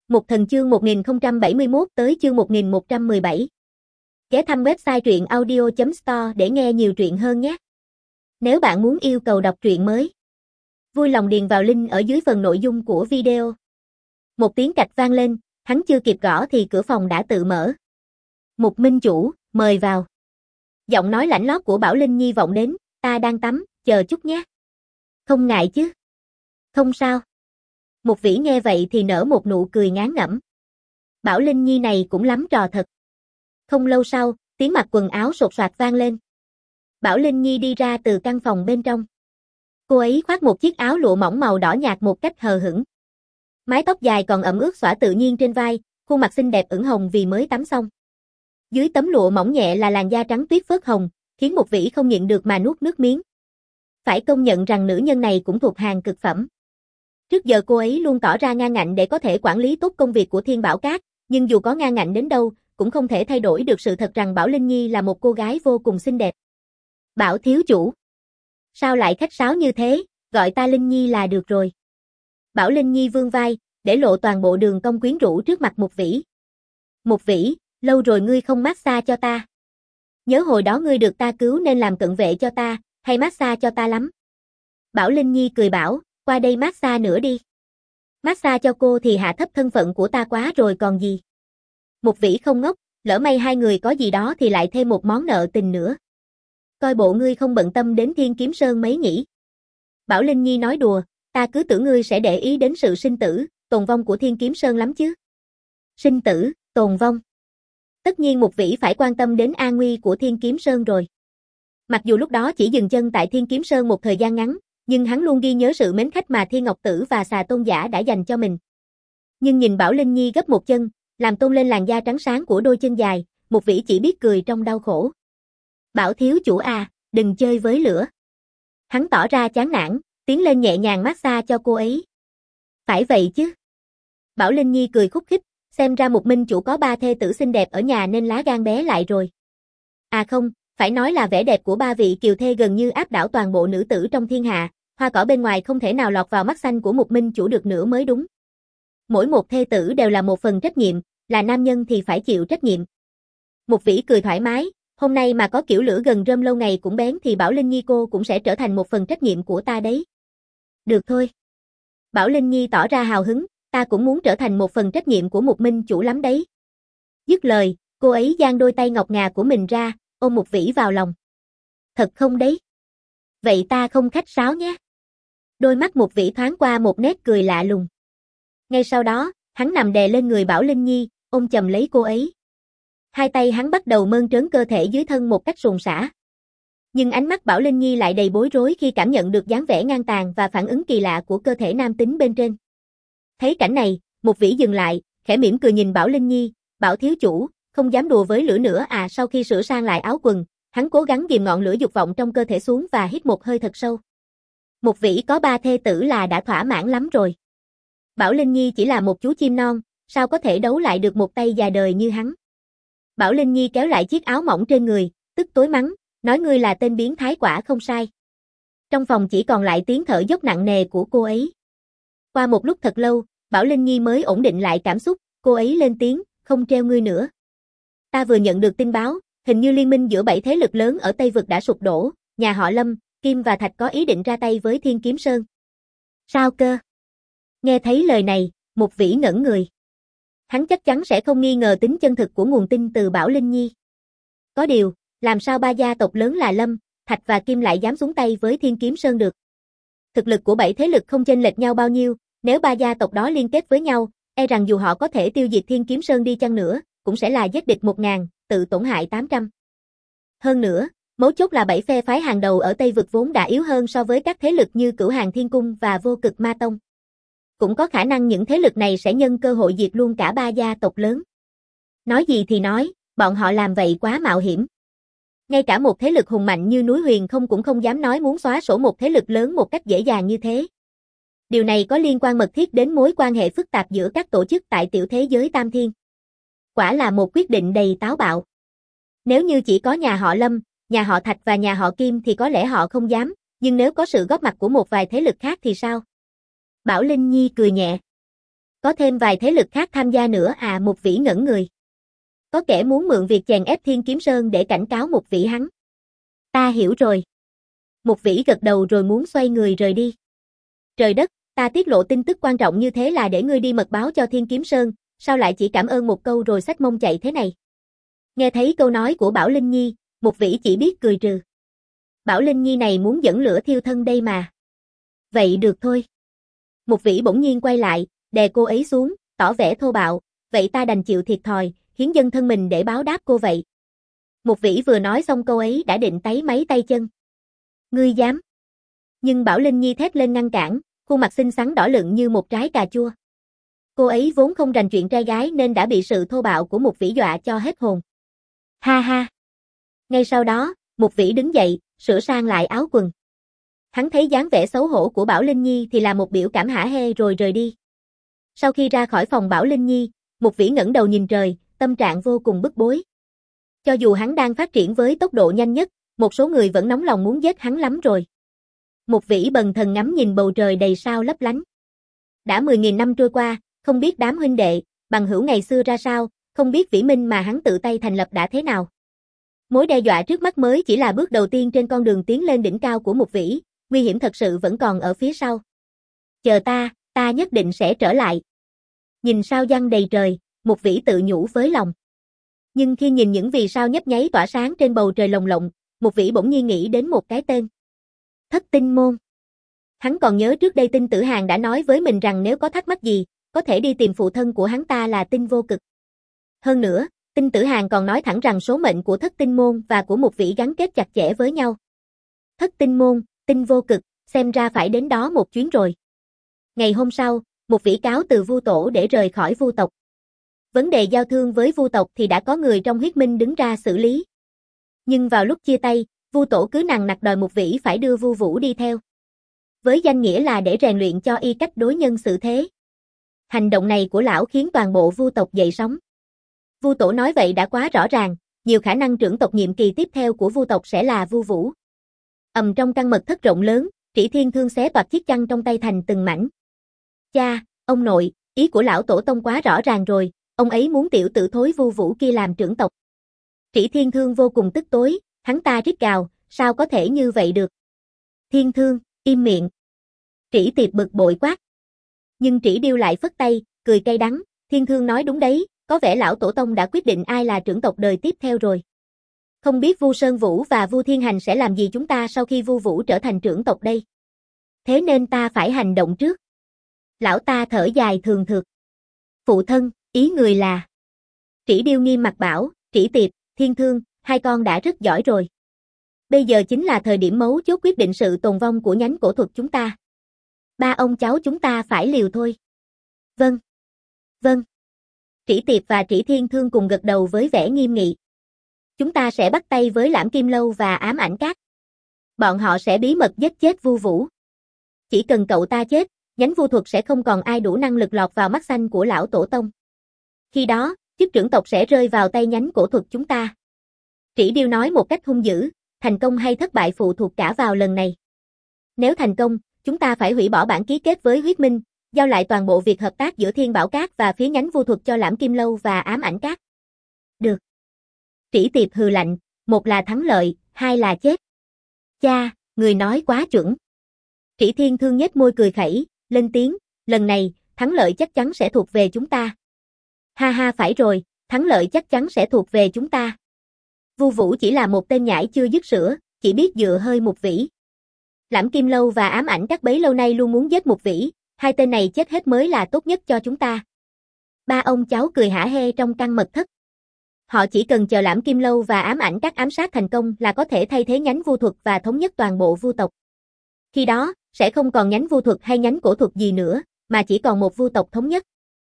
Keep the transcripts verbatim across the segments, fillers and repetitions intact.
Mục Thần chương một nghìn không trăm bảy mươi mốt tới chương một nghìn một trăm mười bảy. Ghé thăm website truyện audio chấm store để nghe nhiều truyện hơn nhé. Nếu bạn muốn yêu cầu đọc truyện mới, vui lòng điền vào link ở dưới phần nội dung của video. Một tiếng cạch vang lên, hắn chưa kịp gõ thì cửa phòng đã tự mở. Mục minh chủ, mời vào. Giọng nói lạnh lót của Bảo Linh Nhi vọng đến, ta đang tắm, chờ chút nhé. Không ngại chứ? Không sao. Mục Vĩ nghe vậy thì nở một nụ cười ngán ngẩm. Bảo Linh Nhi này cũng lắm trò thật. Không lâu sau, tiếng mặc quần áo sột soạt vang lên. Bảo Linh Nhi đi ra từ căn phòng bên trong. Cô ấy khoác một chiếc áo lụa mỏng màu đỏ nhạt một cách hờ hững. Mái tóc dài còn ẩm ướt xõa tự nhiên trên vai, khuôn mặt xinh đẹp ửng hồng vì mới tắm xong. Dưới tấm lụa mỏng nhẹ là làn da trắng tuyết phớt hồng, khiến Mục Vĩ không nhịn được mà nuốt nước miếng. Phải công nhận rằng nữ nhân này cũng thuộc hàng cực phẩm. Trước giờ cô ấy luôn tỏ ra ngang ngạnh để có thể quản lý tốt công việc của Thiên Bảo Các, nhưng dù có ngang ngạnh đến đâu, cũng không thể thay đổi được sự thật rằng Bảo Linh Nhi là một cô gái vô cùng xinh đẹp. Bảo thiếu chủ. Sao lại khách sáo như thế, gọi ta Linh Nhi là được rồi. Bảo Linh Nhi vươn vai, để lộ toàn bộ đường cong quyến rũ trước mặt Mục Vĩ. Mục Vĩ, lâu rồi ngươi không massage cho ta. Nhớ hồi đó ngươi được ta cứu nên làm cận vệ cho ta, hay massage cho ta lắm. Bảo Linh Nhi cười bảo, qua đây massage nữa đi. Massage cho cô thì hạ thấp thân phận của ta quá rồi còn gì. Mục Vĩ không ngốc, lỡ may hai người có gì đó thì lại thêm một món nợ tình nữa. Coi bộ ngươi không bận tâm đến Thiên Kiếm Sơn mấy nhỉ. Bảo Linh Nhi nói đùa, ta cứ tưởng ngươi sẽ để ý đến sự sinh tử, tồn vong của Thiên Kiếm Sơn lắm chứ. Sinh tử, tồn vong. Tất nhiên Mục Vĩ phải quan tâm đến an nguy của Thiên Kiếm Sơn rồi. Mặc dù lúc đó chỉ dừng chân tại Thiên Kiếm Sơn một thời gian ngắn, nhưng hắn luôn ghi nhớ sự mến khách mà Thiên Ngọc Tử và Xà Tôn Giả đã dành cho mình. Nhưng nhìn Bảo Linh Nhi gấp một chân, làm tôn lên làn da trắng sáng của đôi chân dài, Mục Vĩ chỉ biết cười trong đau khổ. Bảo thiếu chủ à, đừng chơi với lửa. Hắn tỏ ra chán nản, tiến lên nhẹ nhàng massage cho cô ấy. Phải vậy chứ. Bảo Linh Nhi cười khúc khích, xem ra Mục minh chủ có ba thê tử xinh đẹp ở nhà nên lá gan bé lại rồi. À không, phải nói là vẻ đẹp của ba vị kiều thê gần như áp đảo toàn bộ nữ tử trong thiên hạ, hoa cỏ bên ngoài không thể nào lọt vào mắt xanh của Mục minh chủ được nữa mới đúng. Mỗi một thê tử đều là một phần trách nhiệm, là nam nhân thì phải chịu trách nhiệm. Mục Vĩ cười thoải mái, hôm nay mà có kiểu lửa gần rơm lâu ngày cũng bén thì Bảo Linh Nhi cô cũng sẽ trở thành một phần trách nhiệm của ta đấy. Được thôi. Bảo Linh Nhi tỏ ra hào hứng, ta cũng muốn trở thành một phần trách nhiệm của Mục minh chủ lắm đấy. Dứt lời, cô ấy giang đôi tay ngọc ngà của mình ra, ôm Mục Vĩ vào lòng. Thật không đấy? Vậy ta không khách sáo nhé. Đôi mắt Mục Vĩ thoáng qua một nét cười lạ lùng. Ngay sau đó, hắn nằm đè lên người Bảo Linh Nhi, ôm chầm lấy cô ấy. Hai tay hắn bắt đầu mơn trớn cơ thể dưới thân một cách suồng sã. Nhưng ánh mắt Bảo Linh Nhi lại đầy bối rối khi cảm nhận được dáng vẻ ngang tàn và phản ứng kỳ lạ của cơ thể nam tính bên trên. Thấy cảnh này, Mục Vĩ dừng lại, khẽ mỉm cười nhìn Bảo Linh Nhi, Bảo thiếu chủ, không dám đùa với lửa nữa à. Sau khi sửa sang lại áo quần, hắn cố gắng ghìm ngọn lửa dục vọng trong cơ thể xuống và hít một hơi thật sâu. Mục Vĩ có ba thê tử là đã thỏa mãn lắm rồi. Bảo Linh Nhi chỉ là một chú chim non, sao có thể đấu lại được một tay già đời như hắn. Bảo Linh Nhi kéo lại chiếc áo mỏng trên người, tức tối mắng, nói ngươi là tên biến thái quả không sai. Trong phòng chỉ còn lại tiếng thở dốc nặng nề của cô ấy. Qua một lúc thật lâu, Bảo Linh Nhi mới ổn định lại cảm xúc, cô ấy lên tiếng, không treo ngươi nữa. Ta vừa nhận được tin báo, hình như liên minh giữa bảy thế lực lớn ở Tây Vực đã sụp đổ, nhà họ Lâm, Kim và Thạch có ý định ra tay với Thiên Kiếm Sơn. Sao cơ? Nghe thấy lời này, Mục Vĩ ngẩn người. Hắn chắc chắn sẽ không nghi ngờ tính chân thực của nguồn tin từ Bảo Linh Nhi. Có điều, làm sao ba gia tộc lớn là Lâm, Thạch và Kim lại dám xuống tay với Thiên Kiếm Sơn được? Thực lực của bảy thế lực không chênh lệch nhau bao nhiêu, nếu ba gia tộc đó liên kết với nhau, e rằng dù họ có thể tiêu diệt Thiên Kiếm Sơn đi chăng nữa, cũng sẽ là giết địch một ngàn, tự tổn hại tám trăm. Hơn nữa, mấu chốt là bảy phe phái hàng đầu ở Tây Vực vốn đã yếu hơn so với các thế lực như Cửu Hàng Thiên Cung và Vô Cực Ma Tông. Cũng có khả năng những thế lực này sẽ nhân cơ hội diệt luôn cả ba gia tộc lớn. Nói gì thì nói, bọn họ làm vậy quá mạo hiểm. Ngay cả một thế lực hùng mạnh như núi Huyền Không cũng không dám nói muốn xóa sổ một thế lực lớn một cách dễ dàng như thế. Điều này có liên quan mật thiết đến mối quan hệ phức tạp giữa các tổ chức tại tiểu thế giới Tam Thiên. Quả là một quyết định đầy táo bạo. Nếu như chỉ có nhà họ Lâm, nhà họ Thạch và nhà họ Kim thì có lẽ họ không dám, nhưng nếu có sự góp mặt của một vài thế lực khác thì sao? Bảo Linh Nhi cười nhẹ. Có thêm vài thế lực khác tham gia nữa à? Mục Vĩ ngẩn người. Có kẻ muốn mượn việc chèn ép Thiên Kiếm Sơn để cảnh cáo Mục Vĩ hắn. Ta hiểu rồi. Mục Vĩ gật đầu rồi muốn xoay người rời đi. Trời đất, ta tiết lộ tin tức quan trọng như thế là để ngươi đi mật báo cho Thiên Kiếm Sơn, sao lại chỉ cảm ơn một câu rồi xách mông chạy thế này? Nghe thấy câu nói của Bảo Linh Nhi, Mục Vĩ chỉ biết cười trừ. Bảo Linh Nhi này muốn dẫn lửa thiêu thân đây mà. Vậy được thôi. Mục Vĩ bỗng nhiên quay lại, đè cô ấy xuống, tỏ vẻ thô bạo, vậy ta đành chịu thiệt thòi, hiến dâng thân mình để báo đáp cô vậy. Mục Vĩ vừa nói xong câu ấy đã định táy máy tay chân. Ngươi dám? Nhưng Bảo Linh Nhi thét lên ngăn cản, khuôn mặt xinh xắn đỏ lựng như một trái cà chua. Cô ấy vốn không rành chuyện trai gái nên đã bị sự thô bạo của Mục Vĩ dọa cho hết hồn. Ha ha. Ngay sau đó, Mục Vĩ đứng dậy, sửa sang lại áo quần. Hắn thấy dáng vẻ xấu hổ của Bảo Linh Nhi thì là một biểu cảm hả hê rồi rời đi. Sau khi ra khỏi phòng Bảo Linh Nhi, Mục Vĩ ngẩng đầu nhìn trời, tâm trạng vô cùng bức bối. Cho dù hắn đang phát triển với tốc độ nhanh nhất, một số người vẫn nóng lòng muốn giết hắn lắm rồi. Mục Vĩ bần thần ngắm nhìn bầu trời đầy sao lấp lánh. Đã mười nghìn năm trôi qua, không biết đám huynh đệ, bằng hữu ngày xưa ra sao, không biết Vĩ Minh mà hắn tự tay thành lập đã thế nào. Mối đe dọa trước mắt mới chỉ là bước đầu tiên trên con đường tiến lên đỉnh cao của Mục Vĩ, nguy hiểm thật sự vẫn còn ở phía sau. Chờ ta, ta nhất định sẽ trở lại. Nhìn sao giăng đầy trời, Mục Vĩ tự nhủ với lòng. Nhưng khi nhìn những vì sao nhấp nháy tỏa sáng trên bầu trời lồng lộng, Mục Vĩ bỗng nhiên nghĩ đến một cái tên. Thất Tinh Môn. Hắn còn nhớ trước đây Tinh Tử Hàn đã nói với mình rằng nếu có thắc mắc gì, có thể đi tìm phụ thân của hắn ta là Tinh Vô Cực. Hơn nữa, Tinh Tử Hàn còn nói thẳng rằng số mệnh của Thất Tinh Môn và của Mục Vĩ gắn kết chặt chẽ với nhau. Thất Tinh Môn, Tinh Vô Cực, xem ra phải đến đó một chuyến rồi. Ngày hôm sau, Mục Vĩ cáo từ Vu Tổ để rời khỏi Vu tộc. Vấn đề giao thương với Vu tộc thì đã có người trong huyết minh đứng ra xử lý. Nhưng vào lúc chia tay, Vu Tổ cứ nằng nặc đòi Mục Vĩ phải đưa Vu Vũ đi theo. Với danh nghĩa là để rèn luyện cho y cách đối nhân xử thế. Hành động này của lão khiến toàn bộ Vu tộc dậy sóng. Vu Tổ nói vậy đã quá rõ ràng, nhiều khả năng trưởng tộc nhiệm kỳ tiếp theo của Vu tộc sẽ là Vu Vũ. Ầm trong căn mật thất rộng lớn, Trĩ Thiên Thương xé toạc chiếc chăn trong tay thành từng mảnh. Cha, ông nội, ý của lão tổ tông quá rõ ràng rồi, ông ấy muốn tiểu tử thối Vu Vũ kia làm trưởng tộc. Trĩ Thiên Thương vô cùng tức tối, hắn ta rít gào, sao có thể như vậy được? Thiên Thương, im miệng. Trĩ Tiệp bực bội quát. Nhưng Trĩ Điêu lại phất tay, cười cay đắng, Thiên Thương nói đúng đấy, có vẻ lão tổ tông đã quyết định ai là trưởng tộc đời tiếp theo rồi. Không biết Vu Sơn Vũ và Vu Thiên Hành sẽ làm gì chúng ta sau khi Vu Vũ trở thành trưởng tộc đây. Thế nên ta phải hành động trước. Lão ta thở dài thường thượt. Phụ thân, ý người là. Trĩ Điêu nghiêm mặt bảo, Trĩ Tiệp, Thiên Thương, hai con đã rất giỏi rồi. Bây giờ chính là thời điểm mấu chốt quyết định sự tồn vong của nhánh cổ thuật chúng ta. Ba ông cháu chúng ta phải liều thôi. Vâng. Vâng. Trĩ Tiệp và Trĩ Thiên Thương cùng gật đầu với vẻ nghiêm nghị. Chúng ta sẽ bắt tay với Lãm Kim Lâu và Ám Ảnh Các. Bọn họ sẽ bí mật giết chết Vu Vũ. Chỉ cần cậu ta chết, nhánh vu thuật sẽ không còn ai đủ năng lực lọt vào mắt xanh của lão tổ tông. Khi đó, chức trưởng tộc sẽ rơi vào tay nhánh cổ thuật chúng ta. Trĩ Điêu nói một cách hung dữ, thành công hay thất bại phụ thuộc cả vào lần này. Nếu thành công, chúng ta phải hủy bỏ bản ký kết với huyết minh, giao lại toàn bộ việc hợp tác giữa Thiên Bảo Các và phía nhánh vu thuật cho Lãm Kim Lâu và Ám Ảnh Các. Được. Trĩ Tiệp hừ lạnh, một là thắng lợi, hai là chết. Cha, người nói quá chuẩn. Trĩ Thiên Thương nhếch môi cười khẩy, lên tiếng, lần này, thắng lợi chắc chắn sẽ thuộc về chúng ta. Ha ha phải rồi, thắng lợi chắc chắn sẽ thuộc về chúng ta. Vu Vũ chỉ là một tên nhãi chưa dứt sữa, chỉ biết dựa hơi Mục Vĩ. Lãm Kim Lâu và Ám Ảnh Các bấy lâu nay luôn muốn giết Mục Vĩ, hai tên này chết hết mới là tốt nhất cho chúng ta. Ba ông cháu cười hả hê trong căn mật thất. Họ chỉ cần chờ Lãm Kim Lâu và Ám Ảnh Các ám sát thành công là có thể thay thế nhánh vu thuật và thống nhất toàn bộ vu tộc. Khi đó, sẽ không còn nhánh vu thuật hay nhánh cổ thuật gì nữa, mà chỉ còn một vu tộc thống nhất.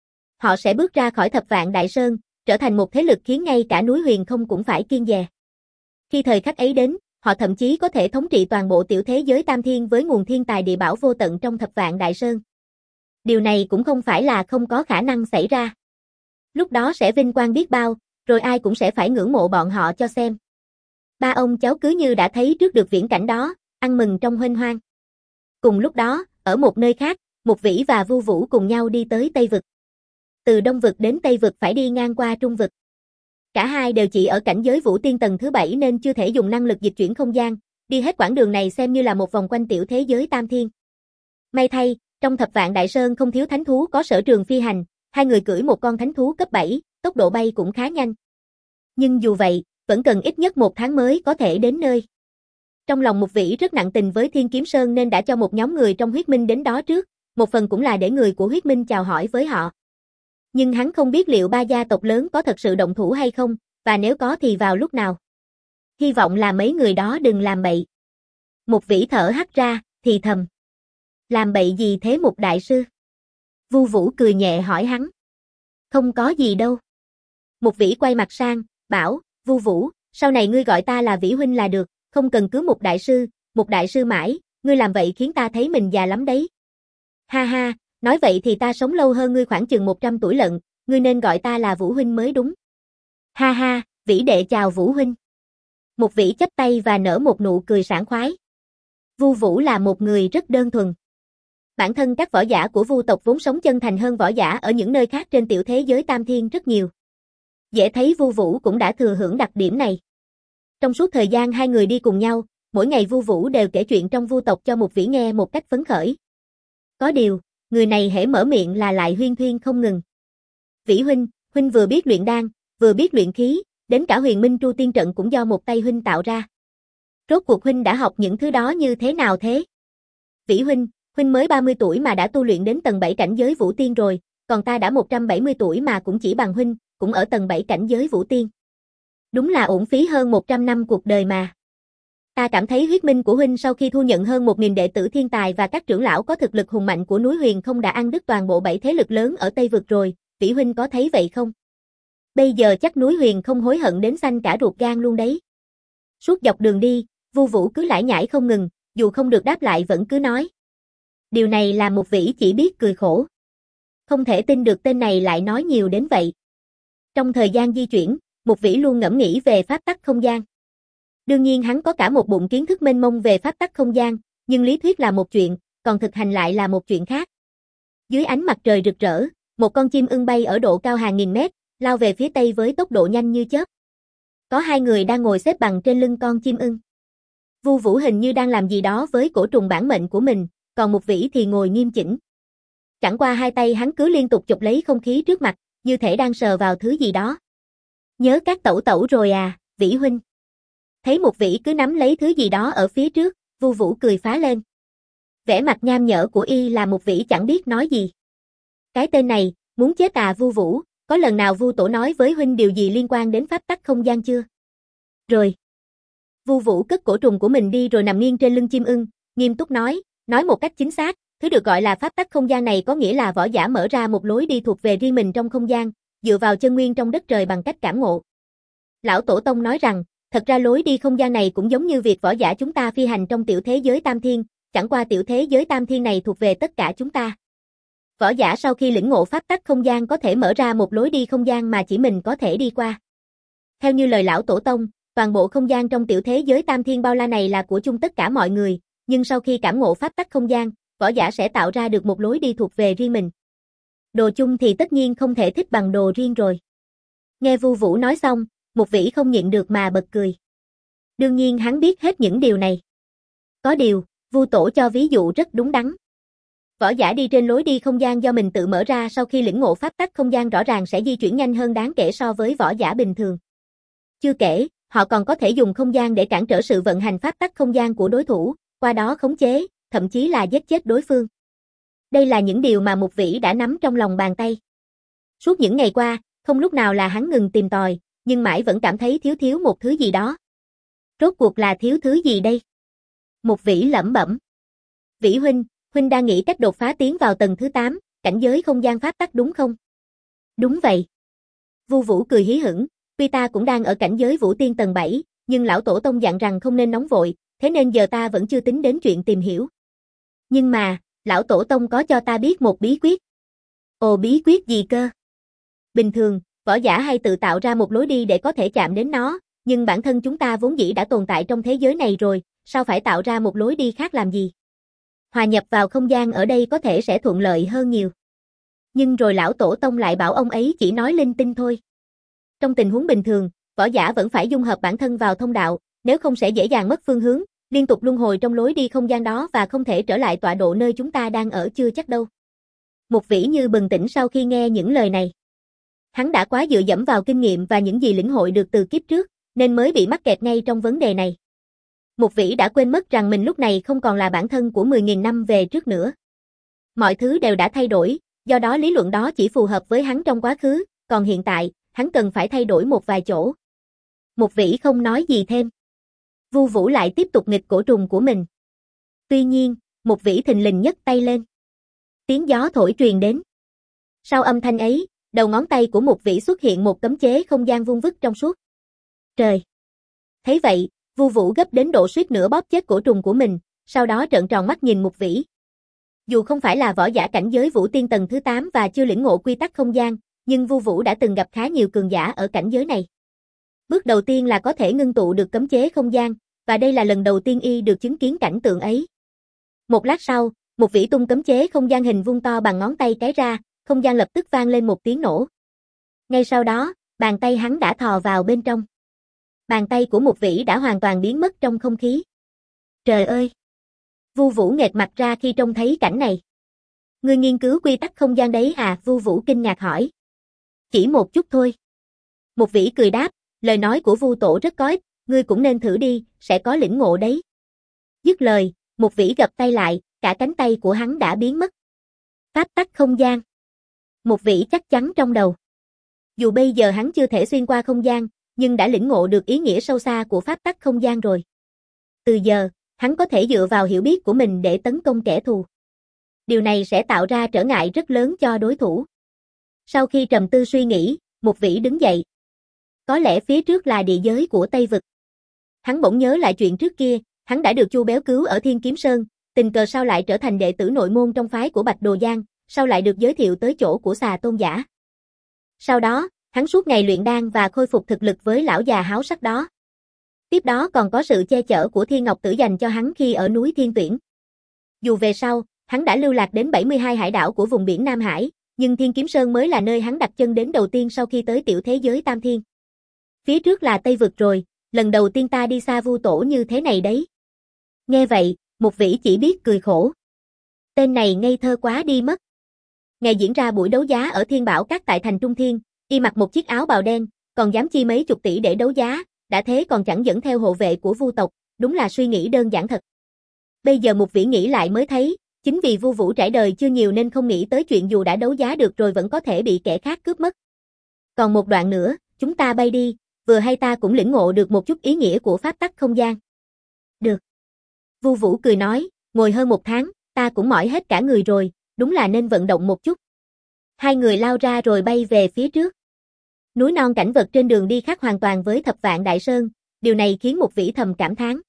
Họ sẽ bước ra khỏi Thập Vạn Đại Sơn, trở thành một thế lực khiến ngay cả núi Huyền Không cũng phải kiêng dè. Khi thời khắc ấy đến, họ thậm chí có thể thống trị toàn bộ tiểu thế giới Tam Thiên với nguồn thiên tài địa bảo vô tận trong Thập Vạn Đại Sơn. Điều này cũng không phải là không có khả năng xảy ra. Lúc đó sẽ vinh quang biết bao, rồi ai cũng sẽ phải ngưỡng mộ bọn họ cho xem. Ba ông cháu cứ như đã thấy trước được viễn cảnh đó, ăn mừng trong huênh hoang. Cùng lúc đó, ở một nơi khác, Mục Vĩ và Vu Vũ cùng nhau đi tới Tây Vực. từ Đông vực đến Tây vực phải đi ngang qua Trung vực. Cả hai đều chỉ ở cảnh giới Vũ Tiên tầng thứ bảy nên chưa thể dùng năng lực dịch chuyển không gian, đi hết quãng đường này xem như là một vòng quanh tiểu thế giới Tam Thiên. May thay, trong Thập Vạn Đại Sơn không thiếu thánh thú có sở trường phi hành, hai người cưỡi một con thánh thú cấp bảy, tốc độ bay cũng khá nhanh. Nhưng dù vậy, vẫn cần ít nhất một tháng mới có thể đến nơi. Trong lòng Mục Vĩ rất nặng tình với Thiên Kiếm Sơn nên đã cho một nhóm người trong huyết minh đến đó trước, một phần cũng là để người của huyết minh chào hỏi với họ. Nhưng hắn không biết liệu ba gia tộc lớn có thật sự động thủ hay không, và nếu có thì vào lúc nào. Hy vọng là mấy người đó đừng làm bậy. Mục Vĩ thở hắt ra, thì thầm. Làm bậy gì thế Mục đại sư? Vu Vũ cười nhẹ hỏi hắn. Không có gì đâu. Mục Vĩ quay mặt sang, bảo, Vu Vũ, sau này ngươi gọi ta là Vĩ huynh là được, không cần cứ Mục đại sư, Mục đại sư mãi, ngươi làm vậy khiến ta thấy mình già lắm đấy. Ha ha, nói vậy thì ta sống lâu hơn ngươi khoảng chừng một trăm tuổi lận, ngươi nên gọi ta là Vũ huynh mới đúng. Ha ha, Vĩ đệ chào Vũ huynh. Mục Vĩ chắp tay và nở một nụ cười sảng khoái. Vu Vũ là một người rất đơn thuần. Bản thân các võ giả của Vu tộc vốn sống chân thành hơn võ giả ở những nơi khác trên tiểu thế giới Tam Thiên rất nhiều. Dễ thấy Vu Vũ cũng đã thừa hưởng đặc điểm này. Trong suốt thời gian hai người đi cùng nhau, mỗi ngày Vu Vũ đều kể chuyện trong Vu tộc cho Mục Vĩ nghe một cách phấn khởi. Có điều, người này hễ mở miệng là lại huyên thuyên không ngừng. Vĩ huynh, huynh vừa biết luyện đan, vừa biết luyện khí, đến cả Huyền Minh Tru Tiên trận cũng do một tay huynh tạo ra. Rốt cuộc huynh đã học những thứ đó như thế nào thế? Vĩ huynh, huynh mới ba mươi tuổi mà đã tu luyện đến tầng bảy cảnh giới Vũ Tiên rồi, còn ta đã một trăm bảy mươi tuổi mà cũng chỉ bằng huynh, cũng ở tầng bảy cảnh giới Vũ Tiên. Đúng là uổng phí hơn một trăm năm cuộc đời mà. Ta cảm thấy huyết minh của huynh sau khi thu nhận hơn một nghìn đệ tử thiên tài và các trưởng lão có thực lực hùng mạnh của núi Huyền không đã ăn đứt toàn bộ bảy thế lực lớn ở Tây vực rồi, Vĩ huynh có thấy vậy không? Bây giờ chắc núi Huyền không hối hận đến xanh cả ruột gan luôn đấy. Suốt dọc đường đi, Vu Vũ cứ lải nhải không ngừng, dù không được đáp lại vẫn cứ nói. Điều này làm Mục Vĩ chỉ biết cười khổ. Không thể tin được tên này lại nói nhiều đến vậy. Trong thời gian di chuyển, Mục Vĩ luôn ngẫm nghĩ về pháp tắc không gian. Đương nhiên hắn có cả một bụng kiến thức mênh mông về pháp tắc không gian, nhưng lý thuyết là một chuyện, còn thực hành lại là một chuyện khác. Dưới ánh mặt trời rực rỡ, một con chim ưng bay ở độ cao hàng nghìn mét, lao về phía tây với tốc độ nhanh như chớp. Có hai người đang ngồi xếp bằng trên lưng con chim ưng. Vu Vũ hình như đang làm gì đó với cổ trùng bản mệnh của mình, còn Mục Vĩ thì ngồi nghiêm chỉnh. Chẳng qua hai tay hắn cứ liên tục chụp lấy không khí trước mặt, như thể đang sờ vào thứ gì đó. Nhớ các tẩu tẩu rồi à, Vĩ huynh. Thấy Mục Vĩ cứ nắm lấy thứ gì đó ở phía trước, Vu Vũ cười phá lên. Vẻ mặt nham nhở của y là Mục Vĩ chẳng biết nói gì. Cái tên này, muốn chết à Vu Vũ, có lần nào Vu tổ nói với huynh điều gì liên quan đến pháp tắc không gian chưa? Rồi. Vu Vũ cất cổ trùng của mình đi rồi nằm nghiêng trên lưng chim ưng, nghiêm túc nói, nói một cách chính xác, thứ được gọi là pháp tắc không gian này có nghĩa là võ giả mở ra một lối đi thuộc về riêng mình trong không gian, dựa vào chân nguyên trong đất trời bằng cách cảm ngộ. Lão Tổ Tông nói rằng, thật ra lối đi không gian này cũng giống như việc võ giả chúng ta phi hành trong tiểu thế giới Tam Thiên, chẳng qua tiểu thế giới Tam Thiên này thuộc về tất cả chúng ta. Võ giả sau khi lĩnh ngộ pháp tắc không gian có thể mở ra một lối đi không gian mà chỉ mình có thể đi qua. Theo như lời Lão Tổ Tông, toàn bộ không gian trong tiểu thế giới Tam Thiên bao la này là của chung tất cả mọi người, nhưng sau khi cảm ngộ pháp tắc không gian, võ giả sẽ tạo ra được một lối đi thuộc về riêng mình. Đồ chung thì tất nhiên không thể thích bằng đồ riêng rồi. Nghe Vu Vũ nói xong, Mục Vĩ không nhịn được mà bật cười. Đương nhiên hắn biết hết những điều này. Có điều, Vu tổ cho ví dụ rất đúng đắn. Võ giả đi trên lối đi không gian do mình tự mở ra sau khi lĩnh ngộ pháp tắc không gian rõ ràng sẽ di chuyển nhanh hơn đáng kể so với võ giả bình thường. Chưa kể, họ còn có thể dùng không gian để cản trở sự vận hành pháp tắc không gian của đối thủ, qua đó khống chế, thậm chí là giết chết đối phương. Đây là những điều mà Mục Vĩ đã nắm trong lòng bàn tay. Suốt những ngày qua, không lúc nào là hắn ngừng tìm tòi, nhưng mãi vẫn cảm thấy thiếu thiếu một thứ gì đó. Rốt cuộc là thiếu thứ gì đây? Mục Vĩ lẩm bẩm. Vĩ huynh, huynh đang nghĩ cách đột phá tiến vào tầng thứ tám, cảnh giới không gian pháp tắc đúng không? Đúng vậy. Vu Vũ cười hí hửng, tuy ta cũng đang ở cảnh giới Vũ Tiên tầng bảy, nhưng lão tổ tông dặn rằng không nên nóng vội, thế nên giờ ta vẫn chưa tính đến chuyện tìm hiểu. Nhưng mà, lão tổ tông có cho ta biết một bí quyết. Ồ, bí quyết gì cơ? Bình thường, võ giả hay tự tạo ra một lối đi để có thể chạm đến nó, nhưng bản thân chúng ta vốn dĩ đã tồn tại trong thế giới này rồi, sao phải tạo ra một lối đi khác làm gì? Hòa nhập vào không gian ở đây có thể sẽ thuận lợi hơn nhiều. Nhưng rồi lão tổ tông lại bảo ông ấy chỉ nói linh tinh thôi. Trong tình huống bình thường, võ giả vẫn phải dung hợp bản thân vào thông đạo, nếu không sẽ dễ dàng mất phương hướng, liên tục luân hồi trong lối đi không gian đó và không thể trở lại tọa độ nơi chúng ta đang ở chưa chắc đâu. Mục Vĩ như bừng tỉnh sau khi nghe những lời này. Hắn đã quá dựa dẫm vào kinh nghiệm và những gì lĩnh hội được từ kiếp trước, nên mới bị mắc kẹt ngay trong vấn đề này. Mục Vĩ đã quên mất rằng mình lúc này không còn là bản thân của mười nghìn năm về trước nữa. Mọi thứ đều đã thay đổi, do đó lý luận đó chỉ phù hợp với hắn trong quá khứ, còn hiện tại, hắn cần phải thay đổi một vài chỗ. Mục Vĩ không nói gì thêm. Vu Vũ lại tiếp tục nghịch cổ trùng của mình. Tuy nhiên, Mục Vĩ thình lình nhấc tay lên. Tiếng gió thổi truyền đến. Sau âm thanh ấy, đầu ngón tay của Mục Vĩ xuất hiện một cấm chế không gian vuông vức trong suốt. Trời! Thấy vậy, Vu Vũ gấp đến độ suýt nữa bóp chết cổ trùng của mình, sau đó trợn tròn mắt nhìn Mục Vĩ. Dù không phải là võ giả cảnh giới Vũ Tiên tầng thứ tám và chưa lĩnh ngộ quy tắc không gian, nhưng Vu Vũ đã từng gặp khá nhiều cường giả ở cảnh giới này. Bước đầu tiên là có thể ngưng tụ được cấm chế không gian, và đây là lần đầu tiên y được chứng kiến cảnh tượng ấy. Một lát sau, Mục Vĩ tung cấm chế không gian hình vuông to bằng ngón tay cái ra, không gian lập tức vang lên một tiếng nổ. Ngay sau đó, bàn tay hắn đã thò vào bên trong. Bàn tay của Mục Vĩ đã hoàn toàn biến mất trong không khí. Trời ơi! Vu Vũ nghệt mặt ra khi trông thấy cảnh này. Ngươi nghiên cứu quy tắc không gian đấy à? Vu Vũ kinh ngạc hỏi. Chỉ một chút thôi. Mục Vĩ cười đáp, lời nói của Vu Tổ rất có ích, ngươi cũng nên thử đi, sẽ có lĩnh ngộ đấy. Dứt lời, Mục Vĩ gập tay lại, cả cánh tay của hắn đã biến mất. Pháp tắc không gian. Mục Vĩ chắc chắn trong đầu. Dù bây giờ hắn chưa thể xuyên qua không gian, nhưng đã lĩnh ngộ được ý nghĩa sâu xa của pháp tắc không gian rồi. Từ giờ, hắn có thể dựa vào hiểu biết của mình để tấn công kẻ thù. Điều này sẽ tạo ra trở ngại rất lớn cho đối thủ. Sau khi trầm tư suy nghĩ, Mục Vĩ đứng dậy. Có lẽ phía trước là địa giới của Tây Vực. Hắn bỗng nhớ lại chuyện trước kia, hắn đã được Chu Béo cứu ở Thiên Kiếm Sơn, tình cờ sao lại trở thành đệ tử nội môn trong phái của Bạch Đồ Giang, sau lại được giới thiệu tới chỗ của Xà Tôn giả. Sau đó, hắn suốt ngày luyện đan và khôi phục thực lực với lão già háo sắc đó. Tiếp đó còn có sự che chở của Thiên Ngọc Tử dành cho hắn khi ở núi Thiên Tuyển. Dù về sau, hắn đã lưu lạc đến bảy mươi hai hải đảo của vùng biển Nam Hải, nhưng Thiên Kiếm Sơn mới là nơi hắn đặt chân đến đầu tiên sau khi tới tiểu thế giới Tam Thiên. Phía trước là Tây Vực rồi, lần đầu tiên ta đi xa Vu Tổ như thế này đấy. Nghe vậy, Mục Vĩ chỉ biết cười khổ. Tên này ngây thơ quá đi mất. Ngày diễn ra buổi đấu giá ở Thiên Bảo Các tại thành Trung Thiên, y mặc một chiếc áo bào đen, còn dám chi mấy chục tỷ để đấu giá, đã thế còn chẳng dẫn theo hộ vệ của Vu tộc, đúng là suy nghĩ đơn giản thật. Bây giờ Mục Vĩ nghĩ lại mới thấy, chính vì Vu Vũ trải đời chưa nhiều nên không nghĩ tới chuyện dù đã đấu giá được rồi vẫn có thể bị kẻ khác cướp mất. Còn một đoạn nữa, chúng ta bay đi, vừa hay ta cũng lĩnh ngộ được một chút ý nghĩa của pháp tắc không gian. Được. Vu Vũ cười nói, ngồi hơn một tháng, ta cũng mỏi hết cả người rồi, đúng là nên vận động một chút. Hai người lao ra rồi bay về phía trước. Núi non cảnh vật trên đường đi khác hoàn toàn với Thập Vạn Đại Sơn, điều này khiến Mục Vĩ thầm cảm thán.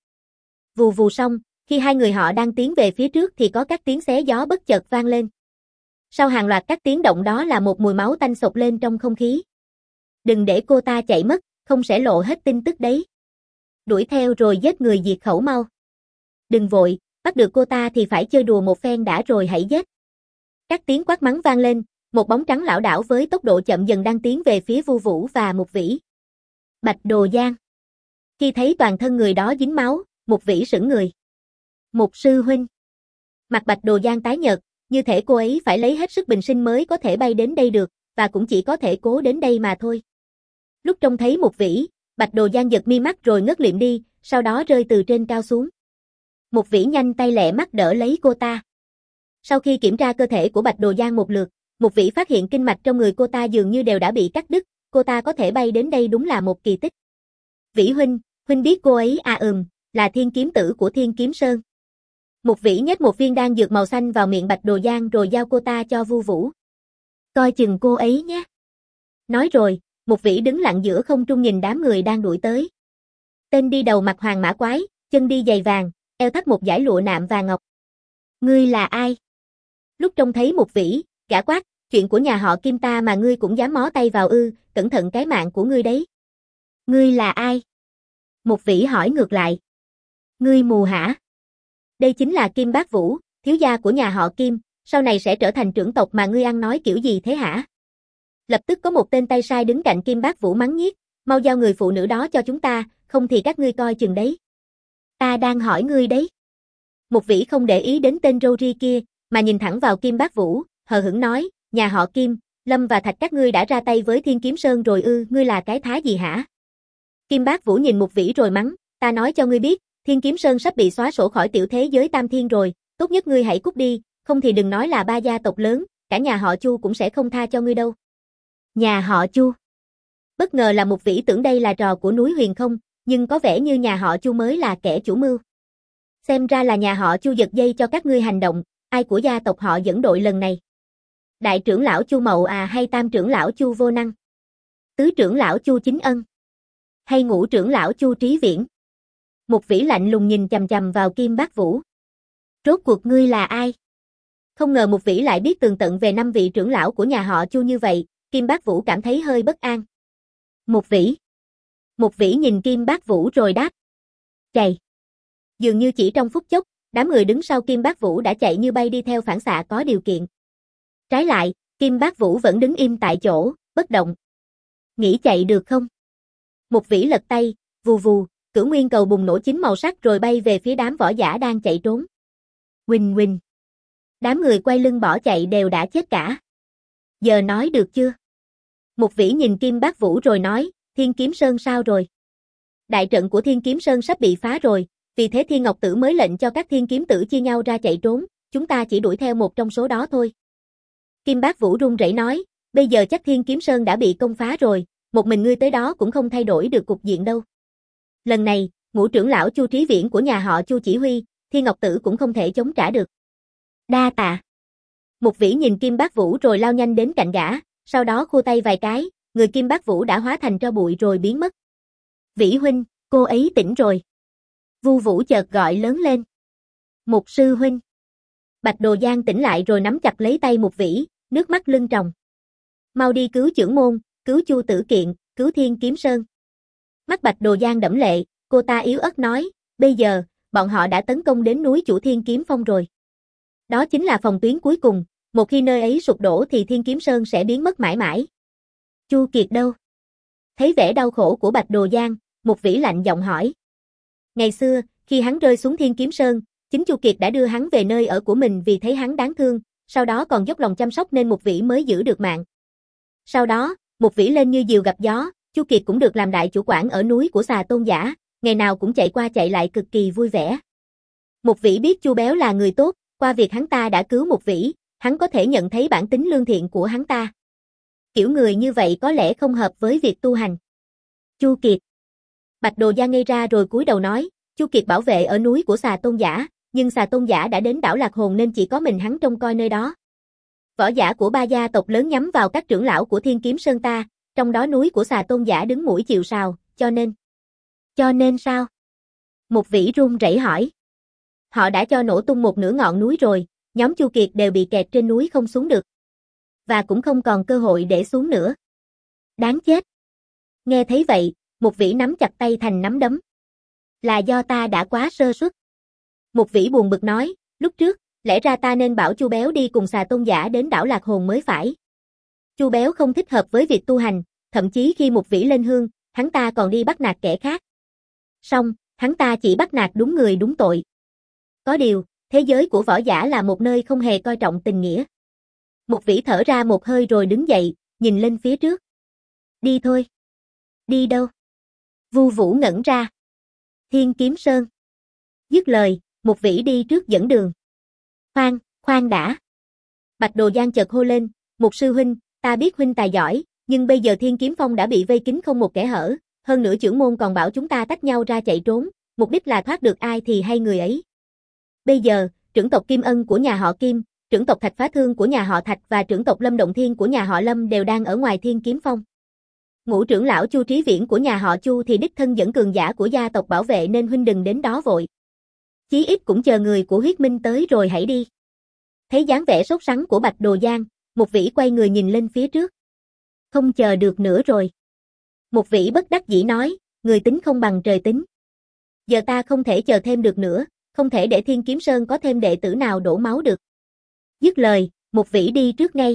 Vù vù xong, khi hai người họ đang tiến về phía trước thì có các tiếng xé gió bất chợt vang lên. Sau hàng loạt các tiếng động đó là một mùi máu tanh sộc lên trong không khí. Đừng để cô ta chạy mất, không sẽ lộ hết tin tức đấy. Đuổi theo rồi giết người diệt khẩu mau. Đừng vội, bắt được cô ta thì phải chơi đùa một phen đã rồi hãy giết. Các tiếng quát mắng vang lên, một bóng trắng lảo đảo với tốc độ chậm dần đang tiến về phía Vu Vũ và Mục Vĩ. Bạch Đồ Giang. Khi thấy toàn thân người đó dính máu, Mục Vĩ sững người. Mục sư huynh. Mặt Bạch Đồ Giang tái nhợt, như thể cô ấy phải lấy hết sức bình sinh mới có thể bay đến đây được, và cũng chỉ có thể cố đến đây mà thôi. Lúc trông thấy Mục Vĩ, Bạch Đồ Giang giật mi mắt rồi ngất liệm đi, sau đó rơi từ trên cao xuống. Mục Vĩ nhanh tay lẹ mắt đỡ lấy cô ta. Sau khi kiểm tra cơ thể của Bạch Đồ Giang một lượt, Mục Vĩ phát hiện kinh mạch trong người cô ta dường như đều đã bị cắt đứt, cô ta có thể bay đến đây đúng là một kỳ tích. Vĩ huynh, huynh biết cô ấy à? Ừm, là thiên kiếm tử của Thiên Kiếm Sơn. Mục Vĩ nhét một viên đan dược màu xanh vào miệng Bạch Đồ Giang rồi giao cô ta cho Vu Vũ. Coi chừng cô ấy nhé. Nói rồi, Mục Vĩ đứng lặng giữa không trung nhìn đám người đang đuổi tới. Tên đi đầu mặc hoàng mã quái, chân đi giày vàng, eo thắt một dải lụa nạm vàng ngọc. Ngươi là ai? Lúc trông thấy Mục Vĩ, gã quát, chuyện của nhà họ Kim ta mà ngươi cũng dám mó tay vào ư, cẩn thận cái mạng của ngươi đấy. Ngươi là ai? Mục Vĩ hỏi ngược lại. Ngươi mù hả? Đây chính là Kim Bác Vũ, thiếu gia của nhà họ Kim, sau này sẽ trở thành trưởng tộc mà ngươi ăn nói kiểu gì thế hả? Lập tức có một tên tay sai đứng cạnh Kim Bác Vũ mắng nhiếc, mau giao người phụ nữ đó cho chúng ta, không thì các ngươi coi chừng đấy. Ta đang hỏi ngươi đấy. Một vĩ không để ý đến tên râu ri kia, mà nhìn thẳng vào Kim Bác Vũ, hờ hững nói, nhà họ Kim, Lâm và Thạch các ngươi đã ra tay với Thiên Kiếm Sơn rồi ư, ngươi là cái thá gì hả? Kim Bác Vũ nhìn một vĩ rồi mắng, ta nói cho ngươi biết, Thiên Kiếm Sơn sắp bị xóa sổ khỏi tiểu thế giới Tam Thiên rồi, tốt nhất ngươi hãy cút đi, không thì đừng nói là ba gia tộc lớn, cả nhà họ Chu cũng sẽ không tha cho ngươi đâu. Nhà họ Chu. Bất ngờ là một vĩ tưởng đây là trò của núi Huyền Không, nhưng có vẻ như nhà họ Chu mới là kẻ chủ mưu. Xem ra là nhà họ Chu giật dây cho các ngươi hành động, ai của gia tộc họ dẫn đội lần này? Đại trưởng lão Chu Mậu à hay tam trưởng lão Chu Vô Năng? Tứ trưởng lão Chu Chính Ân? Hay ngũ trưởng lão Chu Trí Viễn? Một vĩ lạnh lùng nhìn chằm chằm vào Kim Bác Vũ. Rốt cuộc ngươi là ai? Không ngờ một vĩ lại biết tường tận về năm vị trưởng lão của nhà họ Chu như vậy, Kim Bác Vũ cảm thấy hơi bất an. Một vĩ. Một vĩ nhìn Kim Bác Vũ rồi đáp. Chạy. Dường như chỉ trong phút chốc, đám người đứng sau Kim Bác Vũ đã chạy như bay đi theo phản xạ có điều kiện. Trái lại, Kim Bác Vũ vẫn đứng im tại chỗ, bất động. Nghĩ chạy được không? Một vĩ lật tay, vù vù, cửu nguyên cầu bùng nổ chín màu sắc rồi bay về phía đám võ giả đang chạy trốn. Huỳnh huỳnh. Đám người quay lưng bỏ chạy đều đã chết cả. Giờ nói được chưa? Một vĩ nhìn Kim Bác Vũ rồi nói, Thiên Kiếm Sơn sao rồi? Đại trận của Thiên Kiếm Sơn sắp bị phá rồi, vì thế Thiên Ngọc Tử mới lệnh cho các thiên kiếm tử chia nhau ra chạy trốn, chúng ta chỉ đuổi theo một trong số đó thôi. Kim Bác Vũ run rẩy nói, bây giờ chắc Thiên Kiếm Sơn đã bị công phá rồi, một mình ngươi tới đó cũng không thay đổi được cục diện đâu. Lần này, ngũ trưởng lão Chu Trí Viễn của nhà họ Chu chỉ huy, Thiên Ngọc Tử cũng không thể chống trả được. Đa tạ. Một vĩ nhìn Kim Bác Vũ rồi lao nhanh đến cạnh gã, sau đó khua tay vài cái, người Kim Bác Vũ đã hóa thành tro bụi rồi biến mất. Vĩ huynh, cô ấy tỉnh rồi. Vu Vũ chợt gọi lớn lên. Một sư huynh. Bạch Đồ Giang tỉnh lại rồi nắm chặt lấy tay một vĩ, nước mắt lưng tròng. Mau đi cứu trưởng môn, cứu Chu Tử Kiện, cứu Thiên Kiếm Sơn. Mắt Bạch Đồ Giang đẫm lệ, cô ta yếu ớt nói, bây giờ, bọn họ đã tấn công đến núi Chủ Thiên Kiếm Phong rồi. Đó chính là phòng tuyến cuối cùng, một khi nơi ấy sụp đổ thì Thiên Kiếm Sơn sẽ biến mất mãi mãi. Chu Kiệt đâu? Thấy vẻ đau khổ của Bạch Đồ Giang, một vĩ lạnh giọng hỏi. Ngày xưa, khi hắn rơi xuống Thiên Kiếm Sơn, chính Chu Kiệt đã đưa hắn về nơi ở của mình vì thấy hắn đáng thương, sau đó còn dốc lòng chăm sóc nên một vĩ mới giữ được mạng. Sau đó, một vĩ lên như diều gặp gió, Chu Kiệt cũng được làm đại chủ quản ở núi của Xà Tôn Giả, ngày nào cũng chạy qua chạy lại cực kỳ vui vẻ. Một vĩ biết Chu Béo là người tốt, qua việc hắn ta đã cứu một vĩ, hắn có thể nhận thấy bản tính lương thiện của hắn ta. Kiểu người như vậy có lẽ không hợp với việc tu hành. Chu Kiệt. Bạch Đồ Giang ngây ra rồi cúi đầu nói, Chu Kiệt bảo vệ ở núi của Xà Tôn Giả, nhưng Xà Tôn Giả đã đến đảo Lạc Hồn nên chỉ có mình hắn trông coi nơi đó. Võ giả của ba gia tộc lớn nhắm vào các trưởng lão của Thiên Kiếm Sơn ta, trong đó núi của Xà Tôn Giả đứng mũi chịu sào, cho nên. Cho nên sao? Một vĩ run rẩy hỏi. Họ đã cho nổ tung một nửa ngọn núi rồi, nhóm Chu Kiệt đều bị kẹt trên núi không xuống được. Và cũng không còn cơ hội để xuống nữa. Đáng chết. Nghe thấy vậy, một vĩ nắm chặt tay thành nắm đấm. Là do ta đã quá sơ suất. Một vĩ buồn bực nói, lúc trước, lẽ ra ta nên bảo Chu Béo đi cùng Xà Tôn Giả đến đảo Lạc Hồn mới phải. Chu Béo không thích hợp với việc tu hành, thậm chí khi một vĩ lên hương, hắn ta còn đi bắt nạt kẻ khác. Song, hắn ta chỉ bắt nạt đúng người đúng tội. Có điều, thế giới của võ giả là một nơi không hề coi trọng tình nghĩa. Một vĩ thở ra một hơi rồi đứng dậy, nhìn lên phía trước. Đi thôi. Đi đâu? Vu Vũ ngẩn ra. Thiên Kiếm Sơn. Dứt lời, một vĩ đi trước dẫn đường. Khoan, khoan đã. Bạch Đồ Giang chợt hô lên, một sư huynh, ta biết huynh tài giỏi, nhưng bây giờ Thiên Kiếm Phong đã bị vây kín không một kẽ hở, hơn nữa trưởng môn còn bảo chúng ta tách nhau ra chạy trốn, mục đích là thoát được ai thì hay người ấy. Bây giờ, trưởng tộc Kim Ân của nhà họ Kim, trưởng tộc Thạch Phá Thương của nhà họ Thạch và trưởng tộc Lâm Động Thiên của nhà họ Lâm đều đang ở ngoài Thiên Kiếm Phong. Ngũ trưởng lão Chu Trí Viễn của nhà họ Chu thì đích thân dẫn cường giả của gia tộc bảo vệ nên huynh đừng đến đó vội. Chí ít cũng chờ người của huyết minh tới rồi hãy đi. Thấy dáng vẻ sốt sắng của Bạch Đồ Giang, một vĩ quay người nhìn lên phía trước. Không chờ được nữa rồi. Một vĩ bất đắc dĩ nói, người tính không bằng trời tính. Giờ ta không thể chờ thêm được nữa, không thể để Thiên Kiếm Sơn có thêm đệ tử nào đổ máu được. Dứt lời, một vĩ đi trước ngay.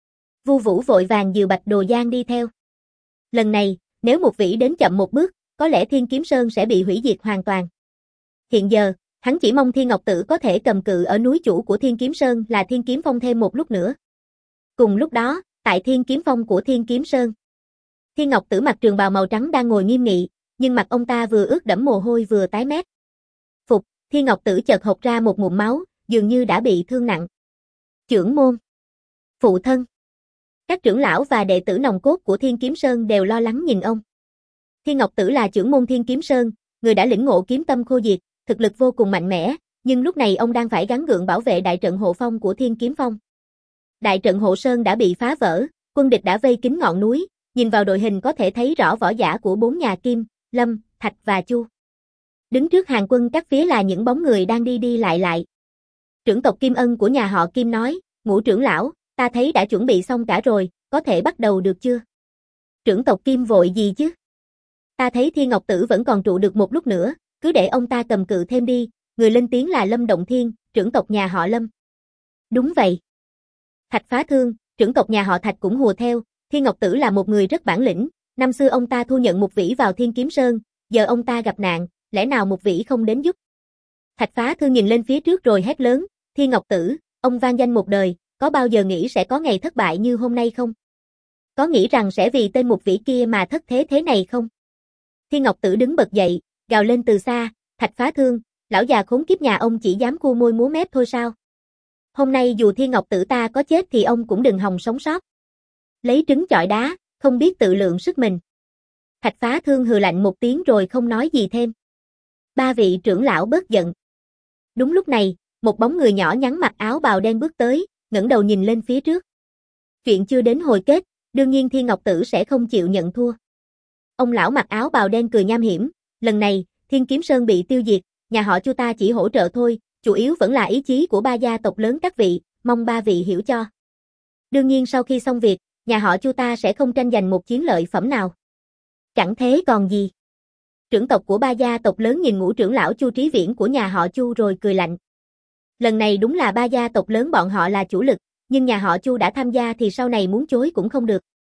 Vu Vũ vội vàng dìu Bạch Đồ Giang đi theo. Lần này, nếu một vĩ đến chậm một bước, có lẽ Thiên Kiếm Sơn sẽ bị hủy diệt hoàn toàn. Hiện giờ, hắn chỉ mong Thiên Ngọc Tử có thể cầm cự ở núi chủ của Thiên Kiếm Sơn là Thiên Kiếm Phong thêm một lúc nữa. Cùng lúc đó, tại Thiên Kiếm Phong của Thiên Kiếm Sơn, Thiên Ngọc Tử mặc trường bào màu trắng đang ngồi nghiêm nghị, nhưng mặt ông ta vừa ướt đẫm mồ hôi vừa tái mét. Phục, Thiên Ngọc Tử chợt hộc ra một ngụm máu, dường như đã bị thương nặng. Trưởng môn, phụ thân, các trưởng lão và đệ tử nòng cốt của Thiên Kiếm Sơn đều lo lắng nhìn ông. Thiên Ngọc Tử là trưởng môn Thiên Kiếm Sơn, người đã lĩnh ngộ kiếm tâm khô diệt, thực lực vô cùng mạnh mẽ, nhưng lúc này ông đang phải gắng gượng bảo vệ đại trận hộ phong của Thiên Kiếm Phong. Đại trận hộ sơn đã bị phá vỡ, quân địch đã vây kín ngọn núi, nhìn vào đội hình có thể thấy rõ võ giả của bốn nhà Kim, Lâm, Thạch và Chu. Đứng trước hàng quân các phía là những bóng người đang đi đi lại lại. Trưởng tộc Kim Ân của nhà họ Kim nói, Ngũ trưởng lão, ta thấy đã chuẩn bị xong cả rồi, có thể bắt đầu được chưa? Trưởng tộc Kim vội gì chứ? Ta thấy Thiên Ngọc Tử vẫn còn trụ được một lúc nữa, cứ để ông ta cầm cự thêm đi, người lên tiếng là Lâm Động Thiên, trưởng tộc nhà họ Lâm. Đúng vậy. Thạch Phá Thương, trưởng tộc nhà họ Thạch cũng hùa theo, Thiên Ngọc Tử là một người rất bản lĩnh, năm xưa ông ta thu nhận một vĩ vào Thiên Kiếm Sơn, giờ ông ta gặp nạn, lẽ nào một vĩ không đến giúp? Thạch Phá Thương nhìn lên phía trước rồi hét lớn, Thiên Ngọc Tử, ông vang danh một đời, có bao giờ nghĩ sẽ có ngày thất bại như hôm nay không? Có nghĩ rằng sẽ vì tên một vĩ kia mà thất thế thế này không? Thiên Ngọc Tử đứng bật dậy, gào lên từ xa, Thạch Phá Thương, lão già khốn kiếp nhà ông chỉ dám cua môi múa mép thôi sao? Hôm nay dù Thiên Ngọc Tử ta có chết thì ông cũng đừng hòng sống sót. Lấy trứng chọi đá, không biết tự lượng sức mình. Thạch Phá Thương hừ lạnh một tiếng rồi không nói gì thêm. Ba vị trưởng lão bớt giận. Đúng lúc này, một bóng người nhỏ nhắn mặc áo bào đen bước tới, ngẩng đầu nhìn lên phía trước. Chuyện chưa đến hồi kết, đương nhiên Thiên Ngọc Tử sẽ không chịu nhận thua. Ông lão mặc áo bào đen cười nham hiểm, lần này, Thiên Kiếm Sơn bị tiêu diệt, nhà họ Chu ta chỉ hỗ trợ thôi, chủ yếu vẫn là ý chí của ba gia tộc lớn các vị, mong ba vị hiểu cho. Đương nhiên sau khi xong việc, nhà họ Chu ta sẽ không tranh giành một chiến lợi phẩm nào. Chẳng thế còn gì. Trưởng tộc của ba gia tộc lớn nhìn Ngũ trưởng lão Chu Trí Viễn của nhà họ Chu rồi cười lạnh. Lần này đúng là ba gia tộc lớn bọn họ là chủ lực, nhưng nhà họ Chu đã tham gia thì sau này muốn chối cũng không được.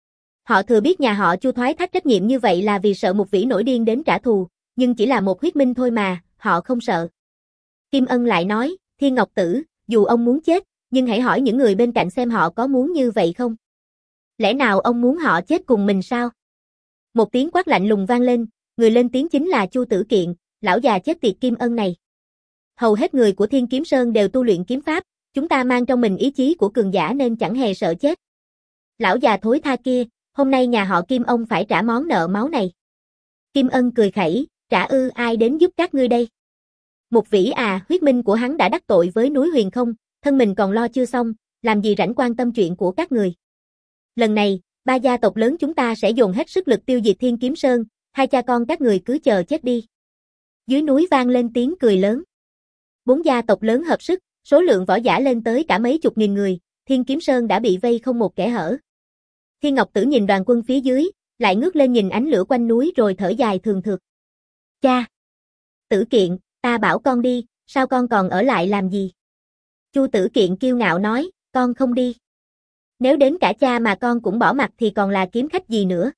Họ thừa biết nhà họ Chu thoái thác trách nhiệm như vậy là vì sợ một vĩ nổi điên đến trả thù, nhưng chỉ là một huyết minh thôi mà, họ không sợ. Kim Ân lại nói, Thiên Ngọc Tử, dù ông muốn chết, nhưng hãy hỏi những người bên cạnh xem họ có muốn như vậy không? Lẽ nào ông muốn họ chết cùng mình sao? Một tiếng quát lạnh lùng vang lên, người lên tiếng chính là Chu Tử Kiện, lão già chết tiệt Kim Ân này. Hầu hết người của Thiên Kiếm Sơn đều tu luyện kiếm pháp, chúng ta mang trong mình ý chí của cường giả nên chẳng hề sợ chết. Lão già thối tha kia, hôm nay nhà họ Kim ông phải trả món nợ máu này. Kim Ân cười khẩy, trả ư ai đến giúp các ngươi đây? Một vĩ à, huyết minh của hắn đã đắc tội với núi Huyền Không, thân mình còn lo chưa xong, làm gì rảnh quan tâm chuyện của các người. Lần này, ba gia tộc lớn chúng ta sẽ dồn hết sức lực tiêu diệt Thiên Kiếm Sơn, hai cha con các người cứ chờ chết đi. Dưới núi vang lên tiếng cười lớn. Bốn gia tộc lớn hợp sức, số lượng võ giả lên tới cả mấy chục nghìn người, Thiên Kiếm Sơn đã bị vây không một kẽ hở. Thiên Ngọc Tử nhìn đoàn quân phía dưới, lại ngước lên nhìn ánh lửa quanh núi rồi thở dài thường thượt. Cha! Tử Kiện, ta bảo con đi, sao con còn ở lại làm gì? Chu Tử Kiện kiêu ngạo nói, con không đi. Nếu đến cả cha mà con cũng bỏ mặt thì còn là kiếm khách gì nữa.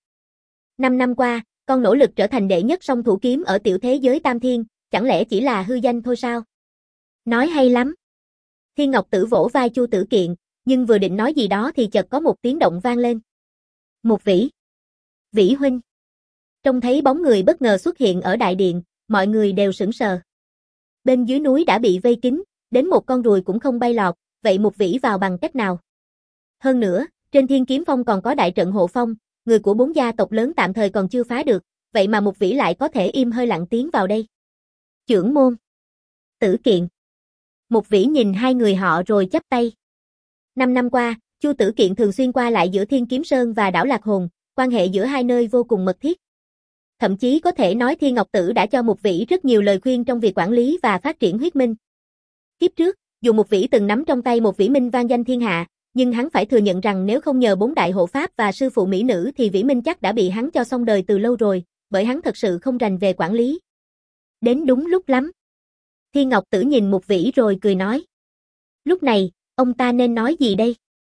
Năm năm qua, con nỗ lực trở thành đệ nhất song thủ kiếm ở tiểu thế giới Tam Thiên, chẳng lẽ chỉ là hư danh thôi sao? Nói hay lắm. Thiên Ngọc Tử vỗ vai Chu Tử Kiện, nhưng vừa định nói gì đó thì chợt có một tiếng động vang lên. Một vĩ. Vĩ huynh. Trông thấy bóng người bất ngờ xuất hiện ở đại điện, mọi người đều sững sờ. Bên dưới núi đã bị vây kín, đến một con ruồi cũng không bay lọt, vậy một vĩ vào bằng cách nào? Hơn nữa, trên Thiên Kiếm Phong còn có đại trận hộ phong, người của bốn gia tộc lớn tạm thời còn chưa phá được, vậy mà một vĩ lại có thể im hơi lặng tiếng vào đây. Trưởng môn. Tử Kiện. Một vĩ nhìn hai người họ rồi chắp tay. Năm năm qua, Chu Tử Kiện thường xuyên qua lại giữa Thiên Kiếm Sơn và đảo Lạc Hồn, quan hệ giữa hai nơi vô cùng mật thiết. Thậm chí có thể nói Thiên Ngọc Tử đã cho một vĩ rất nhiều lời khuyên trong việc quản lý và phát triển huyết minh. Kiếp trước, dù một vĩ từng nắm trong tay một vĩ minh vang danh thiên hạ, nhưng hắn phải thừa nhận rằng nếu không nhờ bốn đại hộ pháp và sư phụ mỹ nữ thì vĩ minh chắc đã bị hắn cho xong đời từ lâu rồi, bởi hắn thật sự không rành về quản lý. Đến đúng lúc lắm. Thiên Ngọc Tử nhìn một vĩ rồi cười nói. Lúc này, Ông ta nên nói gì đây?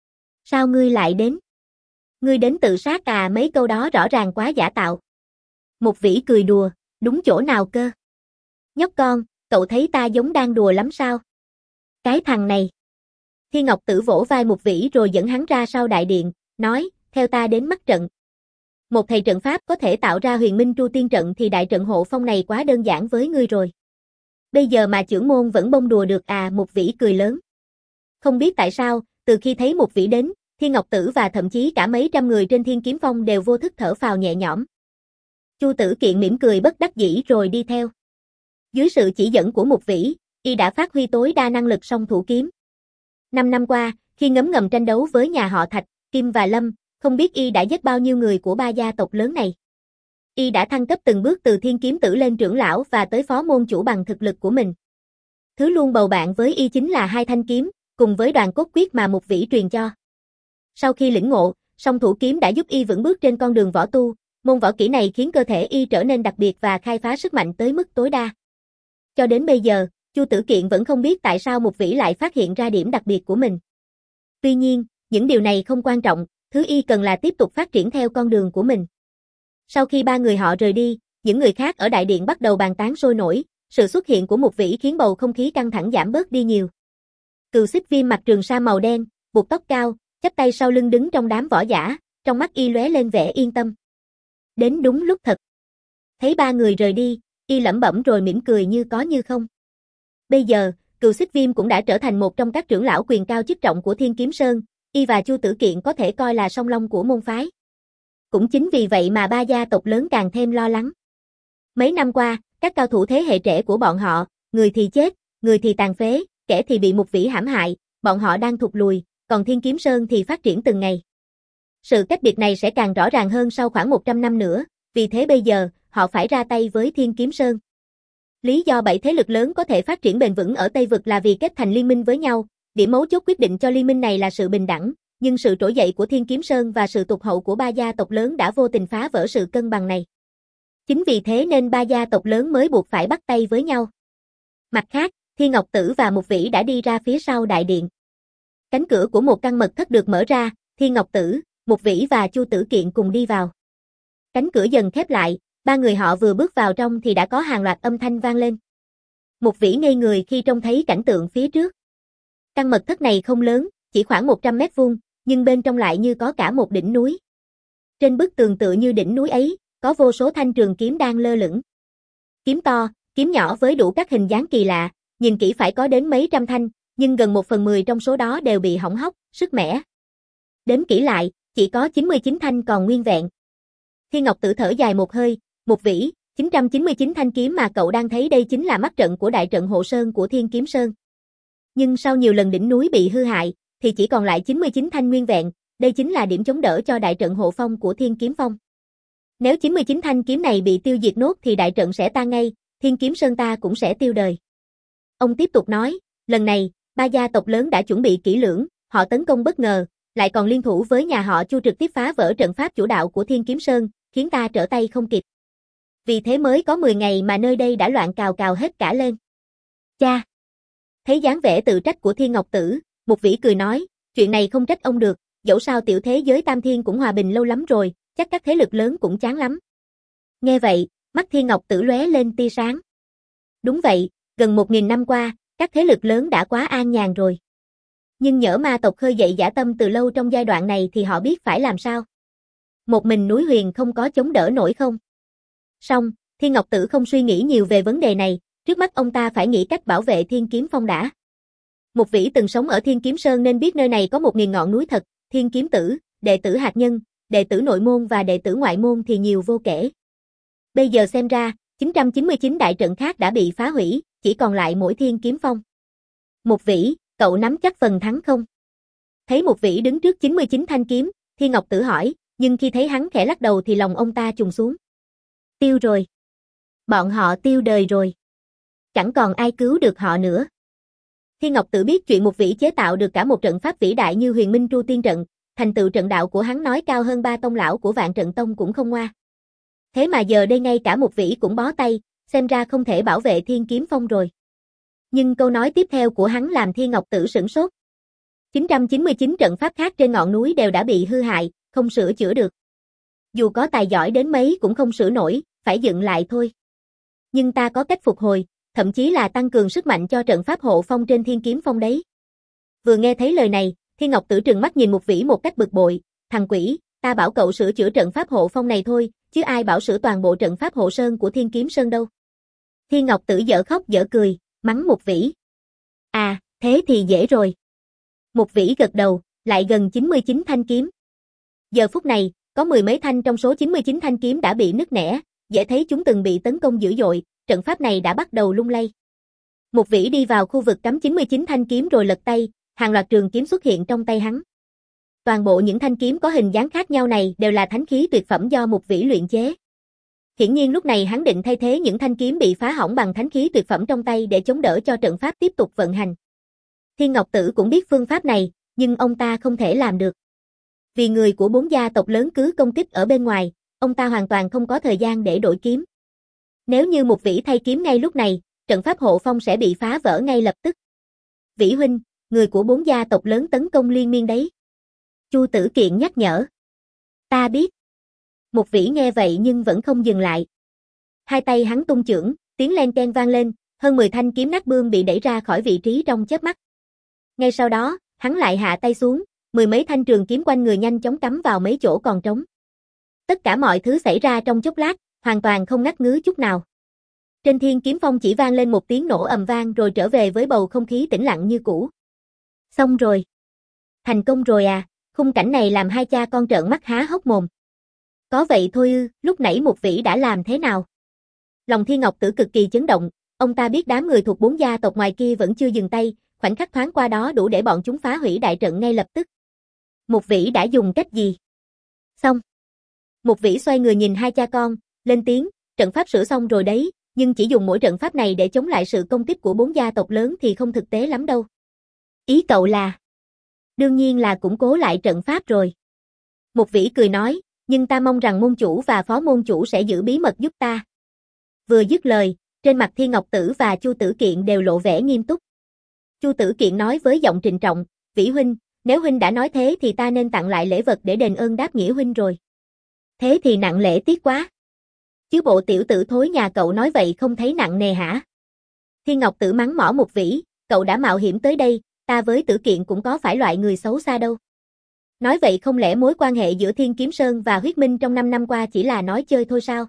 Sao ngươi lại đến? Ngươi đến tự sát à? Mấy câu đó rõ ràng quá giả tạo. Mục Vĩ cười đùa, đúng chỗ nào cơ? Nhóc con, cậu thấy ta giống đang đùa lắm sao? Cái thằng này. Thiên Ngọc Tử vỗ vai Mục Vĩ rồi dẫn hắn ra sau đại điện, nói, theo ta đến mắt trận. Một thầy trận pháp có thể tạo ra huyền minh tru tiên trận thì đại trận hộ phong này quá đơn giản với ngươi rồi. Bây giờ mà trưởng môn vẫn bông đùa được à? Mục Vĩ cười lớn. Không biết tại sao, từ khi thấy Mục Vĩ đến, Thiên Ngọc Tử và thậm chí cả mấy trăm người trên Thiên Kiếm Phong đều vô thức thở phào nhẹ nhõm. Chu Tử Kiện mỉm cười bất đắc dĩ rồi đi theo. Dưới sự chỉ dẫn của Mục Vĩ, y đã phát huy tối đa năng lực song thủ kiếm. Năm năm qua, khi ngấm ngầm tranh đấu với nhà họ Thạch, Kim và Lâm, không biết y đã giết bao nhiêu người của ba gia tộc lớn này. Y đã thăng cấp từng bước từ Thiên Kiếm Tử lên trưởng lão và tới phó môn chủ bằng thực lực của mình. Thứ luôn bầu bạn với y chính là hai thanh kiếm, cùng với đoàn cốt quyết mà Mục Vĩ truyền cho. Sau khi lĩnh ngộ, song thủ kiếm đã giúp y vững bước trên con đường võ tu, môn võ kỹ này khiến cơ thể y trở nên đặc biệt và khai phá sức mạnh tới mức tối đa. Cho đến bây giờ, Chu Tử Kiện vẫn không biết tại sao Mục Vĩ lại phát hiện ra điểm đặc biệt của mình. Tuy nhiên, những điều này không quan trọng, thứ y cần là tiếp tục phát triển theo con đường của mình. Sau khi ba người họ rời đi, những người khác ở đại điện bắt đầu bàn tán sôi nổi, sự xuất hiện của Mục Vĩ khiến bầu không khí căng thẳng giảm bớt đi nhiều. Cừu Xích Viêm mặc trường sa màu đen, buộc tóc cao, chắp tay sau lưng đứng trong đám võ giả, trong mắt y lóe lên vẻ yên tâm. Đến đúng lúc thật. Thấy ba người rời đi, y lẩm bẩm rồi mỉm cười như có như không. Bây giờ, Cừu Xích Viêm cũng đã trở thành một trong các trưởng lão quyền cao chức trọng của Thiên Kiếm Sơn, y và Chu Tử Kiện có thể coi là song long của môn phái. Cũng chính vì vậy mà ba gia tộc lớn càng thêm lo lắng. Mấy năm qua, các cao thủ thế hệ trẻ của bọn họ, người thì chết, người thì tàn phế, kẻ thì bị Mục Vĩ hãm hại, bọn họ đang thụt lùi, còn Thiên Kiếm Sơn thì phát triển từng ngày. Sự cách biệt này sẽ càng rõ ràng hơn sau khoảng một trăm năm nữa, vì thế bây giờ, họ phải ra tay với Thiên Kiếm Sơn. Lý do bảy thế lực lớn có thể phát triển bền vững ở Tây Vực là vì kết thành liên minh với nhau, điểm mấu chốt quyết định cho liên minh này là sự bình đẳng, nhưng sự trỗi dậy của Thiên Kiếm Sơn và sự tụt hậu của ba gia tộc lớn đã vô tình phá vỡ sự cân bằng này. Chính vì thế nên ba gia tộc lớn mới buộc phải bắt tay với nhau. Mặt khác, Thiên Ngọc Tử và Mục Vĩ đã đi ra phía sau đại điện. Cánh cửa của một căn mật thất được mở ra, Thiên Ngọc Tử, Mục Vĩ và Chu Tử Kiện cùng đi vào. Cánh cửa dần khép lại, ba người họ vừa bước vào trong thì đã có hàng loạt âm thanh vang lên. Mục Vĩ ngây người khi trông thấy cảnh tượng phía trước. Căn mật thất này không lớn, chỉ khoảng một trăm mét vuông, nhưng bên trong lại như có cả một đỉnh núi. Trên bức tường tựa như đỉnh núi ấy, có vô số thanh trường kiếm đang lơ lửng. Kiếm to, kiếm nhỏ với đủ các hình dáng kỳ lạ, nhìn kỹ phải có đến mấy trăm thanh, nhưng gần một phần mười trong số đó đều bị hỏng hóc, sứt mẻ. Đếm kỹ lại, chỉ có chín mươi chín thanh còn nguyên vẹn. Thiên Ngọc Tử thở dài một hơi, Mục Vĩ, chín trăm chín mươi chín thanh kiếm mà cậu đang thấy đây chính là mắt trận của đại trận hộ sơn của Thiên Kiếm Sơn. Nhưng sau nhiều lần đỉnh núi bị hư hại, thì chỉ còn lại chín mươi chín thanh nguyên vẹn, đây chính là điểm chống đỡ cho đại trận hộ phong của Thiên Kiếm Phong. Nếu chín mươi chín thanh kiếm này bị tiêu diệt nốt thì đại trận sẽ tan ngay, Thiên Kiếm Sơn ta cũng sẽ tiêu đời. Ông tiếp tục nói, lần này, ba gia tộc lớn đã chuẩn bị kỹ lưỡng, họ tấn công bất ngờ, lại còn liên thủ với nhà họ Chu trực tiếp phá vỡ trận pháp chủ đạo của Thiên Kiếm Sơn, khiến ta trở tay không kịp. Vì thế mới có mười ngày mà nơi đây đã loạn cào cào hết cả lên. Cha! Thấy dáng vẻ tự trách của Thiên Ngọc Tử, Mục Vĩ cười nói, chuyện này không trách ông được, dẫu sao tiểu thế giới Tam Thiên cũng hòa bình lâu lắm rồi, chắc các thế lực lớn cũng chán lắm. Nghe vậy, mắt Thiên Ngọc Tử lóe lên tia sáng. Đúng vậy, gần một nghìn năm qua, các thế lực lớn đã quá an nhàn rồi. Nhưng nhỡ ma tộc khơi dậy dã tâm từ lâu trong giai đoạn này thì họ biết phải làm sao. Một mình núi Huyền không có chống đỡ nổi không? Song, Thiên Ngọc Tử không suy nghĩ nhiều về vấn đề này, trước mắt ông ta phải nghĩ cách bảo vệ Thiên Kiếm Phong đã. Mục Vĩ từng sống ở Thiên Kiếm Sơn nên biết nơi này có một nghìn ngọn núi thật, Thiên Kiếm Tử, đệ tử hạt nhân, đệ tử nội môn và đệ tử ngoại môn thì nhiều vô kể. Bây giờ xem ra, chín trăm chín mươi chín đại trận khác đã bị phá hủy, chỉ còn lại mỗi Thiên Kiếm Phong. Mục Vĩ, cậu nắm chắc phần thắng không? Thấy Mục Vĩ đứng trước chín mươi chín thanh kiếm, Thiên Ngọc Tử hỏi, nhưng khi thấy hắn khẽ lắc đầu thì lòng ông ta trùng xuống. Tiêu rồi. Bọn họ tiêu đời rồi. Chẳng còn ai cứu được họ nữa. Thiên Ngọc Tử biết chuyện Mục Vĩ chế tạo được cả một trận pháp vĩ đại như Huyền Minh Tru Tiên Trận, thành tựu trận đạo của hắn nói cao hơn ba tông lão của Vạn Trận Tông cũng không ngoa. Thế mà giờ đây ngay cả Mục Vĩ cũng bó tay, xem ra không thể bảo vệ Thiên Kiếm Phong rồi. Nhưng câu nói tiếp theo của hắn làm Thiên Ngọc Tử sửng sốt. chín trăm chín mươi chín trận pháp khác trên ngọn núi đều đã bị hư hại, không sửa chữa được. Dù có tài giỏi đến mấy cũng không sửa nổi, phải dựng lại thôi. Nhưng ta có cách phục hồi, thậm chí là tăng cường sức mạnh cho trận pháp hộ phong trên Thiên Kiếm Phong đấy. Vừa nghe thấy lời này, Thiên Ngọc Tử trừng mắt nhìn Mục Vĩ một cách bực bội, thằng quỷ, ta bảo cậu sửa chữa trận pháp hộ phong này thôi, chứ ai bảo sửa toàn bộ trận pháp hộ sơn của Thiên Kiếm Sơn đâu. Thiên Ngọc Tử dở khóc dở cười, mắng Mục Vĩ. À, thế thì dễ rồi. Mục Vĩ gật đầu, lại gần chín mươi chín thanh kiếm. Giờ phút này, có mười mấy thanh trong số chín mươi chín thanh kiếm đã bị nứt nẻ, dễ thấy chúng từng bị tấn công dữ dội, trận pháp này đã bắt đầu lung lay. Mục Vĩ đi vào khu vực cắm chín mươi chín thanh kiếm rồi lật tay, hàng loạt trường kiếm xuất hiện trong tay hắn. Toàn bộ những thanh kiếm có hình dáng khác nhau này đều là thánh khí tuyệt phẩm do Mục Vĩ luyện chế. Hiển nhiên lúc này hắn định thay thế những thanh kiếm bị phá hỏng bằng thánh khí tuyệt phẩm trong tay để chống đỡ cho trận pháp tiếp tục vận hành. Thiên Ngọc Tử cũng biết phương pháp này, nhưng ông ta không thể làm được. Vì người của bốn gia tộc lớn cứ công kích ở bên ngoài, ông ta hoàn toàn không có thời gian để đổi kiếm. Nếu như Mục Vĩ thay kiếm ngay lúc này, trận pháp hộ phong sẽ bị phá vỡ ngay lập tức. Vĩ huynh, người của bốn gia tộc lớn tấn công liên miên đấy. Chu Tử Kiện nhắc nhở. Ta biết. Mục Vĩ nghe vậy nhưng vẫn không dừng lại. Hai tay hắn tung chưởng, tiếng len keng vang lên, hơn mười thanh kiếm nát bươm bị đẩy ra khỏi vị trí trong chớp mắt. Ngay sau đó, hắn lại hạ tay xuống, mười mấy thanh trường kiếm quanh người nhanh chóng cắm vào mấy chỗ còn trống. Tất cả mọi thứ xảy ra trong chốc lát, hoàn toàn không ngắt ngứ chút nào. Trên Thiên Kiếm Phong chỉ vang lên một tiếng nổ ầm vang rồi trở về với bầu không khí tĩnh lặng như cũ. Xong rồi. Thành công rồi à, khung cảnh này làm hai cha con trợn mắt há hốc mồm. Có vậy thôi ư, lúc nãy Mục Vĩ đã làm thế nào? Lòng Thiên Ngọc Tử cực kỳ chấn động, ông ta biết đám người thuộc bốn gia tộc ngoài kia vẫn chưa dừng tay, khoảnh khắc thoáng qua đó đủ để bọn chúng phá hủy đại trận ngay lập tức. Mục Vĩ đã dùng cách gì? Xong. Mục Vĩ xoay người nhìn hai cha con, lên tiếng, trận pháp sửa xong rồi đấy, nhưng chỉ dùng mỗi trận pháp này để chống lại sự công kích của bốn gia tộc lớn thì không thực tế lắm đâu. Ý cậu là? Đương nhiên là củng cố lại trận pháp rồi. Mục Vĩ cười nói, nhưng ta mong rằng môn chủ và phó môn chủ sẽ giữ bí mật giúp ta. Vừa dứt lời, trên mặt Thiên Ngọc Tử và Chu Tử Kiện đều lộ vẻ nghiêm túc. Chu Tử Kiện nói với giọng trịnh trọng, Vĩ huynh, nếu huynh đã nói thế thì ta nên tặng lại lễ vật để đền ơn đáp nghĩa huynh rồi. Thế thì nặng lễ tiếc quá. Chứ bộ tiểu tử thối nhà cậu nói vậy không thấy nặng nề hả? Thiên Ngọc Tử mắng mỏ Mục Vĩ, cậu đã mạo hiểm tới đây, ta với Tử Kiện cũng có phải loại người xấu xa đâu. Nói vậy không lẽ mối quan hệ giữa Thiên Kiếm Sơn và Huyết Minh trong năm năm qua chỉ là nói chơi thôi sao?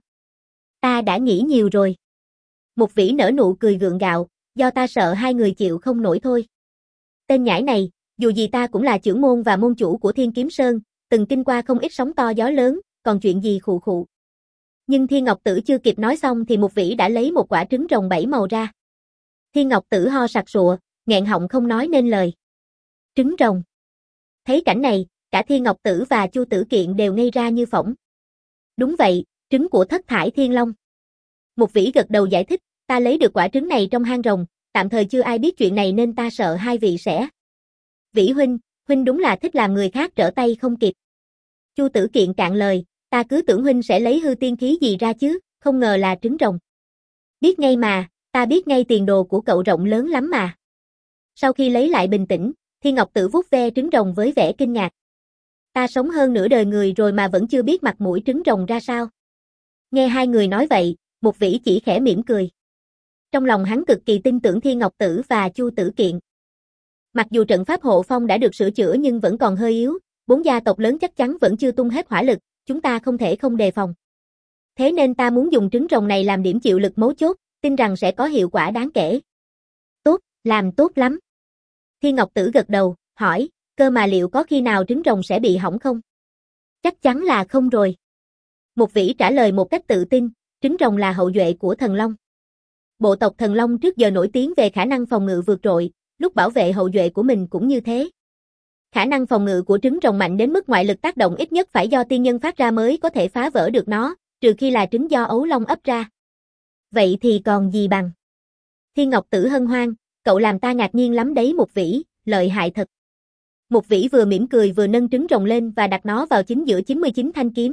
Ta đã nghĩ nhiều rồi. Mục Vĩ nở nụ cười gượng gạo, do ta sợ hai người chịu không nổi thôi. Tên nhãi này, dù gì ta cũng là trưởng môn và môn chủ của Thiên Kiếm Sơn, từng kinh qua không ít sóng to gió lớn, còn chuyện gì khụ khụ. Nhưng Thiên Ngọc Tử chưa kịp nói xong thì Mục Vĩ đã lấy một quả trứng rồng bảy màu ra. Thiên Ngọc Tử ho sặc sụa, nghẹn họng không nói nên lời. Trứng rồng. Thấy cảnh này, cả Thiên Ngọc Tử và Chu Tử Kiện đều ngây ra như phỗng. Đúng vậy, trứng của Thất Thải Thiên Long. Mục Vĩ gật đầu giải thích, ta lấy được quả trứng này trong hang rồng, tạm thời chưa ai biết chuyện này nên ta sợ hai vị sẽ. Vĩ huynh, huynh đúng là thích làm người khác trở tay không kịp. Chu Tử Kiện cạn lời, ta cứ tưởng huynh sẽ lấy hư tiên khí gì ra chứ, không ngờ là trứng rồng. Biết ngay mà, ta biết ngay tiền đồ của cậu rộng lớn lắm mà. Sau khi lấy lại bình tĩnh, Thiên Ngọc Tử vuốt ve trứng rồng với vẻ kinh ngạc. Ta sống hơn nửa đời người rồi mà vẫn chưa biết mặt mũi trứng rồng ra sao. Nghe hai người nói vậy, Mục Vĩ chỉ khẽ mỉm cười. Trong lòng hắn cực kỳ tin tưởng Thiên Ngọc Tử và Chu Tử Kiện. Mặc dù trận pháp hộ phong đã được sửa chữa nhưng vẫn còn hơi yếu, bốn gia tộc lớn chắc chắn vẫn chưa tung hết hỏa lực, chúng ta không thể không đề phòng. Thế nên ta muốn dùng trứng rồng này làm điểm chịu lực mấu chốt, tin rằng sẽ có hiệu quả đáng kể. Tốt, làm tốt lắm. Thiên Ngọc Tử gật đầu, hỏi, cơ mà liệu có khi nào trứng rồng sẽ bị hỏng không? Chắc chắn là không rồi. Mục Vĩ trả lời một cách tự tin, trứng rồng là hậu duệ của thần long. Bộ tộc thần long trước giờ nổi tiếng về khả năng phòng ngự vượt trội, lúc bảo vệ hậu duệ của mình cũng như thế. Khả năng phòng ngự của trứng rồng mạnh đến mức ngoại lực tác động ít nhất phải do tiên nhân phát ra mới có thể phá vỡ được nó, trừ khi là trứng do ấu long ấp ra. Vậy thì còn gì bằng? Thiên Ngọc Tử hân hoan, cậu làm ta ngạc nhiên lắm đấy Mục Vĩ, lợi hại thật. Mục Vĩ vừa mỉm cười vừa nâng trứng rồng lên và đặt nó vào chính giữa chín mươi chín thanh kiếm.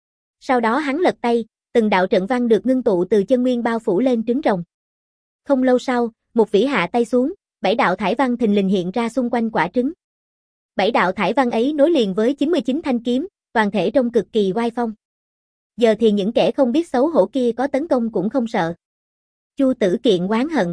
Sau đó hắn lật tay, từng đạo trận văn được ngưng tụ từ chân nguyên bao phủ lên trứng rồng. Không lâu sau, Mục Vĩ hạ tay xuống, bảy đạo thải văn thình lình hiện ra xung quanh quả trứng. Bảy đạo thải văn ấy nối liền với chín mươi chín thanh kiếm, toàn thể trông cực kỳ oai phong. Giờ thì những kẻ không biết xấu hổ kia có tấn công cũng không sợ. Chu Tử Kiện oán hận.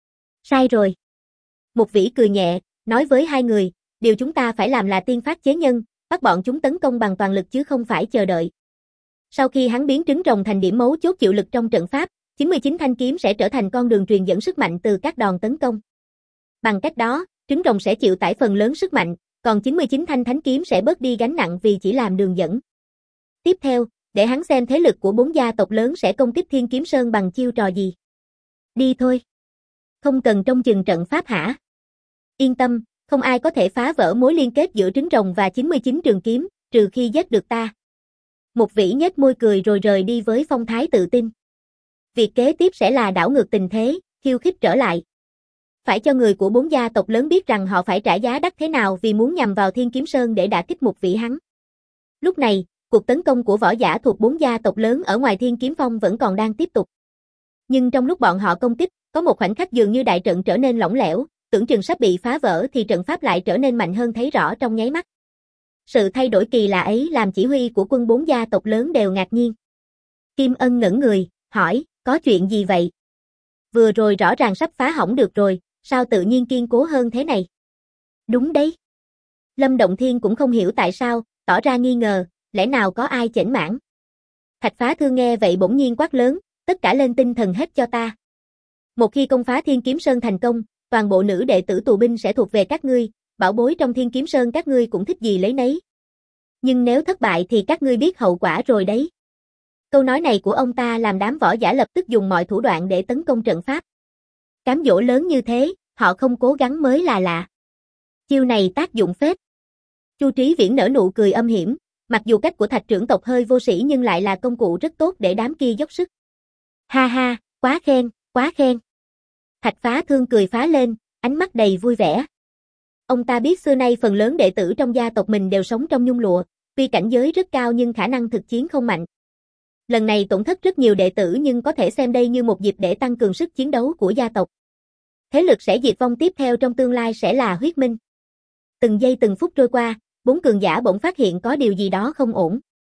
Sai rồi. Một vĩ cười nhẹ, nói với hai người, điều chúng ta phải làm là tiên phát chế nhân, bắt bọn chúng tấn công bằng toàn lực chứ không phải chờ đợi. Sau khi hắn biến trứng rồng thành điểm mấu chốt chịu lực trong trận pháp, chín mươi chín thanh kiếm sẽ trở thành con đường truyền dẫn sức mạnh từ các đòn tấn công. Bằng cách đó, trứng rồng sẽ chịu tải phần lớn sức mạnh, còn chín mươi chín thanh thánh kiếm sẽ bớt đi gánh nặng vì chỉ làm đường dẫn. Tiếp theo, để hắn xem thế lực của bốn gia tộc lớn sẽ công kích Thiên Kiếm Sơn bằng chiêu trò gì. Đi thôi. Không cần trông chừng trận pháp hả? Yên tâm, không ai có thể phá vỡ mối liên kết giữa trứng rồng và chín mươi chín trường kiếm, trừ khi giết được ta. Một vĩ nhếch môi cười rồi rời đi với phong thái tự tin. Việc kế tiếp sẽ là đảo ngược tình thế, khiêu khích trở lại. Phải cho người của bốn gia tộc lớn biết rằng họ phải trả giá đắt thế nào vì muốn nhằm vào Thiên Kiếm Sơn để đả kích một vĩ hắn. Lúc này, cuộc tấn công của võ giả thuộc bốn gia tộc lớn ở ngoài Thiên Kiếm Phong vẫn còn đang tiếp tục. Nhưng trong lúc bọn họ công kích, có một khoảnh khắc dường như đại trận trở nên lỏng lẻo, tưởng chừng sắp bị phá vỡ thì trận pháp lại trở nên mạnh hơn thấy rõ trong nháy mắt. Sự thay đổi kỳ lạ ấy làm chỉ huy của quân bốn gia tộc lớn đều ngạc nhiên. Kim Ân ngẩn người, hỏi, có chuyện gì vậy? Vừa rồi rõ ràng sắp phá hỏng được rồi, sao tự nhiên kiên cố hơn thế này? Đúng đấy. Lâm Động Thiên cũng không hiểu tại sao, tỏ ra nghi ngờ, lẽ nào có ai chểnh mảng? Thạch Phá Thương nghe vậy bỗng nhiên quát lớn, tất cả lên tinh thần hết cho ta. Một khi công phá Thiên Kiếm Sơn thành công, toàn bộ nữ đệ tử tù binh sẽ thuộc về các ngươi, bảo bối trong Thiên Kiếm Sơn các ngươi cũng thích gì lấy nấy. Nhưng nếu thất bại thì các ngươi biết hậu quả rồi đấy. Câu nói này của ông ta làm đám võ giả lập tức dùng mọi thủ đoạn để tấn công trận pháp. Cám dỗ lớn như thế, họ không cố gắng mới là lạ. Chiêu này tác dụng phết. Chu Trí Viễn nở nụ cười âm hiểm, mặc dù cách của Thạch trưởng tộc hơi vô sĩ nhưng lại là công cụ rất tốt để đám kia dốc sức. Ha ha, quá khen, quá khen. Thạch Phá Thương cười phá lên, ánh mắt đầy vui vẻ. Ông ta biết xưa nay phần lớn đệ tử trong gia tộc mình đều sống trong nhung lụa, tuy cảnh giới rất cao nhưng khả năng thực chiến không mạnh. Lần này tổn thất rất nhiều đệ tử nhưng có thể xem đây như một dịp để tăng cường sức chiến đấu của gia tộc. Thế lực sẽ diệt vong tiếp theo trong tương lai sẽ là Huyết Minh. Từng giây từng phút trôi qua, bốn cường giả bỗng phát hiện có điều gì đó không ổn.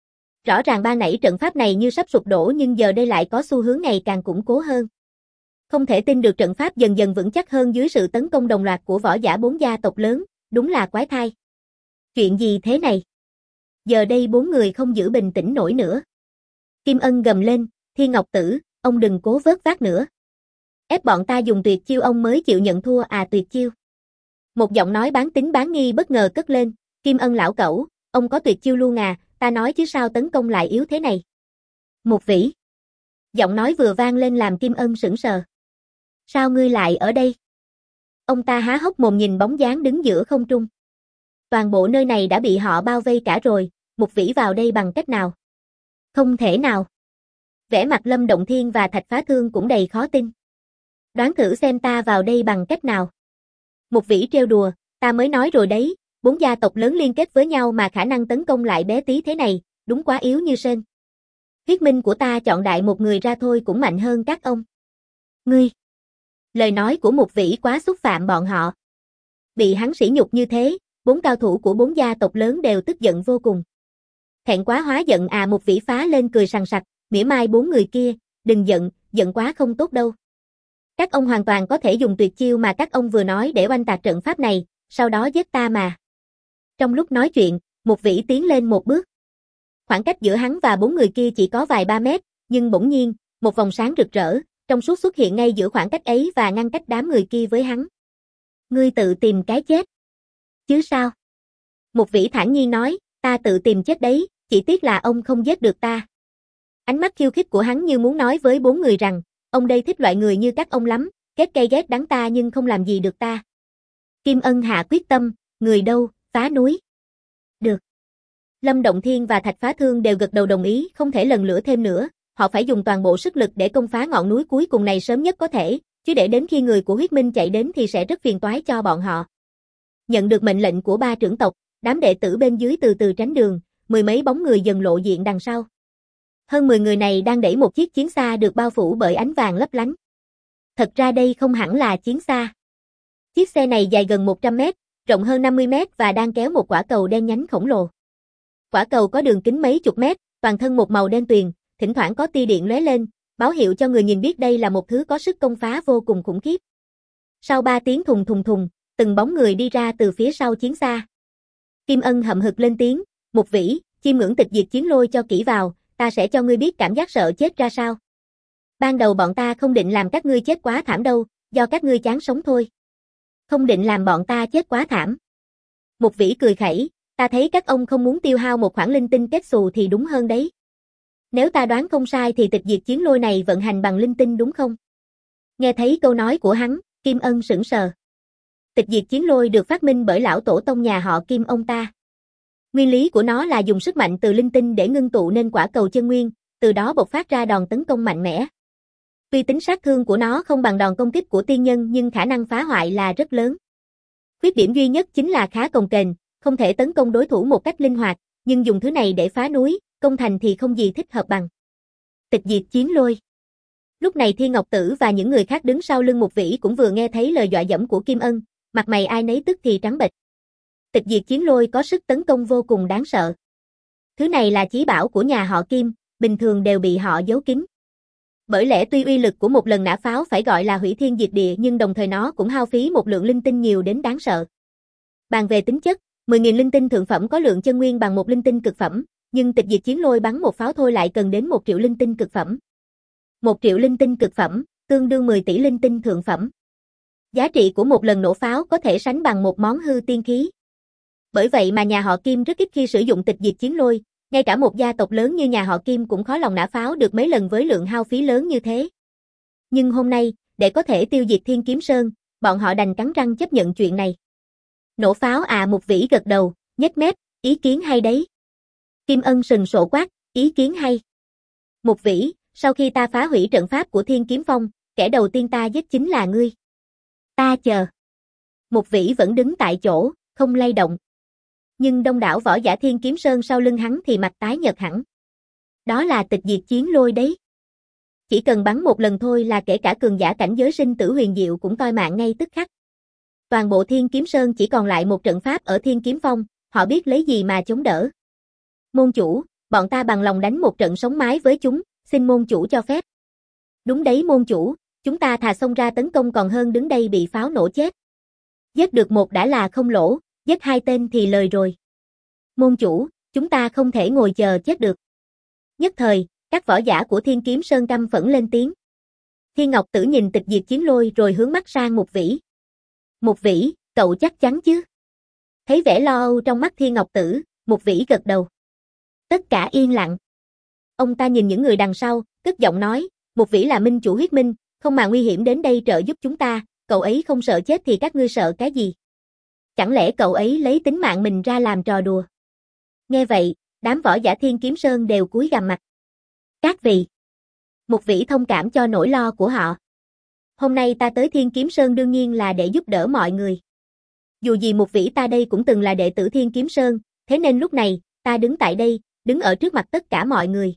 Rõ ràng ban nãy trận pháp này như sắp sụp đổ nhưng giờ đây lại có xu hướng ngày càng củng cố hơn. Không thể tin được trận pháp dần dần vững chắc hơn dưới sự tấn công đồng loạt của võ giả bốn gia tộc lớn, đúng là quái thai. Chuyện gì thế này? Giờ đây bốn người không giữ bình tĩnh nổi nữa. Kim Ân gầm lên, Thiên Ngọc Tử, ông đừng cố vớt vát nữa. Ép bọn ta dùng tuyệt chiêu ông mới chịu nhận thua à tuyệt chiêu. Một giọng nói bán tín bán nghi bất ngờ cất lên, Kim Ân lão cẩu, ông có tuyệt chiêu luôn à, ta nói chứ sao tấn công lại yếu thế này. Một vĩ. Giọng nói vừa vang lên làm Kim Ân sững sờ. Sao ngươi lại ở đây? Ông ta há hốc mồm nhìn bóng dáng đứng giữa không trung. Toàn bộ nơi này đã bị họ bao vây cả rồi, một vĩ vào đây bằng cách nào? Không thể nào. Vẻ mặt Lâm Động Thiên và Thạch Phá Thương cũng đầy khó tin. Đoán thử xem ta vào đây bằng cách nào. Một vĩ trêu đùa, ta mới nói rồi đấy, bốn gia tộc lớn liên kết với nhau mà khả năng tấn công lại bé tí thế này, đúng quá yếu như sên. Huyết Minh của ta chọn đại một người ra thôi cũng mạnh hơn các ông. Ngươi. Lời nói của một vĩ quá xúc phạm bọn họ. Bị hắn sỉ nhục như thế, bốn cao thủ của bốn gia tộc lớn đều tức giận vô cùng. Thẹn quá hóa giận à một vĩ phá lên cười sằng sặc, mỉa mai bốn người kia, đừng giận, giận quá không tốt đâu. Các ông hoàn toàn có thể dùng tuyệt chiêu mà các ông vừa nói để oanh tạc trận pháp này, sau đó giết ta mà. Trong lúc nói chuyện, một vĩ tiến lên một bước. Khoảng cách giữa hắn và bốn người kia chỉ có vài ba mét, nhưng bỗng nhiên, một vòng sáng rực rỡ, trong suốt xuất hiện ngay giữa khoảng cách ấy và ngăn cách đám người kia với hắn. Ngươi tự tìm cái chết. Chứ sao? Một vĩ thản nhiên nói, ta tự tìm chết đấy, chỉ tiếc là ông không giết được ta. Ánh mắt khiêu khích của hắn như muốn nói với bốn người rằng, ông đây thích loại người như các ông lắm, ghét cay ghét đắng ta nhưng không làm gì được ta. Kim Ân hạ quyết tâm, người đâu, phá núi. Được. Lâm Động Thiên và Thạch Phá Thương đều gật đầu đồng ý, không thể lần lữa thêm nữa, họ phải dùng toàn bộ sức lực để công phá ngọn núi cuối cùng này sớm nhất có thể, chứ để đến khi người của Huyết Minh chạy đến thì sẽ rất phiền toái cho bọn họ. Nhận được mệnh lệnh của ba trưởng tộc, đám đệ tử bên dưới từ từ tránh đường, mười mấy bóng người dần lộ diện đằng sau. Hơn mười người này đang đẩy một chiếc chiến xa được bao phủ bởi ánh vàng lấp lánh. Thật ra đây không hẳn là chiến xa. Chiếc xe này dài gần một trăm mét, rộng hơn năm mươi mét và đang kéo một quả cầu đen nhánh khổng lồ. Quả cầu có đường kính mấy chục mét, toàn thân một màu đen tuyền, thỉnh thoảng có tia điện lóe lên, báo hiệu cho người nhìn biết đây là một thứ có sức công phá vô cùng khủng khiếp. Sau ba tiếng thùng thùng thùng, từng bóng người đi ra từ phía sau chiến xa. Kim Ân hậm hực lên tiếng, Mục Vĩ, chiêm ngưỡng tịch diệt chiến lôi cho kỹ vào, ta sẽ cho ngươi biết cảm giác sợ chết ra sao. Ban đầu bọn ta không định làm các ngươi chết quá thảm đâu, do các ngươi chán sống thôi. Không định làm bọn ta chết quá thảm. Mục Vĩ cười khẩy, ta thấy các ông không muốn tiêu hao một khoản linh tinh kết xù thì đúng hơn đấy. Nếu ta đoán không sai thì tịch diệt chiến lôi này vận hành bằng linh tinh đúng không? Nghe thấy câu nói của hắn, Kim Ân sững sờ. Tịch diệt chiến lôi được phát minh bởi lão tổ tông nhà họ Kim ông ta. Nguyên lý của nó là dùng sức mạnh từ linh tinh để ngưng tụ nên quả cầu chân nguyên, từ đó bộc phát ra đòn tấn công mạnh mẽ. Tuy tính sát thương của nó không bằng đòn công kích của tiên nhân nhưng khả năng phá hoại là rất lớn. Khuyết điểm duy nhất chính là khá cồng kềnh, không thể tấn công đối thủ một cách linh hoạt, nhưng dùng thứ này để phá núi, công thành thì không gì thích hợp bằng. Tịch diệt chiến lôi. Lúc này Thiên Ngọc Tử và những người khác đứng sau lưng Mục Vĩ cũng vừa nghe thấy lời dọa dẫm của Kim Ân, mặt mày ai nấy tức thì trắng bệch. Tịch diệt chiến lôi có sức tấn công vô cùng đáng sợ. Thứ này là chí bảo của nhà họ Kim, bình thường đều bị họ giấu kín. Bởi lẽ tuy uy lực của một lần nã pháo phải gọi là hủy thiên diệt địa nhưng đồng thời nó cũng hao phí một lượng linh tinh nhiều đến đáng sợ. Bàn về tính chất, mười nghìn linh tinh thượng phẩm có lượng chân nguyên bằng một linh tinh cực phẩm, nhưng tịch diệt chiến lôi bắn một pháo thôi lại cần đến một triệu linh tinh cực phẩm. Một triệu linh tinh cực phẩm, tương đương mười tỷ linh tinh thượng phẩm. Giá trị của một lần nổ pháo có thể sánh bằng một món hư tiên khí. Bởi vậy mà nhà họ Kim rất ít khi sử dụng tịch diệt chiến lôi, ngay cả một gia tộc lớn như nhà họ Kim cũng khó lòng nã pháo được mấy lần với lượng hao phí lớn như thế. Nhưng hôm nay, để có thể tiêu diệt Thiên Kiếm Sơn, bọn họ đành cắn răng chấp nhận chuyện này. Nổ pháo à? Mục Vĩ gật đầu, nhếch mép, ý kiến hay đấy. Kim Ân sừng sộ quát, ý kiến hay. Mục Vĩ, sau khi ta phá hủy trận pháp của Thiên Kiếm Phong, kẻ đầu tiên ta giết chính là ngươi. Ta chờ. Mục Vĩ vẫn đứng tại chỗ, không lay động. Nhưng đông đảo võ giả Thiên Kiếm Sơn sau lưng hắn thì mặt tái nhợt hẳn. Đó là tịch diệt chiến lôi đấy. Chỉ cần bắn một lần thôi là kể cả cường giả cảnh giới sinh tử huyền diệu cũng toi mạng ngay tức khắc. Toàn bộ Thiên Kiếm Sơn chỉ còn lại một trận pháp ở Thiên Kiếm Phong, họ biết lấy gì mà chống đỡ. Môn chủ, bọn ta bằng lòng đánh một trận sống mái với chúng, xin môn chủ cho phép. Đúng đấy môn chủ, chúng ta thà xông ra tấn công còn hơn đứng đây bị pháo nổ chết. Giết được một đã là không lỗ, giết hai tên thì lời rồi. Môn chủ, chúng ta không thể ngồi chờ chết được. Nhất thời, các võ giả của Thiên Kiếm Sơn căm phẫn lên tiếng. Thiên Ngọc Tử nhìn tịch diệt chiến lôi rồi hướng mắt sang Mục Vĩ. Mục Vĩ, cậu chắc chắn chứ? Thấy vẻ lo âu trong mắt Thiên Ngọc Tử, Mục Vĩ gật đầu. Tất cả yên lặng. Ông ta nhìn những người đằng sau, cất giọng nói, Mục Vĩ là minh chủ huyết minh, không màng nguy hiểm đến đây trợ giúp chúng ta, cậu ấy không sợ chết thì các ngươi sợ cái gì? Chẳng lẽ cậu ấy lấy tính mạng mình ra làm trò đùa? Nghe vậy, đám võ giả Thiên Kiếm Sơn đều cúi gằm mặt. Các vị, Mục Vĩ thông cảm cho nỗi lo của họ. Hôm nay ta tới Thiên Kiếm Sơn đương nhiên là để giúp đỡ mọi người. Dù gì Mục Vĩ ta đây cũng từng là đệ tử Thiên Kiếm Sơn, thế nên lúc này, ta đứng tại đây, đứng ở trước mặt tất cả mọi người.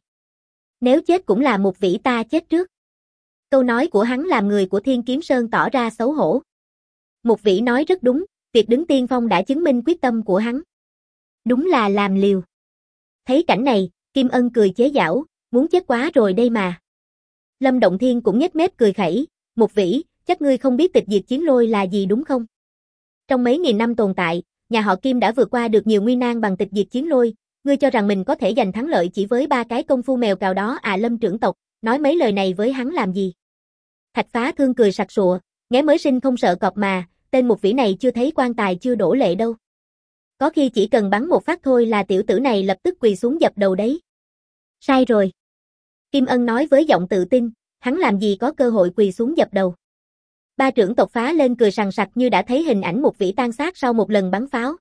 Nếu chết cũng là Mục Vĩ ta chết trước. Câu nói của hắn làm người của Thiên Kiếm Sơn tỏ ra xấu hổ. Mục Vĩ nói rất đúng, việc đứng tiên phong đã chứng minh quyết tâm của hắn. Đúng là làm liều. Thấy cảnh này, Kim Ân cười chế giễu, muốn chết quá rồi đây mà. Lâm Động Thiên cũng nhếch mép cười khẩy, Mục Vĩ, chắc ngươi không biết tịch diệt chiến lôi là gì đúng không? Trong mấy nghìn năm tồn tại, nhà họ Kim đã vượt qua được nhiều nguy nan bằng tịch diệt chiến lôi, ngươi cho rằng mình có thể giành thắng lợi chỉ với ba cái công phu mèo cào đó à? Lâm trưởng tộc, nói mấy lời này với hắn làm gì? Thạch Phá Thương cười sặc sụa, nghé mới sinh không sợ cọp mà, tên Mục Vĩ này chưa thấy quan tài chưa đổ lệ đâu. Có khi chỉ cần bắn một phát thôi là tiểu tử này lập tức quỳ xuống dập đầu đấy. Sai rồi. Kim Ân nói với giọng tự tin, hắn làm gì có cơ hội quỳ xuống dập đầu. Ba trưởng tộc Phá lên cười sằng sặc như đã thấy hình ảnh Mục Vĩ tan xác sau một lần bắn pháo.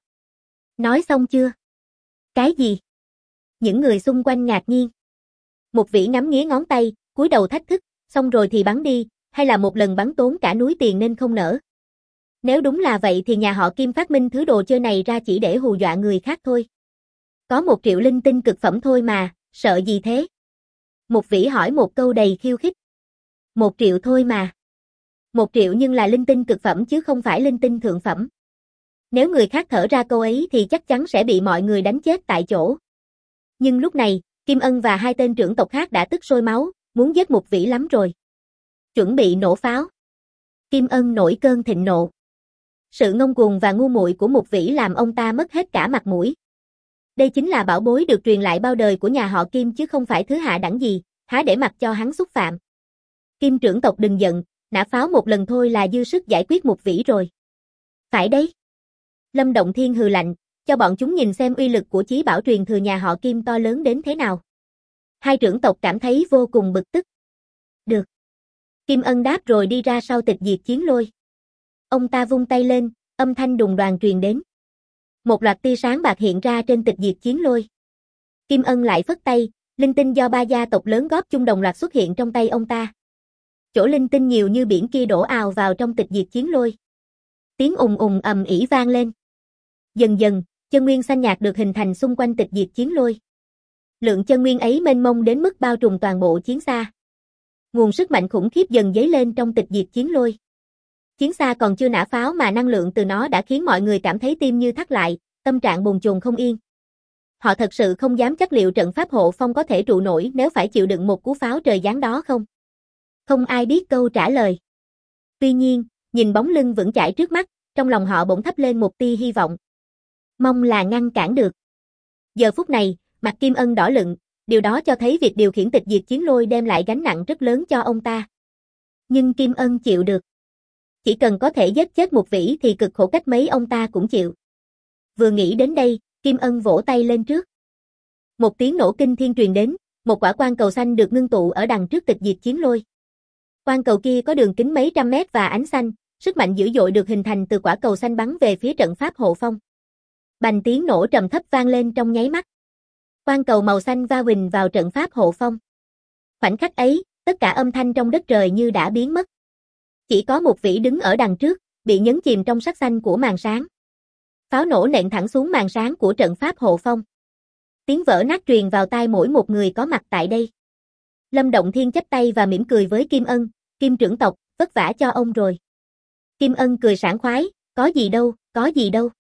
Nói xong chưa? Cái gì? Những người xung quanh ngạc nhiên. Mục Vĩ ngắm nghía ngón tay, cúi đầu thách thức, xong rồi thì bắn đi, hay là một lần bắn tốn cả núi tiền nên không nỡ. Nếu đúng là vậy thì nhà họ Kim phát minh thứ đồ chơi này ra chỉ để hù dọa người khác thôi. Có một triệu linh tinh cực phẩm thôi mà, sợ gì thế? Mục Vĩ hỏi một câu đầy khiêu khích. Một triệu thôi mà. Một triệu nhưng là linh tinh cực phẩm chứ không phải linh tinh thượng phẩm. Nếu người khác thở ra câu ấy thì chắc chắn sẽ bị mọi người đánh chết tại chỗ. Nhưng lúc này, Kim Ân và hai tên trưởng tộc khác đã tức sôi máu, muốn giết Mục Vĩ lắm rồi. Chuẩn bị nổ pháo. Kim Ân nổi cơn thịnh nộ. Sự ngông cuồng và ngu muội của Mục Vĩ làm ông ta mất hết cả mặt mũi. Đây chính là bảo bối được truyền lại bao đời của nhà họ Kim chứ không phải thứ hạ đẳng gì, há để mặc cho hắn xúc phạm. Kim trưởng tộc đừng giận, nã pháo một lần thôi là dư sức giải quyết Mục Vĩ rồi. Phải đấy. Lâm Động Thiên hừ lạnh, cho bọn chúng nhìn xem uy lực của chí bảo truyền thừa nhà họ Kim to lớn đến thế nào. Hai trưởng tộc cảm thấy vô cùng bực tức. Được. Kim Ân đáp rồi đi ra sau tịch diệt chiến lôi. Ông ta vung tay lên, âm thanh đùng đoàng truyền đến. Một loạt tia sáng bạc hiện ra trên tịch diệt chiến lôi. Kim Ân lại phất tay, linh tinh do ba gia tộc lớn góp chung đồng loạt xuất hiện trong tay ông ta. Chỗ linh tinh nhiều như biển kia đổ ào vào trong tịch diệt chiến lôi. Tiếng ùng ùng ầm ĩ vang lên. Dần dần, chân nguyên xanh nhạt được hình thành xung quanh tịch diệt chiến lôi. Lượng chân nguyên ấy mênh mông đến mức bao trùm toàn bộ chiến xa. Nguồn sức mạnh khủng khiếp dần dấy lên trong tịch diệt chiến lôi. Chiến xa còn chưa nã pháo mà năng lượng từ nó đã khiến mọi người cảm thấy tim như thắt lại, tâm trạng bồn chồn không yên. Họ thật sự không dám chắc liệu trận pháp hộ phong có thể trụ nổi nếu phải chịu đựng một cú pháo trời giáng đó không. Không ai biết câu trả lời. Tuy nhiên, nhìn bóng lưng vững chãi trước mắt, trong lòng họ bỗng thắp lên một tia hy vọng. Mong là ngăn cản được. Giờ phút này, mặt Kim Ân đỏ lựng, điều đó cho thấy việc điều khiển tịch diệt chiến lôi đem lại gánh nặng rất lớn cho ông ta. Nhưng Kim Ân chịu được. Chỉ cần có thể giết chết Mục Vĩ thì cực khổ cách mấy ông ta cũng chịu. Vừa nghĩ đến đây, Kim Ân vỗ tay lên trước. Một tiếng nổ kinh thiên truyền đến, một quả quang cầu xanh được ngưng tụ ở đằng trước tịch diệt chiến lôi. Quang cầu kia có đường kính mấy trăm mét và ánh xanh, sức mạnh dữ dội được hình thành từ quả cầu xanh bắn về phía trận pháp hộ phong. Bành tiếng nổ trầm thấp vang lên trong nháy mắt. Quang cầu màu xanh va huỳnh vào trận pháp hộ phong. Khoảnh khắc ấy, tất cả âm thanh trong đất trời như đã biến mất. Chỉ có Mục Vĩ đứng ở đằng trước, bị nhấn chìm trong sắc xanh của màn sáng. Pháo nổ nện thẳng xuống màn sáng của trận pháp hộ phong. Tiếng vỡ nát truyền vào tai mỗi một người có mặt tại đây. Lâm Động Thiên chắp tay và mỉm cười với Kim Ân, Kim trưởng tộc, vất vả cho ông rồi. Kim Ân cười sảng khoái, có gì đâu, có gì đâu.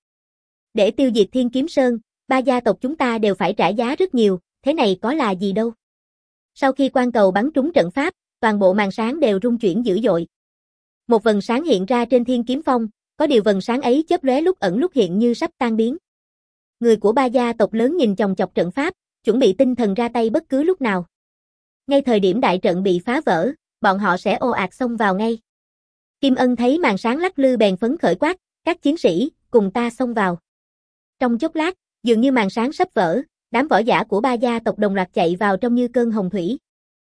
Để tiêu diệt Thiên Kiếm Sơn, ba gia tộc chúng ta đều phải trả giá rất nhiều, thế này có là gì đâu. Sau khi quang cầu bắn trúng trận pháp, toàn bộ màn sáng đều rung chuyển dữ dội. Một vầng sáng hiện ra trên Thiên Kiếm Phong, có điều vầng sáng ấy chớp lóe lúc ẩn lúc hiện như sắp tan biến. Người của ba gia tộc lớn nhìn chòng chọc trận pháp, chuẩn bị tinh thần ra tay bất cứ lúc nào. Ngay thời điểm đại trận bị phá vỡ, bọn họ sẽ ồ ạt xông vào ngay. Kim Ân thấy màn sáng lắc lư bèn phấn khởi quát, các chiến sĩ, cùng ta xông vào. Trong chốc lát, dường như màn sáng sắp vỡ, đám võ giả của ba gia tộc đồng loạt chạy vào trong như cơn hồng thủy.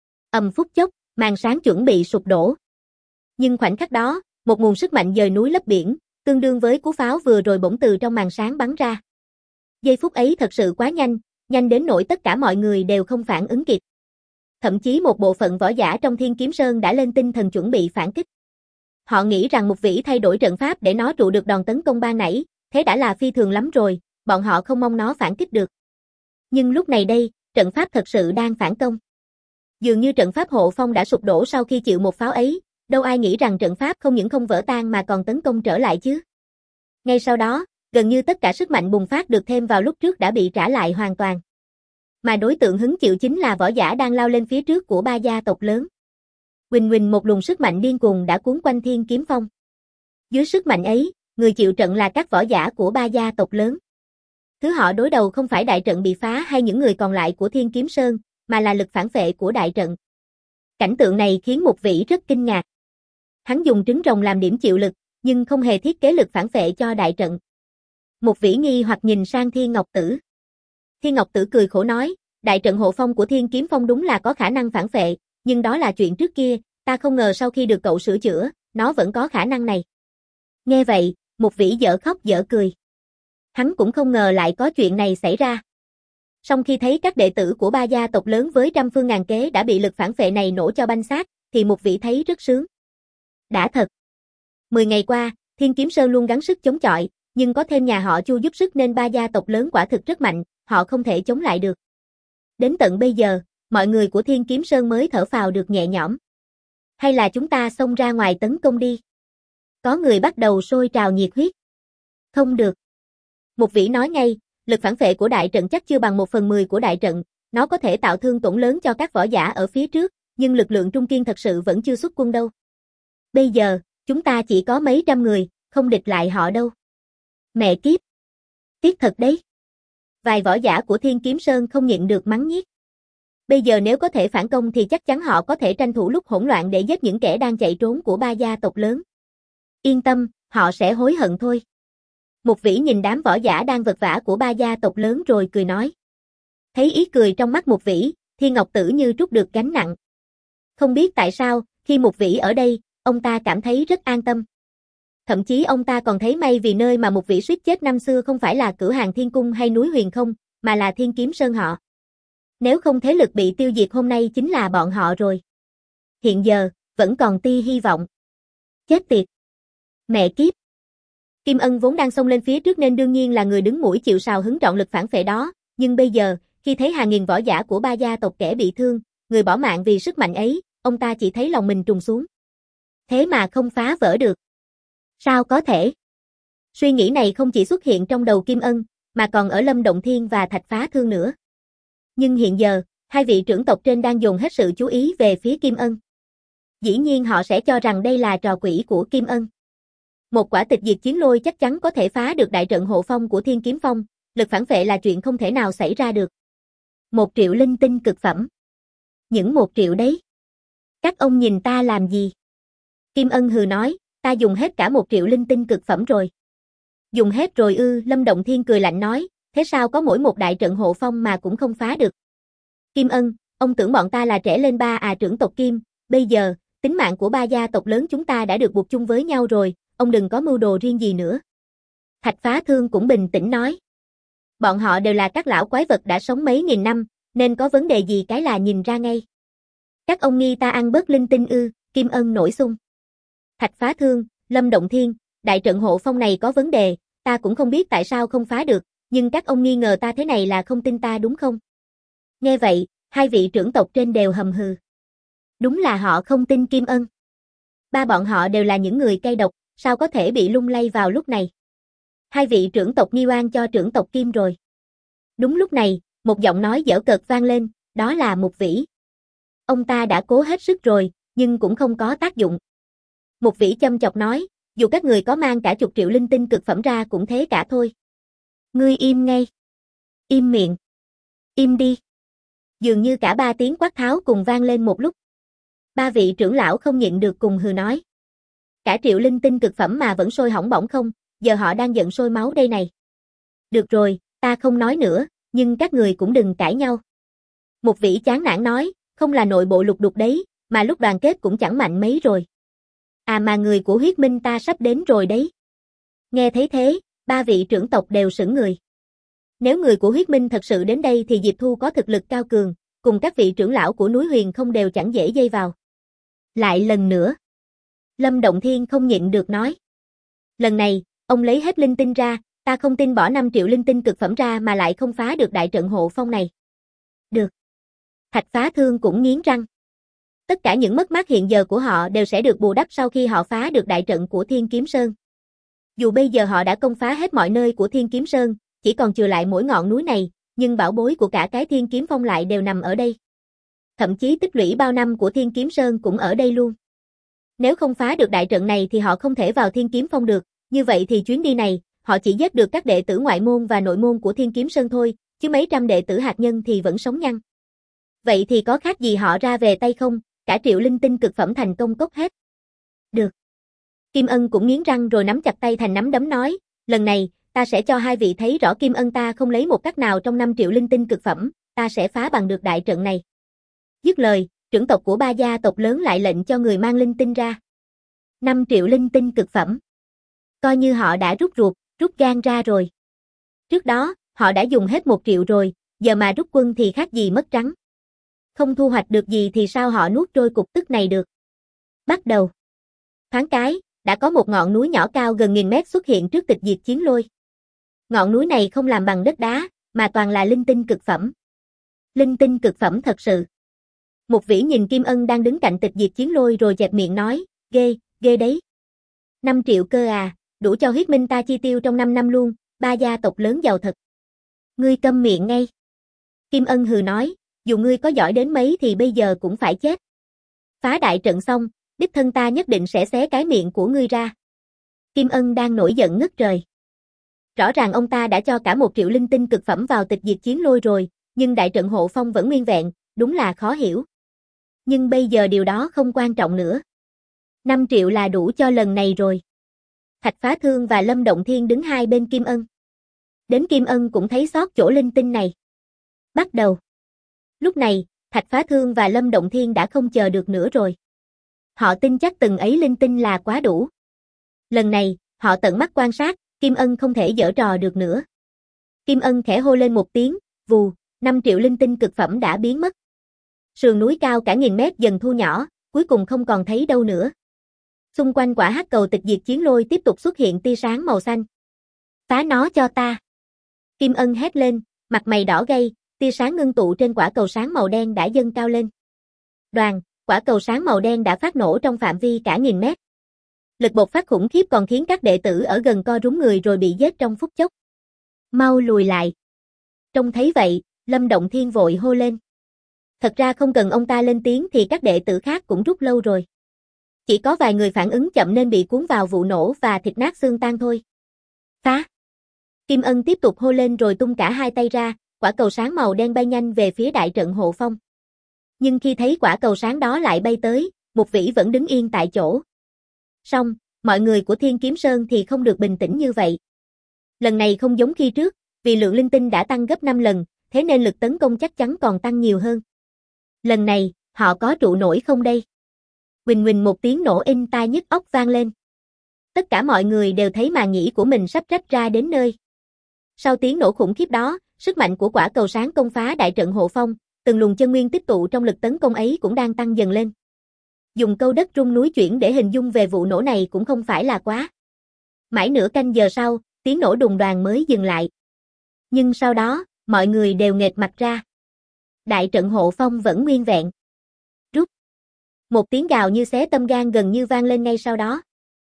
Ầm phút chốc, màn sáng chuẩn bị sụp đổ. Nhưng khoảnh khắc đó, một nguồn sức mạnh dời núi lấp biển, tương đương với cú pháo vừa rồi bỗng từ trong màn sáng bắn ra. Giây phút ấy thật sự quá nhanh, nhanh đến nỗi tất cả mọi người đều không phản ứng kịp. Thậm chí một bộ phận võ giả trong Thiên Kiếm Sơn đã lên tinh thần chuẩn bị phản kích. Họ nghĩ rằng Mục Vĩ thay đổi trận pháp để nó trụ được đòn tấn công ban nãy, thế đã là phi thường lắm rồi, bọn họ không mong nó phản kích được. Nhưng lúc này đây, trận pháp thật sự đang phản công. Dường như trận pháp hộ phong đã sụp đổ sau khi chịu một pháo ấy, đâu ai nghĩ rằng trận pháp không những không vỡ tan mà còn tấn công trở lại chứ. Ngay sau đó, gần như tất cả sức mạnh bùng phát được thêm vào lúc trước đã bị trả lại hoàn toàn. Mà đối tượng hứng chịu chính là võ giả đang lao lên phía trước của ba gia tộc lớn. Huỳnh huỳnh một luồng sức mạnh điên cuồng đã cuốn quanh Thiên Kiếm Phong. Dưới sức mạnh ấy, người chịu trận là các võ giả của ba gia tộc lớn. Thứ họ đối đầu không phải đại trận bị phá hay những người còn lại của Thiên Kiếm Sơn, mà là lực phản phệ của đại trận. Cảnh tượng này khiến Mục Vĩ rất kinh ngạc. Hắn dùng trứng rồng làm điểm chịu lực, nhưng không hề thiết kế lực phản phệ cho đại trận. Mục Vĩ nghi hoặc nhìn sang Thiên Ngọc Tử. Thiên Ngọc Tử cười khổ nói, đại trận hộ phong của Thiên Kiếm Phong đúng là có khả năng phản phệ, nhưng đó là chuyện trước kia, ta không ngờ sau khi được cậu sửa chữa, nó vẫn có khả năng này. Nghe vậy, Mục Vĩ dở khóc dở cười. Hắn cũng không ngờ lại có chuyện này xảy ra. Song khi thấy các đệ tử của ba gia tộc lớn với trăm phương ngàn kế đã bị lực phản phệ này nổ cho banh xác, thì Mục Vĩ thấy rất sướng. Đã thật. Mười ngày qua, Thiên Kiếm Sơn luôn gắng sức chống chọi, nhưng có thêm nhà họ Chu giúp sức nên ba gia tộc lớn quả thực rất mạnh, họ không thể chống lại được. Đến tận bây giờ, mọi người của Thiên Kiếm Sơn mới thở phào được nhẹ nhõm. Hay là chúng ta xông ra ngoài tấn công đi? Có người bắt đầu sôi trào nhiệt huyết. Không được. Mục Vĩ nói ngay, lực phản phệ của đại trận chắc chưa bằng một phần mười của đại trận, nó có thể tạo thương tổn lớn cho các võ giả ở phía trước, nhưng lực lượng trung kiên thật sự vẫn chưa xuất quân đâu. Bây giờ, chúng ta chỉ có mấy trăm người, không địch lại họ đâu. Mẹ kiếp. Tiếc thật đấy. Vài võ giả của Thiên Kiếm Sơn không nhịn được mắng nhiếc. Bây giờ nếu có thể phản công thì chắc chắn họ có thể tranh thủ lúc hỗn loạn để giết những kẻ đang chạy trốn của ba gia tộc lớn. Yên tâm, họ sẽ hối hận thôi. Mục Vĩ nhìn đám võ giả đang vật vã của ba gia tộc lớn rồi cười nói. Thấy ý cười trong mắt Mục Vĩ, Thiên Ngọc Tử như trút được gánh nặng. Không biết tại sao, khi Mục Vĩ ở đây, ông ta cảm thấy rất an tâm. Thậm chí ông ta còn thấy may vì nơi mà Mục Vĩ suýt chết năm xưa không phải là Cửu Hàng Thiên Cung hay núi Huyền Không, mà là Thiên Kiếm Sơn họ. Nếu không thế lực bị tiêu diệt hôm nay chính là bọn họ rồi. Hiện giờ, vẫn còn tia hy vọng. Chết tiệt. Mẹ kiếp. Kim Ân vốn đang xông lên phía trước nên đương nhiên là người đứng mũi chịu sào hứng trọn lực phản phệ đó, nhưng bây giờ, khi thấy hàng nghìn võ giả của ba gia tộc kẻ bị thương, người bỏ mạng vì sức mạnh ấy, ông ta chỉ thấy lòng mình trùng xuống. Thế mà không phá vỡ được. Sao có thể? Suy nghĩ này không chỉ xuất hiện trong đầu Kim Ân, mà còn ở Lâm Động Thiên và Thạch Phá Thương nữa. Nhưng hiện giờ, hai vị trưởng tộc trên đang dồn hết sự chú ý về phía Kim Ân. Dĩ nhiên họ sẽ cho rằng đây là trò quỷ của Kim Ân. Một quả tịch diệt chiến lôi chắc chắn có thể phá được đại trận hộ phong của Thiên Kiếm Phong, lực phản phệ là chuyện không thể nào xảy ra được. Một triệu linh tinh cực phẩm. Những một triệu đấy. Các ông nhìn ta làm gì? Kim Ân hừ nói, ta dùng hết cả một triệu linh tinh cực phẩm rồi. Dùng hết rồi ư? Lâm Động Thiên cười lạnh nói, thế sao có mỗi một đại trận hộ phong mà cũng không phá được? Kim Ân, ông tưởng bọn ta là trẻ lên ba à trưởng tộc Kim, bây giờ, tính mạng của ba gia tộc lớn chúng ta đã được buộc chung với nhau rồi, ông đừng có mưu đồ riêng gì nữa. Thạch Phá Thương cũng bình tĩnh nói. Bọn họ đều là các lão quái vật đã sống mấy nghìn năm, nên có vấn đề gì cái là nhìn ra ngay. Các ông nghi ta ăn bớt linh tinh ư? Kim Ân nổi xung. Thạch Phá Thương, Lâm Động Thiên, đại trận hộ phong này có vấn đề, ta cũng không biết tại sao không phá được, nhưng các ông nghi ngờ ta thế này là không tin ta đúng không? Nghe vậy, hai vị trưởng tộc trên đều hầm hừ. Đúng là họ không tin Kim Ân. Ba bọn họ đều là những người cay độc, sao có thể bị lung lay vào lúc này? Hai vị trưởng tộc nghi oan cho trưởng tộc Kim rồi. Đúng lúc này, một giọng nói dở cợt vang lên, đó là Mục Vĩ. Ông ta đã cố hết sức rồi, nhưng cũng không có tác dụng. Mục Vĩ châm chọc nói, dù các người có mang cả chục triệu linh tinh cực phẩm ra cũng thế cả thôi. Ngươi im ngay. Im miệng. Im đi. Dường như cả ba tiếng quát tháo cùng vang lên một lúc. Ba vị trưởng lão không nhịn được cùng hừ nói. Cả triệu linh tinh cực phẩm mà vẫn sôi hỏng bỏng không, giờ họ đang giận sôi máu đây này. Được rồi, ta không nói nữa, nhưng các người cũng đừng cãi nhau. Mục Vĩ chán nản nói, không là nội bộ lục đục đấy, mà lúc đoàn kết cũng chẳng mạnh mấy rồi. À mà người của huyết minh ta sắp đến rồi đấy. Nghe thấy thế, ba vị trưởng tộc đều sững người. Nếu người của huyết minh thật sự đến đây thì Diệp Thu có thực lực cao cường, cùng các vị trưởng lão của núi Huyền không đều chẳng dễ dây vào. Lại lần nữa. Lâm Động Thiên không nhịn được nói. Lần này, ông lấy hết linh tinh ra, ta không tin bỏ năm triệu linh tinh cực phẩm ra mà lại không phá được đại trận hộ phong này. Được. Thạch Phá Thương cũng nghiến răng. Tất cả những mất mát hiện giờ của họ đều sẽ được bù đắp sau khi họ phá được đại trận của Thiên Kiếm Sơn. Dù bây giờ họ đã công phá hết mọi nơi của Thiên Kiếm Sơn, chỉ còn chừa lại mỗi ngọn núi này, nhưng bảo bối của cả cái Thiên Kiếm Phong lại đều nằm ở đây. Thậm chí tích lũy bao năm của Thiên Kiếm Sơn cũng ở đây luôn. Nếu không phá được đại trận này thì họ không thể vào Thiên Kiếm Phong được, như vậy thì chuyến đi này, họ chỉ giết được các đệ tử ngoại môn và nội môn của Thiên Kiếm Sơn thôi, chứ mấy trăm đệ tử hạt nhân thì vẫn sống nhăn. Vậy thì có khác gì họ ra về tay không, cả triệu linh tinh cực phẩm thành công cốc hết. Được. Kim Ân cũng nghiến răng rồi nắm chặt tay thành nắm đấm nói, lần này, ta sẽ cho hai vị thấy rõ Kim Ân ta không lấy một cách nào trong năm triệu linh tinh cực phẩm, ta sẽ phá bằng được đại trận này. Dứt lời, trưởng tộc của ba gia tộc lớn lại lệnh cho người mang linh tinh ra. năm triệu linh tinh cực phẩm. Coi như họ đã rút ruột, rút gan ra rồi. Trước đó, họ đã dùng hết một triệu rồi, giờ mà rút quân thì khác gì mất trắng. Không thu hoạch được gì thì sao họ nuốt trôi cục tức này được. Bắt đầu. Thoáng cái, đã có một ngọn núi nhỏ cao gần nghìn mét xuất hiện trước tịch diệt chiến lôi. Ngọn núi này không làm bằng đất đá, mà toàn là linh tinh cực phẩm. Linh tinh cực phẩm thật sự. Mục Vĩ nhìn Kim Ân đang đứng cạnh tịch diệt chiến lôi rồi dẹp miệng nói, ghê, ghê đấy. năm triệu cơ à, đủ cho huyết minh ta chi tiêu trong năm năm luôn, ba gia tộc lớn giàu thật. Ngươi câm miệng ngay. Kim Ân hừ nói, dù ngươi có giỏi đến mấy thì bây giờ cũng phải chết. Phá đại trận xong, đích thân ta nhất định sẽ xé cái miệng của ngươi ra. Kim Ân đang nổi giận ngất trời. Rõ ràng ông ta đã cho cả một triệu linh tinh cực phẩm vào tịch diệt chiến lôi rồi, nhưng đại trận hộ phong vẫn nguyên vẹn, đúng là khó hiểu. Nhưng bây giờ điều đó không quan trọng nữa. năm triệu là đủ cho lần này rồi. Thạch Phá Thương và Lâm Động Thiên đứng hai bên Kim Ân. Đến Kim Ân cũng thấy xót chỗ linh tinh này. Bắt đầu. Lúc này, Thạch Phá Thương và Lâm Động Thiên đã không chờ được nữa rồi. Họ tin chắc từng ấy linh tinh là quá đủ. Lần này, họ tận mắt quan sát, Kim Ân không thể giở trò được nữa. Kim Ân khẽ hô lên một tiếng, vù, năm triệu linh tinh cực phẩm đã biến mất. Sườn núi cao cả nghìn mét dần thu nhỏ, cuối cùng không còn thấy đâu nữa. Xung quanh quả hắc cầu tịch diệt chiến lôi tiếp tục xuất hiện tia sáng màu xanh. Phá nó cho ta. Kim Ân hét lên, mặt mày đỏ gay, tia sáng ngưng tụ trên quả cầu sáng màu đen đã dâng cao lên. Đoàn, quả cầu sáng màu đen đã phát nổ trong phạm vi cả nghìn mét. Lực bộc phát khủng khiếp còn khiến các đệ tử ở gần co rúm người rồi bị giết trong phút chốc. Mau lùi lại. Trông thấy vậy, Lâm Động Thiên vội hô lên. Thật ra không cần ông ta lên tiếng thì các đệ tử khác cũng rút lâu rồi. Chỉ có vài người phản ứng chậm nên bị cuốn vào vụ nổ và thịt nát xương tan thôi. Phá! Kim Ân tiếp tục hô lên rồi tung cả hai tay ra, quả cầu sáng màu đen bay nhanh về phía đại trận hộ phong. Nhưng khi thấy quả cầu sáng đó lại bay tới, Mục Vĩ vẫn đứng yên tại chỗ. Song, mọi người của Thiên Kiếm Sơn thì không được bình tĩnh như vậy. Lần này không giống khi trước, vì lượng linh tinh đã tăng gấp năm lần, thế nên lực tấn công chắc chắn còn tăng nhiều hơn. Lần này, họ có trụ nổi không đây? Huỳnh huỳnh một tiếng nổ inh tai nhức óc vang lên. Tất cả mọi người đều thấy màn nhĩ của mình sắp rách ra đến nơi. Sau tiếng nổ khủng khiếp đó, sức mạnh của quả cầu sáng công phá đại trận hộ phong, từng luồng chân nguyên tích tụ trong lực tấn công ấy cũng đang tăng dần lên. Dùng câu đất rung núi chuyển để hình dung về vụ nổ này cũng không phải là quá. Mãi nửa canh giờ sau, tiếng nổ đùng đoàng mới dừng lại. Nhưng sau đó, mọi người đều nghệt mặt ra. Đại trận hộ phong vẫn nguyên vẹn. Rút. Một tiếng gào như xé tâm gan gần như vang lên ngay sau đó.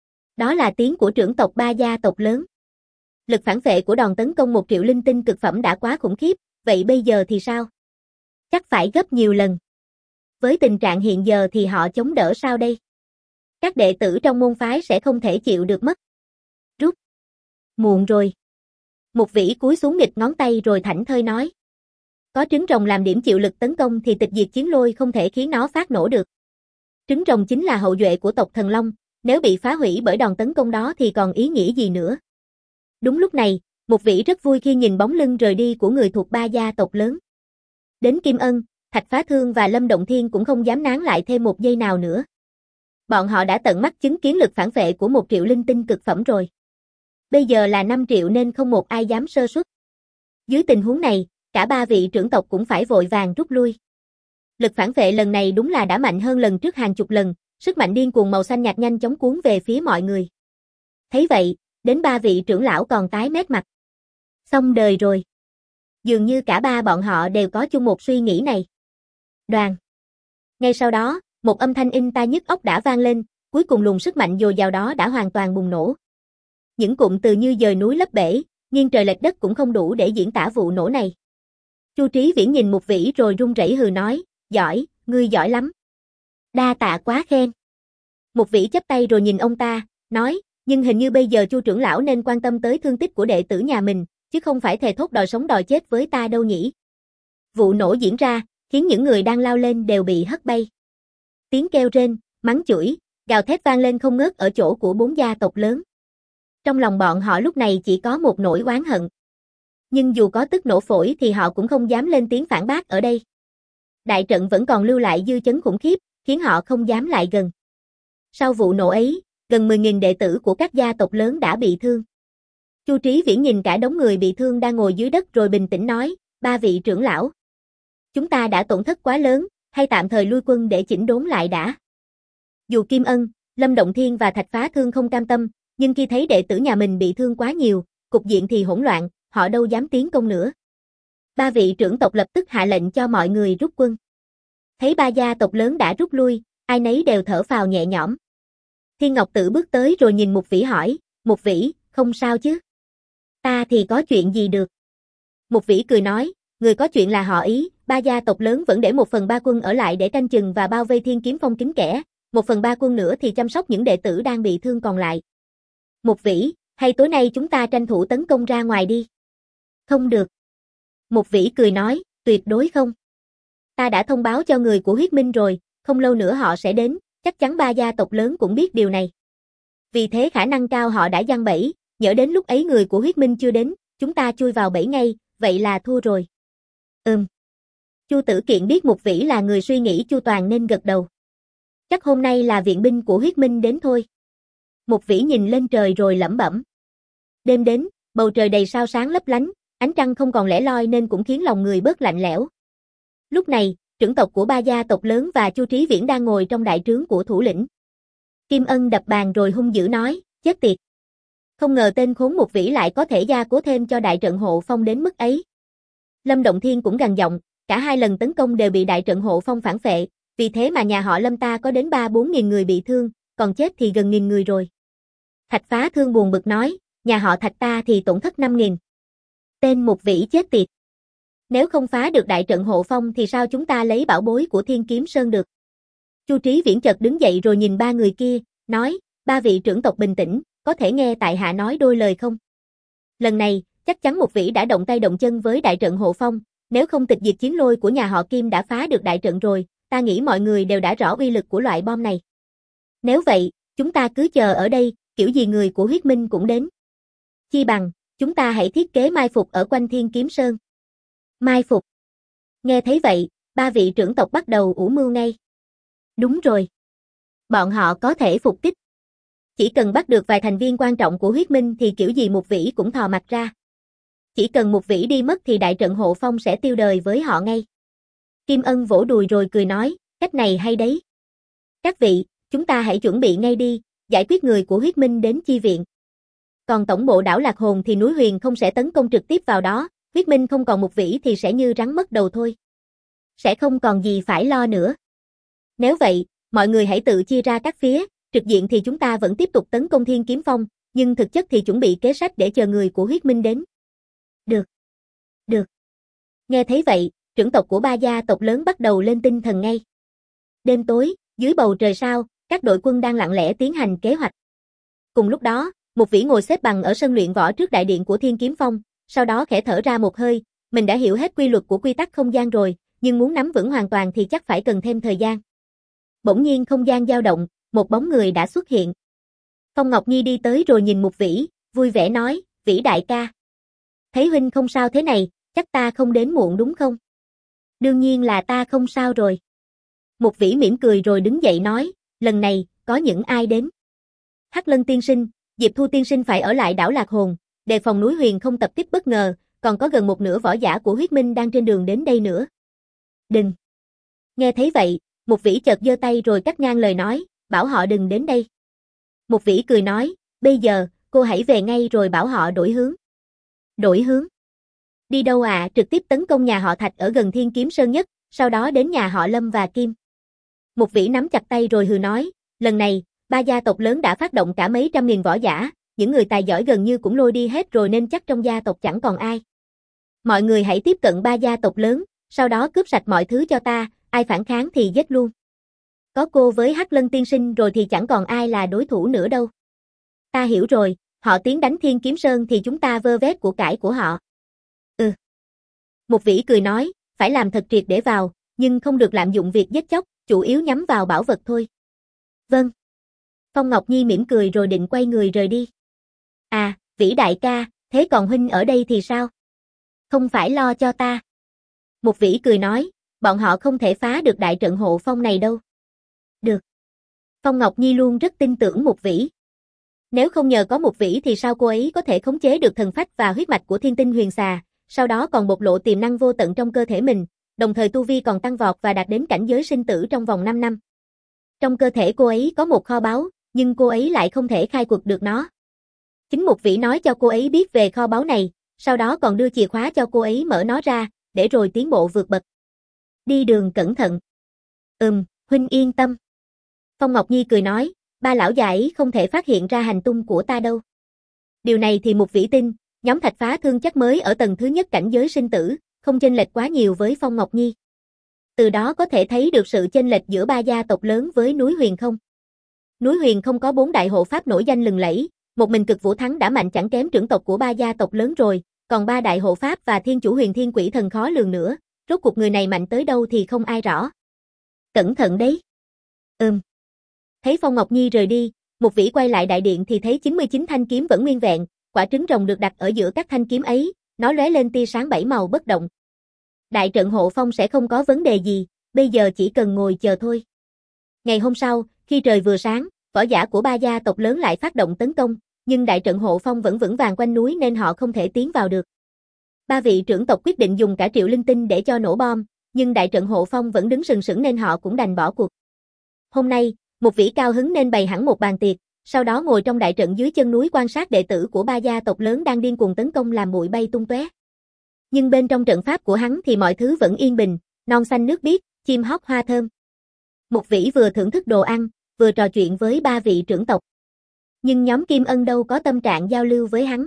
Đó là tiếng của trưởng tộc ba gia tộc lớn. Lực phản phệ của đòn tấn công một triệu linh tinh cực phẩm đã quá khủng khiếp, vậy bây giờ thì sao? Chắc phải gấp nhiều lần. Với tình trạng hiện giờ thì họ chống đỡ sao đây? Các đệ tử trong môn phái sẽ không thể chịu được mất. Rút. Muộn rồi. Mục Vĩ cúi xuống nghịch ngón tay rồi thảnh thơi nói. Có trứng rồng làm điểm chịu lực tấn công thì tịch diệt chiến lôi không thể khiến nó phát nổ được. Trứng rồng chính là hậu duệ của tộc Thần Long, nếu bị phá hủy bởi đòn tấn công đó thì còn ý nghĩa gì nữa. Đúng lúc này, Mục Vĩ rất vui khi nhìn bóng lưng rời đi của người thuộc ba gia tộc lớn. Đến Kim Ân, Thạch Phá Thương và Lâm Động Thiên cũng không dám nán lại thêm một giây nào nữa. Bọn họ đã tận mắt chứng kiến lực phản phệ của một triệu linh tinh cực phẩm rồi. Bây giờ là năm triệu nên không một ai dám sơ suất. Dưới tình huống này, cả ba vị trưởng tộc cũng phải vội vàng rút lui. Lực phản phệ lần này đúng là đã mạnh hơn lần trước hàng chục lần, sức mạnh điên cuồng màu xanh nhạt nhanh chóng cuốn về phía mọi người. Thấy vậy, đến ba vị trưởng lão còn tái mét mặt. Xong đời rồi. Dường như cả ba bọn họ đều có chung một suy nghĩ này. Đoàn. Ngay sau đó, một âm thanh in tai nhức óc đã vang lên, cuối cùng luồng sức mạnh dồi dào đó đã hoàn toàn bùng nổ. Những cụm từ như dời núi lấp bể, nghiêng trời lệch đất cũng không đủ để diễn tả vụ nổ này. Chu Trí Viễn nhìn Mục Vĩ rồi run rẩy hừ nói, giỏi, ngươi giỏi lắm. Đa tạ quá khen. Mục Vĩ chắp tay rồi nhìn ông ta, nói, nhưng hình như bây giờ Chu trưởng lão nên quan tâm tới thương tích của đệ tử nhà mình, chứ không phải thề thốt đòi sống đòi chết với ta đâu nhỉ. Vụ nổ diễn ra, khiến những người đang lao lên đều bị hất bay. Tiếng kêu rên, mắng chửi, gào thét vang lên không ngớt ở chỗ của bốn gia tộc lớn. Trong lòng bọn họ lúc này chỉ có một nỗi oán hận. Nhưng dù có tức nổ phổi thì họ cũng không dám lên tiếng phản bác ở đây. Đại trận vẫn còn lưu lại dư chấn khủng khiếp, khiến họ không dám lại gần. Sau vụ nổ ấy, gần mười nghìn đệ tử của các gia tộc lớn đã bị thương. Chu Trí Viễn nhìn cả đống người bị thương đang ngồi dưới đất rồi bình tĩnh nói, ba vị trưởng lão. Chúng ta đã tổn thất quá lớn, hay tạm thời lui quân để chỉnh đốn lại đã. Dù Kim Ân, Lâm Động Thiên và Thạch Phá Thương không cam tâm, nhưng khi thấy đệ tử nhà mình bị thương quá nhiều, cục diện thì hỗn loạn, họ đâu dám tiến công nữa. Ba vị trưởng tộc lập tức hạ lệnh cho mọi người rút quân. Thấy ba gia tộc lớn đã rút lui, ai nấy đều thở phào nhẹ nhõm. Thiên Ngọc Tử bước tới rồi nhìn Mục Vĩ hỏi, Một Vĩ, không sao chứ? Ta thì có chuyện gì được? Một Vĩ cười nói, người có chuyện là họ Ý, ba gia tộc lớn vẫn để một phần ba quân ở lại để canh chừng và bao vây Thiên Kiếm Phong kín kẽ, một phần ba quân nữa thì chăm sóc những đệ tử đang bị thương còn lại. Một Vĩ, hay tối nay chúng ta tranh thủ tấn công ra ngoài đi? Không được. Một Vĩ cười nói, tuyệt đối không. Ta đã thông báo cho người của huyết minh rồi, không lâu nữa họ sẽ đến, chắc chắn ba gia tộc lớn cũng biết điều này. Vì thế khả năng cao họ đã giăng bẫy, nhỡ đến lúc ấy người của huyết minh chưa đến, chúng ta chui vào bẫy ngay, vậy là thua rồi. Ừm. Chu Tử Kiện biết Một Vĩ là người suy nghĩ chu toàn nên gật đầu. Chắc hôm nay là viện binh của huyết minh đến thôi. Một Vĩ nhìn lên trời rồi lẩm bẩm. Đêm đến, bầu trời đầy sao sáng lấp lánh, ánh trăng không còn lẻ loi nên cũng khiến lòng người bớt lạnh lẽo. Lúc này, trưởng tộc của ba gia tộc lớn và Chu Trí Viễn đang ngồi trong đại trướng của thủ lĩnh. Kim Ân đập bàn rồi hung dữ nói, chết tiệt. Không ngờ tên khốn Một Vĩ lại có thể gia cố thêm cho đại trận hộ phong đến mức ấy. Lâm Động Thiên cũng gằn giọng, cả hai lần tấn công đều bị đại trận hộ phong phản phệ, vì thế mà nhà họ Lâm ta có đến ba bốn nghìn người bị thương, còn chết thì gần nghìn người rồi. Thạch Phá Thương buồn bực nói, nhà họ Thạch ta thì tổn thất năm nghìn. Tên Một Vĩ chết tiệt. Nếu không phá được đại trận hộ phong thì sao chúng ta lấy bảo bối của Thiên Kiếm Sơn được? Chu Trí Viễn chợt đứng dậy rồi nhìn ba người kia, nói, ba vị trưởng tộc bình tĩnh, có thể nghe tại hạ nói đôi lời không? Lần này, chắc chắn Một Vĩ đã động tay động chân với đại trận hộ phong, nếu không tịch diệt chiến lôi của nhà họ Kim đã phá được đại trận rồi, ta nghĩ mọi người đều đã rõ uy lực của loại bom này. Nếu vậy, chúng ta cứ chờ ở đây, kiểu gì người của huyết minh cũng đến. Chi bằng, chúng ta hãy thiết kế mai phục ở quanh Thiên Kiếm Sơn. Mai phục. Nghe thấy vậy, ba vị trưởng tộc bắt đầu ủ mưu ngay. Đúng rồi. Bọn họ có thể phục kích. Chỉ cần bắt được vài thành viên quan trọng của huyết minh thì kiểu gì Một Vĩ cũng thò mặt ra. Chỉ cần Một Vĩ đi mất thì đại trận hộ phong sẽ tiêu đời với họ ngay. Kim Ân vỗ đùi rồi cười nói, cách này hay đấy. Các vị, chúng ta hãy chuẩn bị ngay đi, giải quyết người của huyết minh đến chi viện. Còn tổng bộ đảo Lạc Hồn thì núi Huyền không sẽ tấn công trực tiếp vào đó, huyết minh không còn Một Vĩ thì sẽ như rắn mất đầu thôi. Sẽ không còn gì phải lo nữa. Nếu vậy, mọi người hãy tự chia ra các phía, trực diện thì chúng ta vẫn tiếp tục tấn công Thiên Kiếm Phong, nhưng thực chất thì chuẩn bị kế sách để chờ người của huyết minh đến. Được. Được. Nghe thấy vậy, trưởng tộc của ba gia tộc lớn bắt đầu lên tinh thần ngay. Đêm tối, dưới bầu trời sao, các đội quân đang lặng lẽ tiến hành kế hoạch. Cùng lúc đó, Một Vĩ ngồi xếp bằng ở sân luyện võ trước đại điện của Thiên Kiếm Phong, sau đó khẽ thở ra một hơi, mình đã hiểu hết quy luật của quy tắc không gian rồi, nhưng muốn nắm vững hoàn toàn thì chắc phải cần thêm thời gian. Bỗng nhiên không gian dao động, một bóng người đã xuất hiện. Phong Ngọc Nhi đi tới rồi nhìn Một Vĩ, vui vẻ nói, Vĩ đại ca. Thấy huynh không sao thế này, chắc ta không đến muộn đúng không? Đương nhiên là ta không sao rồi. Một Vĩ mỉm cười rồi đứng dậy nói, lần này, có những ai đến? Hắc Lân tiên sinh, Diệp Thu tiên sinh phải ở lại đảo Lạc Hồn, đề phòng núi Huyền không tập kích bất ngờ, còn có gần một nửa võ giả của huyết minh đang trên đường đến đây nữa. Đừng. Nghe thấy vậy, Một Vĩ chợt giơ tay rồi cắt ngang lời nói, bảo họ đừng đến đây. Một Vĩ cười nói, bây giờ, cô hãy về ngay rồi bảo họ đổi hướng. Đổi hướng? Đi đâu à? Trực tiếp tấn công nhà họ Thạch ở gần Thiên Kiếm Sơn nhất, sau đó đến nhà họ Lâm và Kim. Một Vĩ nắm chặt tay rồi hừ nói, lần này, ba gia tộc lớn đã phát động cả mấy trăm nghìn võ giả, những người tài giỏi gần như cũng lôi đi hết rồi nên chắc trong gia tộc chẳng còn ai. Mọi người hãy tiếp cận ba gia tộc lớn, sau đó cướp sạch mọi thứ cho ta, ai phản kháng thì giết luôn. Có cô với Hắc Lân tiên sinh rồi thì chẳng còn ai là đối thủ nữa đâu. Ta hiểu rồi, họ tiến đánh Thiên Kiếm Sơn thì chúng ta vơ vét của cải của họ. Ừ. Một Vĩ cười nói, phải làm thật triệt để vào, nhưng không được lạm dụng việc giết chóc, chủ yếu nhắm vào bảo vật thôi. Vâng. Phong Ngọc Nhi mỉm cười rồi định quay người rời đi. À, Vĩ đại ca, thế còn huynh ở đây thì sao? Không phải lo cho ta. Một Vĩ cười nói, bọn họ không thể phá được đại trận hộ phong này đâu. Được. Phong Ngọc Nhi luôn rất tin tưởng Một Vĩ. Nếu không nhờ có Một Vĩ thì sao cô ấy có thể khống chế được thần phách và huyết mạch của Thiên Tinh Huyền Xà, sau đó còn bộc lộ tiềm năng vô tận trong cơ thể mình, đồng thời tu vi còn tăng vọt và đạt đến cảnh giới sinh tử trong vòng năm năm. Trong cơ thể cô ấy có một kho báu, nhưng cô ấy lại không thể khai quật được nó. Chính Một Vĩ nói cho cô ấy biết về kho báu này, sau đó còn đưa chìa khóa cho cô ấy mở nó ra, để rồi tiến bộ vượt bậc. Đi đường cẩn thận. Ừm, huynh yên tâm. Phong Ngọc Nhi cười nói, ba lão già ấy không thể phát hiện ra hành tung của ta đâu. Điều này thì Mục Vĩ tin, nhóm Thạch Phá Thương chắc mới ở tầng thứ nhất cảnh giới sinh tử, không chênh lệch quá nhiều với Phong Ngọc Nhi. Từ đó có thể thấy được sự chênh lệch giữa ba gia tộc lớn với núi Huyền không. Núi Huyền không có bốn đại hộ pháp nổi danh lừng lẫy, một mình Cực Vũ Thắng đã mạnh chẳng kém trưởng tộc của ba gia tộc lớn rồi, còn ba đại hộ pháp và thiên chủ Huyền Thiên Quỷ Thần khó lường nữa, rốt cuộc người này mạnh tới đâu thì không ai rõ. Cẩn thận đấy. Ừm. Thấy Phong Ngọc Nhi rời đi, Mục Vĩ quay lại đại điện thì thấy chín mươi chín thanh kiếm vẫn nguyên vẹn, quả trứng rồng được đặt ở giữa các thanh kiếm ấy, nó lóe lên tia sáng bảy màu bất động. Đại trận hộ phong sẽ không có vấn đề gì, bây giờ chỉ cần ngồi chờ thôi. Ngày hôm sau, khi trời vừa sáng, võ giả của ba gia tộc lớn lại phát động tấn công, nhưng đại trận hộ phong vẫn vững vàng quanh núi nên họ không thể tiến vào được. Ba vị trưởng tộc quyết định dùng cả triệu linh tinh để cho nổ bom, nhưng đại trận hộ phong vẫn đứng sừng sững nên họ cũng đành bỏ cuộc. Hôm nay, Mục Vĩ cao hứng nên bày hẳn một bàn tiệc, sau đó ngồi trong đại trận dưới chân núi quan sát đệ tử của ba gia tộc lớn đang điên cuồng tấn công làm bụi bay tung tóe. Nhưng bên trong trận pháp của hắn thì mọi thứ vẫn yên bình, non xanh nước biếc, chim hót hoa thơm. Mục Vĩ vừa thưởng thức đồ ăn, vừa trò chuyện với ba vị trưởng tộc. Nhưng nhóm Kim Ân đâu có tâm trạng giao lưu với hắn.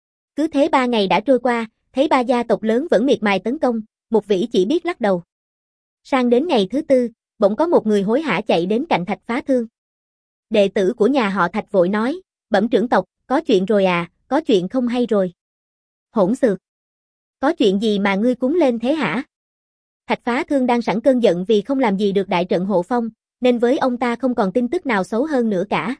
Cứ thế ba ngày đã trôi qua, thấy ba gia tộc lớn vẫn miệt mài tấn công, Mục Vĩ chỉ biết lắc đầu. Sang đến ngày thứ tư, bỗng có một người hối hả chạy đến cạnh Thạch Phá Thương. Đệ tử của nhà họ Thạch vội nói, bẩm trưởng tộc, có chuyện rồi à, có chuyện không hay rồi. Hỗn xược. Có chuyện gì mà ngươi cúng lên thế hả? Thạch Phá Thương đang sẵn cơn giận vì không làm gì được đại trận hộ phong, nên với ông ta không còn tin tức nào xấu hơn nữa cả.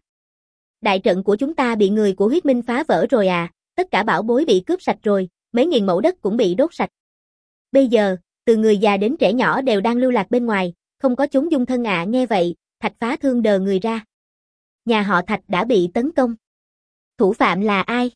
Đại trận của chúng ta bị người của huyết minh phá vỡ rồi à, tất cả bảo bối bị cướp sạch rồi, mấy nghìn mẫu đất cũng bị đốt sạch. Bây giờ, từ người già đến trẻ nhỏ đều đang lưu lạc bên ngoài, không có chốn dung thân ạ. À. Nghe vậy, Thạch Phá Thương đờ người ra. Nhà họ Thạch đã bị tấn công. Thủ phạm là ai?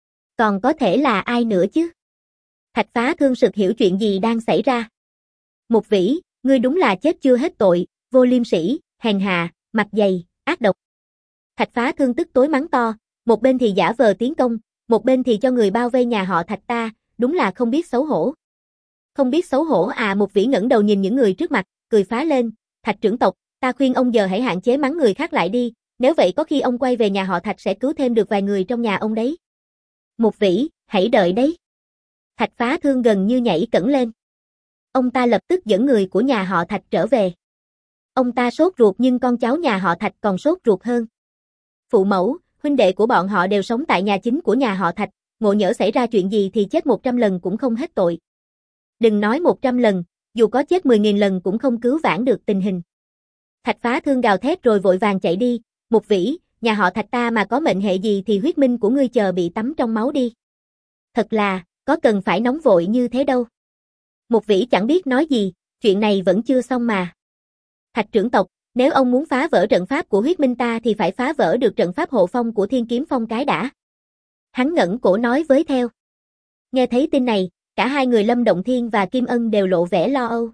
Còn có thể là ai nữa chứ? Thạch Phá Thương sực hiểu chuyện gì đang xảy ra. Mục Vĩ, ngươi đúng là chết chưa hết tội, vô liêm sỉ, hèn hạ, mặt dày, ác độc. Thạch Phá Thương tức tối mắng to, một bên thì giả vờ tiến công, một bên thì cho người bao vây nhà họ Thạch ta, đúng là không biết xấu hổ. Không biết xấu hổ à? Mục Vĩ ngẩng đầu nhìn những người trước mặt, cười phá lên, Thạch trưởng tộc, ta khuyên ông giờ hãy hạn chế mắng người khác lại đi, nếu vậy có khi ông quay về nhà họ Thạch sẽ cứu thêm được vài người trong nhà ông đấy. Mục Vĩ, hãy đợi đấy. Thạch Phá Thương gần như nhảy cẫng lên. Ông ta lập tức dẫn người của nhà họ Thạch trở về. Ông ta sốt ruột nhưng con cháu nhà họ Thạch còn sốt ruột hơn. Phụ mẫu, huynh đệ của bọn họ đều sống tại nhà chính của nhà họ Thạch, ngộ nhỡ xảy ra chuyện gì thì chết một trăm lần cũng không hết tội. Đừng nói một trăm lần, dù có chết mười nghìn lần cũng không cứu vãn được tình hình. Thạch Phá Thương gào thét rồi vội vàng chạy đi, Mục Vĩ, nhà họ Thạch ta mà có mệnh hệ gì thì huyết minh của ngươi chờ bị tắm trong máu đi. Thật là, có cần phải nóng vội như thế đâu. Mục Vĩ chẳng biết nói gì, chuyện này vẫn chưa xong mà. Thạch trưởng tộc, nếu ông muốn phá vỡ trận pháp của huyết minh ta thì phải phá vỡ được trận pháp hộ phong của Thiên Kiếm Phong cái đã. Hắn ngẩng cổ nói với theo. Nghe thấy tin này, cả hai người Lâm Động Thiên và Kim Ân đều lộ vẻ lo âu.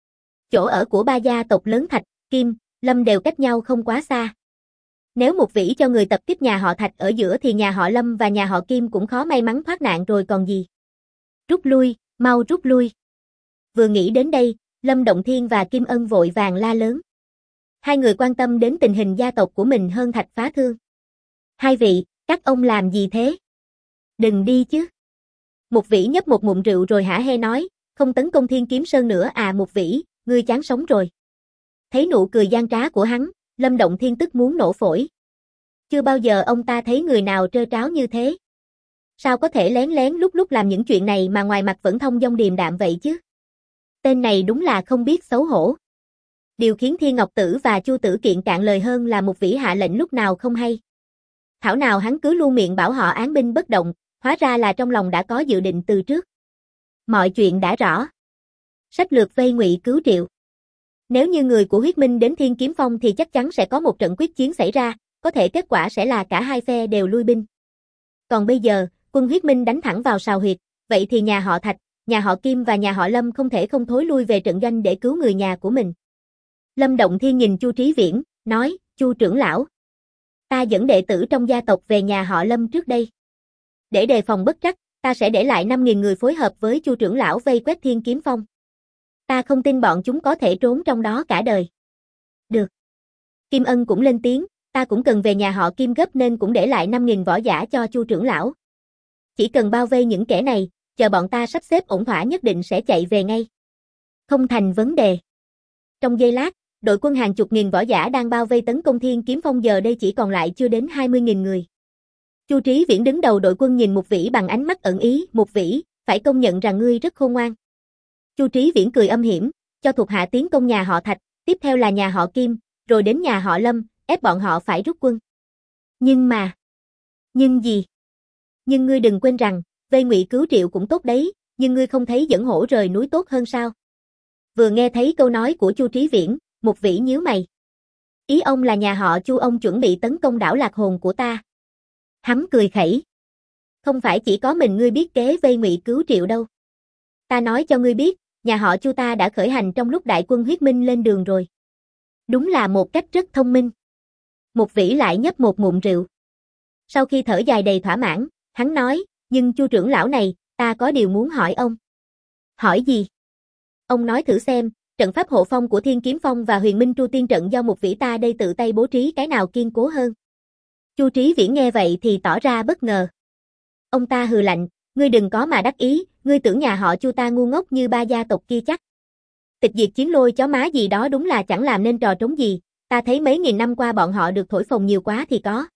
Chỗ ở của ba gia tộc lớn Thạch, Kim, Lâm đều cách nhau không quá xa. Nếu Mục Vĩ cho người tập kích nhà họ Thạch ở giữa thì nhà họ Lâm và nhà họ Kim cũng khó may mắn thoát nạn rồi còn gì. Rút lui, mau rút lui. Vừa nghĩ đến đây, Lâm Động Thiên và Kim Ân vội vàng la lớn. Hai người quan tâm đến tình hình gia tộc của mình hơn Thạch Phá Thương. Hai vị, các ông làm gì thế? Đừng đi chứ. Mục Vĩ nhấp một ngụm rượu rồi hả hê nói, không tấn công Thiên Kiếm Sơn nữa à? Mục Vĩ, ngươi chán sống rồi. Thấy nụ cười gian trá của hắn, Lâm Động Thiên tức muốn nổ phổi. Chưa bao giờ ông ta thấy người nào trơ tráo như thế. Sao có thể lén lén lúc lúc làm những chuyện này mà ngoài mặt vẫn thông dong điềm đạm vậy chứ? Tên này đúng là không biết xấu hổ. Điều khiến Thiên Ngọc Tử và Chu Tử Kiện cạn lời hơn là Mục Vĩ hạ lệnh lúc nào không hay. Thảo nào hắn cứ luôn miệng bảo họ án binh bất động, hóa ra là trong lòng đã có dự định từ trước. Mọi chuyện đã rõ. Sách lược vây ngụy cứu triệu. Nếu như người của huyết minh đến Thiên Kiếm Phong thì chắc chắn sẽ có một trận quyết chiến xảy ra, có thể kết quả sẽ là cả hai phe đều lui binh. Còn bây giờ, quân huyết minh đánh thẳng vào sào huyệt, vậy thì nhà họ Thạch, nhà họ Kim và nhà họ Lâm không thể không thối lui về trận doanh để cứu người nhà của mình. Lâm Động Thiên nhìn Chu Trí Viễn, nói, Chu trưởng lão, ta dẫn đệ tử trong gia tộc về nhà họ Lâm trước đây. Để đề phòng bất trắc, ta sẽ để lại năm nghìn người phối hợp với Chu trưởng lão vây quét Thiên Kiếm Phong. Ta không tin bọn chúng có thể trốn trong đó cả đời. Được. Kim Ân cũng lên tiếng, Ta cũng cần về nhà họ Kim gấp nên cũng để lại năm nghìn võ giả cho Chu trưởng lão. Chỉ cần bao vây những kẻ này, chờ bọn ta sắp xếp ổn thỏa nhất định sẽ chạy về ngay. Không thành vấn đề. Trong giây lát, đội quân hàng chục nghìn võ giả đang bao vây tấn công Thiên Kiếm Phong giờ đây chỉ còn lại chưa đến hai mươi nghìn người. Chu Trí Viễn đứng đầu đội quân nhìn Mục Vĩ bằng ánh mắt ẩn ý, Mục Vĩ, phải công nhận rằng ngươi rất khôn ngoan. Chu Trí Viễn cười âm hiểm, cho thuộc hạ tiến công nhà họ Thạch, tiếp theo là nhà họ Kim, rồi đến nhà họ Lâm, ép bọn họ phải rút quân. Nhưng mà... Nhưng gì? Nhưng ngươi đừng quên rằng, vây Ngụy Cứu Triệu cũng tốt đấy, nhưng ngươi không thấy dẫn hổ rời núi tốt hơn sao? Vừa nghe thấy câu nói của Chu Trí Viễn, Mục Vĩ nhíu mày. Ý ông là nhà họ Chu ông chuẩn bị tấn công đảo Lạc Hồn của ta. Hắn cười khẩy. Không phải chỉ có mình ngươi biết kế vây Ngụy Cứu Triệu đâu. Ta nói cho ngươi biết, nhà họ Chu ta đã khởi hành trong lúc đại quân huyết minh lên đường rồi. Đúng là một cách rất thông minh. Mục Vĩ lại nhấp một ngụm rượu. Sau khi thở dài đầy thỏa mãn, hắn nói, nhưng Chu trưởng lão này, ta có điều muốn hỏi ông. Hỏi gì? Ông nói thử xem, trận pháp hộ phong của Thiên Kiếm Phong và Huyền Minh Tru Tiên trận do Mục Vĩ ta đây tự tay bố trí cái nào kiên cố hơn? Chu Trí Viễn nghe vậy thì tỏ ra bất ngờ. Ông ta hừ lạnh, ngươi đừng có mà đắc ý, ngươi tưởng nhà họ Chu ta ngu ngốc như ba gia tộc kia chắc. Tịch diệt chiến lôi chó má gì đó đúng là chẳng làm nên trò trống gì, ta thấy mấy nghìn năm qua bọn họ được thổi phồng nhiều quá thì có.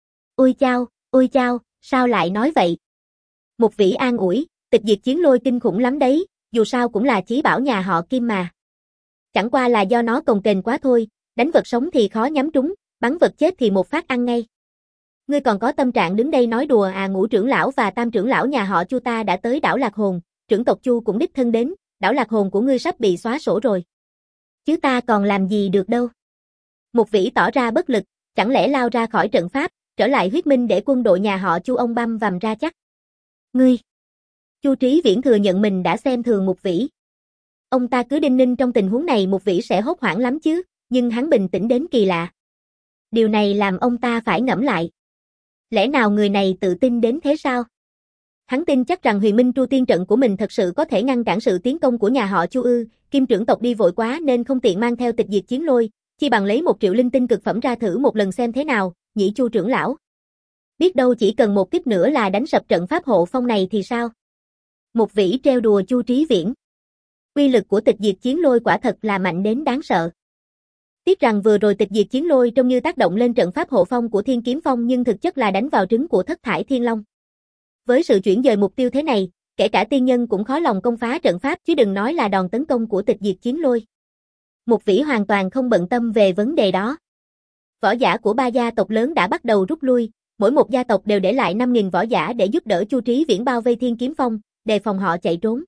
Ôi chao, ôi chao, sao lại nói vậy? Mục Vĩ an ủi, tịch diệt chiến lôi kinh khủng lắm đấy, dù sao cũng là chí bảo nhà họ Kim mà. Chẳng qua là do nó cồng kềnh quá thôi, đánh vật sống thì khó nhắm trúng, bắn vật chết thì một phát ăn ngay. Ngươi còn có tâm trạng đứng đây nói đùa à? Ngũ trưởng lão và tam trưởng lão nhà họ Chu ta đã tới đảo Lạc Hồn, trưởng tộc Chu cũng đích thân đến, đảo Lạc Hồn của ngươi sắp bị xóa sổ rồi. Chứ ta còn làm gì được đâu. Mục Vĩ tỏ ra bất lực, chẳng lẽ lao ra khỏi trận pháp, trở lại huyết minh để quân đội nhà họ Chu ông băm vằm ra chắc. Ngươi! Chu Trí Viễn thừa nhận mình đã xem thường Mục Vĩ. Ông ta cứ đinh ninh trong tình huống này Mục Vĩ sẽ hốt hoảng lắm chứ, nhưng hắn bình tĩnh đến kỳ lạ. Điều này làm ông ta phải ngẫm lại. Lẽ nào người này tự tin đến thế sao? Hắn tin chắc rằng Huyền Minh Tru Tiên trận của mình thật sự có thể ngăn cản sự tiến công của nhà họ Chu ư? Kim trưởng tộc đi vội quá nên không tiện mang theo tịch diệt chiến lôi, chi bằng lấy một triệu linh tinh cực phẩm ra thử một lần xem thế nào, nhĩ Chu trưởng lão. Biết đâu chỉ cần một kiếp nữa là đánh sập trận pháp hộ phong này thì sao? Mục Vĩ trêu đùa Chu Trí Viễn. Uy lực của tịch diệt chiến lôi quả thật là mạnh đến đáng sợ. Tiếc rằng vừa rồi tịch diệt chiến lôi trông như tác động lên trận pháp hộ phong của Thiên Kiếm Phong nhưng thực chất là đánh vào trứng của Thất Thải Thiên Long. Với sự chuyển dời mục tiêu thế này, kể cả tiên nhân cũng khó lòng công phá trận pháp chứ đừng nói là đòn tấn công của tịch diệt chiến lôi. Mục Vĩ hoàn toàn không bận tâm về vấn đề đó. Võ giả của ba gia tộc lớn đã bắt đầu rút lui, mỗi một gia tộc đều để lại năm nghìn võ giả để giúp đỡ Chu Trí Viễn bao vây Thiên Kiếm Phong, đề phòng họ chạy trốn.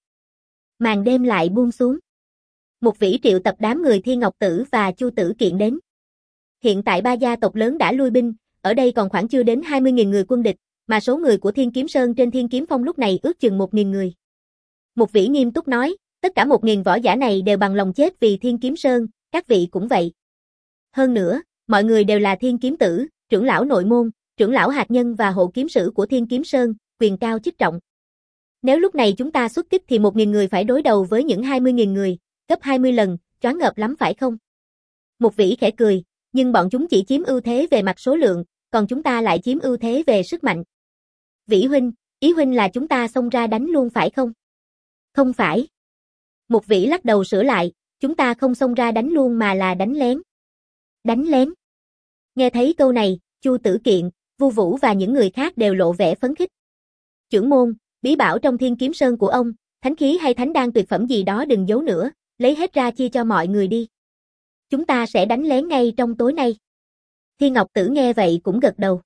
Màn đêm lại buông xuống. Mục Vĩ triệu tập đám người Thiên Ngọc Tử và Chu Tử Kiện đến. Hiện tại ba gia tộc lớn đã lui binh, ở đây còn khoảng chưa đến hai mươi nghìn người quân địch, mà số người của Thiên Kiếm Sơn trên Thiên Kiếm Phong lúc này ước chừng một nghìn người. Mục Vĩ nghiêm túc nói, tất cả một nghìn võ giả này đều bằng lòng chết vì Thiên Kiếm Sơn, các vị cũng vậy. Hơn nữa, mọi người đều là Thiên Kiếm Tử, trưởng lão nội môn, trưởng lão hạt nhân và hộ kiếm sử của Thiên Kiếm Sơn, quyền cao chức trọng. Nếu lúc này chúng ta xuất kích thì một nghìn người phải đối đầu với những hai mươi nghìn người, gấp hai mươi lần, choáng ngợp lắm phải không? Mục Vĩ khẽ cười, nhưng bọn chúng chỉ chiếm ưu thế về mặt số lượng, còn chúng ta lại chiếm ưu thế về sức mạnh. Vĩ huynh, ý huynh là chúng ta xông ra đánh luôn phải không? Không phải. Mục Vĩ lắc đầu sửa lại, chúng ta không xông ra đánh luôn mà là đánh lén. Đánh lén. Nghe thấy câu này, Chu Tử Kiện, Vu Vũ và những người khác đều lộ vẻ phấn khích. Trưởng môn, bí bảo trong Thiên Kiếm Sơn của ông, thánh khí hay thánh đan tuyệt phẩm gì đó đừng giấu nữa, lấy hết ra chia cho mọi người đi. Chúng ta sẽ đánh lén ngay trong tối nay. Thiên Ngọc Tử nghe vậy cũng gật đầu.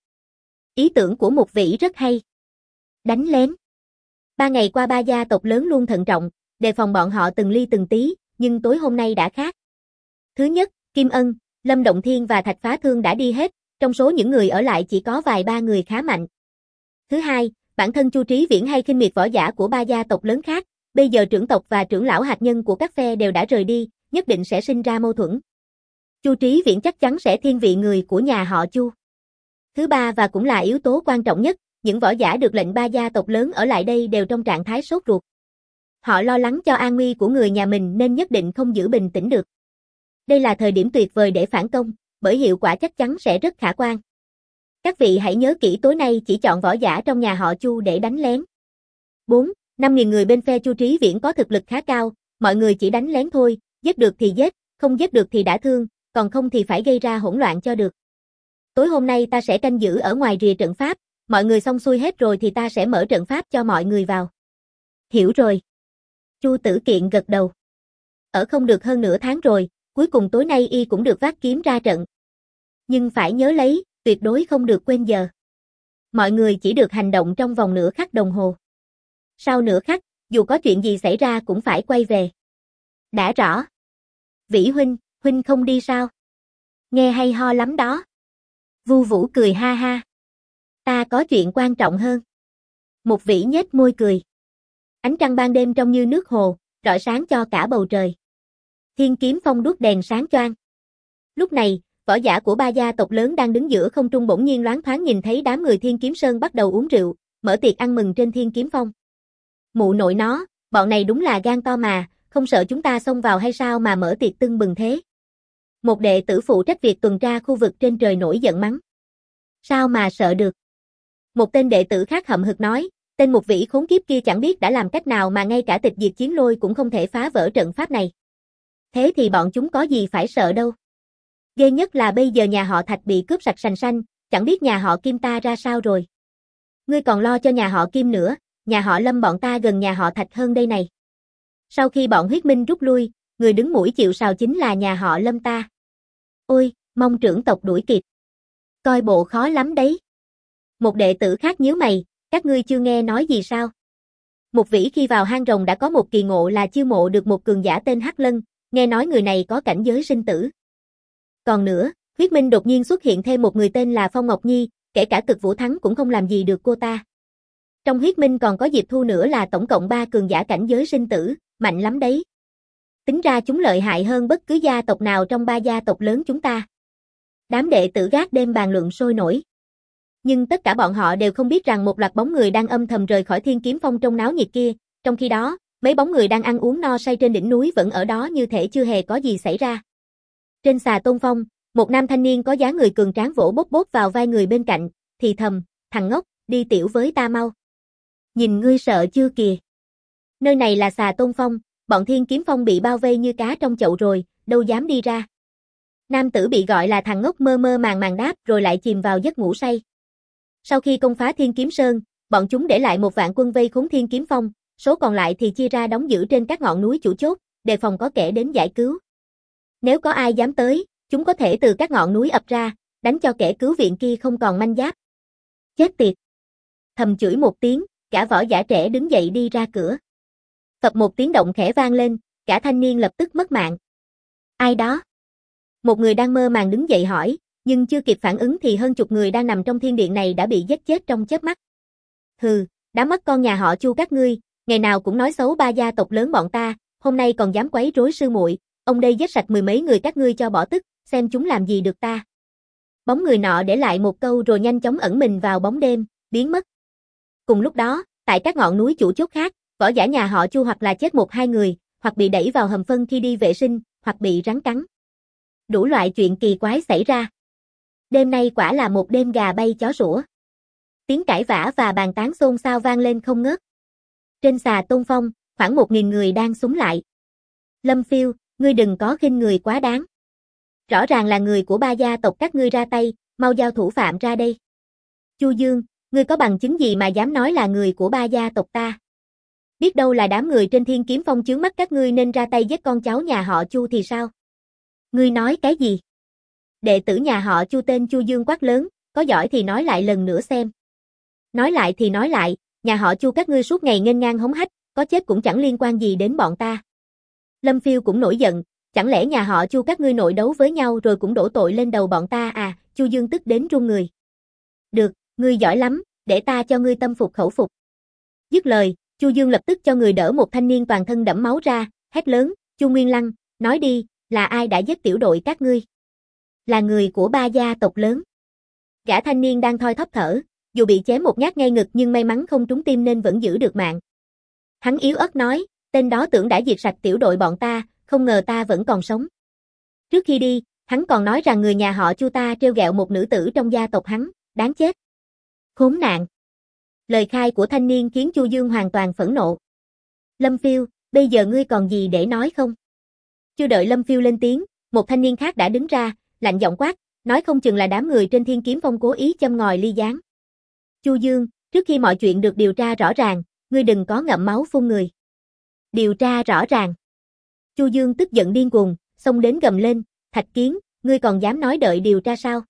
Ý tưởng của Mục Vĩ rất hay. Đánh lén. Ba ngày qua ba gia tộc lớn luôn thận trọng, đề phòng bọn họ từng ly từng tí, nhưng tối hôm nay đã khác. Thứ nhất, Kim Ân, Lâm Động Thiên và Thạch Phá Thương đã đi hết, trong số những người ở lại chỉ có vài ba người khá mạnh. Thứ hai, bản thân Chu Trí Viễn hay khinh miệt võ giả của ba gia tộc lớn khác, bây giờ trưởng tộc và trưởng lão hạt nhân của các phe đều đã rời đi, nhất định sẽ sinh ra mâu thuẫn. Chu Trí Viễn chắc chắn sẽ thiên vị người của nhà họ Chu. Thứ ba và cũng là yếu tố quan trọng nhất, những võ giả được lệnh ba gia tộc lớn ở lại đây đều trong trạng thái sốt ruột. Họ lo lắng cho an nguy của người nhà mình nên nhất định không giữ bình tĩnh được. Đây là thời điểm tuyệt vời để phản công, bởi hiệu quả chắc chắn sẽ rất khả quan. Các vị hãy nhớ kỹ tối nay chỉ chọn võ giả trong nhà họ Chu để đánh lén. bốn. năm nghìn người bên phe Chu Trí Viễn có thực lực khá cao, mọi người chỉ đánh lén thôi, giết được thì giết, không giết được thì đả thương, còn không thì phải gây ra hỗn loạn cho được. Tối hôm nay ta sẽ canh giữ ở ngoài rìa trận pháp, mọi người xong xuôi hết rồi thì ta sẽ mở trận pháp cho mọi người vào. Hiểu rồi. Chu Tử Kiện gật đầu. Ở không được hơn nửa tháng rồi, cuối cùng tối nay y cũng được vác kiếm ra trận. Nhưng phải nhớ lấy, tuyệt đối không được quên giờ. Mọi người chỉ được hành động trong vòng nửa khắc đồng hồ. Sau nửa khắc, dù có chuyện gì xảy ra cũng phải quay về. Đã rõ. Vĩ huynh, huynh không đi sao? Nghe hay ho lắm đó. Vu Vũ cười ha ha. Ta có chuyện quan trọng hơn. Một Vĩ nhếch môi cười. Ánh trăng ban đêm trong như nước hồ, rọi sáng cho cả bầu trời. Thiên Kiếm Phong đuốc đèn sáng choang. Lúc này, võ giả của ba gia tộc lớn đang đứng giữa không trung bỗng nhiên loáng thoáng nhìn thấy đám người Thiên Kiếm Sơn bắt đầu uống rượu, mở tiệc ăn mừng trên Thiên Kiếm Phong. Mụ nội nó, bọn này đúng là gan to mà, không sợ chúng ta xông vào hay sao mà mở tiệc tưng bừng thế. Một đệ tử phụ trách việc tuần tra khu vực trên trời nổi giận mắng. Sao mà sợ được? Một tên đệ tử khác hậm hực nói, tên Một Vĩ khốn kiếp kia chẳng biết đã làm cách nào mà ngay cả tịch diệt chiến lôi cũng không thể phá vỡ trận pháp này. Thế thì bọn chúng có gì phải sợ đâu. Ghê nhất là bây giờ nhà họ Thạch bị cướp sạch sành sanh, chẳng biết nhà họ Kim ta ra sao rồi. Ngươi còn lo cho nhà họ Kim nữa, nhà họ Lâm bọn ta gần nhà họ Thạch hơn đây này. Sau khi bọn huyết minh rút lui, người đứng mũi chịu sào chính là nhà họ Lâm ta. Ôi, mong trưởng tộc đuổi kịp. Coi bộ khó lắm đấy. Một đệ tử khác nhíu mày, các ngươi chưa nghe nói gì sao? Một Vĩ khi vào hang rồng đã có một kỳ ngộ là chiêu mộ được một cường giả tên Hắc Lân, nghe nói người này có cảnh giới sinh tử. Còn nữa, huyết minh đột nhiên xuất hiện thêm một người tên là Phong Ngọc Nhi, kể cả Cực Vũ Thắng cũng không làm gì được cô ta. Trong huyết minh còn có Diệp Thu nữa là tổng cộng ba cường giả cảnh giới sinh tử, mạnh lắm đấy. Tính ra chúng lợi hại hơn bất cứ gia tộc nào trong ba gia tộc lớn chúng ta. Đám đệ tử gác đêm bàn luận sôi nổi. Nhưng tất cả bọn họ đều không biết rằng một loạt bóng người đang âm thầm rời khỏi Thiên Kiếm Phong trong náo nhiệt kia, trong khi đó, mấy bóng người đang ăn uống no say trên đỉnh núi vẫn ở đó như thể chưa hề có gì xảy ra. Trên xà tôn phong, một nam thanh niên có dáng người cường tráng vỗ bốp bốp vào vai người bên cạnh, thì thầm, thằng ngốc, đi tiểu với ta mau. Nhìn ngươi sợ chưa kìa. Nơi này là xà tôn phong, bọn Thiên Kiếm Phong bị bao vây như cá trong chậu rồi, đâu dám đi ra. Nam tử bị gọi là thằng ngốc mơ mơ màng màng đáp rồi lại chìm vào giấc ngủ say. Sau khi công phá Thiên Kiếm Sơn, bọn chúng để lại một vạn quân vây khốn Thiên Kiếm Phong, số còn lại thì chia ra đóng giữ trên các ngọn núi chủ chốt, đề phòng có kẻ đến giải cứu. Nếu có ai dám tới, chúng có thể từ các ngọn núi ập ra, đánh cho kẻ cứu viện kia không còn manh giáp. Chết tiệt! Thầm chửi một tiếng, cả võ giả trẻ đứng dậy đi ra cửa. Phập một tiếng động khẽ vang lên, cả thanh niên lập tức mất mạng. Ai đó? Một người đang mơ màng đứng dậy hỏi, nhưng chưa kịp phản ứng thì hơn chục người đang nằm trong thiên điện này đã bị giết chết trong chớp mắt. Hừ, đã mất con nhà họ Chu các ngươi, ngày nào cũng nói xấu ba gia tộc lớn bọn ta, hôm nay còn dám quấy rối sư muội, ông đây giết sạch mười mấy người các ngươi cho bỏ tức, xem chúng làm gì được ta. Bóng người nọ để lại một câu rồi nhanh chóng ẩn mình vào bóng đêm, biến mất. Cùng lúc đó, tại các ngọn núi chủ chốt khác, võ giả nhà họ Chu hoặc là chết một hai người, hoặc bị đẩy vào hầm phân khi đi vệ sinh, hoặc bị rắn cắn. Đủ loại chuyện kỳ quái xảy ra. Đêm nay quả là một đêm gà bay chó sủa. Tiếng cãi vã và bàn tán xôn xao vang lên không ngớt. Trên xà tôn phong, khoảng một nghìn người đang xúm lại. Lâm Phiêu, ngươi đừng có khinh người quá đáng. Rõ ràng là người của ba gia tộc các ngươi ra tay, mau giao thủ phạm ra đây. Chu Dương, ngươi có bằng chứng gì mà dám nói là người của ba gia tộc ta? Biết đâu là đám người trên Thiên Kiếm Phong chướng mắt các ngươi nên ra tay giết con cháu nhà họ Chu thì sao? Ngươi nói cái gì? Đệ tử nhà họ Chu tên Chu Dương quát lớn, có giỏi thì nói lại lần nữa xem. Nói lại thì nói lại, nhà họ Chu các ngươi suốt ngày nghênh ngang hống hách, có chết cũng chẳng liên quan gì đến bọn ta. Lâm Phiêu cũng nổi giận, chẳng lẽ nhà họ Chu các ngươi nội đấu với nhau rồi cũng đổ tội lên đầu bọn ta à? Chu Dương tức đến run người. Được, ngươi giỏi lắm, để ta cho ngươi tâm phục khẩu phục. Dứt lời, Chu Dương lập tức cho người đỡ một thanh niên toàn thân đẫm máu ra, hét lớn, Chu Nguyên Lăng, nói đi, là ai đã giết tiểu đội các ngươi? Là người của ba gia tộc lớn. Gã thanh niên đang thoi thóp thở, dù bị chém một nhát ngay ngực nhưng may mắn không trúng tim nên vẫn giữ được mạng. Hắn yếu ớt nói, tên đó tưởng đã diệt sạch tiểu đội bọn ta, không ngờ ta vẫn còn sống. Trước khi đi, Hắn còn nói rằng người nhà họ Chu ta trêu ghẹo một nữ tử trong gia tộc hắn, đáng chết. Khốn nạn. Lời khai của thanh niên khiến Chu Dương hoàn toàn phẫn nộ. Lâm Phiêu, bây giờ ngươi còn gì để nói không? Chưa đợi Lâm Phiêu lên tiếng, một thanh niên khác đã đứng ra, lạnh giọng quát, nói không chừng là đám người trên Thiên Kiếm Phong cố ý châm ngòi ly gián. Chu Dương, trước khi mọi chuyện được điều tra rõ ràng, ngươi đừng có ngậm máu phun người. Điều tra rõ ràng. Chu Dương tức giận điên cuồng, xông đến gầm lên, Thạch Kiến, ngươi còn dám nói đợi điều tra sao?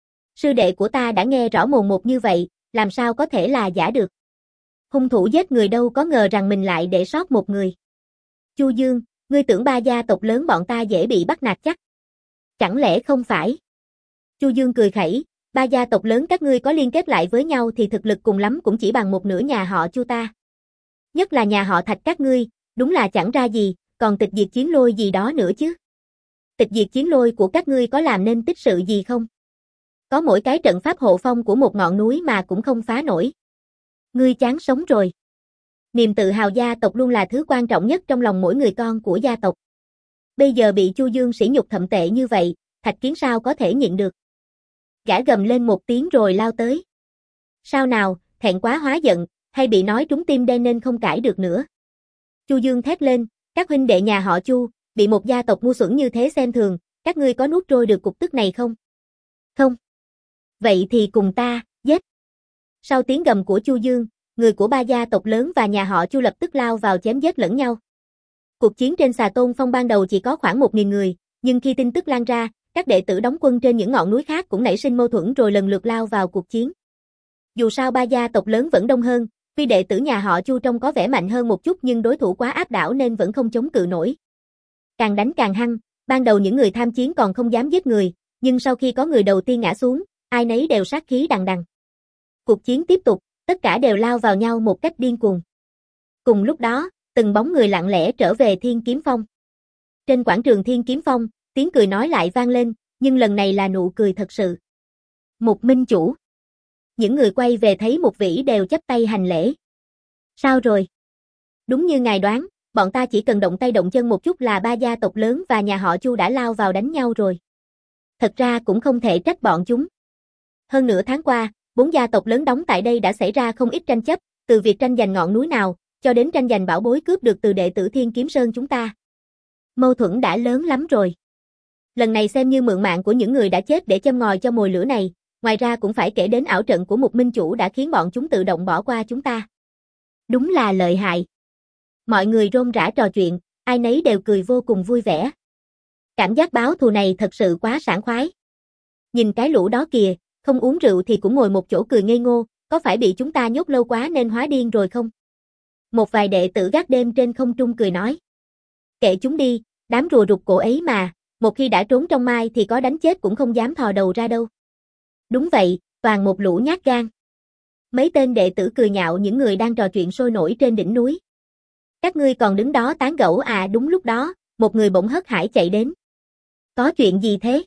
Sư đệ của ta đã nghe rõ mồn một như vậy, làm sao có thể là giả được? Hung thủ giết người đâu có ngờ rằng mình lại để sót một người. Chu Dương, ngươi tưởng ba gia tộc lớn bọn ta dễ bị bắt nạt chắc? Chẳng lẽ không phải? Chu Dương cười khẩy, ba gia tộc lớn các ngươi có liên kết lại với nhau thì thực lực cùng lắm cũng chỉ bằng một nửa nhà họ Chu ta. Nhất là nhà họ Thạch các ngươi, đúng là chẳng ra gì, còn tịch diệt chiến lôi gì đó nữa chứ. Tịch diệt chiến lôi của các ngươi có làm nên tích sự gì không? Có mỗi cái trận pháp hộ phong của một ngọn núi mà cũng không phá nổi. Ngươi chán sống rồi. Niềm tự hào gia tộc luôn là thứ quan trọng nhất trong lòng mỗi người con của gia tộc. Bây giờ bị Chu Dương sỉ nhục thậm tệ như vậy, Thạch Kiến sao có thể nhịn được. Gã gầm lên một tiếng rồi lao tới. Sao nào, thẹn quá hóa giận, hay bị nói trúng tim đen nên không cãi được nữa. Chu Dương thét lên, các huynh đệ nhà họ Chu, bị một gia tộc ngu xuẩn như thế xem thường, các ngươi có nuốt trôi được cục tức này không? Không. Vậy thì cùng ta, giết. Sau tiếng gầm của Chu Dương, người của ba gia tộc lớn và nhà họ Chu lập tức lao vào chém giết lẫn nhau. Cuộc chiến trên Xà Tôn Phong ban đầu chỉ có khoảng một nghìn người, nhưng khi tin tức lan ra, các đệ tử đóng quân trên những ngọn núi khác cũng nảy sinh mâu thuẫn rồi lần lượt lao vào cuộc chiến. Dù sao ba gia tộc lớn vẫn đông hơn, tuy đệ tử nhà họ Chu trông có vẻ mạnh hơn một chút nhưng đối thủ quá áp đảo nên vẫn không chống cự nổi. Càng đánh càng hăng, ban đầu những người tham chiến còn không dám giết người, nhưng sau khi có người đầu tiên ngã xuống, ai nấy đều sát khí đằng đằng. Cuộc chiến tiếp tục, tất cả đều lao vào nhau một cách điên cuồng. Cùng lúc đó, từng bóng người lặng lẽ trở về Thiên Kiếm Phong. Trên quảng trường Thiên Kiếm Phong, tiếng cười nói lại vang lên, nhưng lần này là nụ cười thật sự. Mục Minh Chủ. Những người quay về thấy Mục Vĩ đều chắp tay hành lễ. Sao rồi? Đúng như ngài đoán, bọn ta chỉ cần động tay động chân một chút là ba gia tộc lớn và nhà họ Chu đã lao vào đánh nhau rồi. Thật ra cũng không thể trách bọn chúng. Hơn nửa tháng qua, bốn gia tộc lớn đóng tại đây đã xảy ra không ít tranh chấp, từ việc tranh giành ngọn núi nào, cho đến tranh giành bảo bối cướp được từ đệ tử Thiên Kiếm Sơn chúng ta. Mâu thuẫn đã lớn lắm rồi. Lần này xem như mượn mạng của những người đã chết để châm ngòi cho mồi lửa này, ngoài ra cũng phải kể đến ảo trận của Mục Minh Chủ đã khiến bọn chúng tự động bỏ qua chúng ta. Đúng là lợi hại. Mọi người rôm rả trò chuyện, ai nấy đều cười vô cùng vui vẻ. Cảm giác báo thù này thật sự quá sảng khoái. Nhìn cái lũ đó kìa, không uống rượu thì cũng ngồi một chỗ cười ngây ngô, có phải bị chúng ta nhốt lâu quá nên hóa điên rồi không? Một vài đệ tử gác đêm trên không trung cười nói. Kệ chúng đi, đám rùa rụt cổ ấy mà, một khi đã trốn trong mai thì có đánh chết cũng không dám thò đầu ra đâu. Đúng vậy, toàn một lũ nhát gan. Mấy tên đệ tử cười nhạo những người đang trò chuyện sôi nổi trên đỉnh núi. Các ngươi còn đứng đó tán gẫu à? Đúng lúc đó, một người bỗng hớt hải chạy đến. Có chuyện gì thế?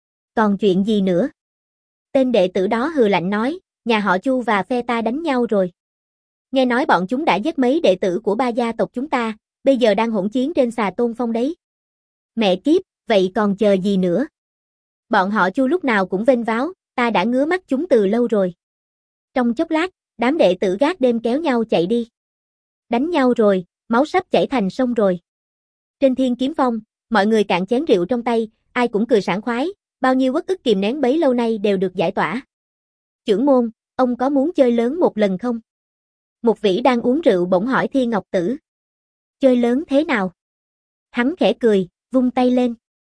Còn chuyện gì nữa? Tên đệ tử đó hừ lạnh nói, nhà họ Chu và phe ta đánh nhau rồi. Nghe nói bọn chúng đã giết mấy đệ tử của ba gia tộc chúng ta, bây giờ đang hỗn chiến trên Xà Tôn Phong đấy. Mẹ kiếp, vậy còn chờ gì nữa? Bọn họ Chu lúc nào cũng vênh váo, ta đã ngứa mắt chúng từ lâu rồi. Trong chốc lát, đám đệ tử gác đêm kéo nhau chạy đi. Đánh nhau rồi, máu sắp chảy thành sông rồi. Trên Thiên Kiếm Phong, mọi người cạn chén rượu trong tay, ai cũng cười sảng khoái, bao nhiêu uất ức kìm nén bấy lâu nay đều được giải tỏa. Chưởng môn, ông có muốn chơi lớn một lần không? Mục Vĩ đang uống rượu bỗng hỏi Thiên Ngọc Tử. Chơi lớn thế nào? Hắn khẽ cười, vung tay lên.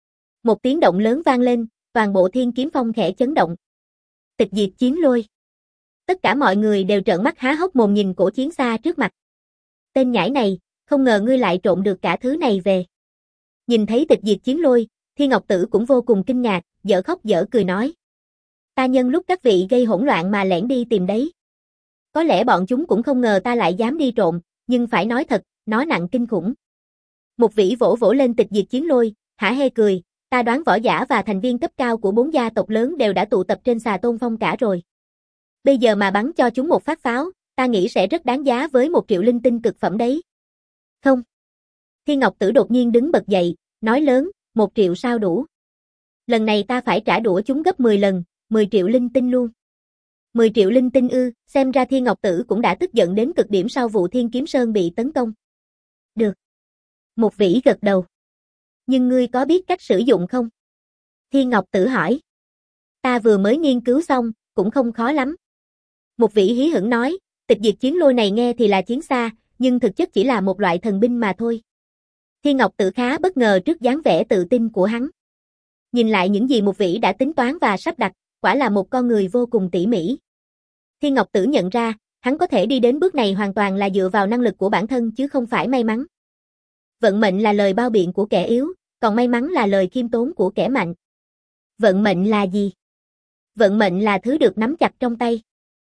Một tiếng động lớn vang lên, toàn bộ Thiên Kiếm Phong khẽ chấn động. Tịch diệt chiến lôi. Tất cả mọi người đều trợn mắt há hốc mồm nhìn cổ chiến xa trước mặt. Tên nhãi này, không ngờ ngươi lại trộn được cả thứ này về. Nhìn thấy tịch diệt chiến lôi, Thiên Ngọc Tử cũng vô cùng kinh ngạc, dở khóc dở cười nói. Ta nhân lúc các vị gây hỗn loạn mà lẻn đi tìm đấy. Có lẽ bọn chúng cũng không ngờ ta lại dám đi trộm, nhưng phải nói thật, nó nặng kinh khủng. Mục Vĩ vỗ vỗ lên tịch diệt chiến lôi, hả hê cười, ta đoán võ giả và thành viên cấp cao của bốn gia tộc lớn đều đã tụ tập trên Xà Tôn Phong cả rồi. Bây giờ mà bắn cho chúng một phát pháo, ta nghĩ sẽ rất đáng giá với một triệu linh tinh cực phẩm đấy. Không. Thiên Ngọc Tử đột nhiên đứng bật dậy, nói lớn, một triệu sao đủ. Lần này ta phải trả đũa chúng gấp mười lần, mười triệu linh tinh luôn. mười triệu linh tinh ư, xem ra Thiên Ngọc Tử cũng đã tức giận đến cực điểm sau vụ Thiên Kiếm Sơn bị tấn công. Được. Một Vĩ gật đầu. Nhưng ngươi có biết cách sử dụng không? Thiên Ngọc Tử hỏi. Ta vừa mới nghiên cứu xong, cũng không khó lắm. Một Vĩ hí hửng nói, tịch diệt chiến lôi này nghe thì là chiến xa, nhưng thực chất chỉ là một loại thần binh mà thôi. Thiên Ngọc Tử khá bất ngờ trước dáng vẻ tự tin của hắn. Nhìn lại những gì Một Vĩ đã tính toán và sắp đặt, quả là một con người vô cùng tỉ mỉ. Thiên Ngọc Tử nhận ra, hắn có thể đi đến bước này hoàn toàn là dựa vào năng lực của bản thân chứ không phải may mắn. Vận mệnh là lời bao biện của kẻ yếu, còn may mắn là lời khiêm tốn của kẻ mạnh. Vận mệnh là gì? Vận mệnh là thứ được nắm chặt trong tay.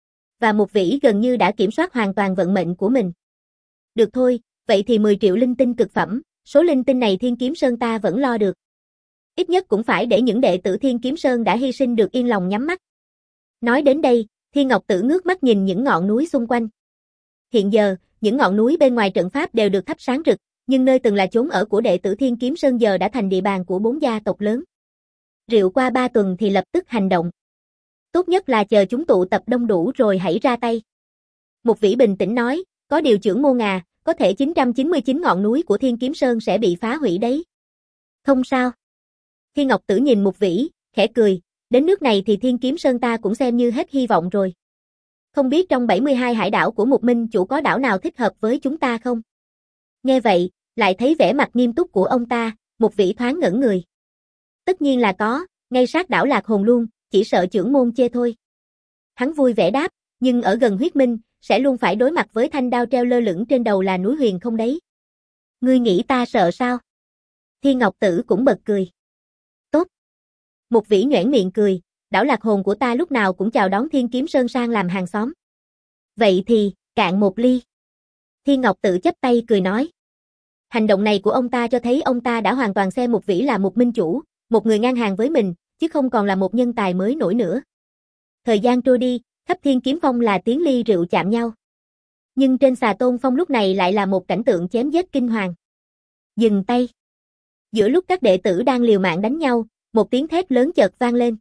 Và Một Vĩ gần như đã kiểm soát hoàn toàn vận mệnh của mình. Được thôi, vậy thì mười triệu linh tinh cực phẩm, số linh tinh này Thiên Kiếm Sơn ta vẫn lo được. Ít nhất cũng phải để những đệ tử Thiên Kiếm Sơn đã hy sinh được yên lòng nhắm mắt. Nói đến đây, Thiên Ngọc Tử ngước mắt nhìn những ngọn núi xung quanh. Hiện giờ, những ngọn núi bên ngoài trận pháp đều được thắp sáng rực, nhưng nơi từng là chốn ở của đệ tử Thiên Kiếm Sơn giờ đã thành địa bàn của bốn gia tộc lớn. Rượu qua ba tuần thì lập tức hành động. Tốt nhất là chờ chúng tụ tập đông đủ rồi hãy ra tay. Một Vĩ bình tĩnh nói, có điều trưởng môn à, có thể chín trăm chín mươi chín ngọn núi của Thiên Kiếm Sơn sẽ bị phá hủy đấy. Không sao. Thiên Ngọc Tử nhìn Một Vĩ, khẽ cười, đến nước này thì Thiên Kiếm Sơn ta cũng xem như hết hy vọng rồi. Không biết trong bảy mươi hai hải đảo của Một Minh Chủ có đảo nào thích hợp với chúng ta không? Nghe vậy, lại thấy vẻ mặt nghiêm túc của ông ta, Một Vĩ thoáng ngẩn người. Tất nhiên là có, ngay sát đảo Lạc Hồn luôn, chỉ sợ trưởng môn chê thôi. Hắn vui vẻ đáp, nhưng ở gần huyết minh, sẽ luôn phải đối mặt với thanh đao treo lơ lửng trên đầu là núi huyền không đấy. Ngươi nghĩ ta sợ sao? Thiên Ngọc Tử cũng bật cười. Tốt. Một Vĩ nhoẻn miệng cười, đảo Lạc Hồn của ta lúc nào cũng chào đón Thiên Kiếm Sơn sang làm hàng xóm. Vậy thì, cạn một ly. Thiên Ngọc Tử chắp tay cười nói. Hành động này của ông ta cho thấy ông ta đã hoàn toàn xem Một Vĩ là một minh chủ, một người ngang hàng với mình, chứ không còn là một nhân tài mới nổi nữa. Thời gian trôi đi, khắp Thiên Kiếm Phong là tiếng ly rượu chạm nhau. Nhưng trên Xà Tôn Phong lúc này lại là một cảnh tượng chém giết kinh hoàng. Dừng tay. Giữa lúc các đệ tử đang liều mạng đánh nhau, một tiếng thét lớn chợt vang lên.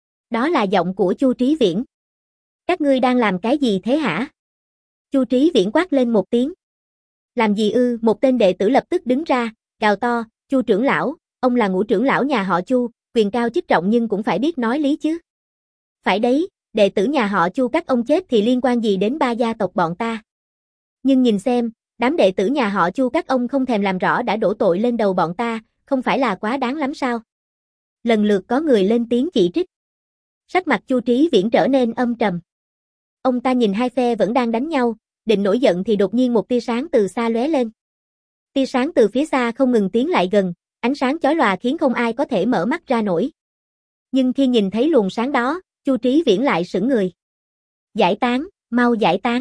Đó là giọng của Chu Trí Viễn. Các ngươi đang làm cái gì thế hả? Chu Trí Viễn quát lên một tiếng. Làm gì ư? Một tên đệ tử lập tức đứng ra, gào to, Chu trưởng lão, ông là ngũ trưởng lão nhà họ Chu, quyền cao chức trọng nhưng cũng phải biết nói lý chứ. Phải đấy, đệ tử nhà họ Chu các ông chết thì liên quan gì đến ba gia tộc bọn ta. Nhưng nhìn xem, đám đệ tử nhà họ Chu các ông không thèm làm rõ đã đổ tội lên đầu bọn ta, không phải là quá đáng lắm sao? Lần lượt có người lên tiếng chỉ trích. Sắc mặt Chu Trí Viễn trở nên âm trầm. Ông ta nhìn hai phe vẫn đang đánh nhau, định nổi giận thì đột nhiên một tia sáng từ xa lóe lên. Tia sáng từ phía xa không ngừng tiến lại gần, ánh sáng chói lòa khiến không ai có thể mở mắt ra nổi. Nhưng khi nhìn thấy luồng sáng đó, Chu Trí Viễn lại sững người. Giải tán, mau giải tán.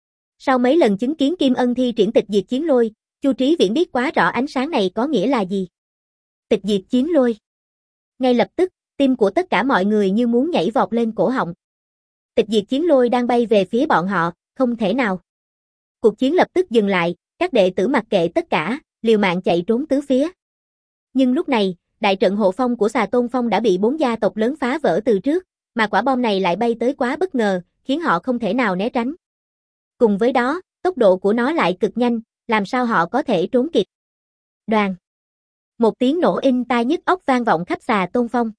Sau mấy lần chứng kiến Kim Ân thi triển tịch diệt chiến lôi, Chu Trí Viễn biết quá rõ ánh sáng này có nghĩa là gì. Tịch diệt chiến lôi. Ngay lập tức, tim của tất cả mọi người như muốn nhảy vọt lên cổ họng. Tịch diệt chiến lôi đang bay về phía bọn họ, không thể nào. Cuộc chiến lập tức dừng lại, các đệ tử mặc kệ tất cả, liều mạng chạy trốn tứ phía. Nhưng lúc này, đại trận hộ phong của Xà Tôn Phong đã bị bốn gia tộc lớn phá vỡ từ trước, mà quả bom này lại bay tới quá bất ngờ, khiến họ không thể nào né tránh. Cùng với đó, tốc độ của nó lại cực nhanh, làm sao họ có thể trốn kịp. Đoàn. Một tiếng nổ inh tai nhức óc vang vọng khắp Xà Tôn Phong.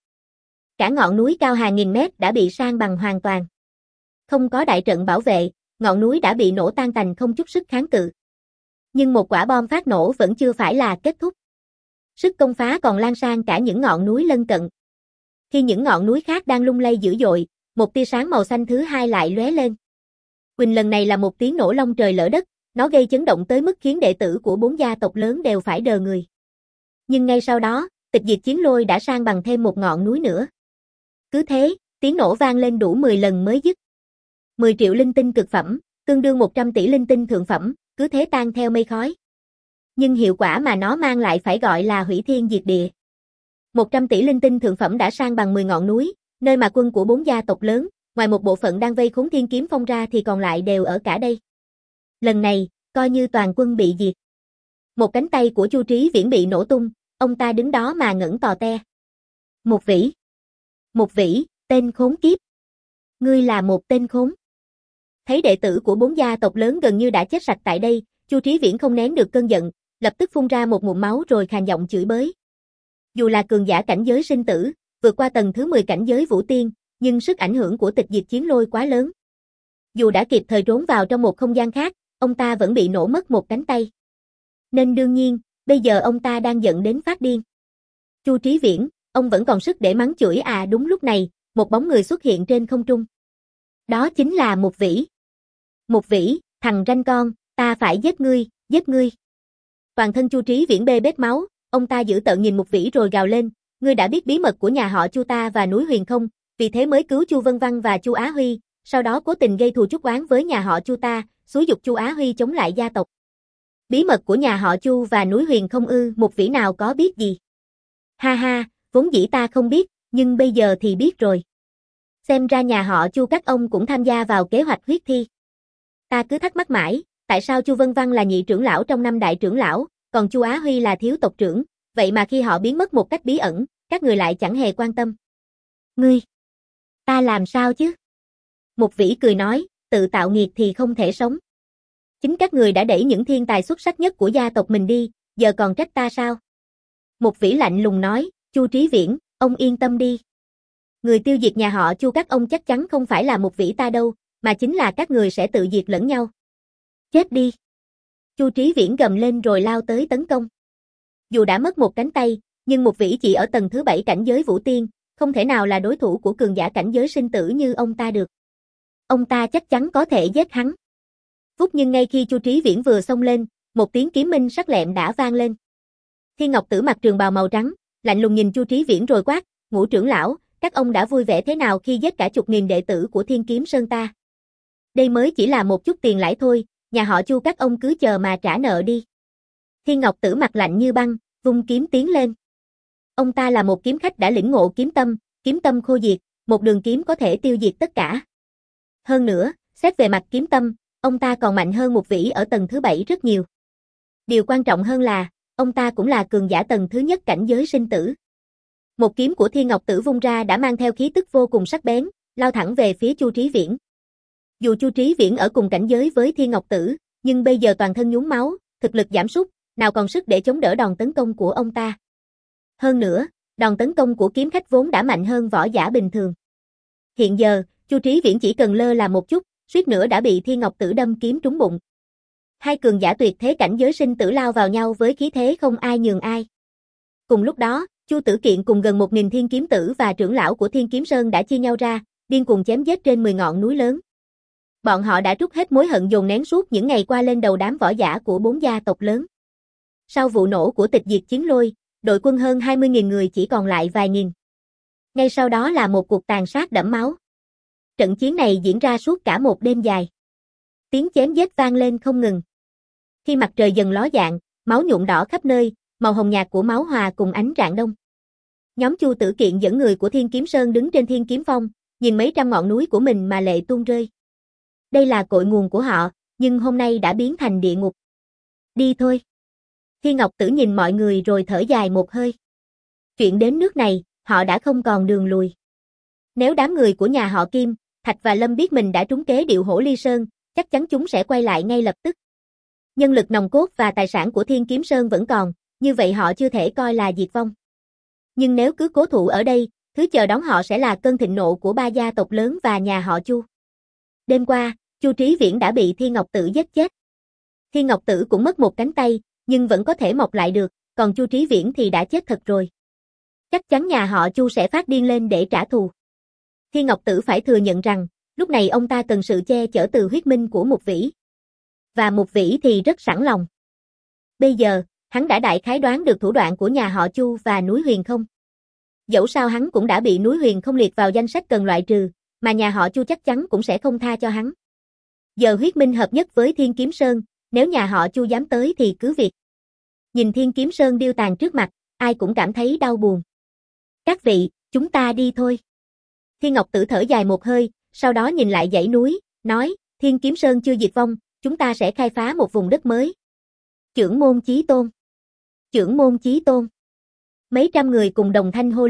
Cả ngọn núi cao hàng nghìn mét đã bị san bằng hoàn toàn. Không có đại trận bảo vệ, ngọn núi đã bị nổ tan tành không chút sức kháng cự. Nhưng một quả bom phát nổ vẫn chưa phải là kết thúc. Sức công phá còn lan sang cả những ngọn núi lân cận. Khi những ngọn núi khác đang lung lay dữ dội, một tia sáng màu xanh thứ hai lại lóe lên. Quỳnh lần này là một tiếng nổ long trời lở đất, nó gây chấn động tới mức khiến đệ tử của bốn gia tộc lớn đều phải đờ người. Nhưng ngay sau đó, tịch diệt chiến lôi đã san bằng thêm một ngọn núi nữa. Cứ thế, tiếng nổ vang lên đủ mười lần mới dứt. mười triệu linh tinh cực phẩm, tương đương một trăm tỷ linh tinh thượng phẩm, cứ thế tan theo mây khói. Nhưng hiệu quả mà nó mang lại phải gọi là hủy thiên diệt địa. một trăm tỷ linh tinh thượng phẩm đã san bằng mười ngọn núi, nơi mà quân của bốn gia tộc lớn, ngoài một bộ phận đang vây khốn Thiên Kiếm Phong ra thì còn lại đều ở cả đây. Lần này, coi như toàn quân bị diệt. Một cánh tay của Chu Trí Viễn bị nổ tung, ông ta đứng đó mà ngẩn tò te. Một Vĩ. Một Vĩ, tên khốn kiếp. Ngươi là một tên khốn. Thấy đệ tử của bốn gia tộc lớn gần như đã chết sạch tại đây, Chu Trí Viễn không nén được cơn giận, lập tức phun ra một ngụm máu rồi khàn giọng chửi bới. Dù là cường giả cảnh giới sinh tử, vượt qua tầng thứ mười cảnh giới vũ tiên, nhưng sức ảnh hưởng của tịch diệt chiến lôi quá lớn. Dù đã kịp thời trốn vào trong một không gian khác, ông ta vẫn bị nổ mất một cánh tay. Nên đương nhiên, bây giờ ông ta đang giận đến phát điên. Chu Trí Viễn, ông vẫn còn sức để mắng chửi à? Đúng lúc này, một bóng người xuất hiện trên không trung. Đó chính là Một Vĩ. Một Vĩ, thằng ranh con, ta phải giết ngươi, giết ngươi. Toàn thân Chu Trí Viễn bê bết máu, ông ta dữ tợn nhìn Một Vĩ rồi gào lên, ngươi đã biết bí mật của nhà họ Chu ta và núi Huyền không, vì thế mới cứu Chu Vân Văn và Chu Á Huy, sau đó cố tình gây thù chuốc oán với nhà họ Chu ta, xúi giục Chu Á Huy chống lại gia tộc. Bí mật của nhà họ Chu và núi Huyền không ư? Một Vĩ nào có biết gì. Ha ha, vốn dĩ ta không biết, nhưng bây giờ thì biết rồi. Xem ra nhà họ Chu các ông cũng tham gia vào kế hoạch huyết thi. Ta cứ thắc mắc mãi, tại sao Chu Vân Văn là nhị trưởng lão trong năm đại trưởng lão, còn Chu Á Huy là thiếu tộc trưởng, vậy mà khi họ biến mất một cách bí ẩn, các người lại chẳng hề quan tâm. Ngươi, ta làm sao chứ? Một Vĩ cười nói, tự tạo nghiệt thì không thể sống. Chính các người đã đẩy những thiên tài xuất sắc nhất của gia tộc mình đi, giờ còn trách ta sao? Một Vĩ lạnh lùng nói, Chu Trí Viễn, ông yên tâm đi. Người tiêu diệt nhà họ Chu các ông chắc chắn không phải là Một Vĩ ta đâu, mà chính là các người sẽ tự diệt lẫn nhau. Chết đi. Chu Trí Viễn gầm lên rồi lao tới tấn công. Dù đã mất một cánh tay, nhưng Một Vĩ chỉ ở tầng thứ bảy cảnh giới vũ tiên, không thể nào là đối thủ của cường giả cảnh giới sinh tử như ông ta được. Ông ta chắc chắn có thể giết hắn. Phút nhưng ngay khi Chu Trí Viễn vừa xông lên, một tiếng kiếm minh sắc lẹm đã vang lên. Thiên Ngọc Tử mặc trường bào màu trắng, lạnh lùng nhìn Chu Trí Viễn rồi quát, Ngũ trưởng lão, các ông đã vui vẻ thế nào khi giết cả chục nghìn đệ tử của Thiên Kiếm Sơn ta? Đây mới chỉ là một chút tiền lãi thôi, nhà họ Chu các ông cứ chờ mà trả nợ đi. Thiên Ngọc Tử mặt lạnh như băng, vung kiếm tiến lên. Ông ta là một kiếm khách đã lĩnh ngộ kiếm tâm, kiếm tâm khô diệt, một đường kiếm có thể tiêu diệt tất cả. Hơn nữa, xét về mặt kiếm tâm, ông ta còn mạnh hơn Một Vĩ ở tầng thứ bảy rất nhiều. Điều quan trọng hơn là, ông ta cũng là cường giả tầng thứ nhất cảnh giới sinh tử. Một kiếm của Thiên Ngọc Tử vung ra đã mang theo khí tức vô cùng sắc bén, lao thẳng về phía Chu Trí Viễn. Dù Chu Trí Viễn ở cùng cảnh giới với Thiên Ngọc Tử, nhưng bây giờ toàn thân nhuốm máu, thực lực giảm sút, nào còn sức để chống đỡ đòn tấn công của ông ta. Hơn nữa, đòn tấn công của kiếm khách vốn đã mạnh hơn võ giả bình thường. Hiện giờ, Chu Trí Viễn chỉ cần lơ là một chút, suýt nữa đã bị Thiên Ngọc Tử đâm kiếm trúng bụng. Hai cường giả tuyệt thế cảnh giới sinh tử lao vào nhau với khí thế không ai nhường ai. Cùng lúc đó, Chu Tử Kiện cùng gần một nghìn thiên kiếm tử và trưởng lão của Thiên Kiếm Sơn đã chia nhau ra, điên cuồng chém giết trên mười ngọn núi lớn. Bọn họ đã trút hết mối hận dồn nén suốt những ngày qua lên đầu đám võ giả của bốn gia tộc lớn. Sau vụ nổ của tịch diệt chiến lôi, đội quân hơn hai mươi nghìn người chỉ còn lại vài nghìn. Ngay sau đó là một cuộc tàn sát đẫm máu. Trận chiến này diễn ra suốt cả một đêm dài. Tiếng chém giết vang lên không ngừng. Khi mặt trời dần ló dạng, máu nhuộm đỏ khắp nơi, màu hồng nhạt của máu hòa cùng ánh rạng đông. Nhóm Chu Tử Kiện dẫn người của Thiên Kiếm Sơn đứng trên Thiên Kiếm Phong, nhìn mấy trăm ngọn núi của mình mà lệ tuôn rơi. Đây là cội nguồn của họ, nhưng hôm nay đã biến thành địa ngục. Đi thôi. Thiên Ngọc Tử nhìn mọi người rồi thở dài một hơi. Chuyện đến nước này, họ đã không còn đường lùi. Nếu đám người của nhà họ Kim, Thạch và Lâm biết mình đã trúng kế điệu hổ ly sơn, chắc chắn chúng sẽ quay lại ngay lập tức. Nhân lực nòng cốt và tài sản của Thiên Kiếm Sơn vẫn còn, như vậy họ chưa thể coi là diệt vong. Nhưng nếu cứ cố thủ ở đây, thứ chờ đón họ sẽ là cơn thịnh nộ của ba gia tộc lớn và nhà họ Chu. Đêm qua, Chu Trí Viễn đã bị Thiên Ngọc Tử giết chết. Thiên Ngọc Tử cũng mất một cánh tay, nhưng vẫn có thể mọc lại được, còn Chu Trí Viễn thì đã chết thật rồi. Chắc chắn nhà họ Chu sẽ phát điên lên để trả thù. Thiên Ngọc Tử phải thừa nhận rằng, lúc này ông ta cần sự che chở từ huyết minh của Một Vĩ. Và Một Vĩ thì rất sẵn lòng. Bây giờ, hắn đã đại khái đoán được thủ đoạn của nhà họ Chu và núi Huyền không. Dẫu sao hắn cũng đã bị núi Huyền không liệt vào danh sách cần loại trừ, mà nhà họ Chu chắc chắn cũng sẽ không tha cho hắn. Giờ huyết minh hợp nhất với Thiên Kiếm Sơn, nếu nhà họ Chu dám tới thì cứ việc. Nhìn Thiên Kiếm Sơn điêu tàn trước mặt, ai cũng cảm thấy đau buồn. Các vị, chúng ta đi thôi. Thiên Ngọc Tử thở dài một hơi, sau đó nhìn lại dãy núi, nói, Thiên Kiếm Sơn chưa diệt vong, chúng ta sẽ khai phá một vùng đất mới. Chưởng môn chí tôn. Chưởng môn chí tôn. Mấy trăm người cùng đồng thanh hô lớn,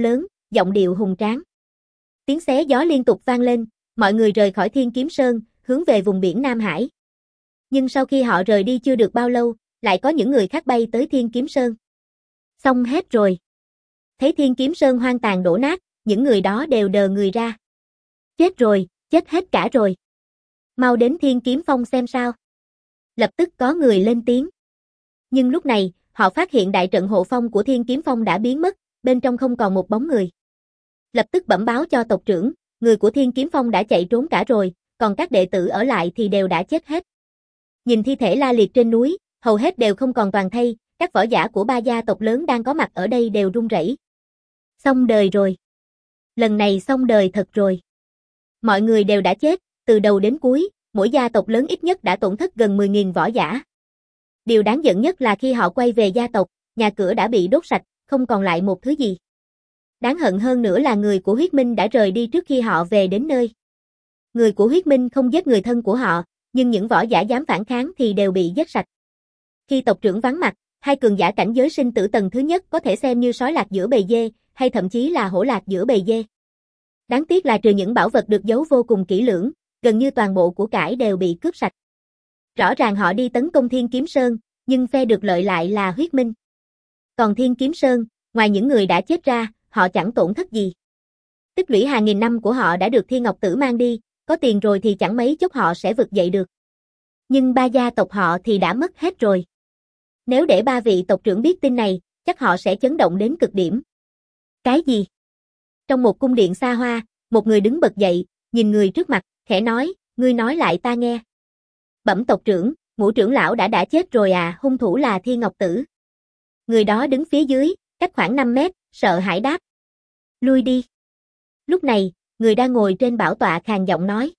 giọng điệu hùng tráng. Tiếng xé gió liên tục vang lên, mọi người rời khỏi Thiên Kiếm Sơn, hướng về vùng biển Nam Hải. Nhưng sau khi họ rời đi chưa được bao lâu, lại có những người khác bay tới Thiên Kiếm Sơn. Xong hết rồi. Thấy Thiên Kiếm Sơn hoang tàn đổ nát, những người đó đều đờ người ra. Chết rồi, chết hết cả rồi. Mau đến Thiên Kiếm Phong xem sao. Lập tức có người lên tiếng. Nhưng lúc này, họ phát hiện đại trận hộ phong của Thiên Kiếm Phong đã biến mất, bên trong không còn một bóng người. Lập tức bẩm báo cho tộc trưởng, người của Thiên Kiếm Phong đã chạy trốn cả rồi, còn các đệ tử ở lại thì đều đã chết hết. Nhìn thi thể la liệt trên núi, hầu hết đều không còn toàn thây, các võ giả của ba gia tộc lớn đang có mặt ở đây đều run rẩy. Xong đời rồi. Lần này xong đời thật rồi. Mọi người đều đã chết, từ đầu đến cuối, mỗi gia tộc lớn ít nhất đã tổn thất gần mười nghìn võ giả. Điều đáng giận nhất là khi họ quay về gia tộc, nhà cửa đã bị đốt sạch, không còn lại một thứ gì. Đáng hận hơn nữa là người của Huyết Minh đã rời đi trước khi họ về đến nơi. Người của Huyết Minh không giết người thân của họ, nhưng những võ giả dám phản kháng thì đều bị giết sạch. Khi tộc trưởng vắng mặt, hai cường giả cảnh giới sinh tử tầng thứ nhất có thể xem như sói lạc giữa bầy dê, hay thậm chí là hổ lạc giữa bầy dê. Đáng tiếc là trừ những bảo vật được giấu vô cùng kỹ lưỡng, gần như toàn bộ của cải đều bị cướp sạch. Rõ ràng họ đi tấn công Thiên Kiếm Sơn, nhưng phe được lợi lại là Huyết Minh. Còn Thiên Kiếm Sơn, ngoài những người đã chết ra, họ chẳng tổn thất gì. Tích lũy hàng nghìn năm của họ đã được Thiên Ngọc Tử mang đi, có tiền rồi thì chẳng mấy chốc họ sẽ vực dậy được. Nhưng ba gia tộc họ thì đã mất hết rồi. Nếu để ba vị tộc trưởng biết tin này, chắc họ sẽ chấn động đến cực điểm. Cái gì? Trong một cung điện xa hoa, một người đứng bật dậy, nhìn người trước mặt, khẽ nói, ngươi nói lại ta nghe. Bẩm tộc trưởng, Ngũ trưởng lão đã đã chết rồi à, hung thủ là Thiên Ngọc Tử. Người đó đứng phía dưới, cách khoảng năm mét, sợ hãi đáp. Lui đi. Lúc này, người đang ngồi trên bảo tọa khàn giọng nói.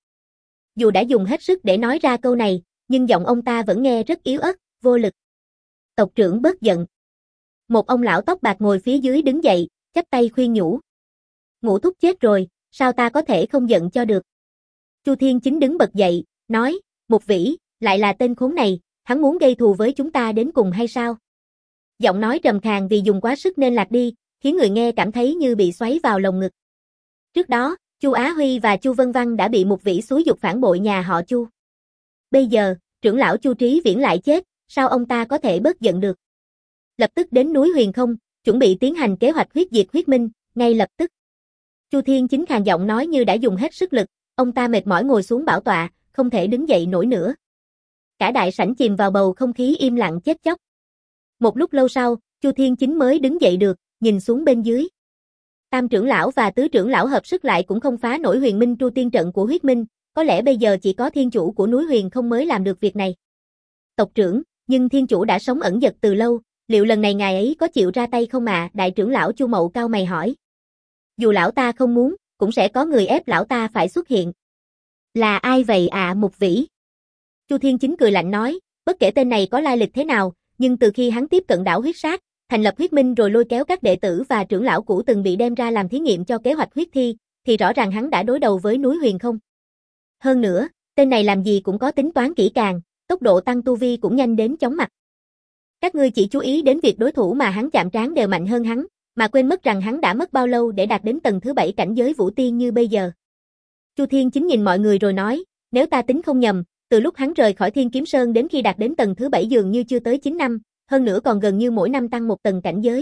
Dù đã dùng hết sức để nói ra câu này, nhưng giọng ông ta vẫn nghe rất yếu ớt, vô lực. Tộc trưởng bớt giận. Một ông lão tóc bạc ngồi phía dưới đứng dậy, chắp tay khuyên nhủ. Ngũ thúc chết rồi, sao ta có thể không giận cho được. Chu Thiên Chính đứng bật dậy, nói, Mục Vĩ, lại là tên khốn này, hắn muốn gây thù với chúng ta đến cùng hay sao? Giọng nói trầm khàn vì dùng quá sức nên lạc đi, khiến người nghe cảm thấy như bị xoáy vào lồng ngực. Trước đó, Chu Á Huy và Chu Vân Văn đã bị Mục Vĩ xúi giục phản bội nhà họ Chu. Bây giờ, trưởng lão Chu Trí Viễn lại chết, sao ông ta có thể bớt giận được? Lập tức đến núi Huyền Không, chuẩn bị tiến hành kế hoạch huyết diệt Huyết Minh, ngay lập tức. Chu Thiên Chính khàn giọng nói như đã dùng hết sức lực, ông ta mệt mỏi ngồi xuống bảo tọa, không thể đứng dậy nổi nữa. Cả đại sảnh chìm vào bầu không khí im lặng chết chóc. Một lúc lâu sau, Chu Thiên Chính mới đứng dậy được, nhìn xuống bên dưới. Tam trưởng lão và tứ trưởng lão hợp sức lại cũng không phá nổi Huyền Minh Tru Tiên trận của Huyết Minh, có lẽ bây giờ chỉ có thiên chủ của núi Huyền Không mới làm được việc này. Tộc trưởng, nhưng thiên chủ đã sống ẩn dật từ lâu, liệu lần này ngài ấy có chịu ra tay không ạ? À? Đại trưởng lão Chu Mậu cau mày hỏi. Dù lão ta không muốn, cũng sẽ có người ép lão ta phải xuất hiện. Là ai vậy ạ à, Mục Vĩ? Chu Thiên Chính cười lạnh nói, bất kể tên này có lai lịch thế nào, nhưng từ khi hắn tiếp cận đảo huyết sát, thành lập Huyết Minh rồi lôi kéo các đệ tử và trưởng lão cũ từng bị đem ra làm thí nghiệm cho kế hoạch huyết thi, thì rõ ràng hắn đã đối đầu với núi Huyền Không. Hơn nữa, tên này làm gì cũng có tính toán kỹ càng, tốc độ tăng tu vi cũng nhanh đến chóng mặt. Các ngươi chỉ chú ý đến việc đối thủ mà hắn chạm trán đều mạnh hơn hắn, mà quên mất rằng hắn đã mất bao lâu để đạt đến tầng thứ bảy cảnh giới vũ tiên như bây giờ. Chu Thiên Chính nhìn mọi người rồi nói, nếu ta tính không nhầm, từ lúc hắn rời khỏi Thiên Kiếm Sơn đến khi đạt đến tầng thứ bảy dường như chưa tới chín năm, hơn nữa còn gần như mỗi năm tăng một tầng cảnh giới.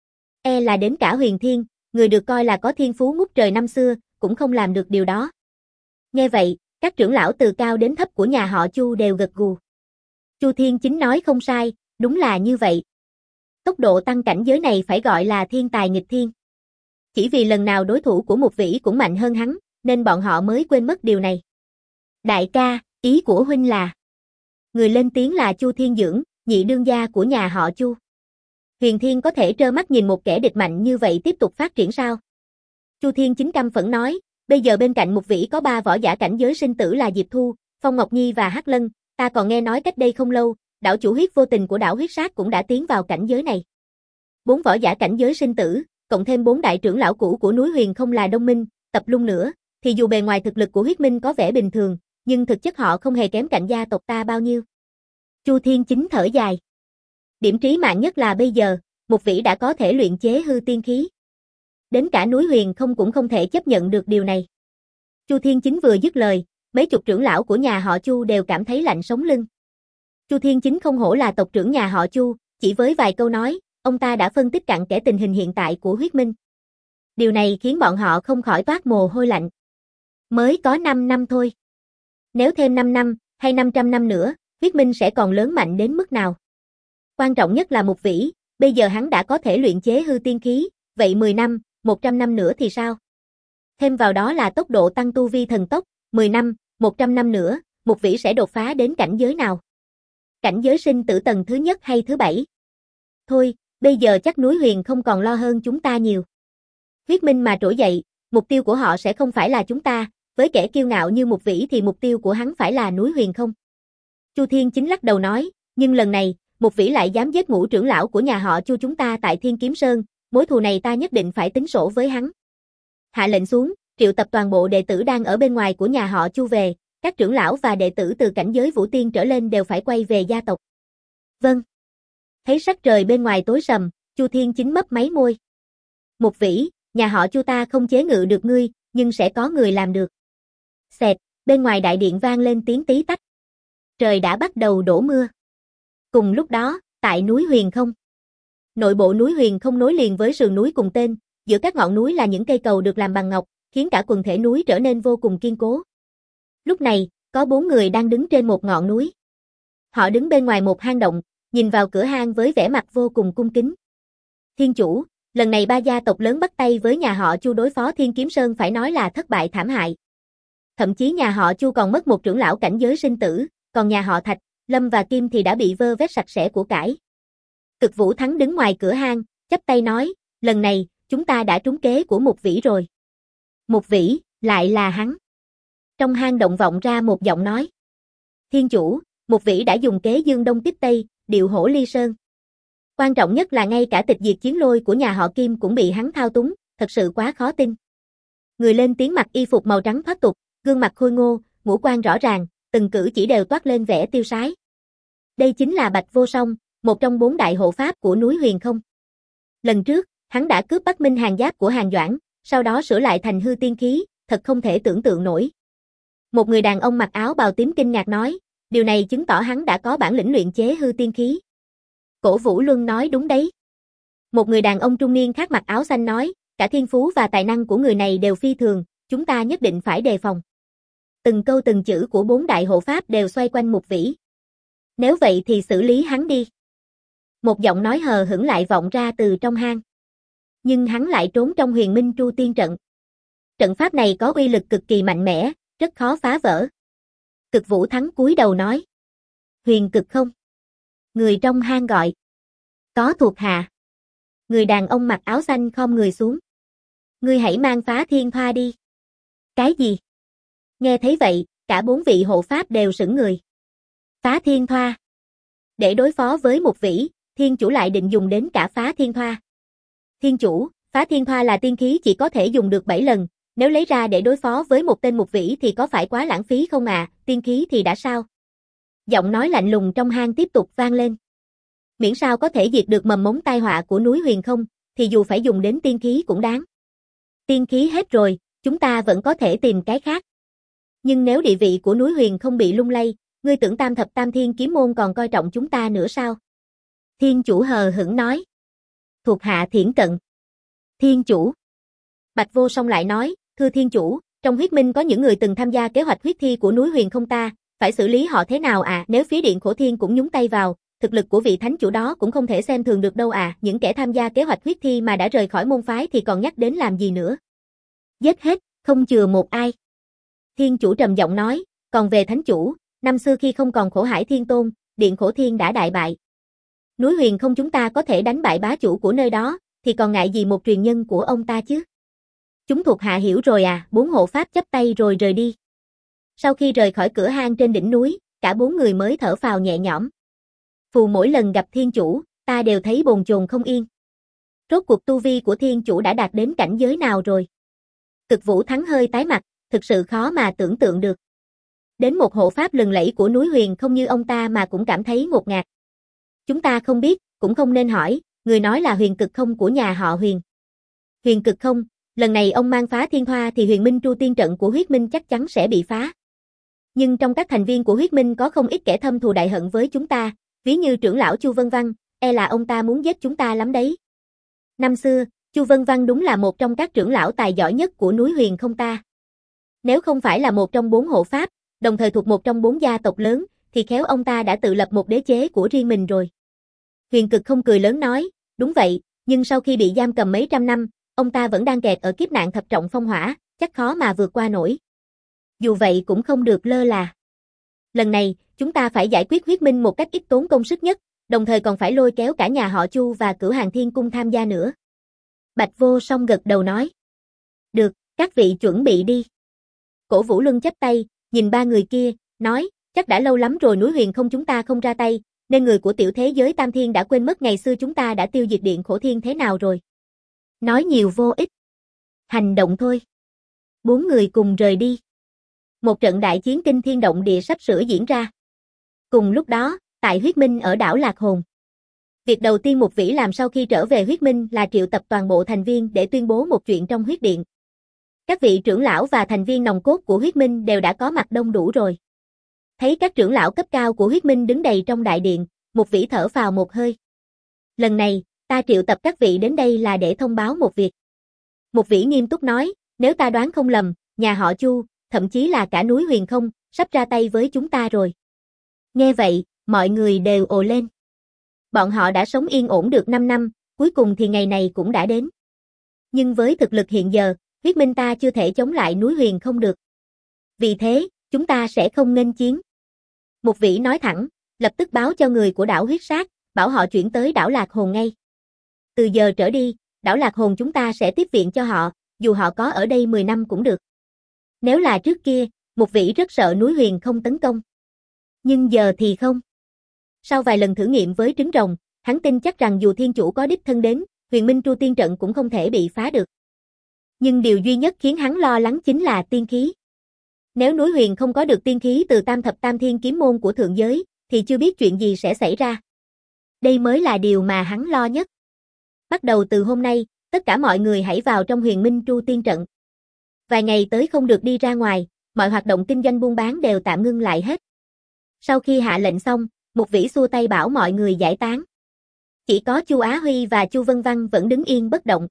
E là đến cả Huyền Thiên, người được coi là có thiên phú ngút trời năm xưa, cũng không làm được điều đó. Nghe vậy, các trưởng lão từ cao đến thấp của nhà họ Chu đều gật gù. Chu Thiên Chính nói không sai, đúng là như vậy. Tốc độ tăng cảnh giới này phải gọi là thiên tài nghịch thiên. Chỉ vì lần nào đối thủ của Mục Vĩ cũng mạnh hơn hắn, nên bọn họ mới quên mất điều này. Đại ca, ý của huynh là... Người lên tiếng là Chu Thiên Dưỡng, nhị đương gia của nhà họ Chu. Huyền Thiên có thể trơ mắt nhìn một kẻ địch mạnh như vậy tiếp tục phát triển sao? Chu Thiên Chính căm phẫn nói, bây giờ bên cạnh Mục Vĩ có ba võ giả cảnh giới sinh tử là Diệp Thu, Phong Ngọc Nhi và Hắc Lân, ta còn nghe nói cách đây không lâu, đảo chủ huyết vô tình của đảo huyết sát cũng đã tiến vào cảnh giới này. Bốn võ giả cảnh giới sinh tử, cộng thêm bốn đại trưởng lão cũ của núi Huyền Không là Đông Minh, Tập Lung nữa, thì dù bề ngoài thực lực của Huyết Minh có vẻ bình thường, nhưng thực chất họ không hề kém cạnh gia tộc ta bao nhiêu. Chu Thiên Chính thở dài. Điểm trí mạng nhất là bây giờ, Mục Vĩ đã có thể luyện chế hư tiên khí. đến cả núi Huyền không cũng không thể chấp nhận được điều này. Chu Thiên Chính vừa dứt lời, mấy chục trưởng lão của nhà họ Chu đều cảm thấy lạnh sống lưng. Chu Thiên Chính không hổ là tộc trưởng nhà họ Chu, chỉ với vài câu nói, ông ta đã phân tích cặn kẽ tình hình hiện tại của huyết minh. Điều này khiến bọn họ không khỏi toát mồ hôi lạnh. Mới có năm năm thôi. Nếu thêm năm năm, hay năm trăm năm nữa, huyết minh sẽ còn lớn mạnh đến mức nào? Quan trọng nhất là Mục Vĩ, bây giờ hắn đã có thể luyện chế hư tiên khí, vậy mười năm, một trăm năm nữa thì sao? Thêm vào đó là tốc độ tăng tu vi thần tốc, mười năm, một trăm năm nữa, Mục Vĩ sẽ đột phá đến cảnh giới nào? Cảnh giới sinh tử tầng thứ nhất hay thứ bảy? Thôi, bây giờ chắc núi Huyền không còn lo hơn chúng ta nhiều. Huyết minh mà trỗi dậy, mục tiêu của họ sẽ không phải là chúng ta, với kẻ kiêu ngạo như Mục Vĩ thì mục tiêu của hắn phải là núi Huyền không. Chu Thiên Chính lắc đầu nói, nhưng lần này, Mục Vĩ lại dám giết ngũ trưởng lão của nhà họ Chu chúng ta tại Thiên Kiếm Sơn, mối thù này ta nhất định phải tính sổ với hắn. Hạ lệnh xuống, triệu tập toàn bộ đệ tử đang ở bên ngoài của nhà họ Chu về, các trưởng lão và đệ tử từ cảnh giới vũ tiên trở lên đều phải quay về gia tộc. Vâng. Thấy sắc trời bên ngoài tối sầm, Chu Thiên Chính mấp máy môi. Mục Vĩ, nhà họ Chu ta không chế ngự được ngươi, nhưng sẽ có người làm được. Xẹt, bên ngoài đại điện vang lên tiếng tí tách. Trời đã bắt đầu đổ mưa. Cùng lúc đó, tại núi Huyền không. Nội bộ núi Huyền không nối liền với sườn núi cùng tên, giữa các ngọn núi là những cây cầu được làm bằng ngọc, khiến cả quần thể núi trở nên vô cùng kiên cố. Lúc này, có bốn người đang đứng trên một ngọn núi. Họ đứng bên ngoài một hang động, nhìn vào cửa hang với vẻ mặt vô cùng cung kính. Thiên chủ, lần này ba gia tộc lớn bắt tay với nhà họ Chu đối phó Thiên Kiếm Sơn phải nói là thất bại thảm hại. Thậm chí nhà họ Chu còn mất một trưởng lão cảnh giới sinh tử, còn nhà họ Thạch, Lâm và Kim thì đã bị vơ vét sạch sẽ của cải. Cực Vũ Thắng đứng ngoài cửa hang, chắp tay nói, lần này, chúng ta đã trúng kế của Mục Vĩ rồi. Mục Vĩ, lại là hắn. Trong hang động vọng ra một giọng nói. Thiên chủ, Mục Vĩ đã dùng kế dương đông tiếp tây, điệu hổ ly sơn. Quan trọng nhất là ngay cả tịch diệt chiến lôi của nhà họ Kim cũng bị hắn thao túng, thật sự quá khó tin. Người lên tiếng mặc y phục màu trắng thoát tục, gương mặt khôi ngô, ngũ quan rõ ràng, từng cử chỉ đều toát lên vẻ tiêu sái. Đây chính là Bạch Vô Song, một trong bốn đại hộ pháp của núi Huyền không. Lần trước, hắn đã cướp Bắc Minh hàng giáp của Hàn Doãn, sau đó sửa lại thành hư tiên khí, thật không thể tưởng tượng nổi. Một người đàn ông mặc áo bào tím kinh ngạc nói, điều này chứng tỏ hắn đã có bản lĩnh luyện chế hư tiên khí. Cổ Vũ Luân nói đúng đấy. Một người đàn ông trung niên khác mặc áo xanh nói, cả thiên phú và tài năng của người này đều phi thường, chúng ta nhất định phải đề phòng. Từng câu từng chữ của bốn đại hộ pháp đều xoay quanh Mục Vĩ. Nếu vậy thì xử lý hắn đi. Một giọng nói hờ hững lại vọng ra từ trong hang. Nhưng hắn lại trốn trong Huyền Minh Tru Tiên trận. Trận pháp này có uy lực cực kỳ mạnh mẽ, rất khó phá vỡ. Cực Vũ Thắng cúi đầu nói. Huyền Cực không? Người trong hang gọi. Có thuộc hạ. Người đàn ông mặc áo xanh khom người xuống. Ngươi hãy mang Phá Thiên Thoa đi. Cái gì? Nghe thấy vậy, cả bốn vị hộ pháp đều sững người. Phá Thiên Thoa. Để đối phó với Mục Vĩ, Thiên chủ lại định dùng đến cả Phá Thiên Thoa. Thiên chủ, Phá Thiên Thoa là tiên khí chỉ có thể dùng được bảy lần, nếu lấy ra để đối phó với một tên Mục Vĩ thì có phải quá lãng phí không à, tiên khí thì đã sao? Giọng nói lạnh lùng trong hang tiếp tục vang lên. Miễn sao có thể diệt được mầm mống tai họa của núi Huyền không, thì dù phải dùng đến tiên khí cũng đáng. Tiên khí hết rồi, chúng ta vẫn có thể tìm cái khác. Nhưng nếu địa vị của núi Huyền không bị lung lay, ngươi tưởng Tam Thập Tam Thiên Kiếm Môn còn coi trọng chúng ta nữa sao? Thiên chủ hờ hững nói. Thuộc hạ thiển cận. Thiên chủ. Bạch Vô Song lại nói, thưa thiên chủ, trong huyết minh có những người từng tham gia kế hoạch huyết thi của núi Huyền không ta, phải xử lý họ thế nào à? Nếu phía Điện Khổ Thiên cũng nhúng tay vào, thực lực của vị thánh chủ đó cũng không thể xem thường được đâu à, những kẻ tham gia kế hoạch huyết thi mà đã rời khỏi môn phái thì còn nhắc đến làm gì nữa. Giết hết, không chừa một ai. Thiên chủ trầm giọng nói, còn về thánh chủ, năm xưa khi không còn Khổ Hải Thiên Tôn, Điện Khổ Thiên đã đại bại. Núi Huyền không chúng ta có thể đánh bại bá chủ của nơi đó, thì còn ngại gì một truyền nhân của ông ta chứ? Chúng thuộc hạ hiểu rồi à, bốn hộ pháp chắp tay rồi rời đi. Sau khi rời khỏi cửa hang trên đỉnh núi, cả bốn người mới thở phào nhẹ nhõm. Phù mỗi lần gặp thiên chủ, ta đều thấy bồn chồn không yên. Rốt cuộc tu vi của thiên chủ đã đạt đến cảnh giới nào rồi? Cực Vũ Thắng hơi tái mặt, thực sự khó mà tưởng tượng được. Đến một hộ pháp lừng lẫy của núi Huyền không như ông ta mà cũng cảm thấy ngột ngạt. Chúng ta không biết, cũng không nên hỏi, người nói là Huyền Cực không của nhà họ Huyền. Huyền Cực không, lần này ông mang phá thiên thoa thì huyền minh tru tiên trận của huyết minh chắc chắn sẽ bị phá. Nhưng trong các thành viên của huyết minh có không ít kẻ thâm thù đại hận với chúng ta, ví như trưởng lão Chu Vân Văn, e là ông ta muốn giết chúng ta lắm đấy. Năm xưa, Chu Vân Văn đúng là một trong các trưởng lão tài giỏi nhất của núi huyền không ta. Nếu không phải là một trong bốn hộ pháp, đồng thời thuộc một trong bốn gia tộc lớn, thì khéo ông ta đã tự lập một đế chế của riêng mình rồi. Huyền Cực không cười lớn nói, đúng vậy, nhưng sau khi bị giam cầm mấy trăm năm, ông ta vẫn đang kẹt ở kiếp nạn thập trọng phong hỏa, chắc khó mà vượt qua nổi. Dù vậy cũng không được lơ là. Lần này, chúng ta phải giải quyết huyết minh một cách ít tốn công sức nhất, đồng thời còn phải lôi kéo cả nhà họ Chu và Cửu Hàng Thiên Cung tham gia nữa. Bạch Vô Song gật đầu nói. Được, các vị chuẩn bị đi. Cổ Vũ Luân chắp tay, nhìn ba người kia, nói, chắc đã lâu lắm rồi núi huyền không chúng ta không ra tay, nên người của tiểu thế giới Tam Thiên đã quên mất ngày xưa chúng ta đã tiêu diệt điện Khổ Thiên thế nào rồi. Nói nhiều vô ích. Hành động thôi. Bốn người cùng rời đi. Một trận đại chiến kinh thiên động địa sắp sửa diễn ra. Cùng lúc đó, tại huyết minh ở đảo Lạc Hồn. Việc đầu tiên Mục Vĩ làm sau khi trở về huyết minh là triệu tập toàn bộ thành viên để tuyên bố một chuyện trong huyết điện. Các vị trưởng lão và thành viên nòng cốt của huyết minh đều đã có mặt đông đủ rồi. Thấy các trưởng lão cấp cao của huyết minh đứng đầy trong đại điện, Mục Vĩ thở phào một hơi. Lần này, ta triệu tập các vị đến đây là để thông báo một việc. Mục Vĩ nghiêm túc nói, nếu ta đoán không lầm, nhà họ Chu, thậm chí là cả núi huyền không, sắp ra tay với chúng ta rồi. Nghe vậy, mọi người đều ồ lên. Bọn họ đã sống yên ổn được năm năm, cuối cùng thì ngày này cũng đã đến. Nhưng với thực lực hiện giờ, huyết minh ta chưa thể chống lại núi huyền không được. Vì thế, chúng ta sẽ không nghênh chiến. Mục Vĩ nói thẳng, lập tức báo cho người của đảo huyết sát, bảo họ chuyển tới đảo Lạc Hồn ngay. Từ giờ trở đi, đảo Lạc Hồn chúng ta sẽ tiếp viện cho họ, dù họ có ở đây mười năm cũng được. Nếu là trước kia, Mục Vĩ rất sợ núi huyền không tấn công. Nhưng giờ thì không. Sau vài lần thử nghiệm với trứng rồng, hắn tin chắc rằng dù thiên chủ có đích thân đến, huyền minh tru tiên trận cũng không thể bị phá được. Nhưng điều duy nhất khiến hắn lo lắng chính là tiên khí. Nếu núi huyền không có được tiên khí từ tam thập tam thiên kiếm môn của thượng giới, thì chưa biết chuyện gì sẽ xảy ra. Đây mới là điều mà hắn lo nhất. Bắt đầu từ hôm nay, tất cả mọi người hãy vào trong huyền minh tru tiên trận. Vài ngày tới không được đi ra ngoài, mọi hoạt động kinh doanh buôn bán đều tạm ngưng lại hết. Sau khi hạ lệnh xong, Mục Vĩ xua tay bảo mọi người giải tán. Chỉ có Chu Á Huy và Chu Vân Văn vẫn đứng yên bất động.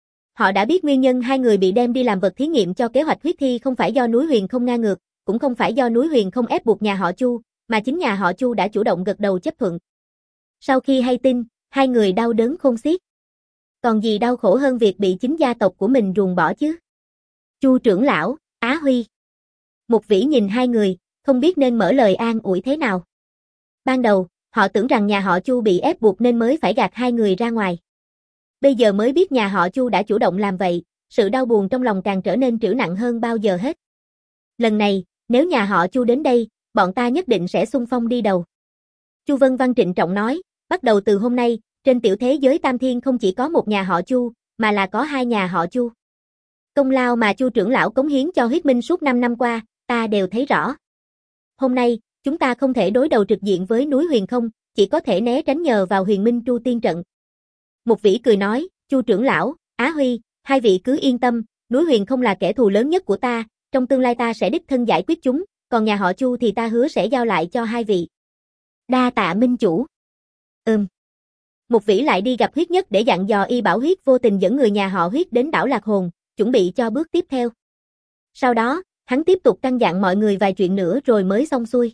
Họ đã biết nguyên nhân hai người bị đem đi làm vật thí nghiệm cho kế hoạch huyết thi không phải do núi huyền không ngang ngược, cũng không phải do núi huyền không ép buộc nhà họ Chu, mà chính nhà họ Chu đã chủ động gật đầu chấp thuận. Sau khi hay tin, hai người đau đớn khôn xiết. Còn gì đau khổ hơn việc bị chính gia tộc của mình ruồng bỏ chứ? Chu trưởng lão, Á Huy. Mục Vĩ nhìn hai người, không biết nên mở lời an ủi thế nào. Ban đầu, họ tưởng rằng nhà họ Chu bị ép buộc nên mới phải gạt hai người ra ngoài. Bây giờ mới biết nhà họ Chu đã chủ động làm vậy, sự đau buồn trong lòng càng trở nên trĩu nặng hơn bao giờ hết. Lần này, nếu nhà họ Chu đến đây, bọn ta nhất định sẽ xung phong đi đầu. Chu Vân Văn trịnh trọng nói, bắt đầu từ hôm nay, trên tiểu thế giới Tam Thiên không chỉ có một nhà họ Chu, mà là có hai nhà họ Chu. Công lao mà Chu trưởng lão cống hiến cho huyết minh suốt năm năm qua, ta đều thấy rõ. Hôm nay, chúng ta không thể đối đầu trực diện với núi huyền không, chỉ có thể né tránh nhờ vào huyền minh tru tiên trận. Mục Vĩ cười nói, Chu trưởng lão, Á Huy, hai vị cứ yên tâm, núi huyền không là kẻ thù lớn nhất của ta, trong tương lai ta sẽ đích thân giải quyết chúng, còn nhà họ Chu thì ta hứa sẽ giao lại cho hai vị. Đa tạ minh chủ. Ừm. Mục Vĩ lại đi gặp huyết nhất để dặn dò y bảo huyết vô tình dẫn người nhà họ huyết đến đảo Lạc Hồn, chuẩn bị cho bước tiếp theo. Sau đó, hắn tiếp tục căn dặn mọi người vài chuyện nữa rồi mới xong xuôi.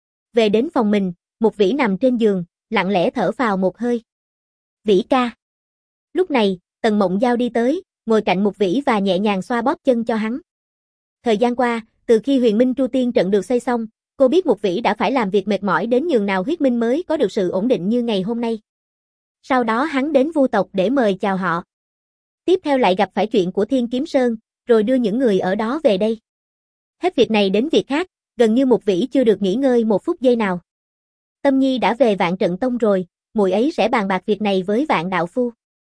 Về đến phòng mình, Mục Vĩ nằm trên giường, lặng lẽ thở phào một hơi. Vĩ ca. Lúc này, Tần Mộng Giao đi tới, ngồi cạnh Mục Vĩ và nhẹ nhàng xoa bóp chân cho hắn. Thời gian qua, từ khi huyền minh tru tiên trận được xây xong, cô biết Mục Vĩ đã phải làm việc mệt mỏi đến nhường nào huyết minh mới có được sự ổn định như ngày hôm nay. Sau đó hắn đến Vu tộc để mời chào họ. Tiếp theo lại gặp phải chuyện của Thiên Kiếm Sơn, rồi đưa những người ở đó về đây. Hết việc này đến việc khác, gần như Mục Vĩ chưa được nghỉ ngơi một phút giây nào. Tâm Nhi đã về Vạn Trận Tông rồi, muội ấy sẽ bàn bạc việc này với Vạn đạo phu.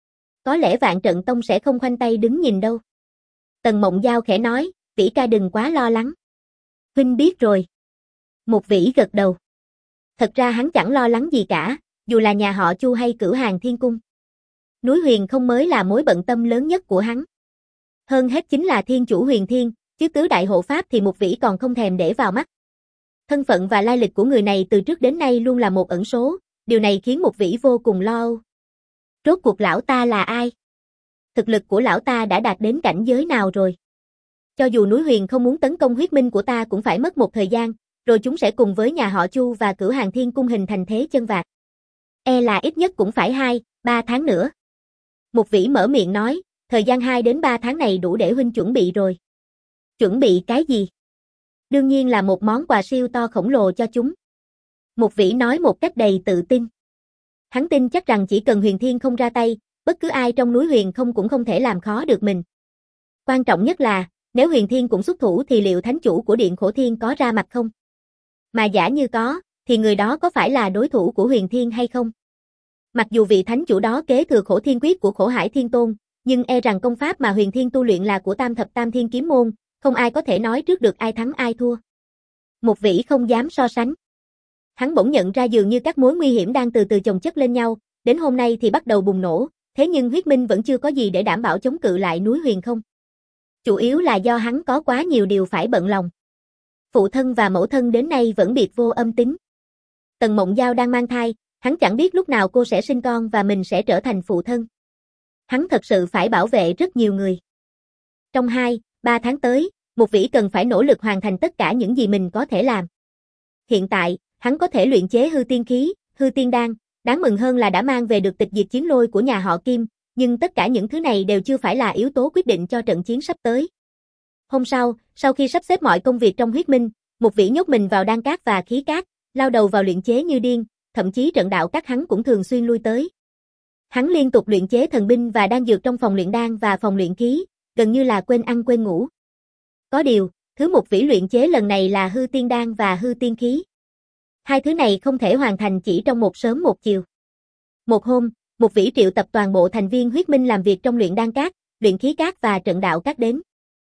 Có lẽ Vạn Trận Tông sẽ không khoanh tay đứng nhìn đâu. Tần Mộng Giao khẽ nói, Vĩ ca đừng quá lo lắng. Huynh biết rồi. Mục Vĩ gật đầu. Thật ra hắn chẳng lo lắng gì cả, dù là nhà họ Chu hay Cửu Hàng Thiên Cung. Núi Huyền Không mới là mối bận tâm lớn nhất của hắn. Hơn hết chính là Thiên Chủ Huyền Thiên, chứ tứ đại hộ pháp thì Mục Vĩ còn không thèm để vào mắt. Thân phận và lai lịch của người này từ trước đến nay luôn là một ẩn số, điều này khiến Mục Vĩ vô cùng lo âu. Rốt cuộc lão ta là ai? Thực lực của lão ta đã đạt đến cảnh giới nào rồi? Cho dù Núi Huyền Không muốn tấn công huyết minh của ta cũng phải mất một thời gian, rồi chúng sẽ cùng với nhà họ Chu và Cửu Hàng Thiên Cung hình thành thế chân vạc. E là ít nhất cũng phải hai, ba tháng nữa. Mục Vĩ mở miệng nói, thời gian hai đến ba tháng này đủ để huynh chuẩn bị rồi. Chuẩn bị cái gì? Đương nhiên là một món quà siêu to khổng lồ cho chúng. Mục Vĩ nói một cách đầy tự tin. Hắn tin chắc rằng chỉ cần Huyền Thiên không ra tay, bất cứ ai trong núi Huyền Không cũng không thể làm khó được mình. Quan trọng nhất là, nếu Huyền Thiên cũng xuất thủ thì liệu thánh chủ của Điện Khổ Thiên có ra mặt không? Mà giả như có, thì người đó có phải là đối thủ của Huyền Thiên hay không? Mặc dù vị thánh chủ đó kế thừa Khổ Thiên Quyết của Khổ Hải Thiên Tôn, nhưng e rằng công pháp mà Huyền Thiên tu luyện là của Tam Thập Tam Thiên Kiếm Môn, không ai có thể nói trước được ai thắng ai thua. Mục Vĩ không dám so sánh. Hắn bỗng nhận ra dường như các mối nguy hiểm đang từ từ chồng chất lên nhau, đến hôm nay thì bắt đầu bùng nổ, thế nhưng huyết minh vẫn chưa có gì để đảm bảo chống cự lại núi Huyền Không. Chủ yếu là do hắn có quá nhiều điều phải bận lòng. Phụ thân và mẫu thân đến nay vẫn biệt vô âm tín. Tần Mộng Giao đang mang thai, hắn chẳng biết lúc nào cô sẽ sinh con và mình sẽ trở thành phụ thân. Hắn thật sự phải bảo vệ rất nhiều người. Trong hai, ba tháng tới, Mục Vĩ cần phải nỗ lực hoàn thành tất cả những gì mình có thể làm. Hiện tại, hắn có thể luyện chế hư tiên khí, hư tiên đan, đáng mừng hơn là đã mang về được tịch diệt chiến lôi của nhà họ Kim, nhưng tất cả những thứ này đều chưa phải là yếu tố quyết định cho trận chiến sắp tới. Hôm sau, sau khi sắp xếp mọi công việc trong huyết minh, Mục Vĩ nhốt mình vào đan cát và khí cát, lao đầu vào luyện chế như điên, thậm chí trận đạo các hắn cũng thường xuyên lui tới. Hắn liên tục luyện chế thần binh và đan dược trong phòng luyện đan và phòng luyện khí, gần như là quên ăn quên ngủ. Có điều, thứ Mục Vĩ luyện chế lần này là hư tiên đan và hư tiên khí. Hai thứ này không thể hoàn thành chỉ trong một sớm một chiều. Một hôm, Mục Vĩ triệu tập toàn bộ thành viên huyết minh làm việc trong luyện đan cát, luyện khí cát và trận đạo cát đến.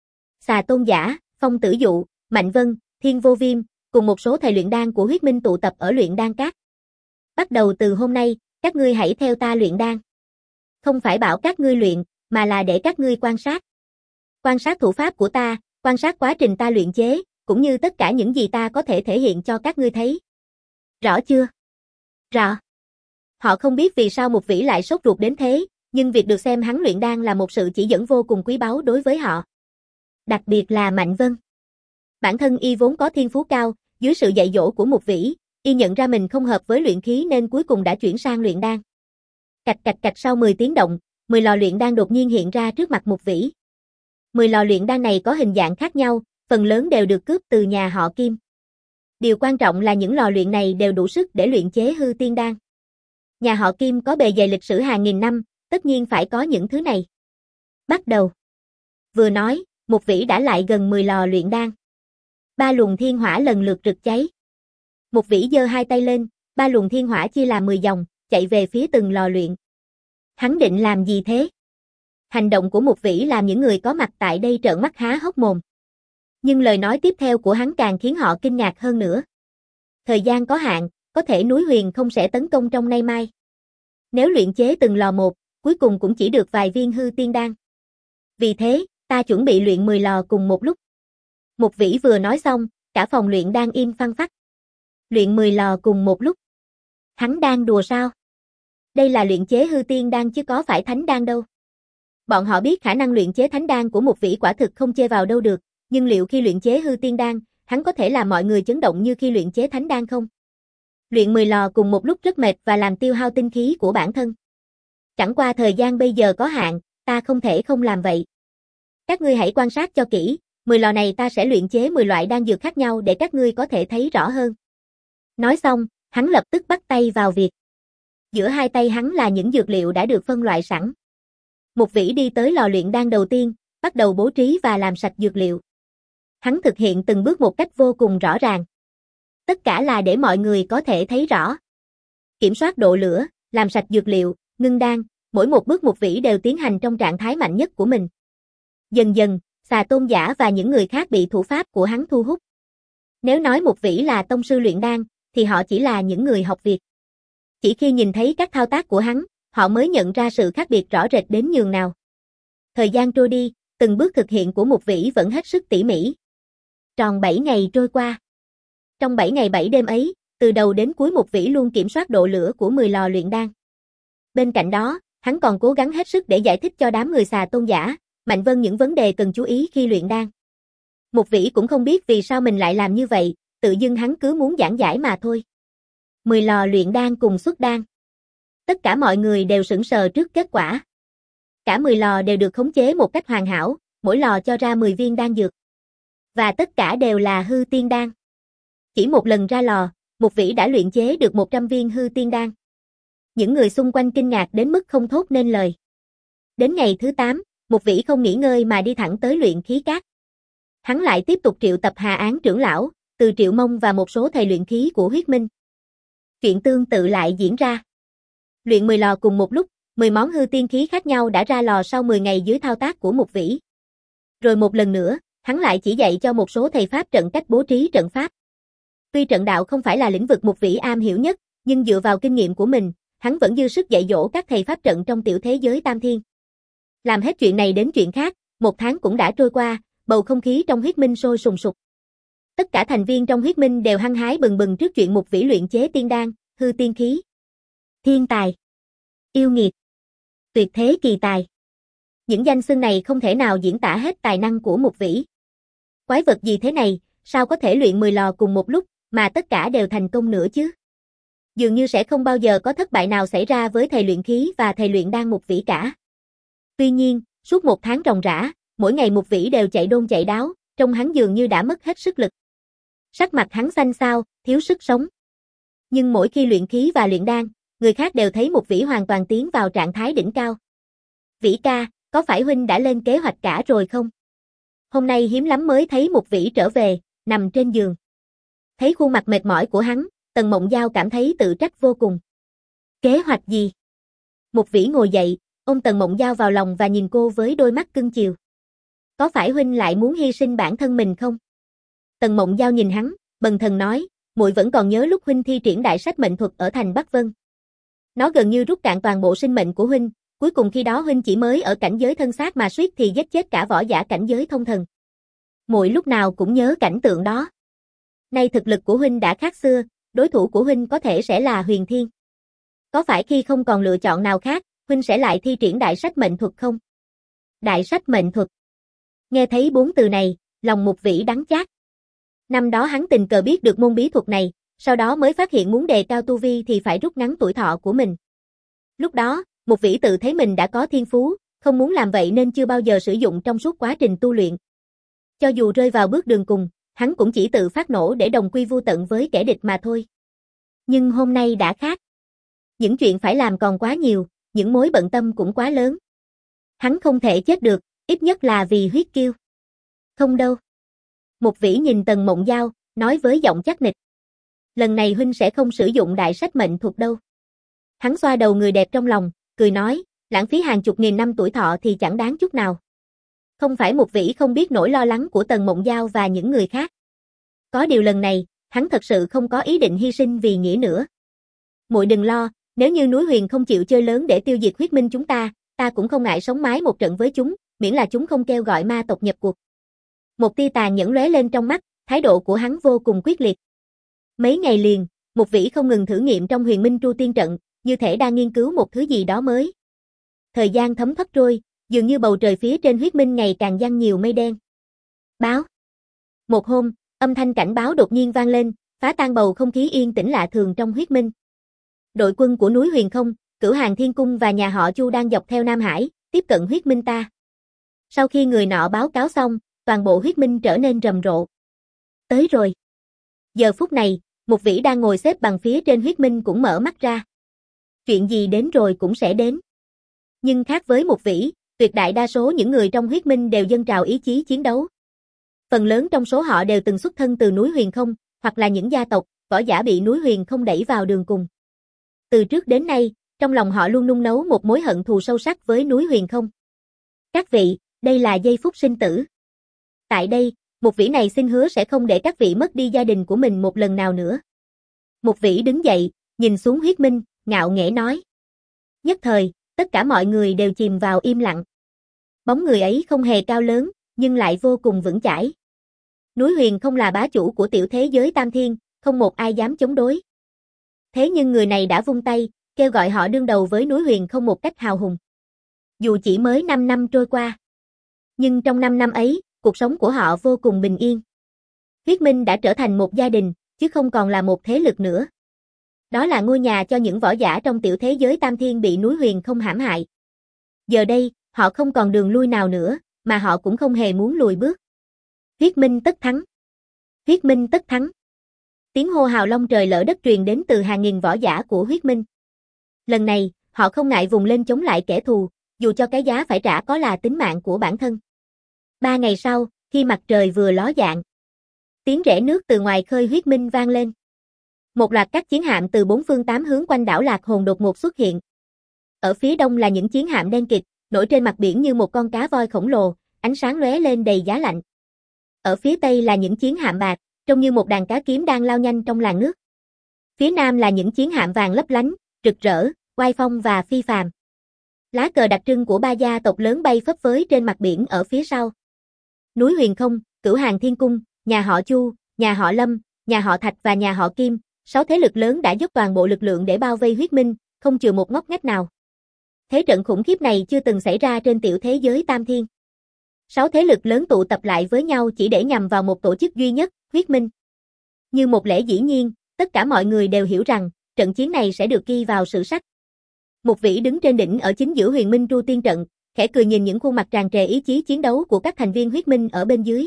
Xà Tôn Giả, Phong Tử Dụ, Mạnh Vân, Thiên Vô Viêm, cùng một số thầy luyện đan của huyết minh tụ tập ở luyện đan cát. Bắt đầu từ hôm nay, các ngươi hãy theo ta luyện đan. Không phải bảo các ngươi luyện, mà là để các ngươi quan sát. Quan sát thủ pháp của ta, quan sát quá trình ta luyện chế, cũng như tất cả những gì ta có thể thể hiện cho các ngươi thấy. Rõ chưa? Rõ. Họ không biết vì sao Mục Vĩ lại sốt ruột đến thế, nhưng việc được xem hắn luyện đan là một sự chỉ dẫn vô cùng quý báu đối với họ. Đặc biệt là Mạnh Vân. Bản thân y vốn có thiên phú cao, dưới sự dạy dỗ của Mục Vĩ, y nhận ra mình không hợp với luyện khí nên cuối cùng đã chuyển sang luyện đan. Cạch cạch cạch sau mười tiếng động, mười lò luyện đan đột nhiên hiện ra trước mặt Mục Vĩ. mười lò luyện đan này có hình dạng khác nhau, phần lớn đều được cướp từ nhà họ Kim. Điều quan trọng là những lò luyện này đều đủ sức để luyện chế hư tiên đan. Nhà họ Kim có bề dày lịch sử hàng nghìn năm, tất nhiên phải có những thứ này. Bắt đầu. Vừa nói, Mục Vĩ đã lại gần mười lò luyện đan. Ba luồng thiên hỏa lần lượt rực cháy. Mục Vĩ giơ hai tay lên, ba luồng thiên hỏa chia làm mười dòng, chạy về phía từng lò luyện. Hắn định làm gì thế? Hành động của Mục Vĩ làm những người có mặt tại đây trợn mắt há hốc mồm. Nhưng lời nói tiếp theo của hắn càng khiến họ kinh ngạc hơn nữa. Thời gian có hạn, có thể núi Huyền Không sẽ tấn công trong nay mai. Nếu luyện chế từng lò một, cuối cùng cũng chỉ được vài viên hư tiên đan. Vì thế, ta chuẩn bị luyện mười lò cùng một lúc. Mục Vĩ vừa nói xong, cả phòng luyện đan im phăng phắc. Luyện mười lò cùng một lúc. Hắn đang đùa sao? Đây là luyện chế hư tiên đan chứ có phải thánh đan đâu. Bọn họ biết khả năng luyện chế thánh đan của Mục Vĩ quả thực không chê vào đâu được, nhưng liệu khi luyện chế hư tiên đan, hắn có thể làm mọi người chấn động như khi luyện chế thánh đan không? Luyện mười lò cùng một lúc rất mệt và làm tiêu hao tinh khí của bản thân. Chẳng qua thời gian bây giờ có hạn, ta không thể không làm vậy. Các ngươi hãy quan sát cho kỹ, mười lò này ta sẽ luyện chế mười loại đan dược khác nhau để các ngươi có thể thấy rõ hơn. Nói xong, hắn lập tức bắt tay vào việc. Giữa hai tay hắn là những dược liệu đã được phân loại sẵn. Mục Vĩ đi tới lò luyện đan đầu tiên, bắt đầu bố trí và làm sạch dược liệu. Hắn thực hiện từng bước một cách vô cùng rõ ràng. Tất cả là để mọi người có thể thấy rõ. Kiểm soát độ lửa, làm sạch dược liệu, ngưng đan, mỗi một bước Mục Vĩ đều tiến hành trong trạng thái mạnh nhất của mình. Dần dần, Xà Tôn Giả và những người khác bị thủ pháp của hắn thu hút. Nếu nói Mục Vĩ là tông sư luyện đan, thì họ chỉ là những người học việc. Chỉ khi nhìn thấy các thao tác của hắn, họ mới nhận ra sự khác biệt rõ rệt đến nhường nào. Thời gian trôi đi, từng bước thực hiện của Mục Vĩ vẫn hết sức tỉ mỉ. Tròn bảy ngày trôi qua. Trong bảy ngày bảy đêm ấy, từ đầu đến cuối Mục Vĩ luôn kiểm soát độ lửa của mười lò luyện đan. Bên cạnh đó, hắn còn cố gắng hết sức để giải thích cho đám người xà tôn giả, Mạnh Vân những vấn đề cần chú ý khi luyện đan. Mục Vĩ cũng không biết vì sao mình lại làm như vậy, tự dưng hắn cứ muốn giảng giải mà thôi. mười lò luyện đan cùng xuất đan. Tất cả mọi người đều sững sờ trước kết quả. Cả mười lò đều được khống chế một cách hoàn hảo, mỗi lò cho ra mười viên đan dược. Và tất cả đều là hư tiên đan. Chỉ một lần ra lò, Mục Vĩ đã luyện chế được một trăm viên hư tiên đan. Những người xung quanh kinh ngạc đến mức không thốt nên lời. Đến ngày thứ tám, Mục Vĩ không nghỉ ngơi mà đi thẳng tới luyện khí cát. Hắn lại tiếp tục triệu tập Hà Án trưởng lão, Từ Triệu Mông và một số thầy luyện khí của Huyết Minh. Chuyện tương tự lại diễn ra. Luyện mười lò cùng một lúc, mười món hư tiên khí khác nhau đã ra lò sau mười ngày dưới thao tác của Mục Vĩ. Rồi một lần nữa, hắn lại chỉ dạy cho một số thầy pháp trận cách bố trí trận pháp. Tuy trận đạo không phải là lĩnh vực Mục Vĩ am hiểu nhất, nhưng dựa vào kinh nghiệm của mình, hắn vẫn dư sức dạy dỗ các thầy pháp trận trong tiểu thế giới Tam Thiên. Làm hết chuyện này đến chuyện khác, một tháng cũng đã trôi qua, bầu không khí trong Huyết Minh sôi sùng sục. Tất cả thành viên trong Huyết Minh đều hăng hái bừng bừng trước chuyện Mục Vĩ luyện chế tiên đan, hư tiên khí. Thiên tài, yêu nghiệt, tuyệt thế kỳ tài. Những danh xưng này không thể nào diễn tả hết tài năng của Mục Vĩ. Quái vật gì thế này, sao có thể luyện mười lò cùng một lúc, mà tất cả đều thành công nữa chứ? Dường như sẽ không bao giờ có thất bại nào xảy ra với thầy luyện khí và thầy luyện đan Mục Vĩ cả. Tuy nhiên, suốt một tháng ròng rã, mỗi ngày Mục Vĩ đều chạy đôn chạy đáo, trông hắn dường như đã mất hết sức lực. Sắc mặt hắn xanh xao, thiếu sức sống. Nhưng mỗi khi luyện khí và luyện đan, người khác đều thấy Mục Vĩ hoàn toàn tiến vào trạng thái đỉnh cao. Vĩ ca, có phải huynh đã lên kế hoạch cả rồi không? Hôm nay hiếm lắm mới thấy Mục Vĩ trở về, nằm trên giường. Thấy khuôn mặt mệt mỏi của hắn, Tần Mộng Giao cảm thấy tự trách vô cùng. Kế hoạch gì? Mục Vĩ ngồi dậy, ôm Tần Mộng Giao vào lòng và nhìn cô với đôi mắt cưng chiều. Có phải huynh lại muốn hy sinh bản thân mình không? Tần Mộng Giao nhìn hắn, bần thần nói, muội vẫn còn nhớ lúc huynh thi triển đại sách mệnh thuật ở thành Bắc Vân. Nó gần như rút cạn toàn bộ sinh mệnh của huynh, cuối cùng khi đó huynh chỉ mới ở cảnh giới thân xác mà suýt thì giết chết cả võ giả cảnh giới thông thần. Muội lúc nào cũng nhớ cảnh tượng đó. Nay thực lực của huynh đã khác xưa, đối thủ của huynh có thể sẽ là Huyền Thiên. Có phải khi không còn lựa chọn nào khác, huynh sẽ lại thi triển đại sách mệnh thuật không? Đại sách mệnh thuật. Nghe thấy bốn từ này, lòng Mục Vĩ đắng chát. Năm đó hắn tình cờ biết được môn bí thuật này, sau đó mới phát hiện muốn đề cao tu vi thì phải rút ngắn tuổi thọ của mình. Lúc đó, Mục Vĩ tự thấy mình đã có thiên phú, không muốn làm vậy nên chưa bao giờ sử dụng trong suốt quá trình tu luyện. Cho dù rơi vào bước đường cùng, hắn cũng chỉ tự phát nổ để đồng quy vu tận với kẻ địch mà thôi. Nhưng hôm nay đã khác. Những chuyện phải làm còn quá nhiều, những mối bận tâm cũng quá lớn. Hắn không thể chết được, ít nhất là vì huyết kiêu. Không đâu. Mục Vĩ nhìn Tần Mộng Giao, nói với giọng chắc nịch. Lần này huynh sẽ không sử dụng đại sách mệnh thuật đâu. Hắn xoa đầu người đẹp trong lòng, cười nói, lãng phí hàng chục nghìn năm tuổi thọ thì chẳng đáng chút nào. Không phải Mục Vĩ không biết nỗi lo lắng của Tần Mộng Giao và những người khác. Có điều lần này, hắn thật sự không có ý định hy sinh vì nghĩa nữa. Muội đừng lo, nếu như núi Huyền không chịu chơi lớn để tiêu diệt Huyết Minh chúng ta, ta cũng không ngại sống mái một trận với chúng, miễn là chúng không kêu gọi ma tộc nhập cuộc. Một tia tàn nhẫn lóe lên trong mắt, thái độ của hắn vô cùng quyết liệt. Mấy ngày liền, Mục Vĩ không ngừng thử nghiệm trong Huyền Minh Tru Tiên trận, như thể đang nghiên cứu một thứ gì đó mới. Thời gian thấm thoát trôi, dường như bầu trời phía trên Huyết Minh ngày càng giăng nhiều mây đen. Báo. Một hôm, âm thanh cảnh báo đột nhiên vang lên, phá tan bầu không khí yên tĩnh lạ thường trong Huyết Minh. Đội quân của núi Huyền Không, Cửu Hàng Thiên Cung và nhà họ Chu đang dọc theo Nam Hải, tiếp cận Huyết Minh ta. Sau khi người nọ báo cáo xong, toàn bộ Huyết Minh trở nên rầm rộ. Tới rồi. Giờ phút này, Mục Vĩ đang ngồi xếp bằng phía trên Huyết Minh cũng mở mắt ra. Chuyện gì đến rồi cũng sẽ đến. Nhưng khác với Mục Vĩ, tuyệt đại đa số những người trong Huyết Minh đều dâng trào ý chí chiến đấu. Phần lớn trong số họ đều từng xuất thân từ núi Huyền Không, hoặc là những gia tộc, võ giả bị núi Huyền Không đẩy vào đường cùng. Từ trước đến nay, trong lòng họ luôn nung nấu một mối hận thù sâu sắc với núi Huyền Không. Các vị, đây là giây phút sinh tử. Tại đây, Mục Vĩ này xin hứa sẽ không để các vị mất đi gia đình của mình một lần nào nữa. Mục Vĩ đứng dậy, nhìn xuống Huyết Minh, ngạo nghễ nói. Nhất thời, tất cả mọi người đều chìm vào im lặng. Bóng người ấy không hề cao lớn, nhưng lại vô cùng vững chãi. Núi Huyền không là bá chủ của tiểu thế giới Tam Thiên, không một ai dám chống đối. Thế nhưng người này đã vung tay, kêu gọi họ đương đầu với núi Huyền không một cách hào hùng. Dù chỉ mới năm năm trôi qua, nhưng trong năm năm ấy, cuộc sống của họ vô cùng bình yên. Huyết Minh đã trở thành một gia đình, chứ không còn là một thế lực nữa. Đó là ngôi nhà cho những võ giả trong tiểu thế giới Tam Thiên bị núi Huyền không hãm hại. Giờ đây, họ không còn đường lui nào nữa, mà họ cũng không hề muốn lùi bước. Huyết Minh tất thắng. Huyết Minh tất thắng. Tiếng hô hào long trời lỡ đất truyền đến từ hàng nghìn võ giả của Huyết Minh. Lần này, họ không ngại vùng lên chống lại kẻ thù, dù cho cái giá phải trả có là tính mạng của bản thân. Ba ngày sau, khi mặt trời vừa ló dạng, tiếng rẽ nước từ ngoài khơi Huyết Minh vang lên. Một loạt các chiến hạm từ bốn phương tám hướng quanh đảo Lạc Hồn đột ngột xuất hiện. Ở phía đông là những chiến hạm đen kịt, nổi trên mặt biển như một con cá voi khổng lồ, ánh sáng lóe lên đầy giá lạnh. Ở phía tây là những chiến hạm bạc, trông như một đàn cá kiếm đang lao nhanh trong làn nước. Phía nam là những chiến hạm vàng lấp lánh, rực rỡ, oai phong và phi phàm. Lá cờ đặc trưng của ba gia tộc lớn bay phấp phới trên mặt biển ở phía sau. Núi Huyền Không, Cửu Hàng Thiên Cung, nhà họ Chu, nhà họ Lâm, nhà họ Thạch và nhà họ Kim, sáu thế lực lớn đã dốc toàn bộ lực lượng để bao vây Huyết Minh, không chừa một ngóc ngách nào. Thế trận khủng khiếp này chưa từng xảy ra trên tiểu thế giới Tam Thiên. Sáu thế lực lớn tụ tập lại với nhau chỉ để nhằm vào một tổ chức duy nhất, Huyết Minh. Như một lẽ dĩ nhiên, tất cả mọi người đều hiểu rằng, trận chiến này sẽ được ghi vào sử sách. Mục Vĩ đứng trên đỉnh ở chính giữa Huyền Minh Tru Tiên trận, khẽ cười nhìn những khuôn mặt tràn trề ý chí chiến đấu của các thành viên Huyết Minh ở bên dưới.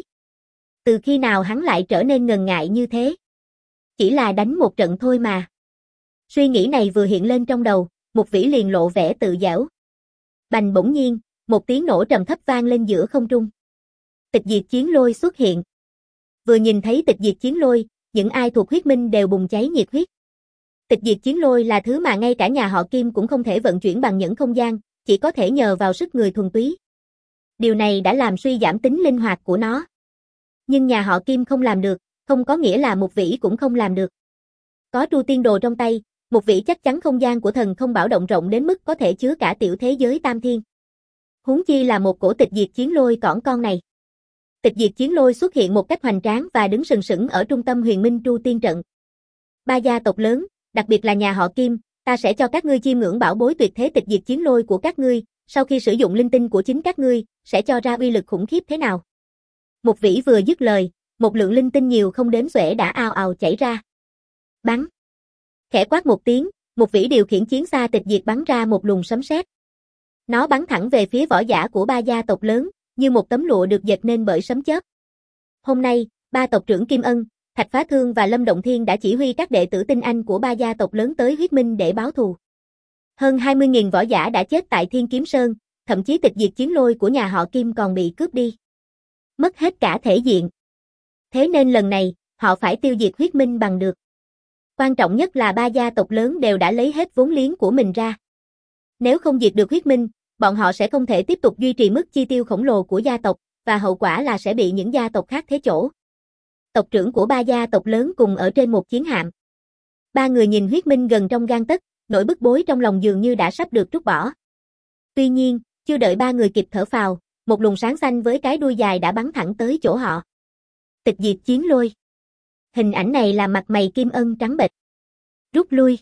Từ khi nào hắn lại trở nên ngần ngại như thế? Chỉ là đánh một trận thôi mà. Suy nghĩ này vừa hiện lên trong đầu, Mục Vĩ liền lộ vẻ tự giễu. Bành bỗng nhiên, một tiếng nổ trầm thấp vang lên giữa không trung. Tịch diệt chiến lôi xuất hiện. Vừa nhìn thấy tịch diệt chiến lôi, những ai thuộc Huyết Minh đều bùng cháy nhiệt huyết. Tịch diệt chiến lôi là thứ mà ngay cả nhà họ Kim cũng không thể vận chuyển bằng nhẫn không gian, chỉ có thể nhờ vào sức người thuần túy. Điều này đã làm suy giảm tính linh hoạt của nó. Nhưng nhà họ Kim không làm được, không có nghĩa là Mục Vĩ cũng không làm được. Có Tru Tiên Đồ trong tay, Mục Vĩ chắc chắn không gian của thần không bảo động rộng đến mức có thể chứa cả tiểu thế giới Tam Thiên. Huống chi là một cổ tịch diệt chiến lôi cỏn con này. Tịch diệt chiến lôi xuất hiện một cách hoành tráng và đứng sừng sững ở trung tâm Huyền Minh Tru Tiên trận. Ba gia tộc lớn, đặc biệt là nhà họ Kim, ta sẽ cho các ngươi chiêm ngưỡng bảo bối tuyệt thế tịch diệt chiến lôi của các ngươi, sau khi sử dụng linh tinh của chính các ngươi, sẽ cho ra uy lực khủng khiếp thế nào. Mục Vĩ vừa dứt lời, một lượng linh tinh nhiều không đếm xuể đã ào ào chảy ra. Bắn. Khẽ quát một tiếng, Mục Vĩ điều khiển chiến xa tịch diệt bắn ra một luồng sấm sét. Nó bắn thẳng về phía võ giả của ba gia tộc lớn, như một tấm lụa được dệt nên bởi sấm chớp. Hôm nay, ba tộc trưởng Kim Ân, Thạch Phá Thương và Lâm Động Thiên đã chỉ huy các đệ tử tinh anh của ba gia tộc lớn tới Huyết Minh để báo thù. Hơn hai mươi nghìn võ giả đã chết tại Thiên Kiếm Sơn, thậm chí tịch diệt chiến lôi của nhà họ Kim còn bị cướp đi. Mất hết cả thể diện. Thế nên lần này, họ phải tiêu diệt Huyết Minh bằng được. Quan trọng nhất là ba gia tộc lớn đều đã lấy hết vốn liếng của mình ra. Nếu không diệt được Huyết Minh, bọn họ sẽ không thể tiếp tục duy trì mức chi tiêu khổng lồ của gia tộc, và hậu quả là sẽ bị những gia tộc khác thế chỗ. Tộc trưởng của ba gia tộc lớn cùng ở trên một chiến hạm. Ba người nhìn Huyết Minh gần trong gang tấc, nỗi bức bối trong lòng dường như đã sắp được trút bỏ. Tuy nhiên, chưa đợi ba người kịp thở phào, một luồng sáng xanh với cái đuôi dài đã bắn thẳng tới chỗ họ. Tịch diệt chiến lôi. Hình ảnh này làm mặt mày Kim Ân trắng bệch. Rút lui.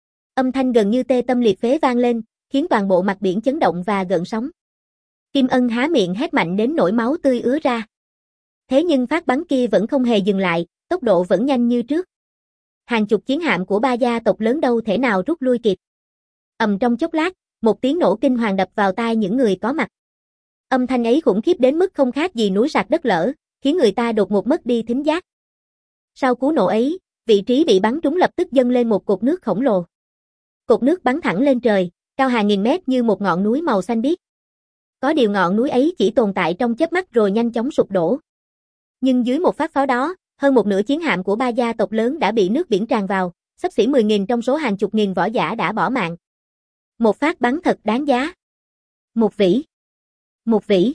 Âm thanh gần như tê tâm liệt phế vang lên, khiến toàn bộ mặt biển chấn động và gợn sóng. Kim Ân há miệng hét mạnh đến nỗi máu tươi ứa ra. Thế nhưng phát bắn kia vẫn không hề dừng lại, tốc độ vẫn nhanh như trước. Hàng chục chiến hạm của ba gia tộc lớn đâu thể nào rút lui kịp. Ầm trong chốc lát, một tiếng nổ kinh hoàng đập vào tai những người có mặt. Âm thanh ấy khủng khiếp đến mức không khác gì núi sạt đất lở, khiến người ta đột ngột mất đi thính giác. Sau cú nổ ấy, vị trí bị bắn trúng lập tức dâng lên một cột nước khổng lồ. Cột nước bắn thẳng lên trời, cao hàng nghìn mét như một ngọn núi màu xanh biếc. Có điều ngọn núi ấy chỉ tồn tại trong chớp mắt rồi nhanh chóng sụp đổ. Nhưng dưới một phát pháo đó, hơn một nửa chiến hạm của ba gia tộc lớn đã bị nước biển tràn vào, xấp xỉ mười nghìn trong số hàng chục nghìn võ giả đã bỏ mạng. Một phát bắn thật đáng giá. Mục Vĩ. Mục Vĩ.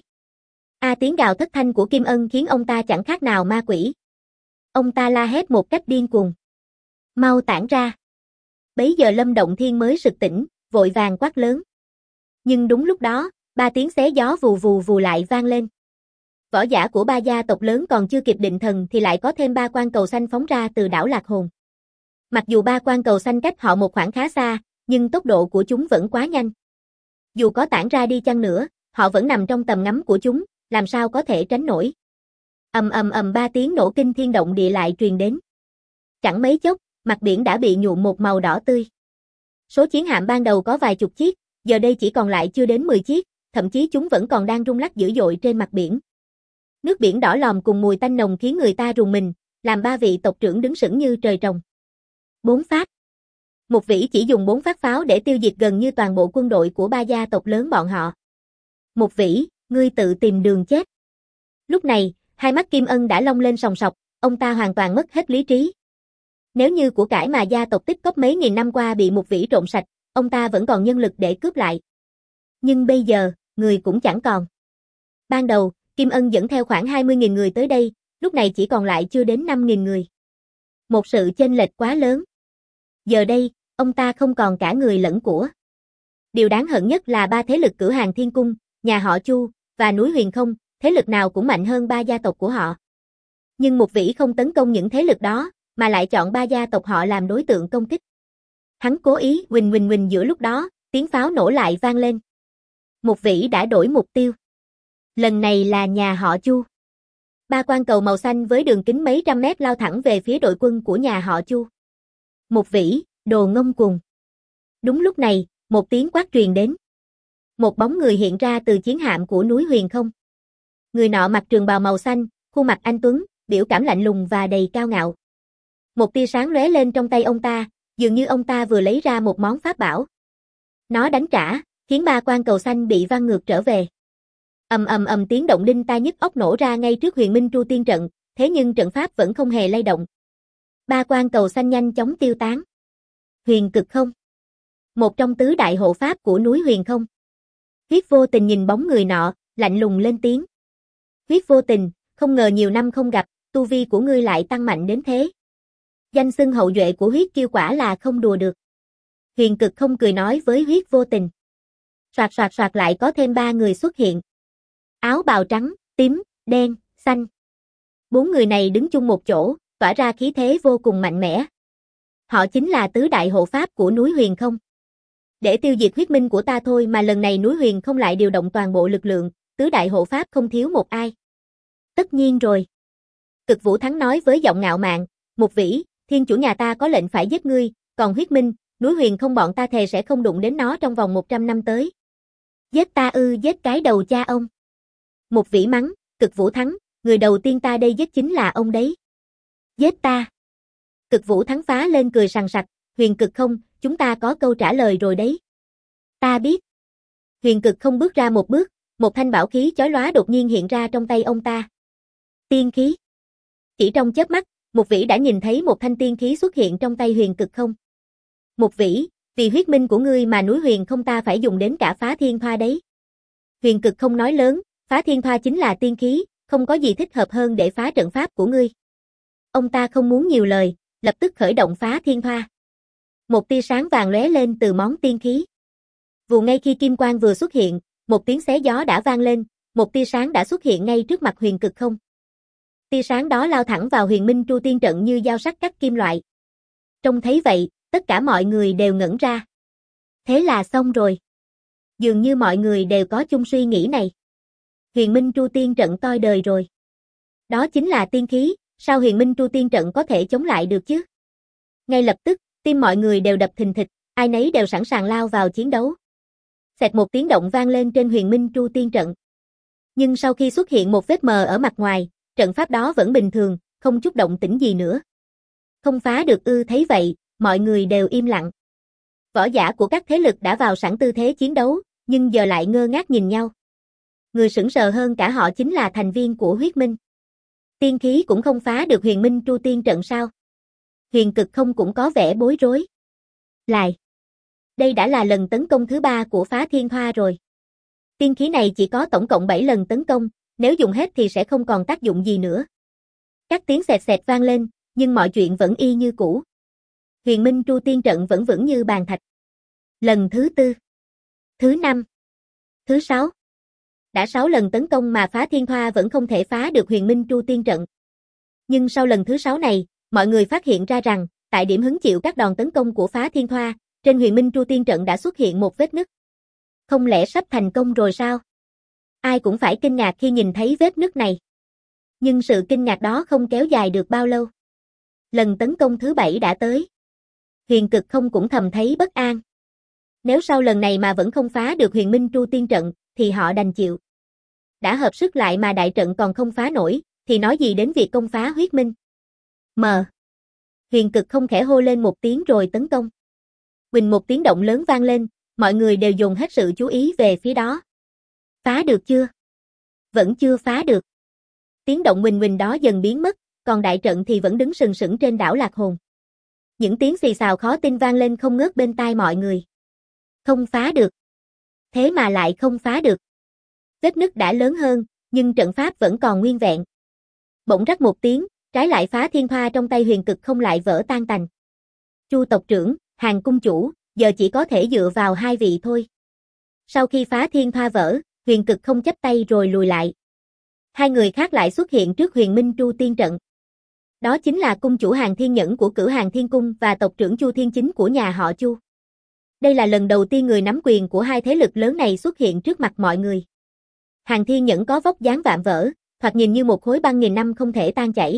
A tiếng gào thất thanh của Kim Ân khiến ông ta chẳng khác nào ma quỷ. Ông ta la hét một cách điên cuồng. Mau tản ra. Bấy giờ Lâm Động Thiên mới sực tỉnh, vội vàng quát lớn. Nhưng đúng lúc đó, ba tiếng xé gió vù vù vù lại vang lên. Võ giả của ba gia tộc lớn còn chưa kịp định thần thì lại có thêm ba quan cầu xanh phóng ra từ đảo Lạc Hồn. Mặc dù ba quan cầu xanh cách họ một khoảng khá xa, nhưng tốc độ của chúng vẫn quá nhanh. Dù có tản ra đi chăng nữa, họ vẫn nằm trong tầm ngắm của chúng, làm sao có thể tránh nổi. Ầm ầm ầm ba tiếng nổ kinh thiên động địa lại truyền đến. Chẳng mấy chốc, mặt biển đã bị nhuộm một màu đỏ tươi. Số chiến hạm ban đầu có vài chục chiếc, giờ đây chỉ còn lại chưa đến mười chiếc, thậm chí chúng vẫn còn đang rung lắc dữ dội trên mặt biển. Nước biển đỏ lòm cùng mùi tanh nồng khiến người ta rùng mình, làm ba vị tộc trưởng đứng sững như trời trồng. Bốn phát. Một vĩ chỉ dùng bốn phát pháo để tiêu diệt gần như toàn bộ quân đội của ba gia tộc lớn bọn họ. Một vĩ, ngươi tự tìm đường chết. Lúc này, hai mắt Kim Ân đã long lên sòng sọc, ông ta hoàn toàn mất hết lý trí. Nếu như của cải mà gia tộc tích cóp mấy nghìn năm qua bị một vĩ trộn sạch, ông ta vẫn còn nhân lực để cướp lại. Nhưng bây giờ, người cũng chẳng còn. Ban đầu, Kim Ân dẫn theo khoảng hai mươi nghìn người tới đây, lúc này chỉ còn lại chưa đến năm nghìn người. Một sự chênh lệch quá lớn. Giờ đây, ông ta không còn cả người lẫn của. Điều đáng hận nhất là ba thế lực Cửu Hàng Thiên Cung, nhà họ Chu, và núi Huyền Không, thế lực nào cũng mạnh hơn ba gia tộc của họ. Nhưng một vĩ không tấn công những thế lực đó, mà lại chọn ba gia tộc họ làm đối tượng công kích. Hắn cố ý huỳnh huỳnh huỳnh giữa lúc đó, tiếng pháo nổ lại vang lên. Một vĩ đã đổi mục tiêu. Lần này là nhà họ Chu. Ba quan cầu màu xanh với đường kính mấy trăm mét lao thẳng về phía đội quân của nhà họ Chu. Một vĩ, đồ ngông cuồng. Đúng lúc này, một tiếng quát truyền đến. Một bóng người hiện ra từ chiến hạm của núi Huyền Không. Người nọ mặc trường bào màu xanh, khuôn mặt anh tuấn, biểu cảm lạnh lùng và đầy cao ngạo. Một tia sáng lóe lên trong tay ông ta, dường như ông ta vừa lấy ra một món pháp bảo. Nó đánh trả, khiến ba quan cầu xanh bị văng ngược trở về. Ầm ầm ầm tiếng động đinh tai nhức óc nổ ra ngay trước Huyền Minh Tru Tiên trận, thế nhưng trận pháp vẫn không hề lay động. Ba quan cầu xanh nhanh chóng tiêu tán. Huyền Cực Không, một trong tứ đại hộ pháp của núi Huyền Không. Huyết Vô Tình nhìn bóng người nọ, lạnh lùng lên tiếng. Huyết Vô Tình, không ngờ nhiều năm không gặp, tu vi của ngươi lại tăng mạnh đến thế. Danh xưng hậu duệ của Huyết Kiêu quả là không đùa được. Huyền Cực Không cười nói với Huyết Vô Tình. Soạt soạt soạt lại có thêm ba người xuất hiện. Áo bào trắng, tím, đen, xanh. Bốn người này đứng chung một chỗ, tỏa ra khí thế vô cùng mạnh mẽ. Họ chính là tứ đại hộ pháp của núi Huyền Không. Để tiêu diệt huyết minh của ta thôi mà lần này núi Huyền Không lại điều động toàn bộ lực lượng, tứ đại hộ pháp không thiếu một ai. Tất nhiên rồi. Cực Vũ Thắng nói với giọng ngạo mạn, một vĩ, thiên chủ nhà ta có lệnh phải giết ngươi, còn huyết minh, núi Huyền Không bọn ta thề sẽ không đụng đến nó trong vòng một trăm năm tới. Giết ta ư, giết cái đầu cha ông. Một vĩ mắng, Cực Vũ Thắng, người đầu tiên ta đây giết chính là ông đấy. Giết ta. Cực Vũ Thắng phá lên cười sằng sặc, Huyền Cực Không, chúng ta có câu trả lời rồi đấy. Ta biết. Huyền Cực Không bước ra một bước, một thanh bảo khí chói lóa đột nhiên hiện ra trong tay ông ta. Tiên khí. Chỉ trong chớp mắt, một vĩ đã nhìn thấy một thanh tiên khí xuất hiện trong tay Huyền Cực Không. Một vĩ, vì huyết minh của ngươi mà núi Huyền Không ta phải dùng đến cả phá thiên thoa đấy. Huyền Cực Không nói lớn, phá thiên thoa chính là tiên khí, không có gì thích hợp hơn để phá trận pháp của ngươi. Ông ta không muốn nhiều lời, lập tức khởi động phá thiên thoa. Một tia sáng vàng lóe lên từ món tiên khí. Vụ ngay khi kim quang vừa xuất hiện, một tiếng xé gió đã vang lên, một tia sáng đã xuất hiện ngay trước mặt Huyền Cực Không. Tia sáng đó lao thẳng vào Huyền Minh Tru Tiên trận như dao sắc cắt kim loại. Trông thấy vậy, tất cả mọi người đều ngẩn ra. Thế là xong rồi. Dường như mọi người đều có chung suy nghĩ này. Huyền Minh Tru Tiên trận toi đời rồi. Đó chính là tiên khí, sao Huyền Minh Tru Tiên trận có thể chống lại được chứ? Ngay lập tức, tim mọi người đều đập thình thịch, ai nấy đều sẵn sàng lao vào chiến đấu. Xẹt một tiếng động vang lên trên Huyền Minh Tru Tiên trận. Nhưng sau khi xuất hiện một vết mờ ở mặt ngoài, trận pháp đó vẫn bình thường, không chút động tĩnh gì nữa. Không phá được ư? Thấy vậy, mọi người đều im lặng. Võ giả của các thế lực đã vào sẵn tư thế chiến đấu, nhưng giờ lại ngơ ngác nhìn nhau. Người sững sờ hơn cả họ chính là thành viên của huyết minh. Tiên khí cũng không phá được Huyền Minh Tru Tiên trận sao? Huyền Cực Không cũng có vẻ bối rối. Lại. Đây đã là lần tấn công thứ ba của phá thiên thoa rồi. Tiên khí này chỉ có tổng cộng bảy lần tấn công, nếu dùng hết thì sẽ không còn tác dụng gì nữa. Các tiếng xẹt xẹt vang lên, nhưng mọi chuyện vẫn y như cũ. Huyền Minh Tru Tiên trận vẫn vững như bàn thạch. Lần thứ tư, thứ năm, thứ sáu. Đã sáu lần tấn công mà Phá Thiên Thoa vẫn không thể phá được Huyền Minh Tru Tiên trận. Nhưng sau lần thứ sáu này, mọi người phát hiện ra rằng, tại điểm hứng chịu các đòn tấn công của Phá Thiên Thoa, trên Huyền Minh Tru Tiên trận đã xuất hiện một vết nứt. Không lẽ sắp thành công rồi sao? Ai cũng phải kinh ngạc khi nhìn thấy vết nứt này. Nhưng sự kinh ngạc đó không kéo dài được bao lâu. Lần tấn công thứ bảy đã tới. Huyền Cực Không cũng thầm thấy bất an. Nếu sau lần này mà vẫn không phá được Huyền Minh Tru Tiên trận, thì họ đành chịu. Đã hợp sức lại mà đại trận còn không phá nổi, thì nói gì đến việc công phá huyết minh. Mờ. Huyền Cực Không khẽ hô lên một tiếng rồi tấn công. Huỳnh một tiếng động lớn vang lên, mọi người đều dồn hết sự chú ý về phía đó. Phá được chưa? Vẫn chưa phá được. Tiếng động huỳnh huỳnh đó dần biến mất, còn đại trận thì vẫn đứng sừng sững trên đảo Lạc Hồn. Những tiếng xì xào khó tin vang lên không ngớt bên tai mọi người. Không phá được. Thế mà lại không phá được. Vết nứt đã lớn hơn, nhưng trận pháp vẫn còn nguyên vẹn. Bỗng rắc một tiếng, trái lại Phá Thiên Thoa trong tay Huyền Cực Không lại vỡ tan tành. Chu tộc trưởng, Hàn cung chủ, giờ chỉ có thể dựa vào hai vị thôi. Sau khi Phá Thiên Thoa vỡ, Huyền Cực Không chắp tay rồi lùi lại. Hai người khác lại xuất hiện trước Huyền Minh Tru Tiên trận. Đó chính là cung chủ Hàn Thiên Nhẫn của Cửu Hàn Thiên Cung và tộc trưởng Chu Thiên Chính của nhà họ Chu. Đây là lần đầu tiên người nắm quyền của hai thế lực lớn này xuất hiện trước mặt mọi người. Hàn Thiên Nhẫn có vóc dáng vạm vỡ, thoạt nhìn như một khối băng nghìn năm không thể tan chảy.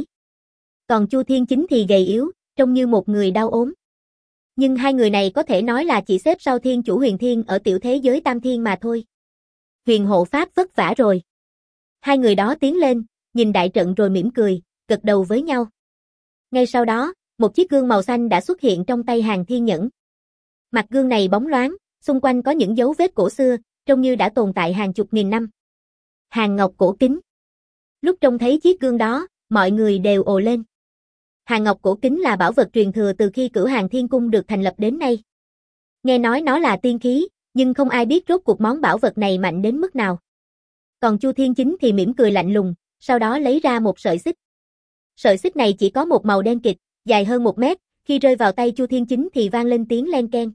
Còn Chu Thiên Chính thì gầy yếu, trông như một người đau ốm. Nhưng hai người này có thể nói là chỉ xếp sau Thiên Chủ Huyền Thiên ở tiểu thế giới Tam Thiên mà thôi. Huyền hộ pháp vất vả rồi. Hai người đó tiến lên, nhìn đại trận rồi mỉm cười, gật đầu với nhau. Ngay sau đó, một chiếc gương màu xanh đã xuất hiện trong tay Hàn Thiên Nhẫn. Mặt gương này bóng loáng, xung quanh có những dấu vết cổ xưa, trông như đã tồn tại hàng chục nghìn năm. Hàn Ngọc cổ kính. Lúc trông thấy chiếc gương đó, mọi người đều ồ lên. Hàn Ngọc cổ kính là bảo vật truyền thừa từ khi Cửu Hàn Thiên Cung được thành lập đến nay. Nghe nói nó là tiên khí, nhưng không ai biết rốt cuộc món bảo vật này mạnh đến mức nào. Còn Chu Thiên Chính thì mỉm cười lạnh lùng, sau đó lấy ra một sợi xích. Sợi xích này chỉ có một màu đen kịt, dài hơn một mét, khi rơi vào tay Chu Thiên Chính thì vang lên tiếng len keng.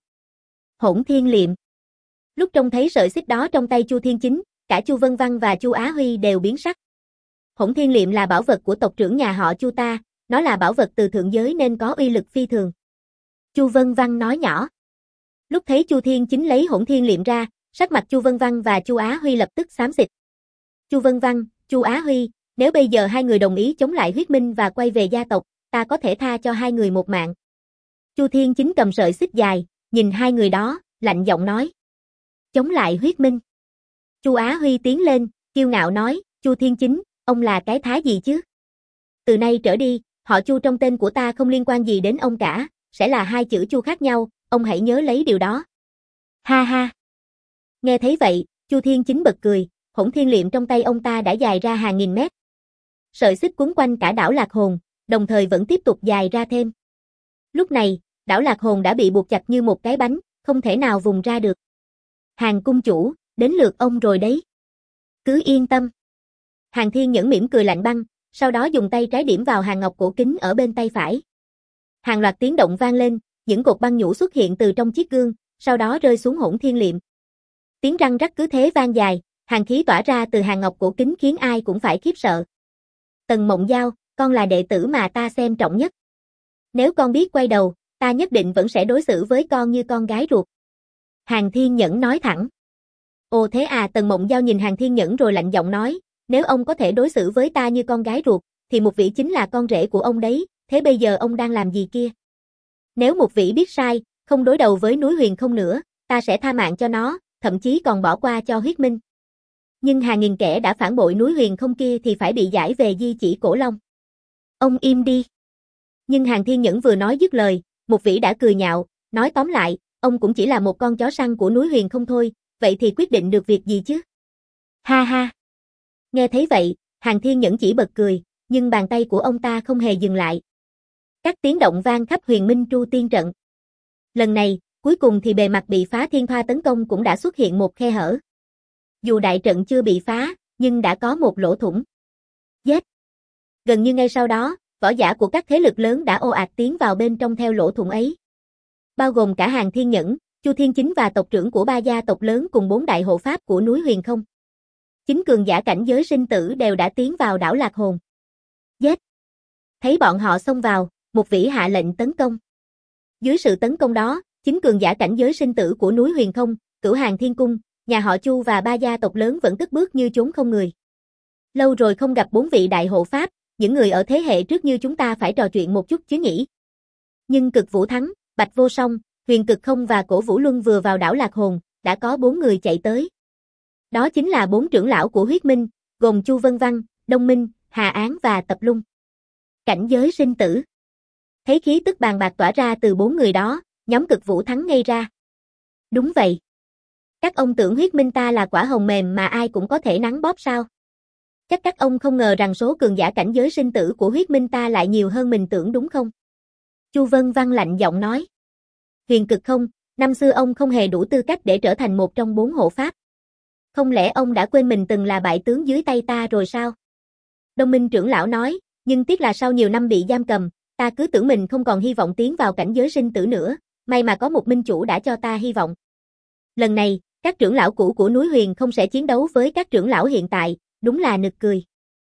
Hỗn Thiên Liệm. Lúc trông thấy sợi xích đó trong tay Chu Thiên Chính, cả Chu Vân Văn và Chu Á Huy đều biến sắc. Hỗn Thiên Liệm là bảo vật của tộc trưởng nhà họ Chu ta, nó là bảo vật từ thượng giới nên có uy lực phi thường. Chu Vân Văn nói nhỏ. Lúc thấy Chu Thiên Chính lấy Hỗn Thiên Liệm ra, sắc mặt Chu Vân Văn và Chu Á Huy lập tức xám xịt. Chu Vân Văn, Chu Á Huy, nếu bây giờ hai người đồng ý chống lại huyết minh và quay về gia tộc, ta có thể tha cho hai người một mạng. Chu Thiên Chính cầm sợi xích dài, nhìn hai người đó, lạnh giọng nói. Chống lại huyết minh. Chu Á Huy tiến lên, kiêu ngạo nói, Chu Thiên Chính, ông là cái thá gì chứ? Từ nay trở đi, họ Chu trong tên của ta không liên quan gì đến ông cả, sẽ là hai chữ Chu khác nhau, ông hãy nhớ lấy điều đó. Ha ha. Nghe thấy vậy, Chu Thiên Chính bật cười, Hỗn Thiên Liệm trong tay ông ta đã dài ra hàng nghìn mét. Sợi xích quấn quanh cả đảo Lạc Hồn, đồng thời vẫn tiếp tục dài ra thêm. Lúc này, đảo Lạc Hồn đã bị buộc chặt như một cái bánh, không thể nào vùng ra được. Hàn cung chủ, đến lượt ông rồi đấy. Cứ yên tâm. Hàn Thiên Nhẫn mỉm cười lạnh băng, sau đó dùng tay trái điểm vào Hàn Ngọc cổ kính ở bên tay phải. Hàng loạt tiếng động vang lên, những cột băng nhũ xuất hiện từ trong chiếc gương, sau đó rơi xuống Hỗn Thiên Liệm. Tiếng răng rắc cứ thế vang dài, hàn khí tỏa ra từ Hàn Ngọc cổ kính khiến ai cũng phải khiếp sợ. Tần Mộng Giao, con là đệ tử mà ta xem trọng nhất. Nếu con biết quay đầu, ta nhất định vẫn sẽ đối xử với con như con gái ruột. Hàn Thiên Nhẫn nói thẳng. Ồ thế à, Tần Mộng Giao nhìn Hàn Thiên Nhẫn rồi lạnh giọng nói, nếu ông có thể đối xử với ta như con gái ruột, thì một vĩ chính là con rể của ông đấy, thế bây giờ ông đang làm gì kia? Nếu một vĩ biết sai, không đối đầu với núi Huyền Không nữa, ta sẽ tha mạng cho nó, thậm chí còn bỏ qua cho huyết minh. Nhưng hàng nghìn kẻ đã phản bội núi Huyền Không kia thì phải bị giải về di chỉ Cổ Long. Ông im đi. Nhưng Hàn Thiên Nhẫn vừa nói dứt lời, một vĩ đã cười nhạo, nói tóm lại, ông cũng chỉ là một con chó săn của núi Huyền Không thôi, vậy thì quyết định được việc gì chứ? Ha ha. Nghe thấy vậy, Hàn Thiên Nhẫn chỉ bật cười, nhưng bàn tay của ông ta không hề dừng lại. Các tiếng động vang khắp Huyền Minh Tru Tiên trận. Lần này, cuối cùng thì bề mặt bị Phá Thiên Thoa tấn công cũng đã xuất hiện một khe hở. Dù đại trận chưa bị phá, nhưng đã có một lỗ thủng. Giết! Gần như ngay sau đó, võ giả của các thế lực lớn đã ồ ạt tiến vào bên trong theo lỗ thủng ấy. Bao gồm cả Hàn Thiên Nhẫn, Chu Thiên Chính và tộc trưởng của ba gia tộc lớn cùng bốn đại hộ pháp của núi Huyền Không. Chính cường giả cảnh giới sinh tử đều đã tiến vào đảo Lạc Hồn. Giết! Thấy bọn họ xông vào, Mục Vĩ hạ lệnh tấn công. Dưới sự tấn công đó, chính cường giả cảnh giới sinh tử của núi Huyền Không, Cửu Hàng Thiên Cung, nhà họ Chu và ba gia tộc lớn vẫn cất bước như trốn không người. Lâu rồi không gặp bốn vị đại hộ pháp, những người ở thế hệ trước như chúng ta phải trò chuyện một chút chứ nhỉ. Nhưng Cực Vũ Thắng, Bạch Vô Song, Huyền Cực Không và Cổ Vũ Luân vừa vào đảo Lạc Hồn, đã có bốn người chạy tới. Đó chính là bốn trưởng lão của Huyết Minh, gồm Chu Vân Văn, Đông Minh, Hà Án và Tập Lung. Cảnh giới sinh tử. Thấy khí tức bàn bạc tỏa ra từ bốn người đó, nhóm Cực Vũ Thắng ngây ra. Đúng vậy. Các ông tưởng Huyết Minh ta là quả hồng mềm mà ai cũng có thể nắn bóp sao? Chắc các ông không ngờ rằng số cường giả cảnh giới sinh tử của Huyết Minh ta lại nhiều hơn mình tưởng đúng không? Chu Vân Văn lạnh giọng nói. Huyền Cực Không, năm xưa ông không hề đủ tư cách để trở thành một trong bốn hộ pháp. Không lẽ ông đã quên mình từng là bại tướng dưới tay ta rồi sao? Đông Minh trưởng lão nói, nhưng tiếc là sau nhiều năm bị giam cầm, ta cứ tưởng mình không còn hy vọng tiến vào cảnh giới sinh tử nữa, may mà có một minh chủ đã cho ta hy vọng. Lần này, các trưởng lão cũ của núi Huyền Không sẽ chiến đấu với các trưởng lão hiện tại, đúng là nực cười.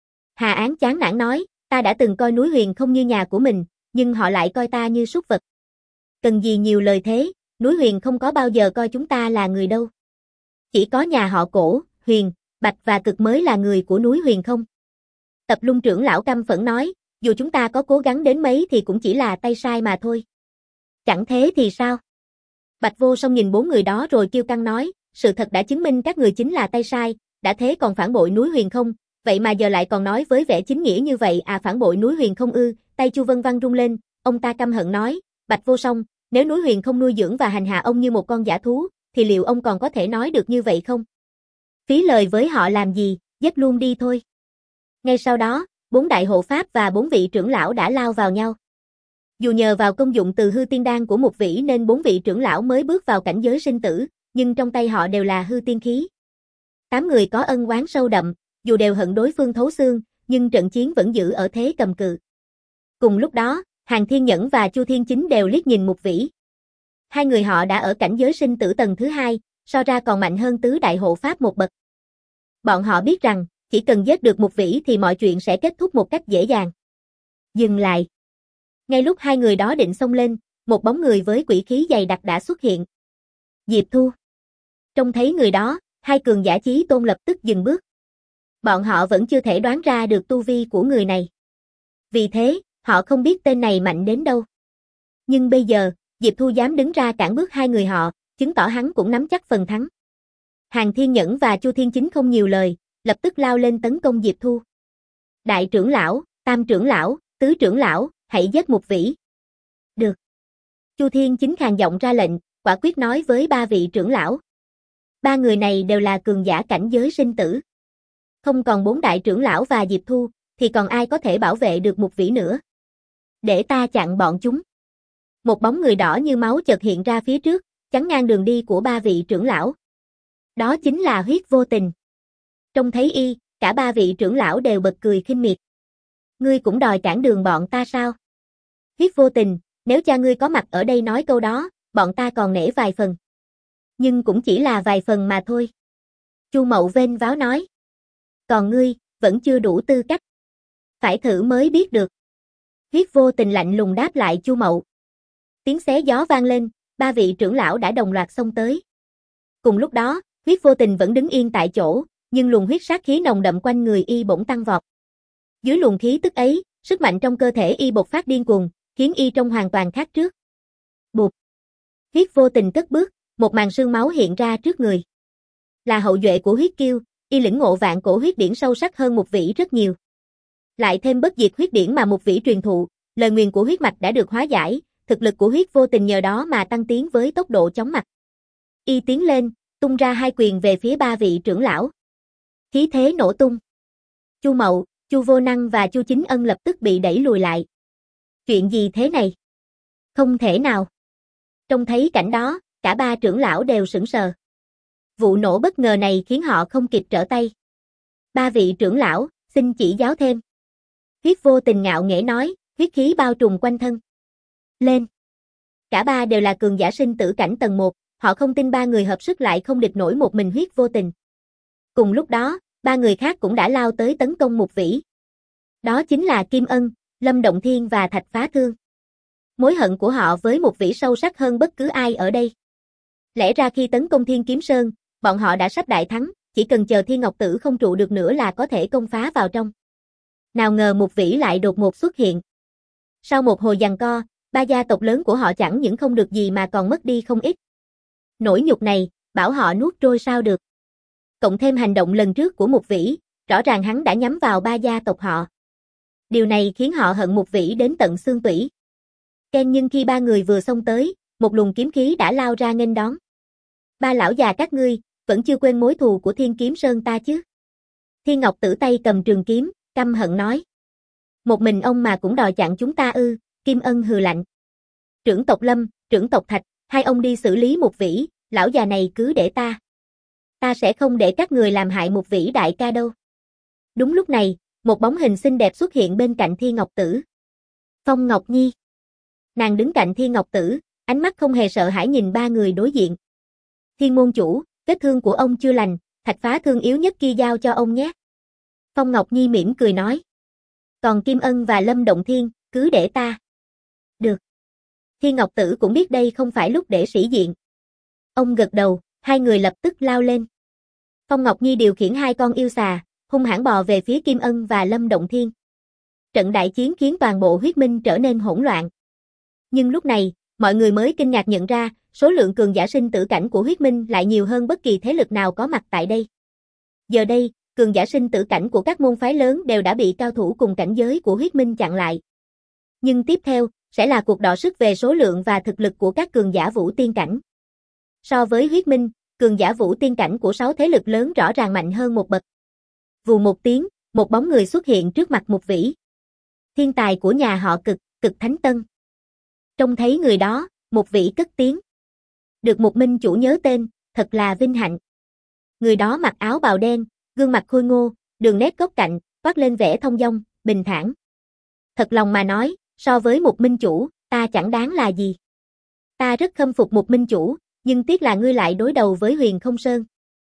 Hà Án chán nản nói, ta đã từng coi núi Huyền Không như nhà của mình, nhưng họ lại coi ta như súc vật. Cần gì nhiều lời thế, núi Huyền không có bao giờ coi chúng ta là người đâu. Chỉ có nhà họ Cổ, Huyền, Bạch và Cực mới là người của núi Huyền Không. Tập Lung trưởng lão căm phẫn nói, dù chúng ta có cố gắng đến mấy thì cũng chỉ là tay sai mà thôi. Chẳng thế thì sao? Bạch Vô Song nhìn bốn người đó rồi kiêu căng nói, sự thật đã chứng minh các người chính là tay sai, đã thế còn phản bội núi Huyền Không, vậy mà giờ lại còn nói với vẻ chính nghĩa như vậy à? Phản bội núi Huyền Không ư? Tay Chu Vân Văn rung lên, ông ta căm hận nói, Bạch Vô Song, nếu núi Huyền Không nuôi dưỡng và hành hạ ông như một con dã thú, thì liệu ông còn có thể nói được như vậy không? Phí lời với họ làm gì, giết luôn đi thôi. Ngay sau đó, bốn đại hộ pháp và bốn vị trưởng lão đã lao vào nhau. Dù nhờ vào công dụng từ hư tiên đan của Mục Vĩ nên bốn vị trưởng lão mới bước vào cảnh giới sinh tử, nhưng trong tay họ đều là hư tiên khí. Tám người có ân oán sâu đậm, dù đều hận đối phương thấu xương, nhưng trận chiến vẫn giữ ở thế cầm cự. Cùng lúc đó, Hàn Thiên Nhẫn và Chu Thiên Chính đều liếc nhìn Mục Vĩ. Hai người họ đã ở cảnh giới sinh tử tầng thứ hai, so ra còn mạnh hơn tứ đại hộ pháp một bậc. Bọn họ biết rằng, chỉ cần giết được Mục Vĩ thì mọi chuyện sẽ kết thúc một cách dễ dàng. Dừng lại. Ngay lúc hai người đó định xông lên, một bóng người với quỷ khí dày đặc đã xuất hiện. Diệp Thu. Trông thấy người đó, hai cường giả chí tôn lập tức dừng bước. Bọn họ vẫn chưa thể đoán ra được tu vi của người này. Vì thế, họ không biết tên này mạnh đến đâu. Nhưng bây giờ, Diệp Thu dám đứng ra cản bước hai người họ, chứng tỏ hắn cũng nắm chắc phần thắng. Hàn Thiên Nhẫn và Chu Thiên Chính không nhiều lời, lập tức lao lên tấn công Diệp Thu. Đại trưởng lão, tam trưởng lão, tứ trưởng lão, hãy giết Mục Vĩ. Được. Chu Thiên Chính khàn giọng ra lệnh, quả quyết nói với ba vị trưởng lão. Ba người này đều là cường giả cảnh giới sinh tử. Không còn bốn đại trưởng lão và Diệp Thu, thì còn ai có thể bảo vệ được Mục Vĩ nữa. Để ta chặn bọn chúng. Một bóng người đỏ như máu chợt hiện ra phía trước, chắn ngang đường đi của ba vị trưởng lão. Đó chính là Huyết Vô Tình. Trông thấy y, cả ba vị trưởng lão đều bật cười khinh miệt. Ngươi cũng đòi cản đường bọn ta sao? Huyết Vô Tình, nếu cha ngươi có mặt ở đây nói câu đó, bọn ta còn nể vài phần. Nhưng cũng chỉ là vài phần mà thôi. Chu Mậu vênh váo nói. Còn ngươi, vẫn chưa đủ tư cách. Phải thử mới biết được. Huyết Vô Tình lạnh lùng đáp lại Chu Mậu. Tiếng xé gió vang lên, ba vị trưởng lão đã đồng loạt xông tới. Cùng lúc đó, Huyết Vô Tình vẫn đứng yên tại chỗ, nhưng luồng huyết sát khí nồng đậm quanh người y bỗng tăng vọt. Dưới luồng khí tức ấy, sức mạnh trong cơ thể y bộc phát điên cuồng, khiến y trông hoàn toàn khác trước. Bụp. Huyết Vô Tình cất bước, một màn sương máu hiện ra trước người. Là hậu duệ của huyết kiêu, y lĩnh ngộ vạn cổ huyết điển sâu sắc hơn Mục Vĩ rất nhiều. Lại thêm bất diệt huyết điển mà Mục Vĩ truyền thụ, lời nguyền của huyết mạch đã được hóa giải, thực lực của Huyết Vô Tình nhờ đó mà tăng tiến với tốc độ chóng mặt. Y tiến lên, tung ra hai quyền về phía ba vị trưởng lão. Khí thế nổ tung. Chu Mậu, Chu Vô Năng và Chu Chính Ân lập tức bị đẩy lùi lại. Chuyện gì thế này? Không thể nào. Trông thấy cảnh đó, cả ba trưởng lão đều sững sờ. Vụ nổ bất ngờ này khiến họ không kịp trở tay. Ba vị trưởng lão, xin chỉ giáo thêm. Huyết Vô Tình ngạo nghễ nói, huyết khí bao trùm quanh thân. Lên. Cả ba đều là cường giả sinh tử cảnh tầng một, họ không tin ba người hợp sức lại không địch nổi một mình Huyết Vô Tình. Cùng lúc đó, ba người khác cũng đã lao tới tấn công Mục Vĩ. Đó chính là Kim Ân, Lâm Động Thiên và Thạch Phá Thương. Mối hận của họ với Mục Vĩ sâu sắc hơn bất cứ ai ở đây. Lẽ ra khi tấn công Thiên Kiếm Sơn, bọn họ đã sắp đại thắng, chỉ cần chờ Thiên Ngọc Tử không trụ được nữa là có thể công phá vào trong. Nào ngờ Mục Vĩ lại đột ngột xuất hiện. Sau một hồi giằng co, ba gia tộc lớn của họ chẳng những không được gì mà còn mất đi không ít. Nỗi nhục này, bảo họ nuốt trôi sao được. Cộng thêm hành động lần trước của Mục Vĩ, rõ ràng hắn đã nhắm vào ba gia tộc họ. Điều này khiến họ hận Mục Vĩ đến tận xương tủy. Ken nhưng khi ba người vừa xông tới, một luồng kiếm khí đã lao ra nghênh đón. Ba lão già các ngươi, vẫn chưa quên mối thù của Thiên Kiếm Sơn ta chứ? Thiên Ngọc Tử tay cầm trường kiếm, căm hận nói. Một mình ông mà cũng đòi chặn chúng ta ư? Kim Ân hừ lạnh. Trưởng tộc Lâm, trưởng tộc Thạch, hai ông đi xử lý Mục Vĩ, lão già này cứ để ta. Ta sẽ không để các người làm hại Mục Vĩ đại ca đâu. Đúng lúc này, một bóng hình xinh đẹp xuất hiện bên cạnh Thiên Ngọc Tử. Phong Ngọc Nhi. Nàng đứng cạnh Thiên Ngọc Tử, ánh mắt không hề sợ hãi nhìn ba người đối diện. Thiên môn chủ, vết thương của ông chưa lành, Thạch Phá Thương yếu nhất kia giao cho ông nhé. Phong Ngọc Nhi mỉm cười nói. Còn Kim Ân và Lâm Động Thiên, cứ để ta. Được. Thiên Ngọc Tử cũng biết đây không phải lúc để sĩ diện. Ông gật đầu, hai người lập tức lao lên. Phong Ngọc Nhi điều khiển hai con yêu xà, hung hãn bò về phía Kim Ân và Lâm Động Thiên. Trận đại chiến khiến toàn bộ huyết minh trở nên hỗn loạn. Nhưng lúc này, mọi người mới kinh ngạc nhận ra, số lượng cường giả sinh tử cảnh của huyết minh lại nhiều hơn bất kỳ thế lực nào có mặt tại đây. Giờ đây, cường giả sinh tử cảnh của các môn phái lớn đều đã bị cao thủ cùng cảnh giới của huyết minh chặn lại. Nhưng tiếp theo, sẽ là cuộc đọ sức về số lượng và thực lực của các cường giả vũ tiên cảnh. So với huyết minh, cường giả vũ tiên cảnh của sáu thế lực lớn rõ ràng mạnh hơn một bậc. Vù một tiếng, một bóng người xuất hiện trước mặt Mục Vĩ. Thiên tài của nhà họ Cực, Cực Thánh Tân. Trông thấy người đó, Mục Vĩ cất tiếng. Được một minh chủ nhớ tên, thật là vinh hạnh. Người đó mặc áo bào đen, gương mặt khôi ngô, đường nét góc cạnh, toát lên vẻ thông dong, bình thản. Thật lòng mà nói, so với một minh chủ, ta chẳng đáng là gì. Ta rất khâm phục một minh chủ, nhưng tiếc là ngươi lại đối đầu với Huyền Không Sơn.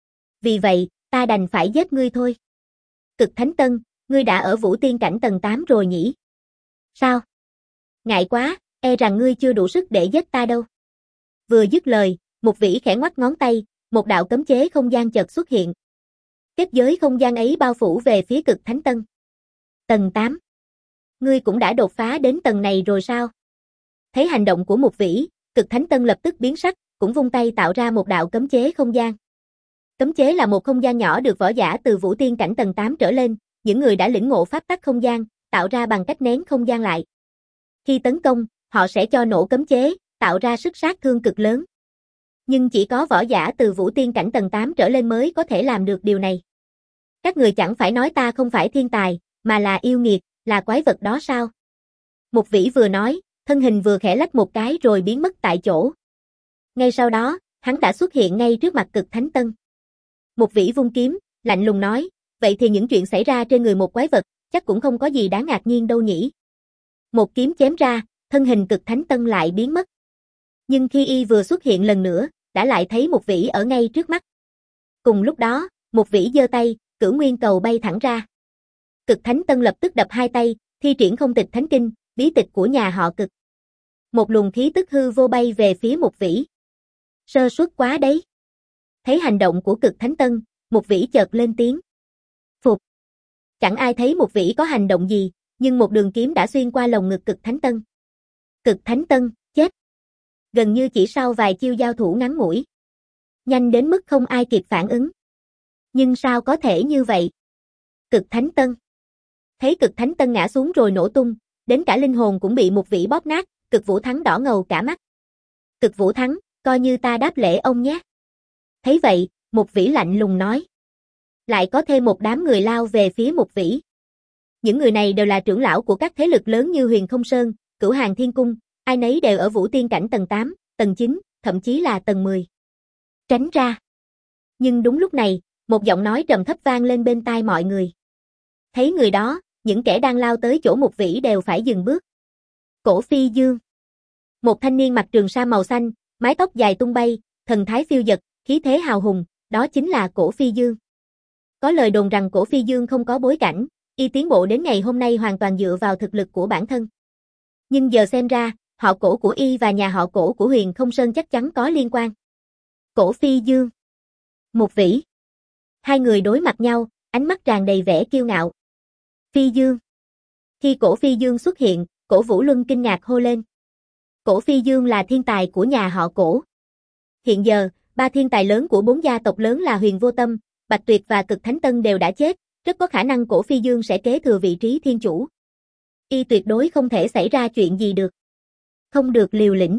Vì vậy, ta đành phải giết ngươi thôi. Cực Thánh Tân, ngươi đã ở vũ tiên cảnh tầng tám rồi nhỉ? Sao? Ngại quá, e rằng ngươi chưa đủ sức để giết ta đâu. Vừa dứt lời, Mục Vĩ khẽ ngoắc ngón tay, một đạo cấm chế không gian chợt xuất hiện. Kết giới không gian ấy bao phủ về phía Cực Thánh Tân. Tầng tám. Ngươi cũng đã đột phá đến tầng này rồi sao? Thấy hành động của Mục Vĩ, Cực Thánh Tân lập tức biến sắc, cũng vung tay tạo ra một đạo cấm chế không gian. Cấm chế là một không gian nhỏ được võ giả từ vũ tiên cảnh tầng tám trở lên, những người đã lĩnh ngộ pháp tắc không gian, tạo ra bằng cách nén không gian lại. Khi tấn công, họ sẽ cho nổ cấm chế, tạo ra sức sát thương cực lớn. Nhưng chỉ có võ giả từ vũ tiên cảnh tầng tám trở lên mới có thể làm được điều này. Các người chẳng phải nói ta không phải thiên tài, mà là yêu nghiệt, là quái vật đó sao? Mục Vĩ vừa nói, thân hình vừa khẽ lách một cái rồi biến mất tại chỗ. Ngay sau đó, hắn đã xuất hiện ngay trước mặt Cực Thánh Tân. Mục Vĩ vung kiếm, lạnh lùng nói, vậy thì những chuyện xảy ra trên người một quái vật, chắc cũng không có gì đáng ngạc nhiên đâu nhỉ. Một kiếm chém ra, thân hình Cực Thánh Tân lại biến mất. Nhưng khi y vừa xuất hiện lần nữa, đã lại thấy Mục Vĩ ở ngay trước mắt. Cùng lúc đó, Mục Vĩ giơ tay, Cửu Nguyên Cầu bay thẳng ra. Cực Thánh Tân lập tức đập hai tay, thi triển không tịch thánh kinh, bí tịch của nhà họ Cực. Một luồng khí tức hư vô bay về phía Mục Vĩ. Sơ suất quá đấy. Thấy hành động của Cực Thánh Tân, Mục Vĩ chợt lên tiếng. Phục. Chẳng ai thấy Mục Vĩ có hành động gì, nhưng một đường kiếm đã xuyên qua lồng ngực Cực Thánh Tân. Cực Thánh Tân, chết. Gần như chỉ sau vài chiêu giao thủ ngắn ngủi. Nhanh đến mức không ai kịp phản ứng. Nhưng sao có thể như vậy? Cực Thánh Tân. Thấy Cực Thánh Tân ngã xuống rồi nổ tung, đến cả linh hồn cũng bị Mục Vĩ bóp nát, Cực Vũ Thắng đỏ ngầu cả mắt. Cực Vũ Thắng, coi như ta đáp lễ ông nhé. Thấy vậy, Mục Vĩ lạnh lùng nói. Lại có thêm một đám người lao về phía Mục Vĩ. Những người này đều là trưởng lão của các thế lực lớn như Huyền Không Sơn, Cửu Hàng Thiên Cung, ai nấy đều ở vũ tiên cảnh tầng tám, tầng chín, thậm chí là tầng mười. Tránh ra. Nhưng đúng lúc này, một giọng nói trầm thấp vang lên bên tai mọi người. Thấy người đó, những kẻ đang lao tới chỗ Mục Vĩ đều phải dừng bước. Cổ Phi Dương. Một thanh niên mặc trường sa màu xanh, mái tóc dài tung bay, thần thái phiêu dật, khí thế hào hùng, đó chính là Cổ Phi Dương. Có lời đồn rằng Cổ Phi Dương không có bối cảnh, y tiến bộ đến ngày hôm nay hoàn toàn dựa vào thực lực của bản thân. Nhưng giờ xem ra, họ Cổ của y và nhà họ Cổ của Huyền Không Sơn chắc chắn có liên quan. Cổ Phi Dương, Mục Vĩ. Hai người đối mặt nhau, ánh mắt tràn đầy vẻ kiêu ngạo. Phi Dương. Khi Cổ Phi Dương xuất hiện, Cổ Vũ Luân kinh ngạc hô lên. Cổ Phi Dương là thiên tài của nhà họ Cổ. Hiện giờ, ba thiên tài lớn của bốn gia tộc lớn là Huyền Vô Tâm, Bạch Tuyệt và Cực Thánh Tân đều đã chết, rất có khả năng Cổ Phi Dương sẽ kế thừa vị trí thiên chủ. Y tuyệt đối không thể xảy ra chuyện gì được. Không được liều lĩnh.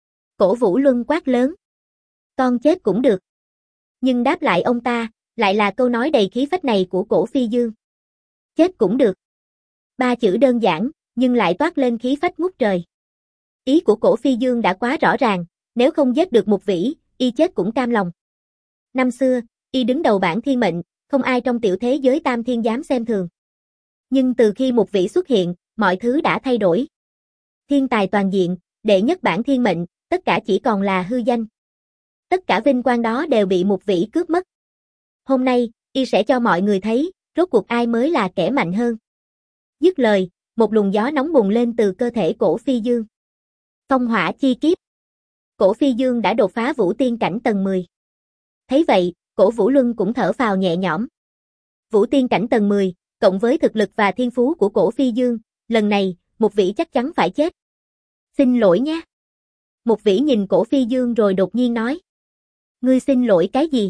Cổ Vũ Luân quát lớn. Con chết cũng được. Nhưng đáp lại ông ta, lại là câu nói đầy khí phách này của Cổ Phi Dương. Chết cũng được. Ba chữ đơn giản, nhưng lại toát lên khí phách ngút trời. Ý của Cổ Phi Dương đã quá rõ ràng, nếu không giết được Mục Vĩ, y chết cũng cam lòng. Năm xưa, y đứng đầu bảng thiên mệnh, không ai trong tiểu thế giới tam thiên dám xem thường. Nhưng từ khi Mục Vĩ xuất hiện, mọi thứ đã thay đổi. Thiên tài toàn diện, đệ nhất bảng thiên mệnh, tất cả chỉ còn là hư danh. Tất cả vinh quang đó đều bị Mục Vĩ cướp mất. Hôm nay, y sẽ cho mọi người thấy, rốt cuộc ai mới là kẻ mạnh hơn. Dứt lời, một luồng gió nóng bùng lên từ cơ thể Cổ Phi Dương. Phong hỏa chi kiếp. Cổ Phi Dương đã đột phá Vũ Tiên cảnh tầng mười. Thấy vậy, Cổ Vũ Luân cũng thở phào nhẹ nhõm. Vũ Tiên cảnh tầng mười, cộng với thực lực và thiên phú của Cổ Phi Dương, lần này, Mục Vĩ chắc chắn phải chết. Xin lỗi nhé. Mục Vĩ nhìn Cổ Phi Dương rồi đột nhiên nói. Ngươi xin lỗi cái gì?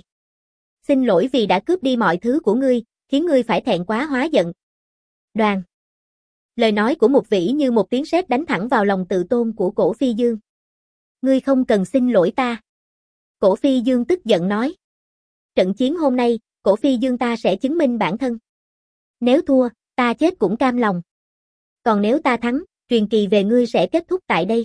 Xin lỗi vì đã cướp đi mọi thứ của ngươi, khiến ngươi phải thẹn quá hóa giận. Đoàn. Lời nói của Mục Vĩ như một tiếng sét đánh thẳng vào lòng tự tôn của Cổ Phi Dương. Ngươi không cần xin lỗi ta. Cổ Phi Dương tức giận nói. Trận chiến hôm nay, Cổ Phi Dương ta sẽ chứng minh bản thân. Nếu thua, ta chết cũng cam lòng. Còn nếu ta thắng, truyền kỳ về ngươi sẽ kết thúc tại đây.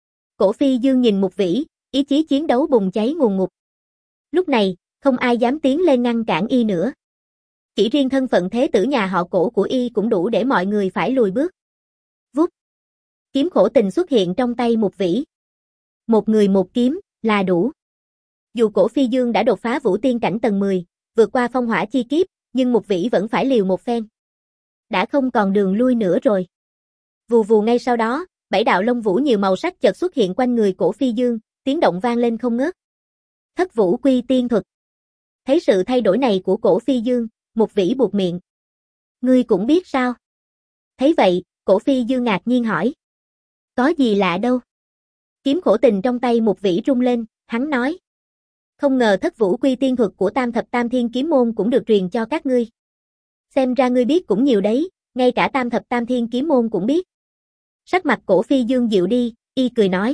Cổ Phi Dương nhìn Mục Vĩ, ý chí chiến đấu bùng cháy ngùn ngụt. Lúc này, không ai dám tiến lên ngăn cản y nữa. Chỉ riêng thân phận thế tử nhà họ Cổ của y cũng đủ để mọi người phải lùi bước. Vút. Kiếm Khổ Tình xuất hiện trong tay Mục Vĩ. Một người một kiếm, là đủ. Dù Cổ Phi Dương đã đột phá Vũ Tiên cảnh tầng mười, vượt qua phong hỏa chi kiếp, nhưng Mục Vĩ vẫn phải liều một phen. Đã không còn đường lui nữa rồi. Vù vù ngay sau đó, bảy đạo lông vũ nhiều màu sắc chợt xuất hiện quanh người Cổ Phi Dương, tiếng động vang lên không ngớt. Thất Vũ Quy Tiên Thuật. Thấy sự thay đổi này của Cổ Phi Dương, Mục Vĩ buột miệng. Ngươi cũng biết sao? Thấy vậy, Cổ Phi Dương ngạc nhiên hỏi. Có gì lạ đâu. Kiếm Khổ Tình trong tay Mục Vĩ rung lên, hắn nói. Không ngờ Thất Vũ Quy Tiên Thuật của Tam Thập Tam Thiên Kiếm Môn cũng được truyền cho các ngươi. Xem ra ngươi biết cũng nhiều đấy, ngay cả Tam Thập Tam Thiên Kiếm Môn cũng biết. Sắc mặt Cổ Phi Dương dịu đi, y cười nói.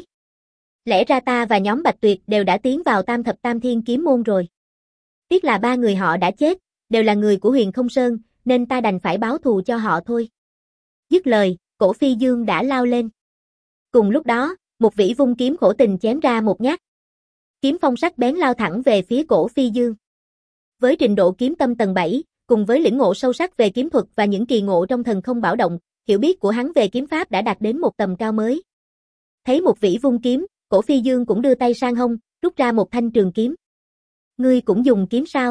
Lẽ ra ta và nhóm Bạch Tuyệt đều đã tiến vào Tam Thập Tam Thiên Kiếm Môn rồi. Tiếc là ba người họ đã chết, đều là người của Huyền Không Sơn, nên ta đành phải báo thù cho họ thôi. Dứt lời, Cổ Phi Dương đã lao lên. Cùng lúc đó, Mục Vĩ vung kiếm Khổ Tình chém ra một nhát. Kiếm phong sắc bén lao thẳng về phía Cổ Phi Dương. Với trình độ kiếm tâm tầng bảy, cùng với lĩnh ngộ sâu sắc về kiếm thuật và những kỳ ngộ trong thần không bảo động, hiểu biết của hắn về kiếm pháp đã đạt đến một tầm cao mới. Thấy Mục Vĩ vung kiếm, Cổ Phi Dương cũng đưa tay sang hông, rút ra một thanh trường kiếm. Ngươi cũng dùng kiếm sao?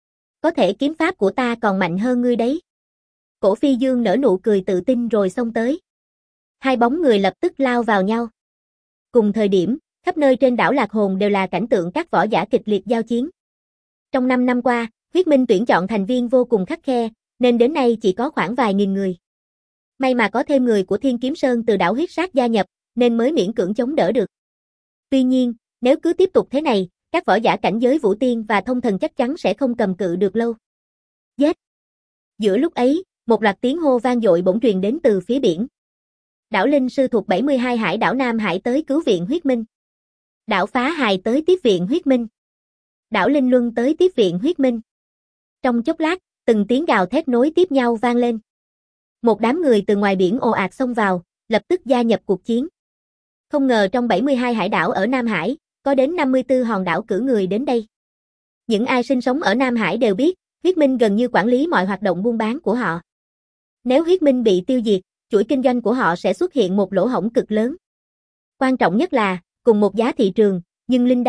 Có thể kiếm pháp của ta còn mạnh hơn ngươi đấy. Cổ Phi Dương nở nụ cười tự tin rồi xông tới. Hai bóng người lập tức lao vào nhau. Cùng thời điểm, khắp nơi trên đảo Lạc Hồn đều là cảnh tượng các võ giả kịch liệt giao chiến. Trong năm năm qua, Huyết Minh tuyển chọn thành viên vô cùng khắt khe, nên đến nay chỉ có khoảng vài nghìn người. May mà có thêm người của Thiên Kiếm Sơn từ đảo Huyết Sát gia nhập, nên mới miễn cưỡng chống đỡ được. Tuy nhiên, nếu cứ tiếp tục thế này, các võ giả cảnh giới Vũ Tiên và Thông Thần chắc chắn sẽ không cầm cự được lâu. Giết! Giữa lúc ấy, một loạt tiếng hô vang dội bỗng truyền đến từ phía biển. Đảo Linh Sư thuộc bảy mươi hai hải đảo Nam Hải tới cứu viện Huyết Minh. Đảo Phá Hài tới tiếp viện Huyết Minh. Đảo Linh Luân tới tiếp viện Huyết Minh. Trong chốc lát, từng tiếng gào thét nối tiếp nhau vang lên. Một đám người từ ngoài biển ồ ạt xông vào, lập tức gia nhập cuộc chiến. Không ngờ trong bảy mươi hai hải đảo ở Nam Hải, có đến năm mươi tư hòn đảo cử người đến đây. Những ai sinh sống ở Nam Hải đều biết, Huyết Minh gần như quản lý mọi hoạt động buôn bán của họ. Nếu Huyết Minh bị tiêu diệt, chuỗi kinh doanh của họ sẽ xuất hiện một lỗ hổng cực lớn. Quan trọng nhất là, cùng một giá thị trường, nhưng linh đan,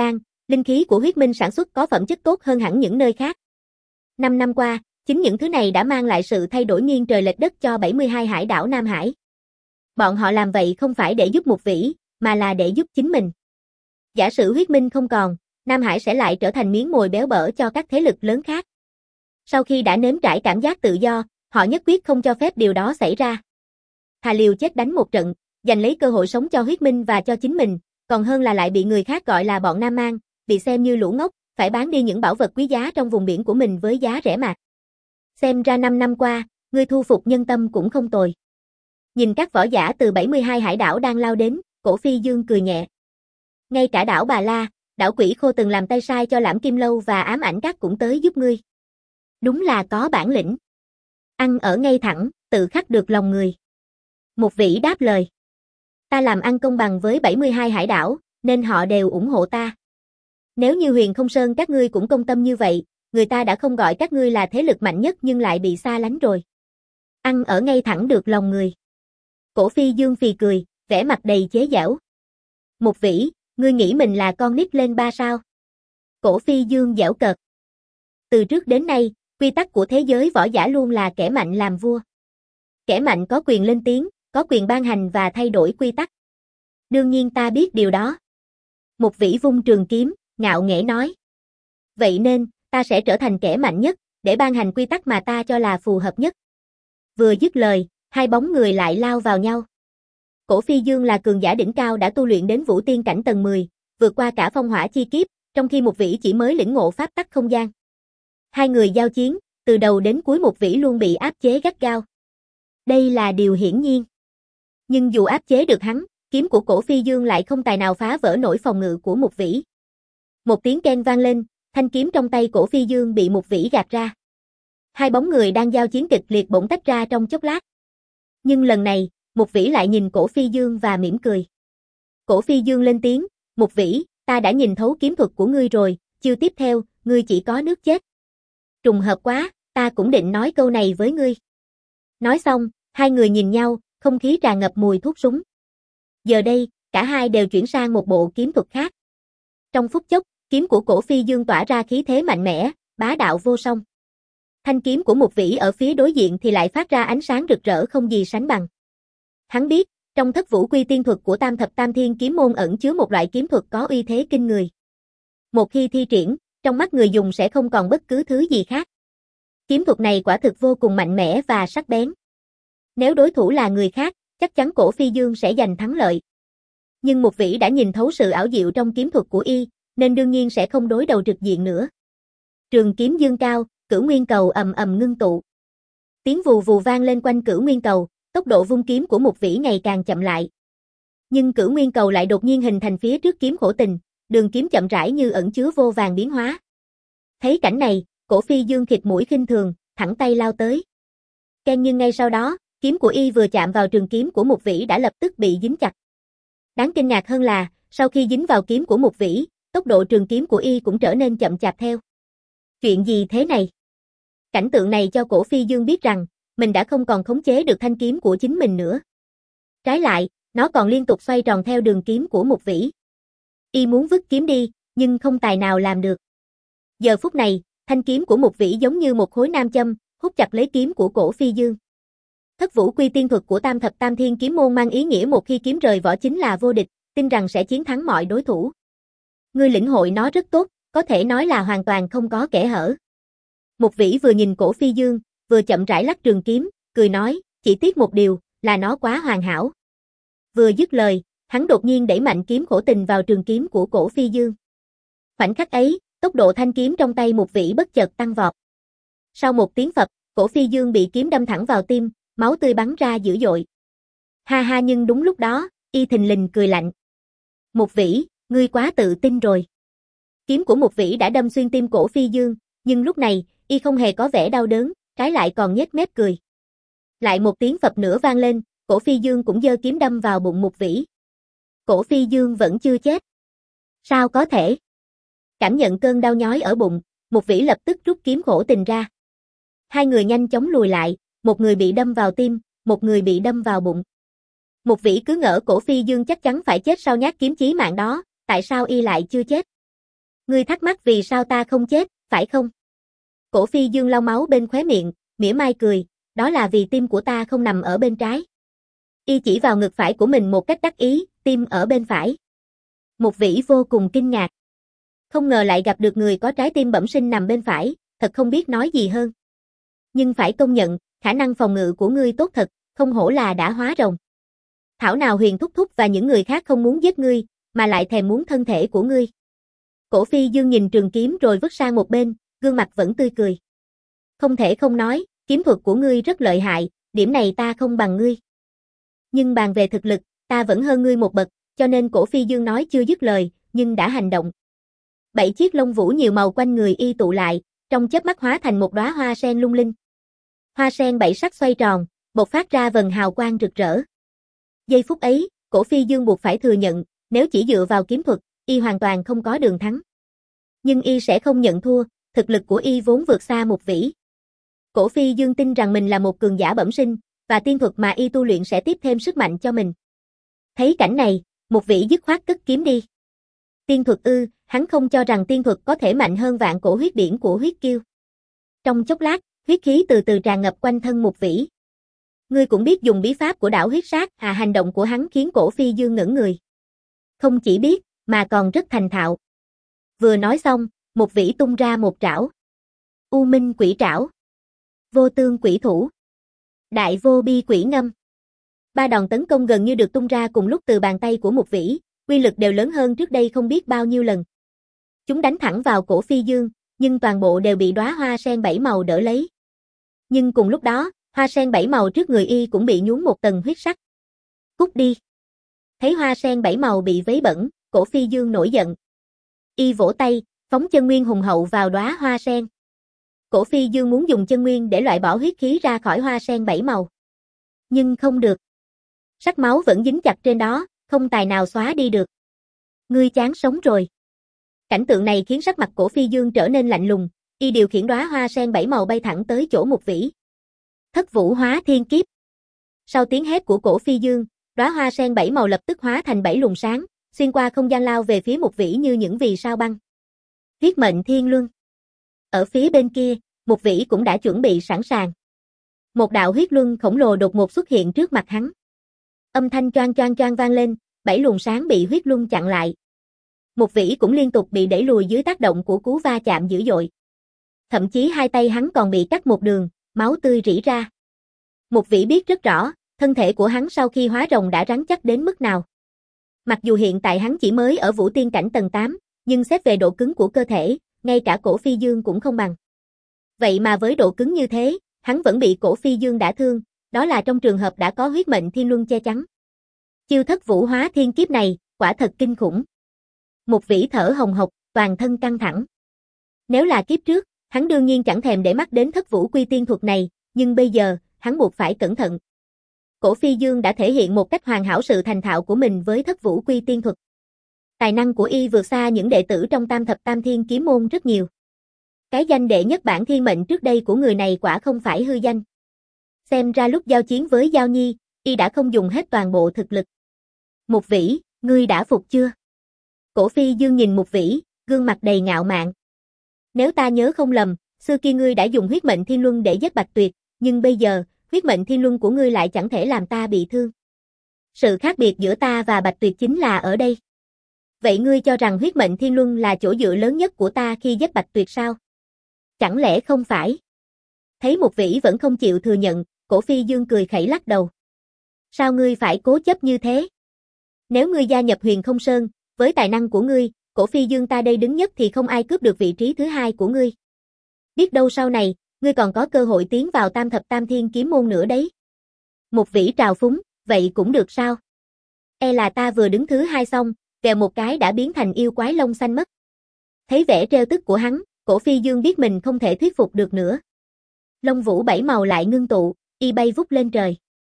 Linh khí của huyết minh sản xuất có phẩm chất tốt hơn hẳn những nơi khác. Năm năm qua, chính những thứ này đã mang lại sự thay đổi nghiêng trời lệch đất cho bảy mươi hai hải đảo Nam Hải. Bọn họ làm vậy không phải để giúp Mục Vĩ, mà là để giúp chính mình. Giả sử huyết minh không còn, Nam Hải sẽ lại trở thành miếng mồi béo bở cho các thế lực lớn khác. Sau khi đã nếm trải cảm giác tự do, họ nhất quyết không cho phép điều đó xảy ra. Thà liều chết đánh một trận, giành lấy cơ hội sống cho huyết minh và cho chính mình, còn hơn là lại bị người khác gọi là bọn Nam Mang, bị xem như lũ ngốc, phải bán đi những bảo vật quý giá trong vùng biển của mình với giá rẻ mạt. Xem ra năm năm qua, ngươi thu phục nhân tâm cũng không tồi. Nhìn các võ giả từ bảy mươi hai hải đảo đang lao đến, Cổ Phi Dương cười nhẹ. Ngay cả đảo Bà La, đảo Quỷ Khô từng làm tay sai cho Lãm Kim Lâu và Ám Ảnh Các cũng tới giúp ngươi. Đúng là có bản lĩnh. Ăn ở ngay thẳng, tự khắc được lòng người. Mục Vĩ đáp lời. Ta làm ăn công bằng với bảy mươi hai hải đảo, nên họ đều ủng hộ ta. Nếu như Huyền Không Sơn các ngươi cũng công tâm như vậy, người ta đã không gọi các ngươi là thế lực mạnh nhất nhưng lại bị xa lánh rồi. Ăn ở ngay thẳng được lòng người. Cổ Phi Dương phì cười, vẻ mặt đầy chế giễu. Mục Vĩ, ngươi nghĩ mình là con nít lên ba sao? Cổ Phi Dương giễu cợt. Từ trước đến nay, quy tắc của thế giới võ giả luôn là kẻ mạnh làm vua. Kẻ mạnh có quyền lên tiếng, có quyền ban hành và thay đổi quy tắc. Đương nhiên ta biết điều đó. Mục Vĩ vung trường kiếm, ngạo nghễ nói. Vậy nên, ta sẽ trở thành kẻ mạnh nhất, để ban hành quy tắc mà ta cho là phù hợp nhất. Vừa dứt lời, hai bóng người lại lao vào nhau. Cổ Phi Dương là cường giả đỉnh cao đã tu luyện đến Vũ Tiên cảnh tầng mười, vượt qua cả phong hỏa chi kiếp, trong khi Mục Vĩ chỉ mới lĩnh ngộ pháp tắc không gian. Hai người giao chiến, từ đầu đến cuối Mục Vĩ luôn bị áp chế gắt gao. Đây là điều hiển nhiên. Nhưng dù áp chế được hắn, kiếm của Cổ Phi Dương lại không tài nào phá vỡ nổi phòng ngự của Mục Vĩ. Một tiếng keng vang lên, thanh kiếm trong tay Cổ Phi Dương bị Mục Vĩ gạt ra. Hai bóng người đang giao chiến kịch liệt bỗng tách ra trong chốc lát. Nhưng lần này, Mục Vĩ lại nhìn Cổ Phi Dương và mỉm cười. Cổ Phi Dương lên tiếng, Mục Vĩ, ta đã nhìn thấu kiếm thuật của ngươi rồi, chiêu tiếp theo, ngươi chỉ có nước chết. Trùng hợp quá, ta cũng định nói câu này với ngươi. Nói xong, hai người nhìn nhau, không khí tràn ngập mùi thuốc súng. Giờ đây, cả hai đều chuyển sang một bộ kiếm thuật khác. Trong phút chốc, kiếm của Cổ Phi Dương tỏa ra khí thế mạnh mẽ, bá đạo vô song. Thanh kiếm của Mục Vĩ ở phía đối diện thì lại phát ra ánh sáng rực rỡ không gì sánh bằng. Hắn biết, trong thất vũ quy tiên thuật của Tam Thập Tam Thiên kiếm môn ẩn chứa một loại kiếm thuật có uy thế kinh người. Một khi thi triển, trong mắt người dùng sẽ không còn bất cứ thứ gì khác. Kiếm thuật này quả thực vô cùng mạnh mẽ và sắc bén. Nếu đối thủ là người khác, chắc chắn Cổ Phi Dương sẽ giành thắng lợi. Nhưng Mục Vĩ đã nhìn thấu sự ảo diệu trong kiếm thuật của y, nên đương nhiên sẽ không đối đầu trực diện nữa. Trường kiếm dương cao, Cửu Nguyên Cầu ầm ầm ngưng tụ. Tiếng vù vù vang lên quanh Cửu Nguyên Cầu, tốc độ vung kiếm của Mục Vĩ ngày càng chậm lại. Nhưng Cửu Nguyên Cầu lại đột nhiên hình thành phía trước kiếm Khổ Tình, đường kiếm chậm rãi như ẩn chứa vô vàn biến hóa. Thấy cảnh này, Cổ Phi Dương khịt mũi khinh thường, thẳng tay lao tới. Keng, nhưng ngay sau đó, kiếm của y vừa chạm vào trường kiếm của Mục Vĩ đã lập tức bị dính chặt. Đáng kinh ngạc hơn là, sau khi dính vào kiếm của Mục Vĩ, tốc độ trường kiếm của y cũng trở nên chậm chạp theo. Chuyện gì thế này? Cảnh tượng này cho Cổ Phi Dương biết rằng, mình đã không còn khống chế được thanh kiếm của chính mình nữa. Trái lại, nó còn liên tục xoay tròn theo đường kiếm của Mục Vĩ. Y muốn vứt kiếm đi, nhưng không tài nào làm được. Giờ phút này, thanh kiếm của Mục Vĩ giống như một khối nam châm, hút chặt lấy kiếm của Cổ Phi Dương. Thất vũ quy tiên thuật của Tam Thập Tam Thiên kiếm môn mang ý nghĩa một khi kiếm rời vỏ chính là vô địch, tin rằng sẽ chiến thắng mọi đối thủ. Ngươi lĩnh hội nó rất tốt, có thể nói là hoàn toàn không có kẽ hở. Mục Vĩ vừa nhìn Cổ Phi Dương, vừa chậm rãi lắc trường kiếm, cười nói, chỉ tiếc một điều, là nó quá hoàn hảo. Vừa dứt lời, hắn đột nhiên đẩy mạnh kiếm Khổ Tình vào trường kiếm của Cổ Phi Dương. Khoảnh khắc ấy, tốc độ thanh kiếm trong tay Mục Vĩ bất chợt tăng vọt. Sau một tiếng phập, Cổ Phi Dương bị kiếm đâm thẳng vào tim, máu tươi bắn ra dữ dội. Ha ha, nhưng đúng lúc đó, y thình lình cười lạnh. Mục Vĩ, ngươi quá tự tin rồi. Kiếm của Mục Vĩ đã đâm xuyên tim Cổ Phi Dương, nhưng lúc này, y không hề có vẻ đau đớn, trái lại còn nhếch mép cười. Lại một tiếng phập nữa vang lên, Cổ Phi Dương cũng giơ kiếm đâm vào bụng Mục Vĩ. Cổ Phi Dương vẫn chưa chết. Sao có thể? Cảm nhận cơn đau nhói ở bụng, Mục Vĩ lập tức rút kiếm Khổ Tình ra. Hai người nhanh chóng lùi lại, một người bị đâm vào tim, một người bị đâm vào bụng. Mục Vĩ cứ ngỡ Cổ Phi Dương chắc chắn phải chết sau nhát kiếm chí mạng đó, tại sao y lại chưa chết? Ngươi thắc mắc vì sao ta không chết, phải không? Cổ Phi Dương lau máu bên khóe miệng, mỉa mai cười, đó là vì tim của ta không nằm ở bên trái. Y chỉ vào ngực phải của mình một cách đắc ý, tim ở bên phải. Mục Vĩ vô cùng kinh ngạc. Không ngờ lại gặp được người có trái tim bẩm sinh nằm bên phải, thật không biết nói gì hơn. Nhưng phải công nhận, khả năng phòng ngự của ngươi tốt thật, không hổ là đã hóa rồng. Thảo nào Huyền Thúc Thúc và những người khác không muốn giết ngươi, mà lại thèm muốn thân thể của ngươi. Cổ Phi Dương nhìn trường kiếm rồi vứt sang một bên, gương mặt vẫn tươi cười. Không thể không nói, kiếm thuật của ngươi rất lợi hại, điểm này ta không bằng ngươi. Nhưng bàn về thực lực, ta vẫn hơn ngươi một bậc, cho nên Cổ Phi Dương nói chưa dứt lời, nhưng đã hành động. Bảy chiếc lông vũ nhiều màu quanh người y tụ lại, trong chớp mắt hóa thành một đóa hoa sen lung linh. Hoa sen bảy sắc xoay tròn, bộc phát ra vầng hào quang rực rỡ. Giây phút ấy, Cổ Phi Dương buộc phải thừa nhận, nếu chỉ dựa vào kiếm thuật, y hoàn toàn không có đường thắng. Nhưng y sẽ không nhận thua, thực lực của y vốn vượt xa Mục Vĩ. Cổ Phi Dương tin rằng mình là một cường giả bẩm sinh, và tiên thuật mà y tu luyện sẽ tiếp thêm sức mạnh cho mình. Thấy cảnh này, Mục Vĩ dứt khoát cất kiếm đi. Tiên thuật ư, hắn không cho rằng tiên thuật có thể mạnh hơn vạn cổ huyết điển của huyết kiêu. Trong chốc lát, huyết khí từ từ tràn ngập quanh thân Mục Vĩ. Ngươi cũng biết dùng bí pháp của đảo huyết sát, à hành động của hắn khiến Cổ Phi Dương ngẩn người. Không chỉ biết, mà còn rất thành thạo. Vừa nói xong, Mục Vĩ tung ra một trảo. U Minh Quỷ Trảo, Vô Tương Quỷ Thủ, Đại Vô Bi Quỷ Ngâm. Ba đòn tấn công gần như được tung ra cùng lúc từ bàn tay của Mục Vĩ, uy lực đều lớn hơn trước đây không biết bao nhiêu lần. Chúng đánh thẳng vào Cổ Phi Dương, nhưng toàn bộ đều bị đóa hoa sen bảy màu đỡ lấy. Nhưng cùng lúc đó, hoa sen bảy màu trước người y cũng bị nhuốm một tầng huyết sắc. Cút đi. Thấy hoa sen bảy màu bị vấy bẩn, Cổ Phi Dương nổi giận. Y vỗ tay, phóng chân nguyên hùng hậu vào đóa hoa sen. Cổ Phi Dương muốn dùng chân nguyên để loại bỏ huyết khí ra khỏi hoa sen bảy màu. Nhưng không được. Sắc máu vẫn dính chặt trên đó, không tài nào xóa đi được. Ngươi chán sống rồi. Cảnh tượng này khiến sắc mặt Cổ Phi Dương trở nên lạnh lùng, y điều khiển đóa hoa sen bảy màu bay thẳng tới chỗ Mục Vĩ. Thất Vũ Hóa Thiên Kiếp. Sau tiếng hét của Cổ Phi Dương, đóa hoa sen bảy màu lập tức hóa thành bảy luồng sáng, xuyên qua không gian lao về phía Mục Vĩ như những vì sao băng. Huyết Mệnh Thiên Luân. Ở phía bên kia, Mục Vĩ cũng đã chuẩn bị sẵn sàng. Một đạo huyết luân khổng lồ đột ngột xuất hiện trước mặt hắn. Âm thanh choang choang choang vang lên, bảy luồng sáng bị huyết luân chặn lại. Mục Vĩ cũng liên tục bị đẩy lùi dưới tác động của cú va chạm dữ dội. Thậm chí hai tay hắn còn bị cắt một đường, máu tươi rỉ ra. Mục Vĩ biết rất rõ, thân thể của hắn sau khi hóa rồng đã rắn chắc đến mức nào. Mặc dù hiện tại hắn chỉ mới ở Vũ Tiên cảnh tầng tám, nhưng xét về độ cứng của cơ thể, ngay cả Cổ Phi Dương cũng không bằng. Vậy mà với độ cứng như thế, hắn vẫn bị Cổ Phi Dương đả thương, đó là trong trường hợp đã có huyết mệnh thiên luân che chắn. Chiêu Thất Vũ Hóa Thiên Kiếp này, quả thật kinh khủng. Mục Vĩ thở hồng hộc, toàn thân căng thẳng. Nếu là kiếp trước, hắn đương nhiên chẳng thèm để mắt đến Thất Vũ Quy Tiên thuật này, nhưng bây giờ, hắn buộc phải cẩn thận. Cổ Phi Dương đã thể hiện một cách hoàn hảo sự thành thạo của mình với Thất Vũ Quy Tiên thuật. Tài năng của y vượt xa những đệ tử trong Tam Thập Tam Thiên Kiếm môn rất nhiều. Cái danh đệ nhất bản thiên mệnh trước đây của người này quả không phải hư danh. Xem ra lúc giao chiến với Giao Nhi, y đã không dùng hết toàn bộ thực lực. Mục Vĩ, ngươi đã phục chưa? Cổ Phi Dương nhìn Mục Vĩ, gương mặt đầy ngạo mạn. Nếu ta nhớ không lầm, xưa kia ngươi đã dùng huyết mệnh thiên luân để giết Bạch Tuyệt, nhưng bây giờ, huyết mệnh thiên luân của ngươi lại chẳng thể làm ta bị thương. Sự khác biệt giữa ta và Bạch Tuyệt chính là ở đây. Vậy ngươi cho rằng huyết mệnh thiên luân là chỗ dựa lớn nhất của ta khi giết Bạch Tuyệt sao? Chẳng lẽ không phải? Thấy Mục Vĩ vẫn không chịu thừa nhận, Cổ Phi Dương cười khẩy lắc đầu. Sao ngươi phải cố chấp như thế? Nếu ngươi gia nhập Huyền Không Sơn, với tài năng của ngươi, Cổ Phi Dương ta đây đứng nhất thì không ai cướp được vị trí thứ hai của ngươi. Biết đâu sau này, ngươi còn có cơ hội tiến vào Tam Thập Tam Thiên Kiếm môn nữa đấy. Mục Vĩ trào phúng, vậy cũng được sao? E là ta vừa đứng thứ hai xong, vèo một cái đã biến thành yêu quái lông xanh mất. Thấy vẻ trêu tức của hắn, Cổ Phi Dương biết mình không thể thuyết phục được nữa. Lông vũ bảy màu lại ngưng tụ, y bay vút lên trời.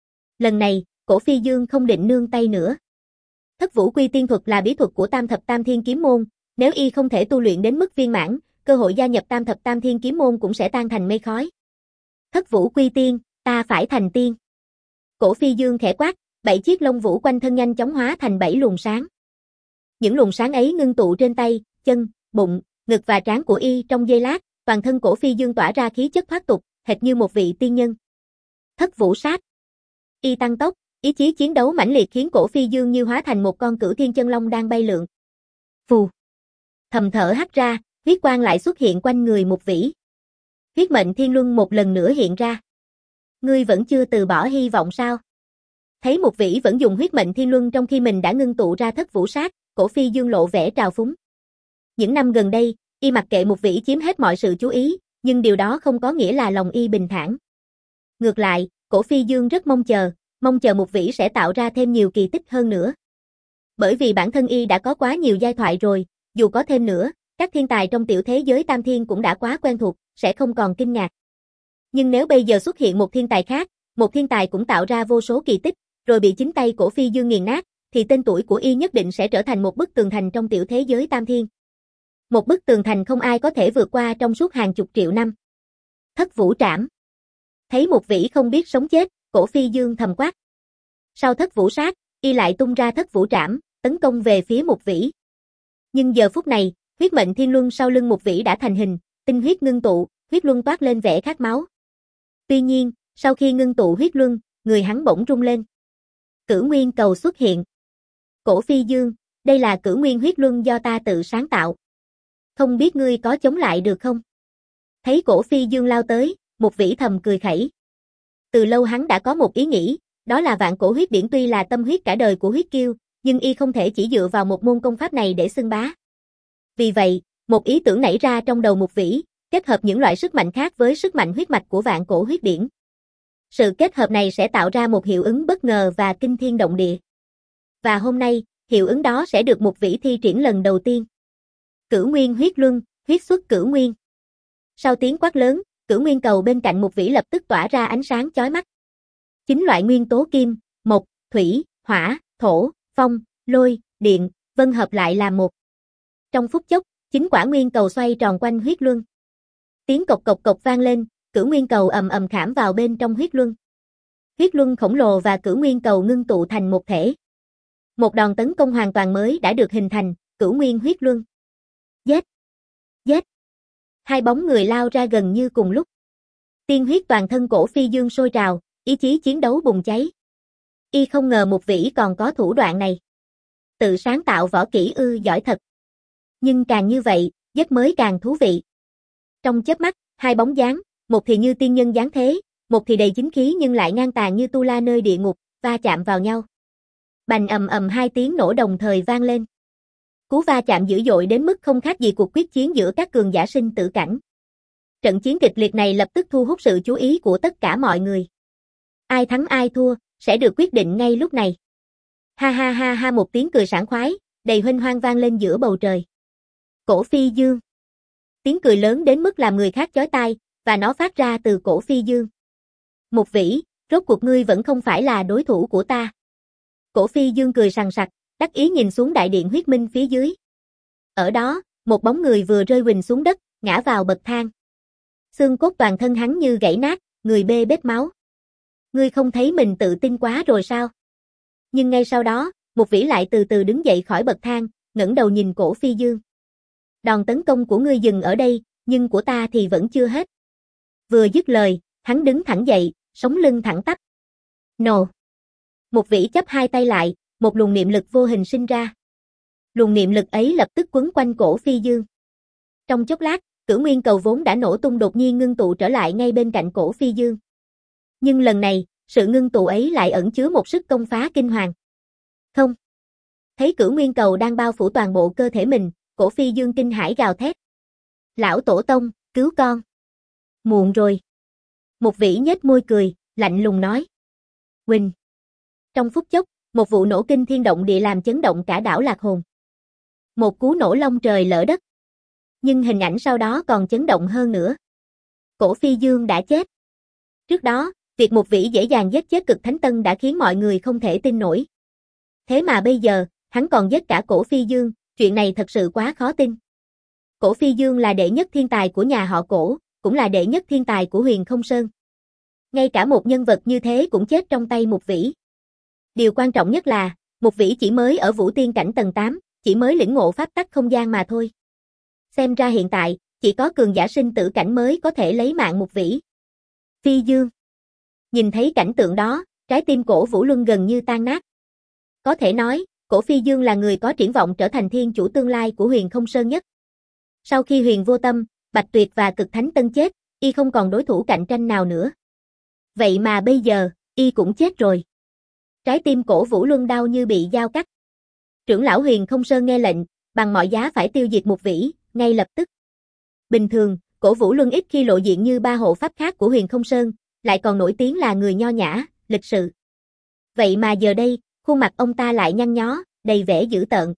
Lần này, Cổ Phi Dương không định nương tay nữa. Thất Vũ Quy Tiên thuật là bí thuật của Tam Thập Tam Thiên Kiếm môn, nếu y không thể tu luyện đến mức viên mãn, cơ hội gia nhập Tam Thập Tam Thiên Kiếm môn cũng sẽ tan thành mây khói. Thất Vũ Quy Tiên, ta phải thành tiên. Cổ Phi Dương khẽ quát, bảy chiếc lông vũ quanh thân nhanh chóng hóa thành bảy luồng sáng. Những luồng sáng ấy ngưng tụ trên tay, chân, bụng, ngực và trán của y trong giây lát, toàn thân Cổ Phi Dương tỏa ra khí chất thoát tục, hệt như một vị tiên nhân. Thất Vũ Sát. Y tăng tốc, ý chí chiến đấu mãnh liệt khiến Cổ Phi Dương như hóa thành một con cửu thiên chân long đang bay lượn. Phù. Thầm thở hắt ra, huyết quang lại xuất hiện quanh người Mục Vĩ. Huyết mệnh thiên luân một lần nữa hiện ra. Ngươi vẫn chưa từ bỏ hy vọng sao? Thấy Mục Vĩ vẫn dùng huyết mệnh thiên luân trong khi mình đã ngưng tụ ra Thất Vũ Sát, Cổ Phi Dương lộ vẻ trào phúng. Những năm gần đây, y mặc kệ Mục Vĩ chiếm hết mọi sự chú ý, nhưng điều đó không có nghĩa là lòng y bình thản. Ngược lại, Cổ Phi Dương rất mong chờ, mong chờ Mục Vĩ sẽ tạo ra thêm nhiều kỳ tích hơn nữa. Bởi vì bản thân y đã có quá nhiều giai thoại rồi, dù có thêm nữa, các thiên tài trong tiểu thế giới Tam Thiên cũng đã quá quen thuộc, sẽ không còn kinh ngạc. Nhưng nếu bây giờ xuất hiện một thiên tài khác, một thiên tài cũng tạo ra vô số kỳ tích, rồi bị chính tay Cổ Phi Dương nghiền nát, thì tên tuổi của y nhất định sẽ trở thành một bức tường thành trong tiểu thế giới Tam Thiên. Một bức tường thành không ai có thể vượt qua trong suốt hàng chục triệu năm. Thất Vũ Trảm. Thấy Mục Vĩ không biết sống chết, Cổ Phi Dương thầm quát. Sau Thất Vũ Sát, y lại tung ra Thất Vũ Trảm, tấn công về phía Mục Vĩ. Nhưng giờ phút này, huyết mệnh thiên luân sau lưng Mục Vĩ đã thành hình, tinh huyết ngưng tụ, huyết luân toát lên vẻ khát máu. Tuy nhiên, sau khi ngưng tụ huyết luân, người hắn bỗng rung lên. Cửu Nguyên Cầu xuất hiện. Cổ Phi Dương, đây là Cửu Nguyên huyết luân do ta tự sáng tạo. Không biết ngươi có chống lại được không? Thấy Cổ Phi Dương lao tới, Mục Vĩ thầm cười khẩy. Từ lâu hắn đã có một ý nghĩ, đó là vạn cổ huyết điển tuy là tâm huyết cả đời của huyết kiêu, nhưng y không thể chỉ dựa vào một môn công pháp này để xưng bá. Vì vậy, một ý tưởng nảy ra trong đầu Mục Vĩ, kết hợp những loại sức mạnh khác với sức mạnh huyết mạch của vạn cổ huyết điển. Sự kết hợp này sẽ tạo ra một hiệu ứng bất ngờ và kinh thiên động địa. Và hôm nay, hiệu ứng đó sẽ được Mục Vĩ thi triển lần đầu tiên. Cửu Nguyên huyết luân, huyết xuất cửu nguyên. Sau tiếng quát lớn, Cửu Nguyên Cầu bên cạnh Mục Vĩ lập tức tỏa ra ánh sáng chói mắt. Chính loại nguyên tố kim, mộc, thủy, hỏa, thổ, phong, lôi, điện, vân hợp lại làm một. Trong phút chốc, chính quả nguyên cầu xoay tròn quanh huyết luân. Tiếng cộc cộc cộc vang lên, Cửu Nguyên Cầu ầm ầm khảm vào bên trong huyết luân. Huyết luân khổng lồ và Cửu Nguyên Cầu ngưng tụ thành một thể. Một đòn tấn công hoàn toàn mới đã được hình thành, Cửu Nguyên huyết luân. Giết! Giết! Hai bóng người lao ra gần như cùng lúc. Tiên huyết toàn thân Cổ Phi Dương sôi trào, ý chí chiến đấu bùng cháy. Y không ngờ Mục Vĩ còn có thủ đoạn này. Tự sáng tạo võ kỹ ư, giỏi thật. Nhưng càng như vậy, giết mới càng thú vị. Trong chớp mắt, hai bóng dáng, một thì như tiên nhân dáng thế, một thì đầy chính khí nhưng lại ngang tàn như tu la nơi địa ngục, va chạm vào nhau. Bành ầm ầm hai tiếng nổ đồng thời vang lên. Cú va chạm dữ dội đến mức không khác gì cuộc quyết chiến giữa các cường giả sinh tử cảnh. Trận chiến kịch liệt này lập tức thu hút sự chú ý của tất cả mọi người. Ai thắng ai thua, sẽ được quyết định ngay lúc này. Ha ha ha ha, một tiếng cười sảng khoái, đầy huênh hoang vang lên giữa bầu trời. Cổ Phi Dương. Tiếng cười lớn đến mức làm người khác chói tai, và nó phát ra từ Cổ Phi Dương. Mục Vĩ, rốt cuộc ngươi vẫn không phải là đối thủ của ta. Cổ Phi Dương cười sằng sặc, đắc ý nhìn xuống đại điện huyết minh phía dưới. Ở đó, một bóng người vừa rơi huỳnh xuống đất, ngã vào bậc thang. Xương cốt toàn thân hắn như gãy nát, người bê bết máu. Ngươi không thấy mình tự tin quá rồi sao? Nhưng ngay sau đó, Mục Vĩ lại từ từ đứng dậy khỏi bậc thang, ngẩng đầu nhìn Cổ Phi Dương. Đòn tấn công của ngươi dừng ở đây, nhưng của ta thì vẫn chưa hết. Vừa dứt lời, hắn đứng thẳng dậy, sống lưng thẳng tắp. Nồ! Mục Vĩ chắp hai tay lại, một luồng niệm lực vô hình sinh ra. Luồng niệm lực ấy lập tức quấn quanh Cổ Phi Dương. Trong chốc lát, Cửu Nguyên Cầu vốn đã nổ tung đột nhiên ngưng tụ trở lại ngay bên cạnh Cổ Phi Dương. Nhưng lần này, sự ngưng tụ ấy lại ẩn chứa một sức công phá kinh hoàng. Không! Thấy Cửu Nguyên Cầu đang bao phủ toàn bộ cơ thể mình, Cổ Phi Dương kinh hãi gào thét. Lão Tổ Tông, cứu con! Muộn rồi! Mục Vĩ nhếch môi cười, lạnh lùng nói. Huỳnh! Trong phút chốc, một vụ nổ kinh thiên động địa làm chấn động cả đảo Lạc Hồn. Một cú nổ long trời lỡ đất. Nhưng hình ảnh sau đó còn chấn động hơn nữa. Cổ Phi Dương đã chết. Trước đó, việc Mục Vĩ dễ dàng giết chết Cực Thánh Tân đã khiến mọi người không thể tin nổi. Thế mà bây giờ, hắn còn giết cả Cổ Phi Dương, chuyện này thật sự quá khó tin. Cổ Phi Dương là đệ nhất thiên tài của nhà họ Cổ, cũng là đệ nhất thiên tài của Huyền Không Sơn. Ngay cả một nhân vật như thế cũng chết trong tay Mục Vĩ. Điều quan trọng nhất là, Mục Vĩ chỉ mới ở Vũ Tiên cảnh tầng tám, chỉ mới lĩnh ngộ pháp tắc không gian mà thôi. Xem ra hiện tại, chỉ có cường giả sinh tử cảnh mới có thể lấy mạng Mục Vĩ. Phi Dương. Nhìn thấy cảnh tượng đó, trái tim Cổ Vũ Luân gần như tan nát. Có thể nói, Cổ Phi Dương là người có triển vọng trở thành thiên chủ tương lai của Huyền Không Sơn nhất. Sau khi Huyền Vô Tâm, Bạch Tuyệt và Cực Thánh Tân chết, y không còn đối thủ cạnh tranh nào nữa. Vậy mà bây giờ, y cũng chết rồi. Trái tim Cổ Vũ Luân đau như bị dao cắt. Trưởng lão Huyền Không Sơn nghe lệnh, bằng mọi giá phải tiêu diệt Mục Vĩ, ngay lập tức. Bình thường, Cổ Vũ Luân ít khi lộ diện như ba hộ pháp khác của Huyền Không Sơn, lại còn nổi tiếng là người nho nhã, lịch sự. Vậy mà giờ đây, khuôn mặt ông ta lại nhăn nhó, đầy vẻ dữ tợn.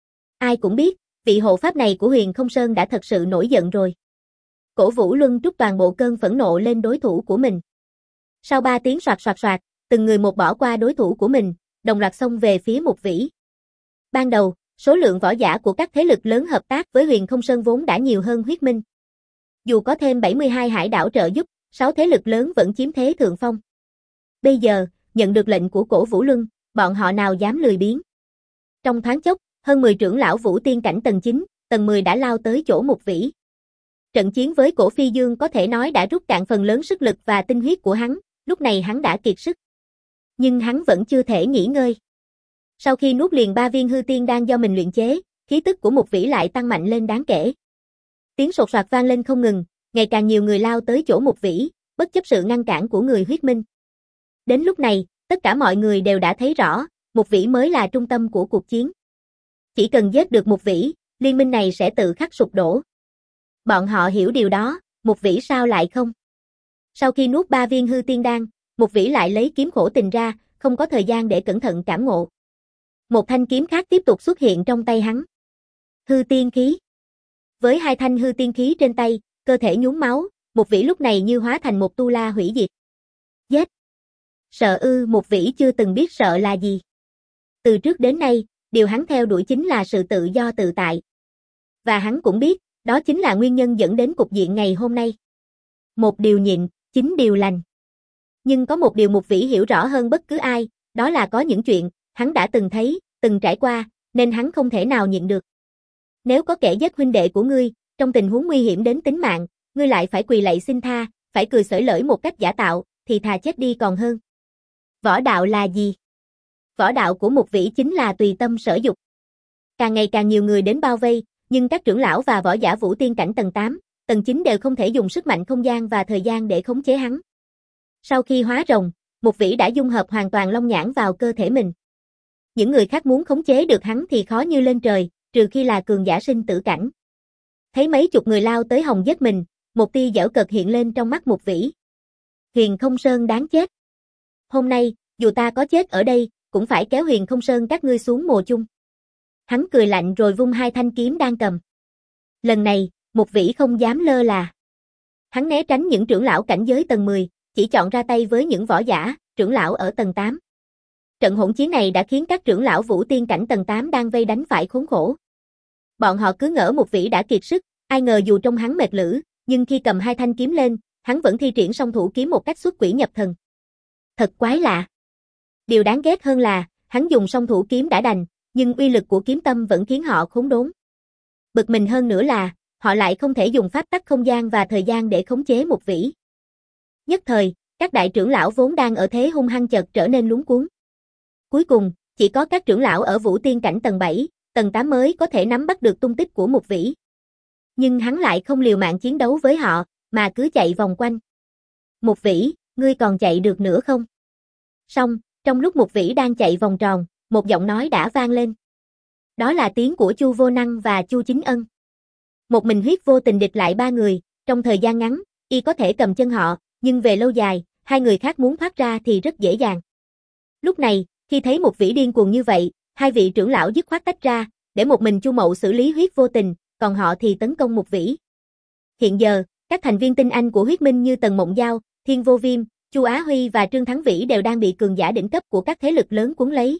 Ai cũng biết, vị hộ pháp này của Huyền Không Sơn đã thật sự nổi giận rồi. Cổ Vũ Luân trút toàn bộ cơn phẫn nộ lên đối thủ của mình. Sau ba tiếng soạt soạt soạt, từng người một bỏ qua đối thủ của mình, đồng loạt xông về phía Mục Vĩ. Ban đầu, số lượng võ giả của các thế lực lớn hợp tác với Huyền Không Sơn vốn đã nhiều hơn Huyết Minh. Dù có thêm bảy mươi hai hải đảo trợ giúp, sáu thế lực lớn vẫn chiếm thế thượng phong. Bây giờ, nhận được lệnh của Cổ Vũ Luân, bọn họ nào dám lười biếng. Trong thoáng chốc, hơn mười trưởng lão Vũ Tiên cảnh tầng chín, tầng mười đã lao tới chỗ Mục Vĩ. Trận chiến với Cổ Phi Dương có thể nói đã rút cạn phần lớn sức lực và tinh huyết của hắn, lúc này hắn đã kiệt sức. Nhưng hắn vẫn chưa thể nghỉ ngơi. Sau khi nuốt liền ba viên hư tiên đan do mình luyện chế, khí tức của Mục Vĩ lại tăng mạnh lên đáng kể. Tiếng sột soạt vang lên không ngừng, ngày càng nhiều người lao tới chỗ Mục Vĩ, bất chấp sự ngăn cản của người Huyết Minh. Đến lúc này, tất cả mọi người đều đã thấy rõ, Mục Vĩ mới là trung tâm của cuộc chiến. Chỉ cần giết được Mục Vĩ, liên minh này sẽ tự khắc sụp đổ. Bọn họ hiểu điều đó, Mục Vĩ sao lại không? Sau khi nuốt ba viên hư tiên đan, Mục Vĩ lại lấy kiếm khổ tình ra, không có thời gian để cẩn thận cảm ngộ. Một thanh kiếm khác tiếp tục xuất hiện trong tay hắn. Hư tiên khí. Với hai thanh hư tiên khí trên tay, cơ thể nhuốm máu, Mục Vĩ lúc này như hóa thành một tu la hủy diệt. Giết. Sợ ư? Mục Vĩ chưa từng biết sợ là gì. Từ trước đến nay, điều hắn theo đuổi chính là sự tự do tự tại. Và hắn cũng biết, đó chính là nguyên nhân dẫn đến cục diện ngày hôm nay. Một điều nhịn, chín điều lành. Nhưng có một điều Mục Vĩ hiểu rõ hơn bất cứ ai, đó là có những chuyện, hắn đã từng thấy, từng trải qua, nên hắn không thể nào nhịn được. Nếu có kẻ giết huynh đệ của ngươi, trong tình huống nguy hiểm đến tính mạng, ngươi lại phải quỳ lạy xin tha, phải cười xởi lởi một cách giả tạo, thì thà chết đi còn hơn. Võ đạo là gì? Võ đạo của Mục Vĩ chính là tùy tâm sở dục. Càng ngày càng nhiều người đến bao vây, nhưng các trưởng lão và võ giả Vũ Tiên cảnh tầng tám, tầng chín đều không thể dùng sức mạnh không gian và thời gian để khống chế hắn. Sau khi hóa rồng, Mục Vĩ đã dung hợp hoàn toàn long nhãn vào cơ thể mình. Những người khác muốn khống chế được hắn thì khó như lên trời, trừ khi là cường giả sinh tử cảnh. Thấy mấy chục người lao tới hòng giết mình, một tia giễu cợt hiện lên trong mắt Mục Vĩ. Huyền Không Sơn đáng chết. Hôm nay, dù ta có chết ở đây, cũng phải kéo Huyền Không Sơn các ngươi xuống mồ chung. Hắn cười lạnh rồi vung hai thanh kiếm đang cầm. Lần này, Mục Vĩ không dám lơ là. Hắn né tránh những trưởng lão cảnh giới tầng mười, chỉ chọn ra tay với những võ giả, trưởng lão ở tầng tám. Trận hỗn chiến này đã khiến các trưởng lão Vũ Tiên cảnh tầng tám đang vây đánh phải khốn khổ. Bọn họ cứ ngỡ Mục Vĩ đã kiệt sức, ai ngờ dù trong hắn mệt lử, nhưng khi cầm hai thanh kiếm lên, hắn vẫn thi triển song thủ kiếm một cách xuất quỷ nhập thần. Thật quái lạ. Điều đáng ghét hơn là, hắn dùng song thủ kiếm đã đành, nhưng uy lực của kiếm tâm vẫn khiến họ khốn đốn. Bực mình hơn nữa là, họ lại không thể dùng pháp tắc không gian và thời gian để khống chế Mục Vĩ. Nhất thời, các đại trưởng lão vốn đang ở thế hung hăng chợt trở nên luống cuống. Cuối cùng, chỉ có các trưởng lão ở Vũ Tiên cảnh tầng bảy, tầng tám mới có thể nắm bắt được tung tích của Mục Vĩ. Nhưng hắn lại không liều mạng chiến đấu với họ, mà cứ chạy vòng quanh. Mục Vĩ, ngươi còn chạy được nữa không? Xong, trong lúc Mục Vĩ đang chạy vòng tròn, một giọng nói đã vang lên. Đó là tiếng của Chu Vô Năng và Chu Chính Ân. Một mình huyết vô tình địch lại ba người, trong thời gian ngắn, y có thể cầm chân họ, nhưng về lâu dài, hai người khác muốn thoát ra thì rất dễ dàng. Lúc này, khi thấy Mục Vĩ điên cuồng như vậy, hai vị trưởng lão dứt khoát tách ra, để một mình Chu Mậu xử lý huyết vô tình, còn họ thì tấn công Mục Vĩ. Hiện giờ, các thành viên tinh anh của huyết minh như Tần Mộng Giao, Thiên Vô Viêm, Chu Á Huy và Trương Thắng Vĩ đều đang bị cường giả đỉnh cấp của các thế lực lớn cuốn lấy.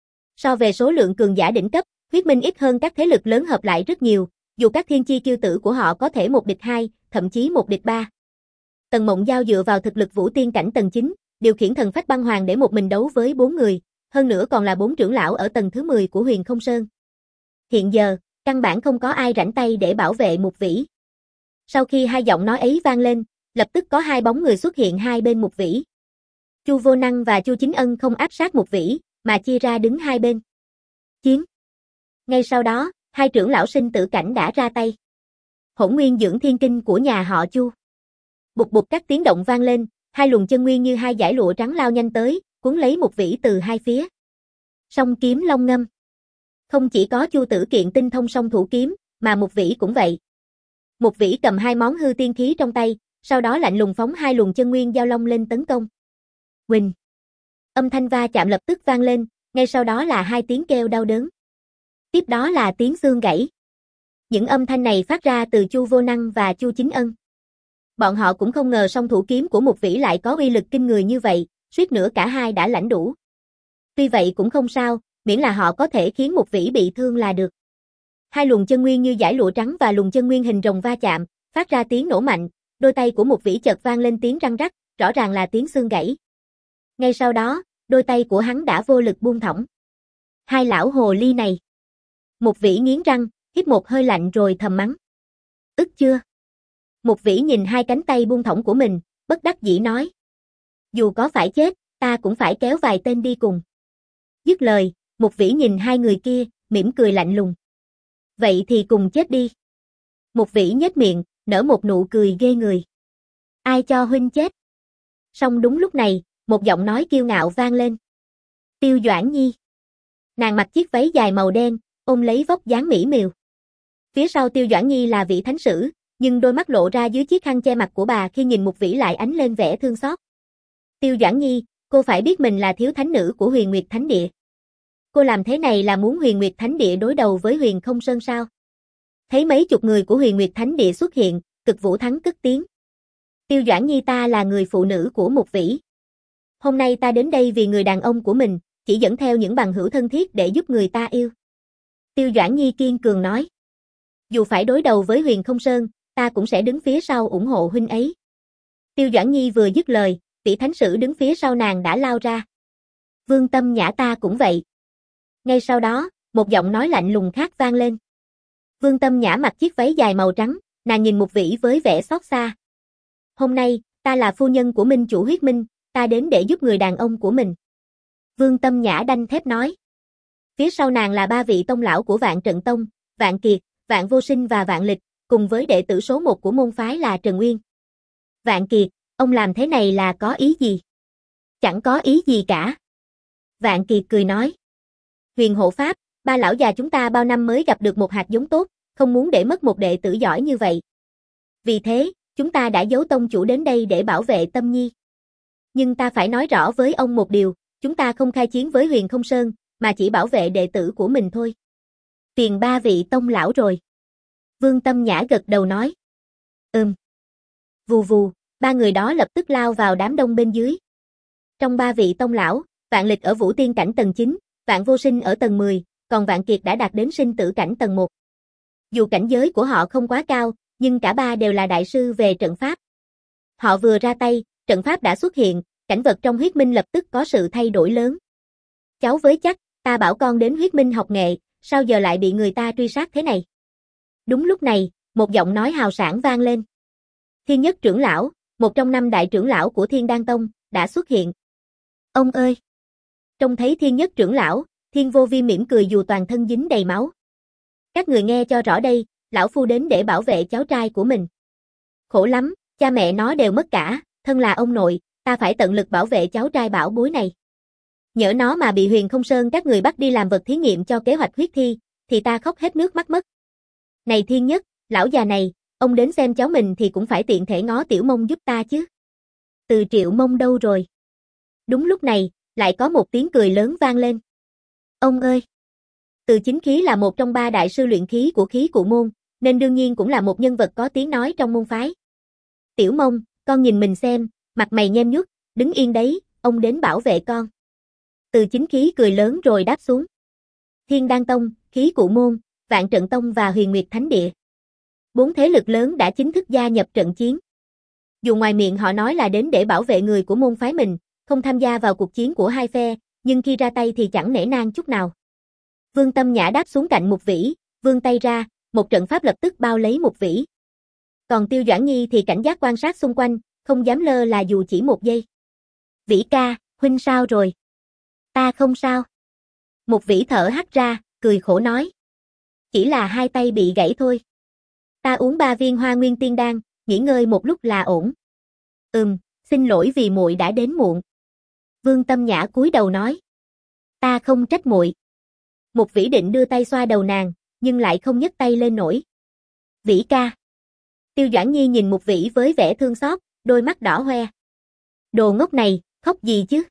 So về số lượng cường giả đỉnh cấp, huyết minh ít hơn các thế lực lớn hợp lại rất nhiều, dù các thiên chi kiêu tử của họ có thể một địch hai, thậm chí một địch ba. Tần Mộng Giao dựa vào thực lực Vũ Tiên cảnh tầng chín, điều khiển thần phách băng hoàng để một mình đấu với bốn người, hơn nữa còn là bốn trưởng lão ở tầng thứ mười của Huyền Không Sơn. Hiện giờ, Căn bản không có ai rảnh tay để bảo vệ Mục Vĩ. Sau khi hai giọng nói ấy vang lên, lập tức có hai bóng người xuất hiện hai bên Mục Vĩ. Chu Vô Năng và Chu Chính Ân không áp sát Mục Vĩ, mà chia ra đứng hai bên. Chiến. Ngay sau đó, hai trưởng lão sinh tử cảnh đã ra tay. Hỗn nguyên dưỡng thiên kinh của nhà họ Chu. Bụt bụt các tiếng động vang lên, hai luồng chân nguyên như hai dải lụa trắng lao nhanh tới, cuốn lấy Mục Vĩ từ hai phía. Song kiếm long ngâm. Không chỉ có Chu Tử Kiện tinh thông song thủ kiếm, mà Mục Vĩ cũng vậy. Mục Vĩ cầm hai món hư tiên khí trong tay, sau đó lạnh lùng phóng hai luồng chân nguyên giao long lên tấn công. Huỳnh. Âm thanh va chạm lập tức vang lên, ngay sau đó là hai tiếng kêu đau đớn. Tiếp đó là tiếng xương gãy. Những âm thanh này phát ra từ Chu Vô Năng và Chu Chính Ân. Bọn họ cũng không ngờ song thủ kiếm của Mục Vĩ lại có uy lực kinh người như vậy, suýt nữa cả hai đã lãnh đủ. Tuy vậy cũng không sao, miễn là họ có thể khiến Mục Vĩ bị thương là được. Hai luồng chân nguyên như dải lụa trắng và luồng chân nguyên hình rồng va chạm, phát ra tiếng nổ mạnh, đôi tay của Mục Vĩ chợt vang lên tiếng răng rắc, rõ ràng là tiếng xương gãy. Ngay sau đó, đôi tay của hắn đã vô lực buông thõng. Hai lão hồ ly này. Mục Vĩ nghiến răng, hít một hơi lạnh rồi thầm mắng. Ức chưa? Mục Vĩ nhìn hai cánh tay buông thõng của mình, bất đắc dĩ nói. Dù có phải chết, ta cũng phải kéo vài tên đi cùng. Dứt lời, Mục Vĩ nhìn hai người kia, mỉm cười lạnh lùng. Vậy thì cùng chết đi. Mục Vĩ nhếch miệng, nở một nụ cười ghê người. Ai cho huynh chết? Song đúng lúc này, một giọng nói kiêu ngạo vang lên. Tiêu Doãn Nhi. Nàng mặc chiếc váy dài màu đen, ôm lấy vóc dáng mỹ miều. Phía sau Tiêu Doãn Nhi là vị thánh sử, nhưng đôi mắt lộ ra dưới chiếc khăn che mặt của bà khi nhìn Mục Vĩ lại ánh lên vẻ thương xót. Tiêu Doãn Nhi, cô phải biết mình là thiếu thánh nữ của Huyền Nguyệt Thánh Địa. Cô làm thế này là muốn Huyền Nguyệt Thánh Địa đối đầu với Huyền Không Sơn sao? Thấy mấy chục người của Huyền Nguyệt Thánh Địa xuất hiện, Cực Vũ Thắng cất tiếng. Tiêu Doãn Nhi, ta là người phụ nữ của Mục Vĩ. Hôm nay ta đến đây vì người đàn ông của mình, chỉ dẫn theo những bằng hữu thân thiết để giúp người ta yêu. Tiêu Doãn Nhi kiên cường nói. Dù phải đối đầu với Huyền Không Sơn, ta cũng sẽ đứng phía sau ủng hộ huynh ấy. Tiêu Doãn Nhi vừa dứt lời, vị thánh sử đứng phía sau nàng đã lao ra. Vương Tâm Nhã, ta cũng vậy. Ngay sau đó, một giọng nói lạnh lùng khác vang lên. Vương Tâm Nhã mặc chiếc váy dài màu trắng, nàng nhìn Mục Vĩ với vẻ xót xa. Hôm nay, ta là phu nhân của Minh Chủ Huyết Minh, ta đến để giúp người đàn ông của mình. Vương Tâm Nhã đanh thép nói. Phía sau nàng là ba vị tông lão của Vạn Trận Tông, Vạn Kiệt, Vạn Vô Sinh và Vạn Lịch, cùng với đệ tử số một của môn phái là Trần Uyên. Vạn Kiệt, ông làm thế này là có ý gì? Chẳng có ý gì cả. Vạn Kiệt cười nói. Huyền hộ pháp, ba lão già chúng ta bao năm mới gặp được một hạt giống tốt, không muốn để mất một đệ tử giỏi như vậy. Vì thế, chúng ta đã giấu tông chủ đến đây để bảo vệ Tâm Nhi. Nhưng ta phải nói rõ với ông một điều, chúng ta không khai chiến với Huyền Không Sơn, mà chỉ bảo vệ đệ tử của mình thôi. Tiền ba vị tông lão rồi. Vương Tâm Nhã gật đầu nói. Ừm. Vù vù, ba người đó lập tức lao vào đám đông bên dưới. Trong ba vị tông lão, Vạn Lịch ở Vũ Tiên cảnh tầng chín, Vạn Vô Sinh ở tầng mười, còn Vạn Kiệt đã đạt đến sinh tử cảnh tầng một. Dù cảnh giới của họ không quá cao, nhưng cả ba đều là đại sư về trận pháp. Họ vừa ra tay, trận pháp đã xuất hiện, cảnh vật trong Huyết Minh lập tức có sự thay đổi lớn. Cháu với chắc, ta bảo con đến Huyết Minh học nghệ, sao giờ lại bị người ta truy sát thế này? Đúng lúc này, một giọng nói hào sảng vang lên. Thiên Nhất trưởng lão, một trong năm đại trưởng lão của Thiên Đan Tông, đã xuất hiện. Ông ơi! Trông thấy Thiên Nhất trưởng lão, Thiên Vô Vi mỉm cười dù toàn thân dính đầy máu. Các người nghe cho rõ đây, lão phu đến để bảo vệ cháu trai của mình. Khổ lắm, cha mẹ nó đều mất cả, thân là ông nội, ta phải tận lực bảo vệ cháu trai bảo bối này. Nhỡ nó mà bị Huyền Không Sơn các người bắt đi làm vật thí nghiệm cho kế hoạch huyết thi, thì ta khóc hết nước mắt mất. Này Thiên Nhất, lão già này, ông đến xem cháu mình thì cũng phải tiện thể ngó Tiểu Mông giúp ta chứ. Từ Triệu Mông đâu rồi? Đúng lúc này, lại có một tiếng cười lớn vang lên. Ông ơi! Từ Chính Khí là một trong ba đại sư luyện khí của khí cụ môn, nên đương nhiên cũng là một nhân vật có tiếng nói trong môn phái. Tiểu Mông, con nhìn mình xem, mặt mày nhem nhuốc, đứng yên đấy, ông đến bảo vệ con. Từ Chính Khí cười lớn rồi đáp xuống. Thiên Đan Tông, khí cụ môn, Vạn Trận Tông và Huyền Nguyệt Thánh Địa. Bốn thế lực lớn đã chính thức gia nhập trận chiến. Dù ngoài miệng họ nói là đến để bảo vệ người của môn phái mình, không tham gia vào cuộc chiến của hai phe, nhưng khi ra tay thì chẳng nể nang chút nào. Vương Tâm Nhã đáp xuống cạnh Mục Vĩ, vươn tay ra, một trận pháp lập tức bao lấy Mục Vĩ. Còn Tiêu Doãn Nhi thì cảnh giác quan sát xung quanh, không dám lơ là dù chỉ một giây. Vĩ ca, huynh sao rồi? Ta không sao. Mục Vĩ thở hắt ra, cười khổ nói. Chỉ là hai tay bị gãy thôi. Ta uống ba viên Hoa Nguyên Tiên Đan, nghỉ ngơi một lúc là ổn. Ừm, xin lỗi vì muội đã đến muộn. Vương Tâm Nhã cúi đầu nói. Ta không trách muội. Mục Vĩ định đưa tay xoa đầu nàng, nhưng lại không nhấc tay lên nổi. Vĩ ca. Tiêu Doãn Nhi nhìn Mục Vĩ với vẻ thương xót, đôi mắt đỏ hoe. Đồ ngốc này, khóc gì chứ?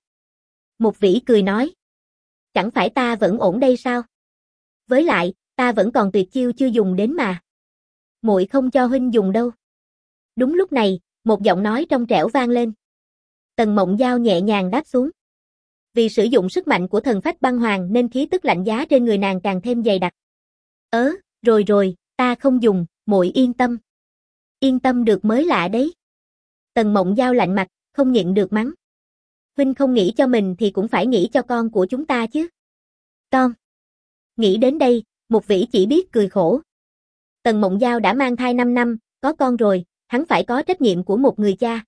Mục Vĩ cười nói. Chẳng phải ta vẫn ổn đây sao? Với lại, ta vẫn còn tuyệt chiêu chưa dùng đến mà. Muội không cho huynh dùng đâu. Đúng lúc này, một giọng nói trong trẻo vang lên. Tần Mộng Giao nhẹ nhàng đáp xuống. Vì sử dụng sức mạnh của thần phách băng hoàng nên khí tức lạnh giá trên người nàng càng thêm dày đặc. Ớ, rồi rồi, ta không dùng, muội yên tâm. Yên tâm được mới lạ đấy. Tần Mộng Giao lạnh mặt, không nhịn được mắng. Huynh không nghĩ cho mình thì cũng phải nghĩ cho con của chúng ta chứ. Con. Nghĩ đến đây, Mục Vĩ chỉ biết cười khổ. Tần Mộng Giao đã mang thai năm năm, có con rồi, hắn phải có trách nhiệm của một người cha.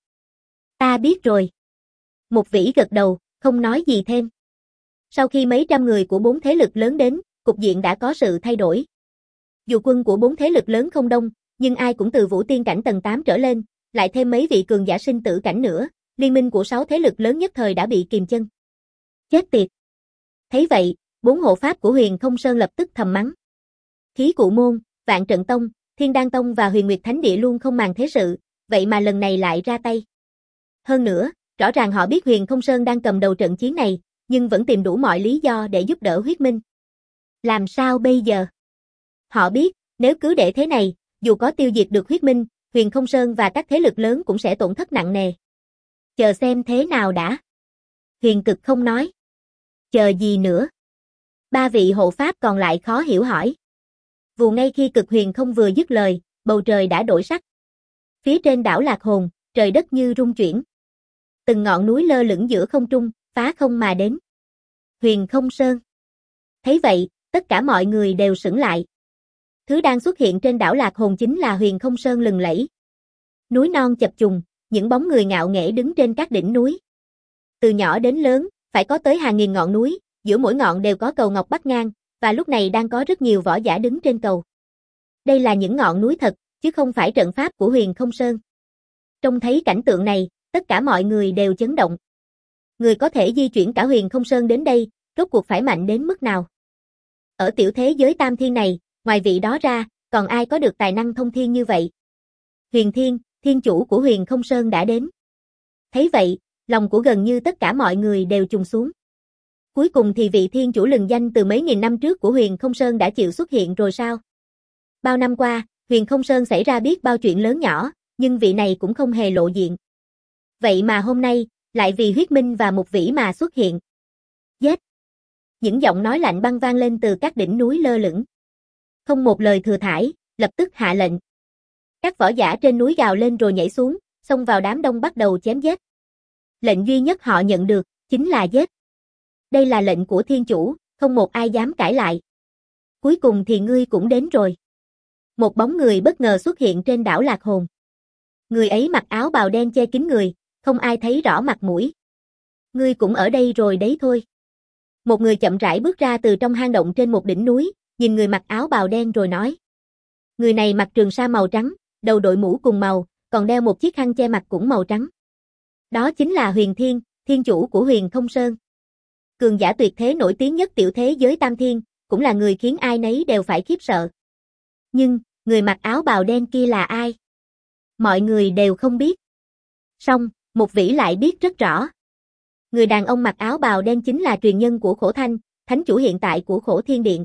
Ta biết rồi. Mục Vĩ gật đầu, không nói gì thêm. Sau khi mấy trăm người của bốn thế lực lớn đến, cục diện đã có sự thay đổi. Dù quân của bốn thế lực lớn không đông, nhưng ai cũng từ vũ tiên cảnh tầng tám trở lên, lại thêm mấy vị cường giả sinh tử cảnh nữa, liên minh của sáu thế lực lớn nhất thời đã bị kìm chân. Chết tiệt. Thấy vậy, bốn hộ pháp của Huyền Không Sơn lập tức thầm mắng. Khí Cụ Môn, Vạn Trận Tông, Thiên Đan Tông và Huyền Nguyệt Thánh Địa luôn không màng thế sự, vậy mà lần này lại ra tay. Hơn nữa, rõ ràng họ biết Huyền Không Sơn đang cầm đầu trận chiến này, nhưng vẫn tìm đủ mọi lý do để giúp đỡ Huyết Minh. Làm sao bây giờ? Họ biết, nếu cứ để thế này, dù có tiêu diệt được Huyết Minh, Huyền Không Sơn và các thế lực lớn cũng sẽ tổn thất nặng nề. Chờ xem thế nào đã. Huyền Cực không nói. Chờ gì nữa? Ba vị hộ pháp còn lại khó hiểu hỏi. Vù ngay khi Cực Huyền không vừa dứt lời, bầu trời đã đổi sắc. Phía trên đảo Lạc Hồn, trời đất như rung chuyển. Từng ngọn núi lơ lửng giữa không trung, phá không mà đến. Huyền Không Sơn. Thấy vậy, tất cả mọi người đều sững lại. Thứ đang xuất hiện trên đảo Lạc Hồn chính là Huyền Không Sơn lừng lẫy. Núi non chập trùng, những bóng người ngạo nghễ đứng trên các đỉnh núi. Từ nhỏ đến lớn, phải có tới hàng nghìn ngọn núi, giữa mỗi ngọn đều có cầu ngọc bắc ngang, và lúc này đang có rất nhiều võ giả đứng trên cầu. Đây là những ngọn núi thật, chứ không phải trận pháp của Huyền Không Sơn. Trông thấy cảnh tượng này, tất cả mọi người đều chấn động. Người có thể di chuyển cả Huyền Không Sơn đến đây, rốt cuộc phải mạnh đến mức nào? Ở tiểu thế giới tam thiên này, ngoài vị đó ra, còn ai có được tài năng thông thiên như vậy? Huyền Thiên, thiên chủ của Huyền Không Sơn đã đến. Thấy vậy, lòng của gần như tất cả mọi người đều trùng xuống. Cuối cùng thì vị thiên chủ lừng danh từ mấy nghìn năm trước của Huyền Không Sơn đã chịu xuất hiện rồi sao? Bao năm qua, Huyền Không Sơn xảy ra biết bao chuyện lớn nhỏ, nhưng vị này cũng không hề lộ diện. Vậy mà hôm nay, lại vì Huyết Minh và Mục Vĩ mà xuất hiện. Giết! Những giọng nói lạnh băng vang lên từ các đỉnh núi lơ lửng. Không một lời thừa thãi, lập tức hạ lệnh. Các võ giả trên núi gào lên rồi nhảy xuống, xông vào đám đông bắt đầu chém giết. Lệnh duy nhất họ nhận được, chính là giết. Đây là lệnh của thiên chủ, không một ai dám cãi lại. Cuối cùng thì ngươi cũng đến rồi. Một bóng người bất ngờ xuất hiện trên đảo Lạc Hồn. Người ấy mặc áo bào đen che kín người, không ai thấy rõ mặt mũi. Ngươi cũng ở đây rồi đấy thôi. Một người chậm rãi bước ra từ trong hang động trên một đỉnh núi, nhìn người mặc áo bào đen rồi nói. Người này mặc trường sa màu trắng, đầu đội mũ cùng màu, còn đeo một chiếc khăn che mặt cũng màu trắng. Đó chính là Huyền Thiên, thiên chủ của Huyền Không Sơn. Cường giả tuyệt thế nổi tiếng nhất tiểu thế giới tam thiên, cũng là người khiến ai nấy đều phải khiếp sợ. Nhưng, người mặc áo bào đen kia là ai? Mọi người đều không biết. Song, Mục Vĩ lại biết rất rõ. Người đàn ông mặc áo bào đen chính là truyền nhân của Khổ Thanh, thánh chủ hiện tại của Khổ Thiên Điện.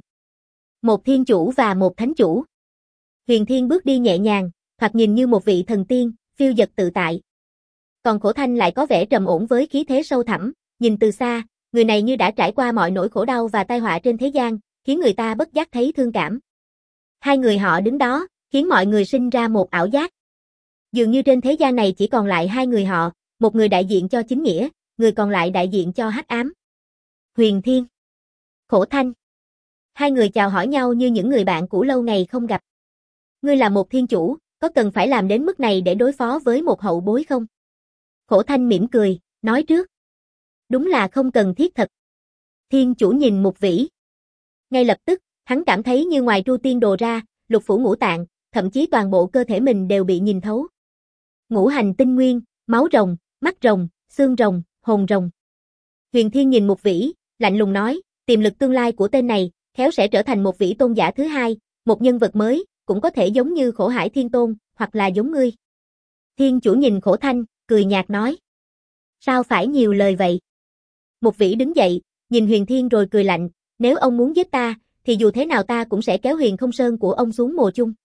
Một thiên chủ và một thánh chủ. Huyền Thiên bước đi nhẹ nhàng, thoạt nhìn như một vị thần tiên, phiêu dật tự tại. Còn Khổ Thanh lại có vẻ trầm ổn với khí thế sâu thẳm, nhìn từ xa, người này như đã trải qua mọi nỗi khổ đau và tai họa trên thế gian, khiến người ta bất giác thấy thương cảm. Hai người họ đứng đó, khiến mọi người sinh ra một ảo giác. Dường như trên thế gian này chỉ còn lại hai người họ, một người đại diện cho chính nghĩa, người còn lại đại diện cho hắc ám. Huyền Thiên, Khổ Thanh. Hai người chào hỏi nhau như những người bạn cũ lâu ngày không gặp. Ngươi là một thiên chủ, có cần phải làm đến mức này để đối phó với một hậu bối không? Khổ Thanh mỉm cười, nói trước. Đúng là không cần thiết thật. Thiên chủ nhìn Mục Vĩ. Ngay lập tức, hắn cảm thấy như ngoài tru tiên đồ ra, lục phủ ngũ tạng, thậm chí toàn bộ cơ thể mình đều bị nhìn thấu. Ngũ hành tinh nguyên, máu rồng, mắt rồng, xương rồng, hồn rồng. Huyền Thiên nhìn Mục Vĩ, lạnh lùng nói, tiềm lực tương lai của tên này, khéo sẽ trở thành một vĩ tôn giả thứ hai, một nhân vật mới, cũng có thể giống như Khổ Hải Thiên Tôn, hoặc là giống ngươi. Thiên chủ nhìn Khổ Thanh, cười nhạt nói. Sao phải nhiều lời vậy? Mục Vĩ đứng dậy, nhìn Huyền Thiên rồi cười lạnh, nếu ông muốn giết ta, thì dù thế nào ta cũng sẽ kéo Huyền Không Sơn của ông xuống mồ chung.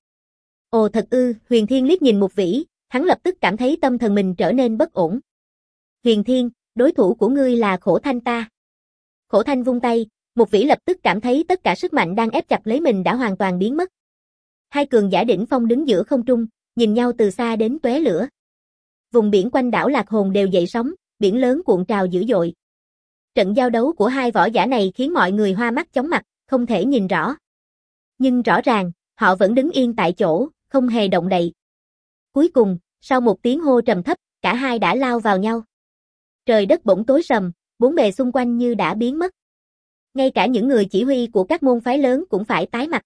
Ồ thật ư, Huyền Thiên liếc nhìn Mục Vĩ, hắn lập tức cảm thấy tâm thần mình trở nên bất ổn. Huyền Thiên, đối thủ của ngươi là Khổ Thanh ta. Khổ Thanh vung tay, Mục Vĩ lập tức cảm thấy tất cả sức mạnh đang ép chặt lấy mình đã hoàn toàn biến mất. Hai cường giả đỉnh phong đứng giữa không trung, nhìn nhau từ xa đến tóe lửa. Vùng biển quanh đảo Lạc Hồn đều dậy sóng, biển lớn cuộn trào dữ dội. Trận giao đấu của hai võ giả này khiến mọi người hoa mắt chóng mặt, không thể nhìn rõ. Nhưng rõ ràng, họ vẫn đứng yên tại chỗ, không hề động đậy. Cuối cùng, sau một tiếng hô trầm thấp, cả hai đã lao vào nhau. Trời đất bỗng tối sầm, bốn bề xung quanh như đã biến mất. Ngay cả những người chỉ huy của các môn phái lớn cũng phải tái mặt.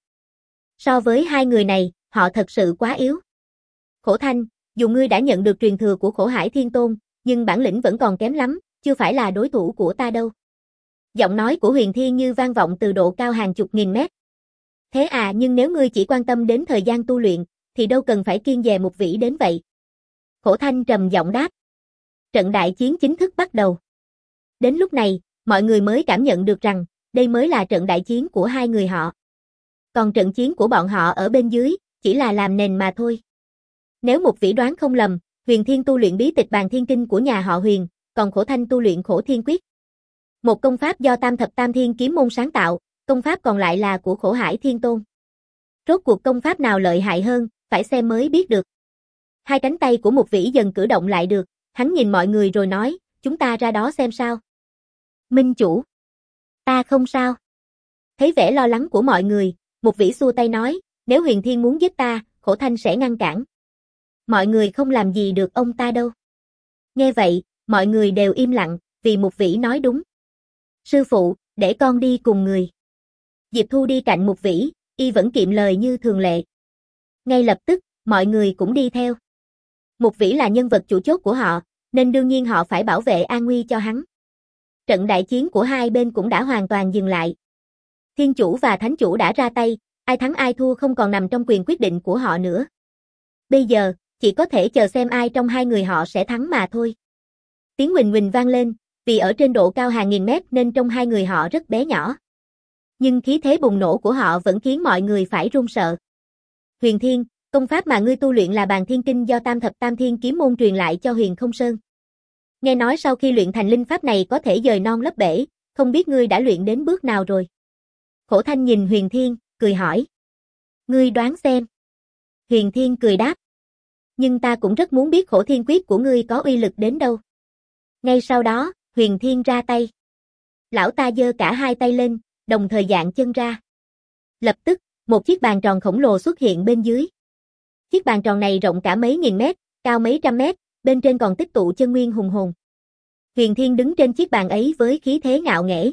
So với hai người này, họ thật sự quá yếu. Khổ Thanh, dù ngươi đã nhận được truyền thừa của Khổ Hải Thiên Tôn, nhưng bản lĩnh vẫn còn kém lắm, chưa phải là đối thủ của ta đâu. Giọng nói của Huyền Thiên như vang vọng từ độ cao hàng chục nghìn mét. Thế à, nhưng nếu ngươi chỉ quan tâm đến thời gian tu luyện, thì đâu cần phải kiêng dè Mục Vĩ đến vậy. Khổ Thanh trầm giọng đáp. Trận đại chiến chính thức bắt đầu. Đến lúc này, mọi người mới cảm nhận được rằng, đây mới là trận đại chiến của hai người họ. Còn trận chiến của bọn họ ở bên dưới, chỉ là làm nền mà thôi. Nếu Mục Vĩ đoán không lầm, Huyền Thiên tu luyện bí tịch Bàn Thiên Kinh của nhà họ Huyền, còn Khổ Thanh tu luyện Khổ Thiên Quyết. Một công pháp do Tam Thập Tam Thiên Kiếm Môn sáng tạo, công pháp còn lại là của Khổ Hải Thiên Tôn. Rốt cuộc công pháp nào lợi hại hơn, phải xem mới biết được. Hai cánh tay của Mục Vĩ dần cử động lại được, hắn nhìn mọi người rồi nói, chúng ta ra đó xem sao. Minh chủ. Ta không sao. Thấy vẻ lo lắng của mọi người, Mục Vĩ xua tay nói, nếu Huyền Thiên muốn giết ta, Khổ Thanh sẽ ngăn cản. Mọi người không làm gì được ông ta đâu. Nghe vậy, mọi người đều im lặng, vì Mục Vĩ nói đúng. Sư phụ, để con đi cùng người. Diệp Thu đi cạnh Mục Vĩ, y vẫn kiệm lời như thường lệ. Ngay lập tức, mọi người cũng đi theo. Mục Vĩ là nhân vật chủ chốt của họ, nên đương nhiên họ phải bảo vệ an nguy cho hắn. Trận đại chiến của hai bên cũng đã hoàn toàn dừng lại. Thiên chủ và thánh chủ đã ra tay, ai thắng ai thua không còn nằm trong quyền quyết định của họ nữa. Bây giờ, chỉ có thể chờ xem ai trong hai người họ sẽ thắng mà thôi. Tiếng huỳnh huỳnh vang lên, vì ở trên độ cao hàng nghìn mét nên trong hai người họ rất bé nhỏ. Nhưng khí thế bùng nổ của họ vẫn khiến mọi người phải run sợ. Huyền Thiên, công pháp mà ngươi tu luyện là Bàn Thiên Kinh do Tam Thập Tam Thiên Kiếm Môn truyền lại cho Huyền Không Sơn. Nghe nói sau khi luyện thành linh pháp này có thể dời non lấp bể, không biết ngươi đã luyện đến bước nào rồi. Khổ Thanh nhìn Huyền Thiên, cười hỏi. Ngươi đoán xem. Huyền Thiên cười đáp. Nhưng ta cũng rất muốn biết Khổ Thiên Quyết của ngươi có uy lực đến đâu. Ngay sau đó, Huyền Thiên ra tay. Lão ta giơ cả hai tay lên, đồng thời dạng chân ra. Lập tức, một chiếc bàn tròn khổng lồ xuất hiện bên dưới. Chiếc bàn tròn này rộng cả mấy nghìn mét, cao mấy trăm mét, bên trên còn tích tụ chân nguyên hùng hồn. Huyền Thiên đứng trên chiếc bàn ấy với khí thế ngạo nghễ.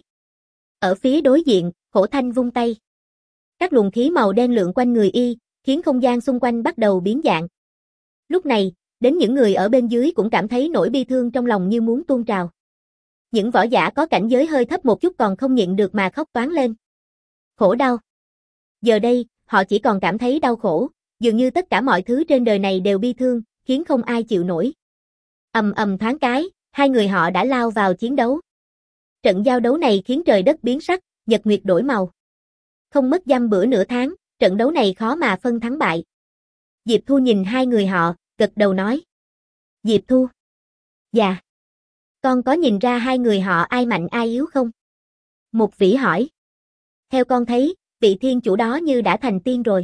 Ở phía đối diện, Khổ Thanh vung tay. Các luồng khí màu đen lượn quanh người y, khiến không gian xung quanh bắt đầu biến dạng. Lúc này, đến những người ở bên dưới cũng cảm thấy nỗi bi thương trong lòng như muốn tuôn trào. Những võ giả có cảnh giới hơi thấp một chút còn không nhịn được mà khóc toáng lên. Khổ đau. Giờ đây, họ chỉ còn cảm thấy đau khổ, dường như tất cả mọi thứ trên đời này đều bi thương, khiến không ai chịu nổi. Ầm ầm thoáng cái, hai người họ đã lao vào chiến đấu. Trận giao đấu này khiến trời đất biến sắc, nhật nguyệt đổi màu. Không mất dăm bữa nửa tháng, trận đấu này khó mà phân thắng bại. Diệp Thu nhìn hai người họ, gật đầu nói. Diệp Thu. Dạ. Con có nhìn ra hai người họ ai mạnh ai yếu không? Mục Vĩ hỏi. Theo con thấy, vị thiên chủ đó như đã thành tiên rồi.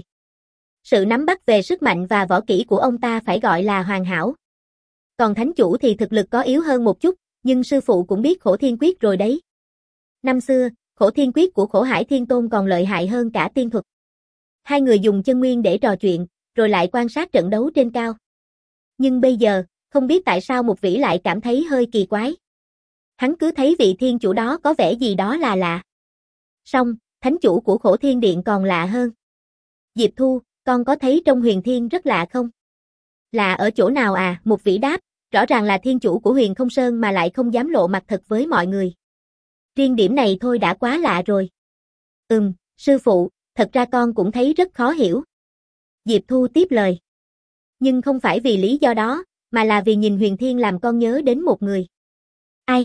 Sự nắm bắt về sức mạnh và võ kỹ của ông ta phải gọi là hoàn hảo. Còn thánh chủ thì thực lực có yếu hơn một chút, nhưng sư phụ cũng biết Khổ Thiên Quyết rồi đấy. Năm xưa, Khổ Thiên Quyết của Khổ Hải Thiên Tôn còn lợi hại hơn cả tiên thuật. Hai người dùng chân nguyên để trò chuyện, rồi lại quan sát trận đấu trên cao. Nhưng bây giờ, không biết tại sao Mục Vĩ lại cảm thấy hơi kỳ quái. Hắn cứ thấy vị thiên chủ đó có vẻ gì đó là lạ. Song, thánh chủ của Khổ Thiên Điện còn lạ hơn. Diệp Thu, con có thấy trong Huyền Thiên rất lạ không? Lạ ở chỗ nào à? Mục Vĩ đáp, rõ ràng là thiên chủ của Huyền Không Sơn mà lại không dám lộ mặt thật với mọi người. Riêng điểm này thôi đã quá lạ rồi. Ừm, sư phụ, thật ra con cũng thấy rất khó hiểu. Diệp Thu tiếp lời. Nhưng không phải vì lý do đó, mà là vì nhìn Huyền Thiên làm con nhớ đến một người. Ai?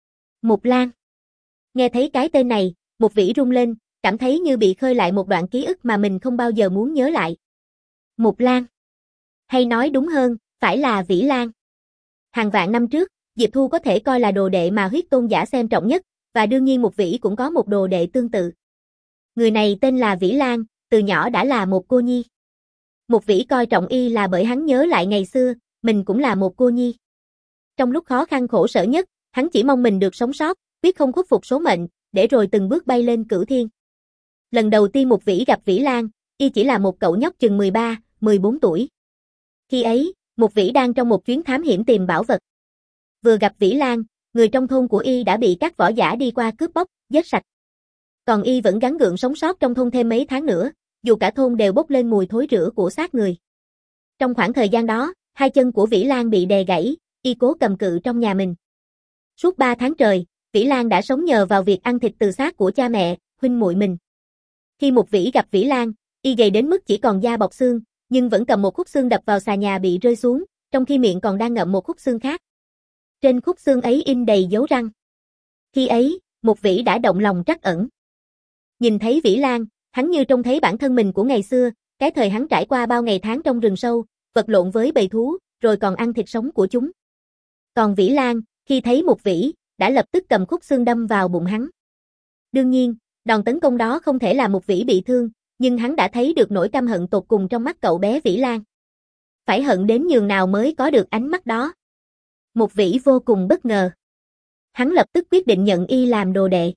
Mục Lan. Nghe thấy cái tên này, Mục Vĩ rung lên, cảm thấy như bị khơi lại một đoạn ký ức mà mình không bao giờ muốn nhớ lại. Mục Lan. Hay nói đúng hơn, phải là Vĩ Lan. Hàng vạn năm trước, Diệp Thu có thể coi là đồ đệ mà huyết tôn giả xem trọng nhất, và đương nhiên Mục Vĩ cũng có một đồ đệ tương tự. Người này tên là Vĩ Lan, từ nhỏ đã là một cô nhi. Mục Vĩ coi trọng y là bởi hắn nhớ lại ngày xưa, mình cũng là một cô nhi. Trong lúc khó khăn khổ sở nhất, hắn chỉ mong mình được sống sót, quyết không khuất phục số mệnh, để rồi từng bước bay lên cửu thiên. Lần đầu tiên Mục Vĩ gặp Vĩ Lan, y chỉ là một cậu nhóc chừng mười ba, mười bốn tuổi. Khi ấy, Mục Vĩ đang trong một chuyến thám hiểm tìm bảo vật. Vừa gặp Vĩ Lan, người trong thôn của y đã bị các võ giả đi qua cướp bóc, giết sạch. Còn y vẫn gắng gượng sống sót trong thôn thêm mấy tháng nữa, dù cả thôn đều bốc lên mùi thối rữa của xác người. Trong khoảng thời gian đó, hai chân của Vĩ Lan bị đè gãy, y cố cầm cự trong nhà mình. Suốt ba tháng trời, Vĩ Lan đã sống nhờ vào việc ăn thịt từ xác của cha mẹ, huynh muội mình. Khi Mục Vĩ gặp Vĩ Lan, y gầy đến mức chỉ còn da bọc xương, nhưng vẫn cầm một khúc xương đập vào xà nhà bị rơi xuống, trong khi miệng còn đang ngậm một khúc xương khác. Trên khúc xương ấy in đầy dấu răng. Khi ấy, Mục Vĩ đã động lòng trắc ẩn. Nhìn thấy Vĩ Lan, hắn như trông thấy bản thân mình của ngày xưa, cái thời hắn trải qua bao ngày tháng trong rừng sâu, vật lộn với bầy thú, rồi còn ăn thịt sống của chúng. Còn Vĩ Lan, khi thấy Mục Vĩ, đã lập tức cầm khúc xương đâm vào bụng hắn. Đương nhiên, đòn tấn công đó không thể làm Mục Vĩ bị thương, nhưng hắn đã thấy được nỗi căm hận tột cùng trong mắt cậu bé Vĩ Lan. Phải hận đến nhường nào mới có được ánh mắt đó. Mục Vĩ vô cùng bất ngờ. Hắn lập tức quyết định nhận y làm đồ đệ.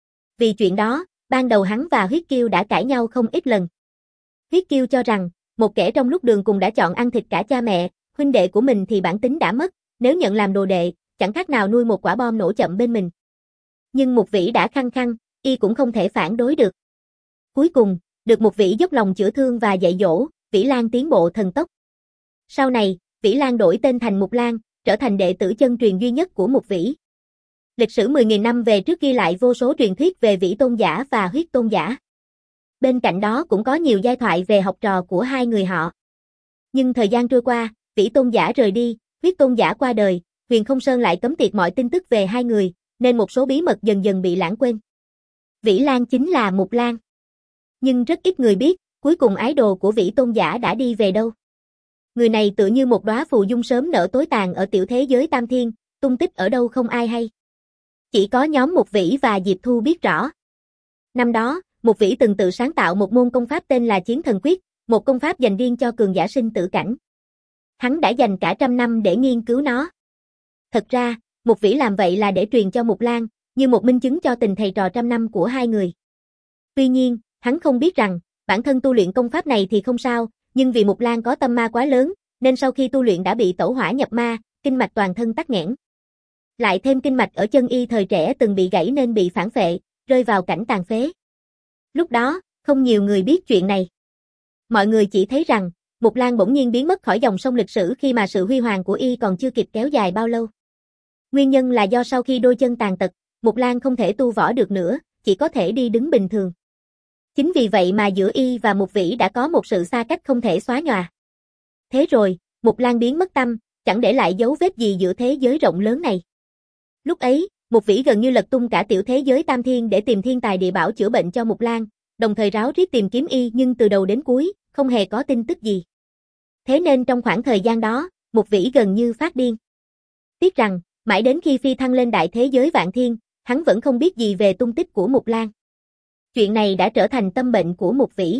Vì chuyện đó, ban đầu hắn và Huyết Kiêu đã cãi nhau không ít lần. Huyết Kiêu cho rằng, một kẻ trong lúc đường cùng đã chọn ăn thịt cả cha mẹ, huynh đệ của mình thì bản tính đã mất, nếu nhận làm đồ đệ, chẳng khác nào nuôi một quả bom nổ chậm bên mình. Nhưng Mục Vĩ đã khăng khăng, y cũng không thể phản đối được. Cuối cùng, được Mục Vĩ dốc lòng chữa thương và dạy dỗ, Vĩ Lan tiến bộ thần tốc. Sau này, Vĩ Lan đổi tên thành Mục Lan, trở thành đệ tử chân truyền duy nhất của Mục Vĩ. Lịch sử mười nghìn năm về trước ghi lại vô số truyền thuyết về Vĩ tôn giả và Huyết tôn giả. Bên cạnh đó cũng có nhiều giai thoại về học trò của hai người họ. Nhưng thời gian trôi qua, Vĩ tôn giả rời đi, Huyết tôn giả qua đời, Huyền Không Sơn lại cấm tiệt mọi tin tức về hai người, nên một số bí mật dần dần bị lãng quên. Vĩ Lan chính là Mục Lan. Nhưng rất ít người biết, cuối cùng ái đồ của Vĩ tôn giả đã đi về đâu. Người này tựa như một đóa phù dung sớm nở tối tàn ở tiểu thế giới Tam Thiên, tung tích ở đâu không ai hay. Chỉ có nhóm Mục Vĩ và Diệp Thu biết rõ. Năm đó, Mục Vĩ từng tự sáng tạo một môn công pháp tên là Chiến Thần Quyết, một công pháp dành riêng cho cường giả sinh tử cảnh. Hắn đã dành cả trăm năm để nghiên cứu nó. Thật ra, Mục Vĩ làm vậy là để truyền cho Mục Lan, như một minh chứng cho tình thầy trò trăm năm của hai người. Tuy nhiên, hắn không biết rằng, bản thân tu luyện công pháp này thì không sao, nhưng vì Mục Lan có tâm ma quá lớn, nên sau khi tu luyện đã bị tẩu hỏa nhập ma, kinh mạch toàn thân tắc nghẽn. Lại thêm kinh mạch ở chân y thời trẻ từng bị gãy nên bị phản phệ, rơi vào cảnh tàn phế. Lúc đó, không nhiều người biết chuyện này. Mọi người chỉ thấy rằng, Mục Lan bỗng nhiên biến mất khỏi dòng sông lịch sử khi mà sự huy hoàng của y còn chưa kịp kéo dài bao lâu. Nguyên nhân là do sau khi đôi chân tàn tật, Mục Lan không thể tu võ được nữa, chỉ có thể đi đứng bình thường. Chính vì vậy mà giữa y và Mục Vĩ đã có một sự xa cách không thể xóa nhòa. Thế rồi, Mục Lan biến mất tâm, chẳng để lại dấu vết gì giữa thế giới rộng lớn này. Lúc ấy, Mục Vĩ gần như lật tung cả tiểu thế giới Tam Thiên để tìm thiên tài địa bảo chữa bệnh cho Mục Lan, đồng thời ráo riết tìm kiếm y nhưng từ đầu đến cuối, không hề có tin tức gì. Thế nên trong khoảng thời gian đó, Mục Vĩ gần như phát điên. Tiếc rằng, mãi đến khi phi thăng lên đại thế giới Vạn Thiên, hắn vẫn không biết gì về tung tích của Mục Lan. Chuyện này đã trở thành tâm bệnh của Mục Vĩ.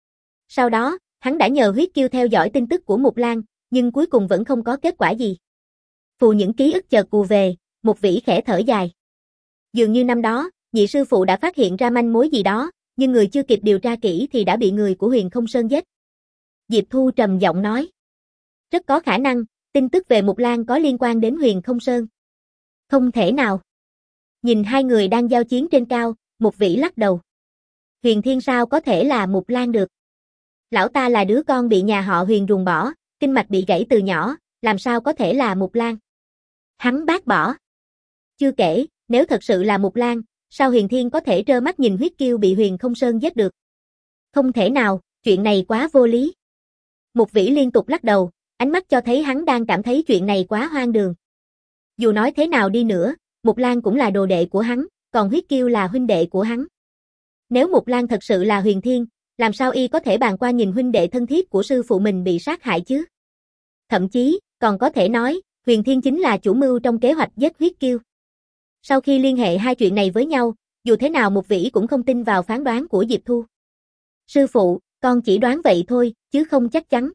Sau đó, hắn đã nhờ Huyết Kiêu theo dõi tin tức của Mục Lan, nhưng cuối cùng vẫn không có kết quả gì. Phù những ký ức chợt ùa về, Mục Vĩ khẽ thở dài. Dường như năm đó, nhị sư phụ đã phát hiện ra manh mối gì đó, nhưng người chưa kịp điều tra kỹ thì đã bị người của Huyền Không Sơn giết. Diệp Thu trầm giọng nói. Rất có khả năng, tin tức về Mục Lan có liên quan đến Huyền Không Sơn. Không thể nào. Nhìn hai người đang giao chiến trên cao, Mục Vĩ lắc đầu. Huyền Thiên sao có thể là Mục Lan được? Lão ta là đứa con bị nhà họ Huyền ruồng bỏ, kinh mạch bị gãy từ nhỏ, làm sao có thể là Mục Lan? Hắn bác bỏ. Chưa kể, nếu thật sự là Mục Lan, sao Huyền Thiên có thể trơ mắt nhìn huyết kiêu bị Huyền Không Sơn giết được? Không thể nào, chuyện này quá vô lý. Mục Vĩ liên tục lắc đầu, ánh mắt cho thấy hắn đang cảm thấy chuyện này quá hoang đường. Dù nói thế nào đi nữa, Mục Lan cũng là đồ đệ của hắn, còn huyết kiêu là huynh đệ của hắn. Nếu Mục Lan thật sự là Huyền Thiên, làm sao y có thể bàn qua nhìn huynh đệ thân thiết của sư phụ mình bị sát hại chứ? Thậm chí, còn có thể nói, Huyền Thiên chính là chủ mưu trong kế hoạch giết huyết kiêu. Sau khi liên hệ hai chuyện này với nhau, dù thế nào Mục Vĩ cũng không tin vào phán đoán của Diệp Thu. Sư phụ, con chỉ đoán vậy thôi, chứ không chắc chắn.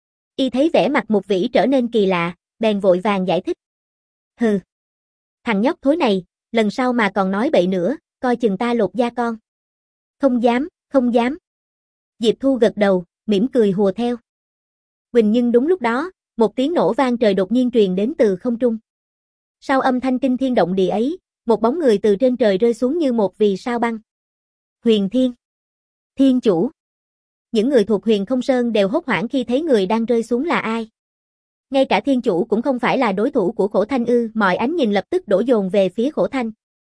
Y thấy vẻ mặt Mục Vĩ trở nên kỳ lạ, bèn vội vàng giải thích. Hừ. Thằng nhóc thối này, lần sau mà còn nói bậy nữa, coi chừng ta lột da con. Không dám, không dám. Diệp Thu gật đầu, mỉm cười hùa theo. Quỳnh nhưng đúng lúc đó, một tiếng nổ vang trời đột nhiên truyền đến từ không trung. Sau âm thanh kinh thiên động địa ấy, một bóng người từ trên trời rơi xuống như một vì sao băng. Huyền Thiên. Thiên chủ. Những người thuộc Huyền Không Sơn đều hốt hoảng khi thấy người đang rơi xuống là ai. Ngay cả thiên chủ cũng không phải là đối thủ của Khổ Thanh ư, mọi ánh nhìn lập tức đổ dồn về phía Khổ Thanh.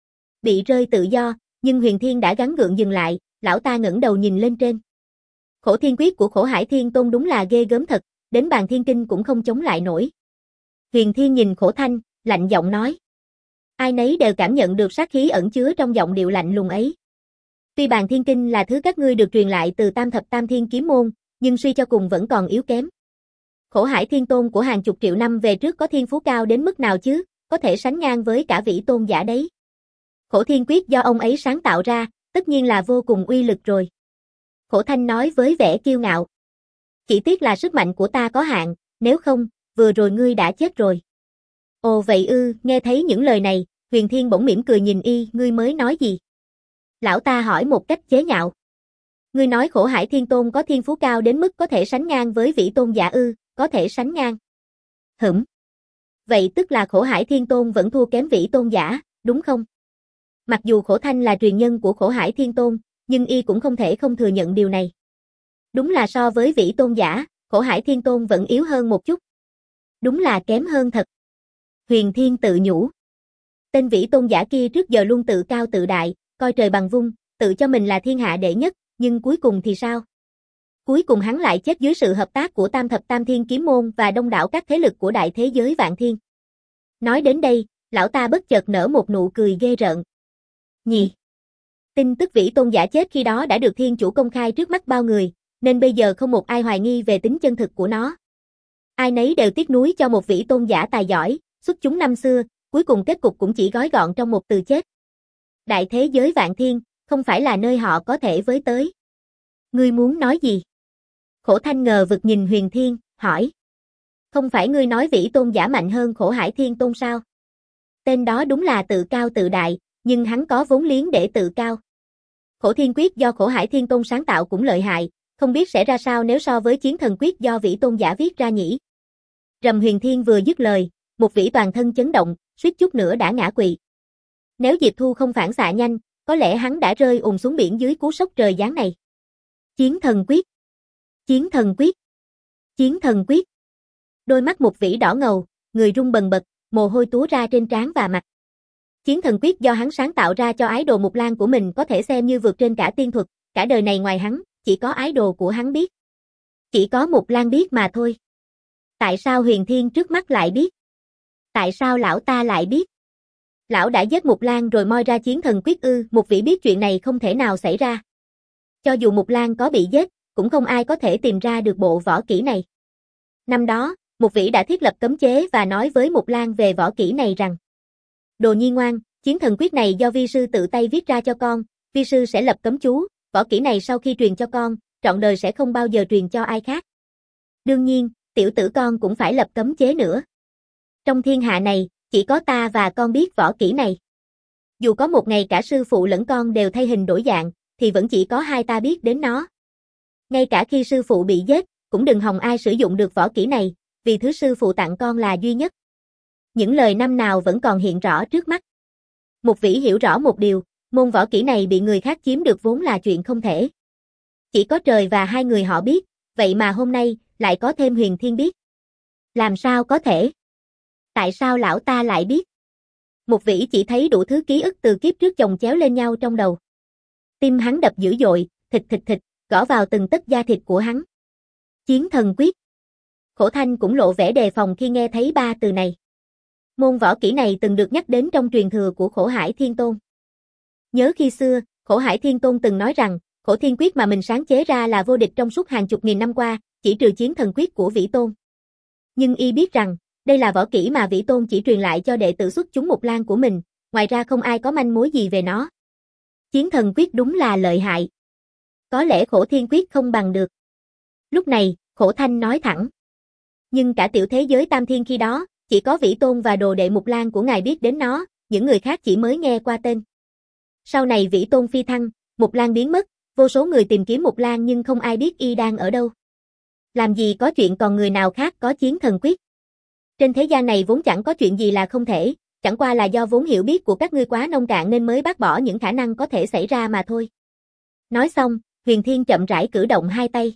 Bị rơi tự do, nhưng Huyền Thiên đã gắng gượng dừng lại, lão ta ngẩng đầu nhìn lên trên. Khổ Thiên Quyết của Khổ Hải Thiên Tôn đúng là ghê gớm thật, đến bàn thiên kinh cũng không chống lại nổi. Huyền Thiên nhìn Khổ Thanh, lạnh giọng nói. Ai nấy đều cảm nhận được sát khí ẩn chứa trong giọng điệu lạnh lùng ấy. Tuy bàn thiên kinh là thứ các ngươi được truyền lại từ tam thập tam thiên kiếm môn, nhưng suy cho cùng vẫn còn yếu kém. Khổ Hải Thiên Tôn của hàng chục triệu năm về trước có thiên phú cao đến mức nào chứ, có thể sánh ngang với cả Vĩ Tôn giả đấy. Khổ Thiên Quyết do ông ấy sáng tạo ra, tất nhiên là vô cùng uy lực rồi. Khổ Thanh nói với vẻ kiêu ngạo. Chỉ tiếc là sức mạnh của ta có hạn, nếu không, vừa rồi ngươi đã chết rồi. Ồ vậy ư, nghe thấy những lời này, Huyền Thiên bỗng mỉm cười nhìn y, ngươi mới nói gì? Lão ta hỏi một cách chế nhạo. Ngươi nói Khổ Hải Thiên Tôn có thiên phú cao đến mức có thể sánh ngang với Vĩ Tôn giả ư, có thể sánh ngang. Hửm. Vậy tức là Khổ Hải Thiên Tôn vẫn thua kém Vĩ Tôn giả, đúng không? Mặc dù Khổ Thanh là truyền nhân của Khổ Hải Thiên Tôn, nhưng y cũng không thể không thừa nhận điều này. Đúng là so với Vĩ Tôn giả, Khổ Hải Thiên Tôn vẫn yếu hơn một chút. Đúng là kém hơn thật. Huyền Thiên tự nhủ. Tên Vĩ Tôn giả kia trước giờ luôn tự cao tự đại, coi trời bằng vung, tự cho mình là thiên hạ đệ nhất, nhưng cuối cùng thì sao? Cuối cùng hắn lại chết dưới sự hợp tác của Tam Thập Tam Thiên Kiếm Môn và đông đảo các thế lực của đại thế giới vạn thiên. Nói đến đây, lão ta bất chợt nở một nụ cười ghê rợn. Nhì. Tin tức Vĩ Tôn giả chết khi đó đã được thiên chủ công khai trước mắt bao người, nên bây giờ không một ai hoài nghi về tính chân thực của nó. Ai nấy đều tiếc nuối cho một Vĩ Tôn giả tài giỏi, xuất chúng năm xưa, cuối cùng kết cục cũng chỉ gói gọn trong một từ chết. Đại thế giới vạn thiên, không phải là nơi họ có thể với tới. Ngươi muốn nói gì? Khổ Thanh ngờ vực nhìn Huyền Thiên, hỏi. Không phải ngươi nói Vĩ Tôn giả mạnh hơn Khổ Hải Thiên Tôn sao? Tên đó đúng là tự cao tự đại, nhưng hắn có vốn liếng để tự cao. Khổ Thiên Quyết do Khổ Hải Thiên Tôn sáng tạo cũng lợi hại, không biết sẽ ra sao nếu so với Chiến Thần Quyết do Vĩ Tôn giả viết ra nhỉ? Rầm Huyền Thiên vừa dứt lời, một vĩ toàn thân chấn động, suýt chút nữa đã ngã quỵ. Nếu Diệp Thu không phản xạ nhanh, có lẽ hắn đã rơi ùm xuống biển dưới cú sốc trời giáng này. Chiến Thần Quyết. Chiến Thần Quyết. Chiến Thần Quyết. Đôi mắt một vĩ đỏ ngầu, người run bần bật, mồ hôi túa ra trên trán và mặt. Chiến Thần Quyết do hắn sáng tạo ra cho ái đồ Mục Lan của mình có thể xem như vượt trên cả tiên thuật, cả đời này ngoài hắn, chỉ có ái đồ của hắn biết. Chỉ có Mục Lan biết mà thôi. Tại sao Huyền Thiên trước mắt lại biết? Tại sao lão ta lại biết? Lão đã giết Mục Lan rồi moi ra Chiến Thần Quyết ư? Một vĩ biết chuyện này không thể nào xảy ra. Cho dù Mục Lan có bị giết, cũng không ai có thể tìm ra được bộ võ kỹ này. Năm đó, Một vĩ đã thiết lập cấm chế và nói với Mục Lan về võ kỹ này rằng: Đồ nhi ngoan, Chiến Thần Quyết này do vi sư tự tay viết ra cho con, vi sư sẽ lập cấm chú, võ kỹ này sau khi truyền cho con, trọn đời sẽ không bao giờ truyền cho ai khác. Đương nhiên, tiểu tử con cũng phải lập cấm chế nữa. Trong thiên hạ này, chỉ có ta và con biết võ kỹ này. Dù có một ngày cả sư phụ lẫn con đều thay hình đổi dạng, thì vẫn chỉ có hai ta biết đến nó. Ngay cả khi sư phụ bị giết, cũng đừng hòng ai sử dụng được võ kỹ này, vì thứ sư phụ tặng con là duy nhất. Những lời năm nào vẫn còn hiện rõ trước mắt. Mục Vĩ hiểu rõ một điều, môn võ kỹ này bị người khác chiếm được vốn là chuyện không thể. Chỉ có trời và hai người họ biết, vậy mà hôm nay, lại có thêm Huyền Thiên biết. Làm sao có thể? Tại sao lão ta lại biết? Mục Vĩ chỉ thấy đủ thứ ký ức từ kiếp trước chồng chéo lên nhau trong đầu. Tim hắn đập dữ dội, thịt thịt thịt, gõ vào từng tấc da thịt của hắn. Chiến thần quyết. Khổ Thanh cũng lộ vẻ đề phòng khi nghe thấy ba từ này. Môn võ kỹ này từng được nhắc đến trong truyền thừa của Khổ Hải Thiên Tôn. Nhớ khi xưa, Khổ Hải Thiên Tôn từng nói rằng, Khổ Thiên Quyết mà mình sáng chế ra là vô địch trong suốt hàng chục nghìn năm qua, chỉ trừ Chiến Thần Quyết của Vĩ Tôn. Nhưng y biết rằng, đây là võ kỹ mà Vĩ Tôn chỉ truyền lại cho đệ tử xuất chúng Mục Lan của mình, ngoài ra không ai có manh mối gì về nó. Chiến Thần Quyết đúng là lợi hại. Có lẽ Khổ Thiên Quyết không bằng được. Lúc này, Khổ Thanh nói thẳng. Nhưng cả tiểu thế giới Tam Thiên khi đó, chỉ có Vĩ Tôn và đồ đệ Mục Lan của ngài biết đến nó, những người khác chỉ mới nghe qua tên. Sau này Vĩ Tôn phi thăng, Mục Lan biến mất, vô số người tìm kiếm Mục Lan nhưng không ai biết y đang ở đâu. Làm gì có chuyện còn người nào khác có Chiến Thần Quyết. Trên thế gian này vốn chẳng có chuyện gì là không thể, chẳng qua là do vốn hiểu biết của các ngươi quá nông cạn nên mới bác bỏ những khả năng có thể xảy ra mà thôi. Nói xong, Huyền Thiên chậm rãi cử động hai tay.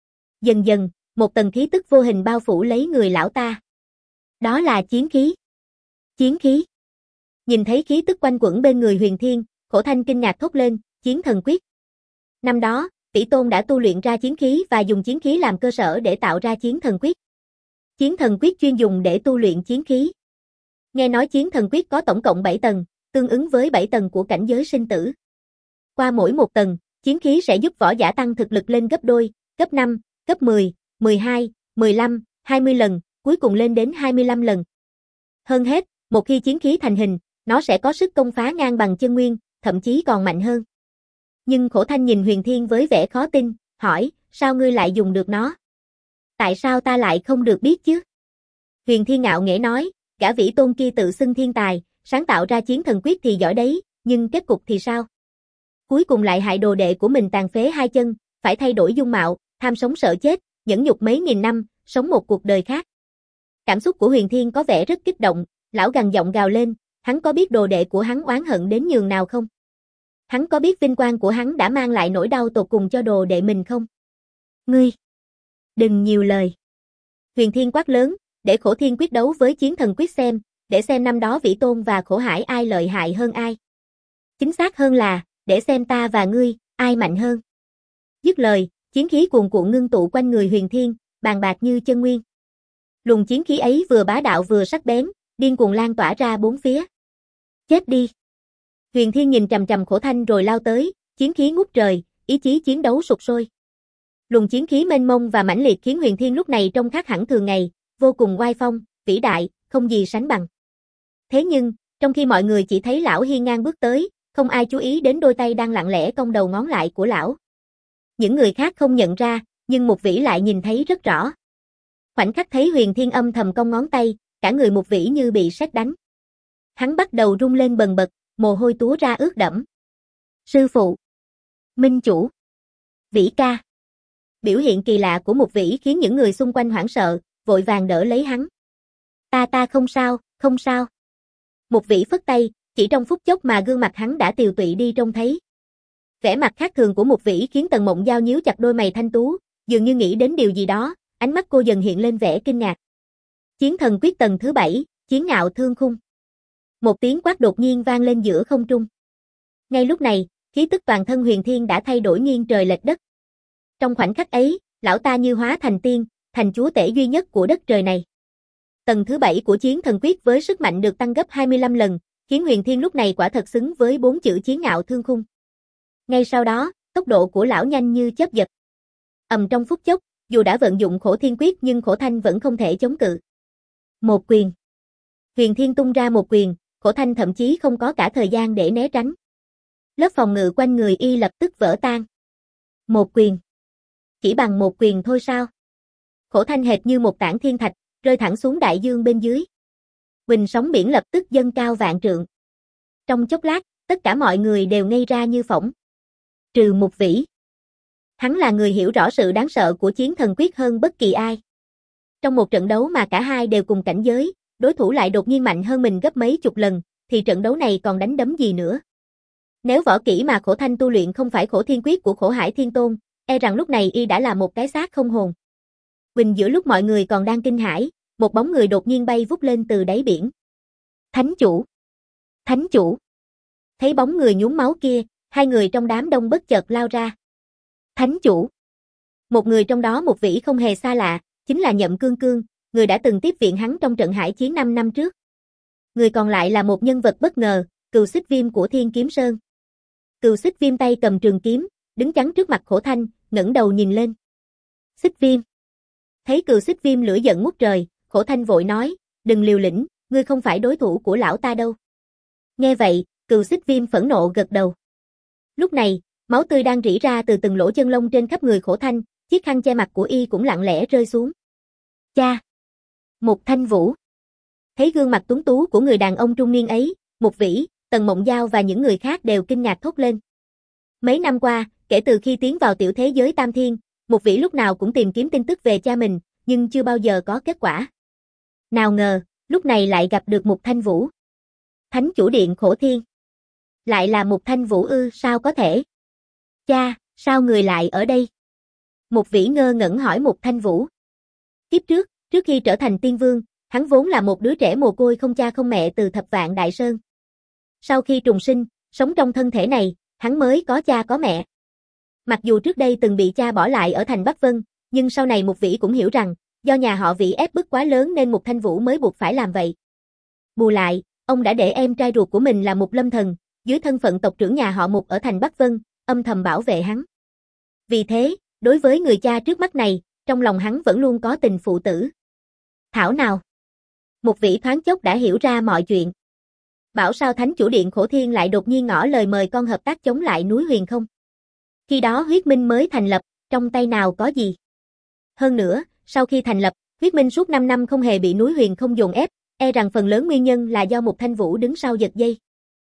Dần dần, một tầng khí tức vô hình bao phủ lấy người lão ta. Đó là chiến khí. Chiến khí. Nhìn thấy khí tức quanh quẩn bên người Huyền Thiên, Khổ Thanh kinh ngạc thốt lên, Chiến Thần Quyết. Năm đó, Vĩ Tôn đã tu luyện ra chiến khí và dùng chiến khí làm cơ sở để tạo ra Chiến Thần Quyết. Chiến Thần Quyết chuyên dùng để tu luyện chiến khí. Nghe nói Chiến Thần Quyết có tổng cộng bảy tầng, tương ứng với bảy tầng của cảnh giới sinh tử. Qua mỗi một tầng, chiến khí sẽ giúp võ giả tăng thực lực lên gấp đôi, gấp năm, gấp mười, mười hai, mười lăm, hai mươi lần, cuối cùng lên đến hai mươi lăm lần. Hơn hết, một khi chiến khí thành hình, nó sẽ có sức công phá ngang bằng chân nguyên, thậm chí còn mạnh hơn. Nhưng Khổ Thanh nhìn Huyền Thiên với vẻ khó tin, hỏi, sao ngươi lại dùng được nó? Tại sao ta lại không được biết chứ? Huyền Thiên ngạo nghễ nói, gã Vĩ Tôn kia tự xưng thiên tài, sáng tạo ra Chiến Thần Quyết thì giỏi đấy, nhưng kết cục thì sao? Cuối cùng lại hại đồ đệ của mình tàn phế hai chân, phải thay đổi dung mạo, tham sống sợ chết, nhẫn nhục mấy nghìn năm, sống một cuộc đời khác. Cảm xúc của Huyền Thiên có vẻ rất kích động, lão gằn giọng gào lên, hắn có biết đồ đệ của hắn oán hận đến nhường nào không? Hắn có biết vinh quang của hắn đã mang lại nỗi đau tột cùng cho đồ đệ mình không? Ngươi! Đừng nhiều lời. Huyền Thiên quát lớn, để Khổ Thiên quyết đấu với Chiến Thần Quyết xem, để xem năm đó Vĩ Tôn và Khổ Hải ai lợi hại hơn ai. Chính xác hơn là, để xem ta và ngươi, ai mạnh hơn. Dứt lời, chiến khí cuồn cuộn ngưng tụ quanh người Huyền Thiên, bàn bạc như chân nguyên. Luồng chiến khí ấy vừa bá đạo vừa sắc bén, điên cuồng lan tỏa ra bốn phía. Chết đi! Huyền Thiên nhìn trầm trầm Khổ Thanh rồi lao tới, chiến khí ngút trời, ý chí chiến đấu sục sôi. Luồng chiến khí mênh mông và mãnh liệt khiến Huyền Thiên lúc này trông khác hẳn thường ngày, vô cùng oai phong, vĩ đại, không gì sánh bằng. Thế nhưng, trong khi mọi người chỉ thấy lão hiên ngang bước tới, không ai chú ý đến đôi tay đang lặng lẽ cong đầu ngón lại của lão. Những người khác không nhận ra, nhưng Mục Vĩ lại nhìn thấy rất rõ. Khoảnh khắc thấy Huyền Thiên âm thầm cong ngón tay, cả người Mục Vĩ như bị sét đánh. Hắn bắt đầu run lên bần bật, mồ hôi túa ra ướt đẫm. Sư phụ! Minh chủ! Vĩ ca! Biểu hiện kỳ lạ của Mục Vĩ khiến những người xung quanh hoảng sợ, vội vàng đỡ lấy hắn. Ta ta không sao, không sao. Mục Vĩ phất tay, chỉ trong phút chốc mà gương mặt hắn đã tiều tụy đi trông thấy. Vẻ mặt khác thường của Mục Vĩ khiến Tần Mộng Giao nhíu chặt đôi mày thanh tú, dường như nghĩ đến điều gì đó, ánh mắt cô dần hiện lên vẻ kinh ngạc. Chiến Thần Quyết tầng thứ bảy, Chiến Ngạo Thương Khung. Một tiếng quát đột nhiên vang lên giữa không trung. Ngay lúc này, khí tức toàn thân Huyền Thiên đã thay đổi nghiêng trời lệch đất. Trong khoảnh khắc ấy, lão ta như hóa thành tiên, thành chúa tể duy nhất của đất trời này. Tầng thứ bảy của Chiến Thần Quyết với sức mạnh được tăng gấp hai mươi lăm lần, khiến Huyền Thiên lúc này quả thật xứng với bốn chữ Chiến Ngạo Thương Khung. Ngay sau đó, tốc độ của lão nhanh như chớp giật. Ầm trong phút chốc, dù đã vận dụng Khổ Thiên Quyết nhưng Khổ Thanh vẫn không thể chống cự. Một quyền. Huyền Thiên tung ra một quyền, Khổ Thanh thậm chí không có cả thời gian để né tránh. Lớp phòng ngự quanh người y lập tức vỡ tan. Một quyền. Chỉ bằng một quyền thôi sao? Khổ Thanh hệt như một tảng thiên thạch, rơi thẳng xuống đại dương bên dưới. Huỳnh sóng biển lập tức dâng cao vạn trượng. Trong chốc lát, Tất cả mọi người đều ngây ra như phỗng. Trừ Mục Vĩ. Hắn là người hiểu rõ sự đáng sợ của chiến thần quyết hơn bất kỳ ai. Trong một trận đấu mà cả hai đều cùng cảnh giới, đối thủ lại đột nhiên mạnh hơn mình gấp mấy chục lần, thì trận đấu này còn đánh đấm gì nữa. Nếu võ kỹ mà Khổ Thanh tu luyện không phải Khổ Thiên Quyết của Khổ Hải Thiên Tôn, e rằng lúc này y đã là một cái xác không hồn. Quỳnh giữa lúc mọi người còn đang kinh hãi, một bóng người đột nhiên bay vút lên từ đáy biển. Thánh chủ! Thánh chủ! Thấy bóng người nhuốm máu kia, hai người trong đám đông bất chợt lao ra. Thánh chủ! Một người trong đó Mục Vĩ không hề xa lạ, chính là Nhậm Cương Cương, người đã từng tiếp viện hắn trong trận hải chiến năm năm trước. Người còn lại là một nhân vật bất ngờ, Cừu Xích Viêm của Thiên Kiếm Sơn. Cừu Xích Viêm tay cầm trường kiếm, đứng chắn trước mặt Khổ Thanh, ngẩng đầu nhìn lên. Xích Viêm! Thấy Cừu Xích Viêm lửa giận ngút trời, Khổ Thanh vội nói, đừng liều lĩnh, ngươi không phải đối thủ của lão ta đâu. Nghe vậy, Cừu Xích Viêm phẫn nộ gật đầu. Lúc này, máu tươi đang rỉ ra từ từng lỗ chân lông trên khắp người Khổ Thanh, chiếc khăn che mặt của y cũng lặng lẽ rơi xuống. Cha! Mục Thanh Vũ! Thấy gương mặt tuấn tú của người đàn ông trung niên ấy, Mục Vĩ, Tần Mộng Giao và những người khác đều kinh ngạc thốt lên. Mấy năm qua, kể từ khi tiến vào tiểu thế giới Tam Thiên, Mục Vĩ lúc nào cũng tìm kiếm tin tức về cha mình, nhưng chưa bao giờ có kết quả. Nào ngờ, lúc này lại gặp được Mục Thanh Vũ. Thánh chủ điện Khổ Thiên. Lại là Mục Thanh Vũ ư, sao có thể? Cha, sao người lại ở đây? Mục Vĩ ngơ ngẩn hỏi Mục Thanh Vũ. Kiếp trước, trước khi trở thành tiên vương, hắn vốn là một đứa trẻ mồ côi không cha không mẹ từ Thập Vạn Đại Sơn. Sau khi trùng sinh, sống trong thân thể này, hắn mới có cha có mẹ. Mặc dù trước đây từng bị cha bỏ lại ở thành Bắc Vân, nhưng sau này Mục Vĩ cũng hiểu rằng, do nhà họ Vĩ ép bức quá lớn nên Mục Thanh Vũ mới buộc phải làm vậy. Bù lại, ông đã để em trai ruột của mình là Mục Lâm Thần, dưới thân phận tộc trưởng nhà họ Mục ở thành Bắc Vân, âm thầm bảo vệ hắn. Vì thế, đối với người cha trước mắt này, trong lòng hắn vẫn luôn có tình phụ tử. Thảo nào! Mục Vĩ thoáng chốc đã hiểu ra mọi chuyện. Bảo sao Thánh chủ điện Khổ Thiên lại đột nhiên ngỏ lời mời con hợp tác chống lại núi Huyền không? Khi đó Huyết Minh mới thành lập, trong tay nào có gì? Hơn nữa, sau khi thành lập, Huyết Minh suốt năm năm không hề bị núi Huyền không dồn ép, e rằng phần lớn nguyên nhân là do Mục Thanh Vũ đứng sau giật dây.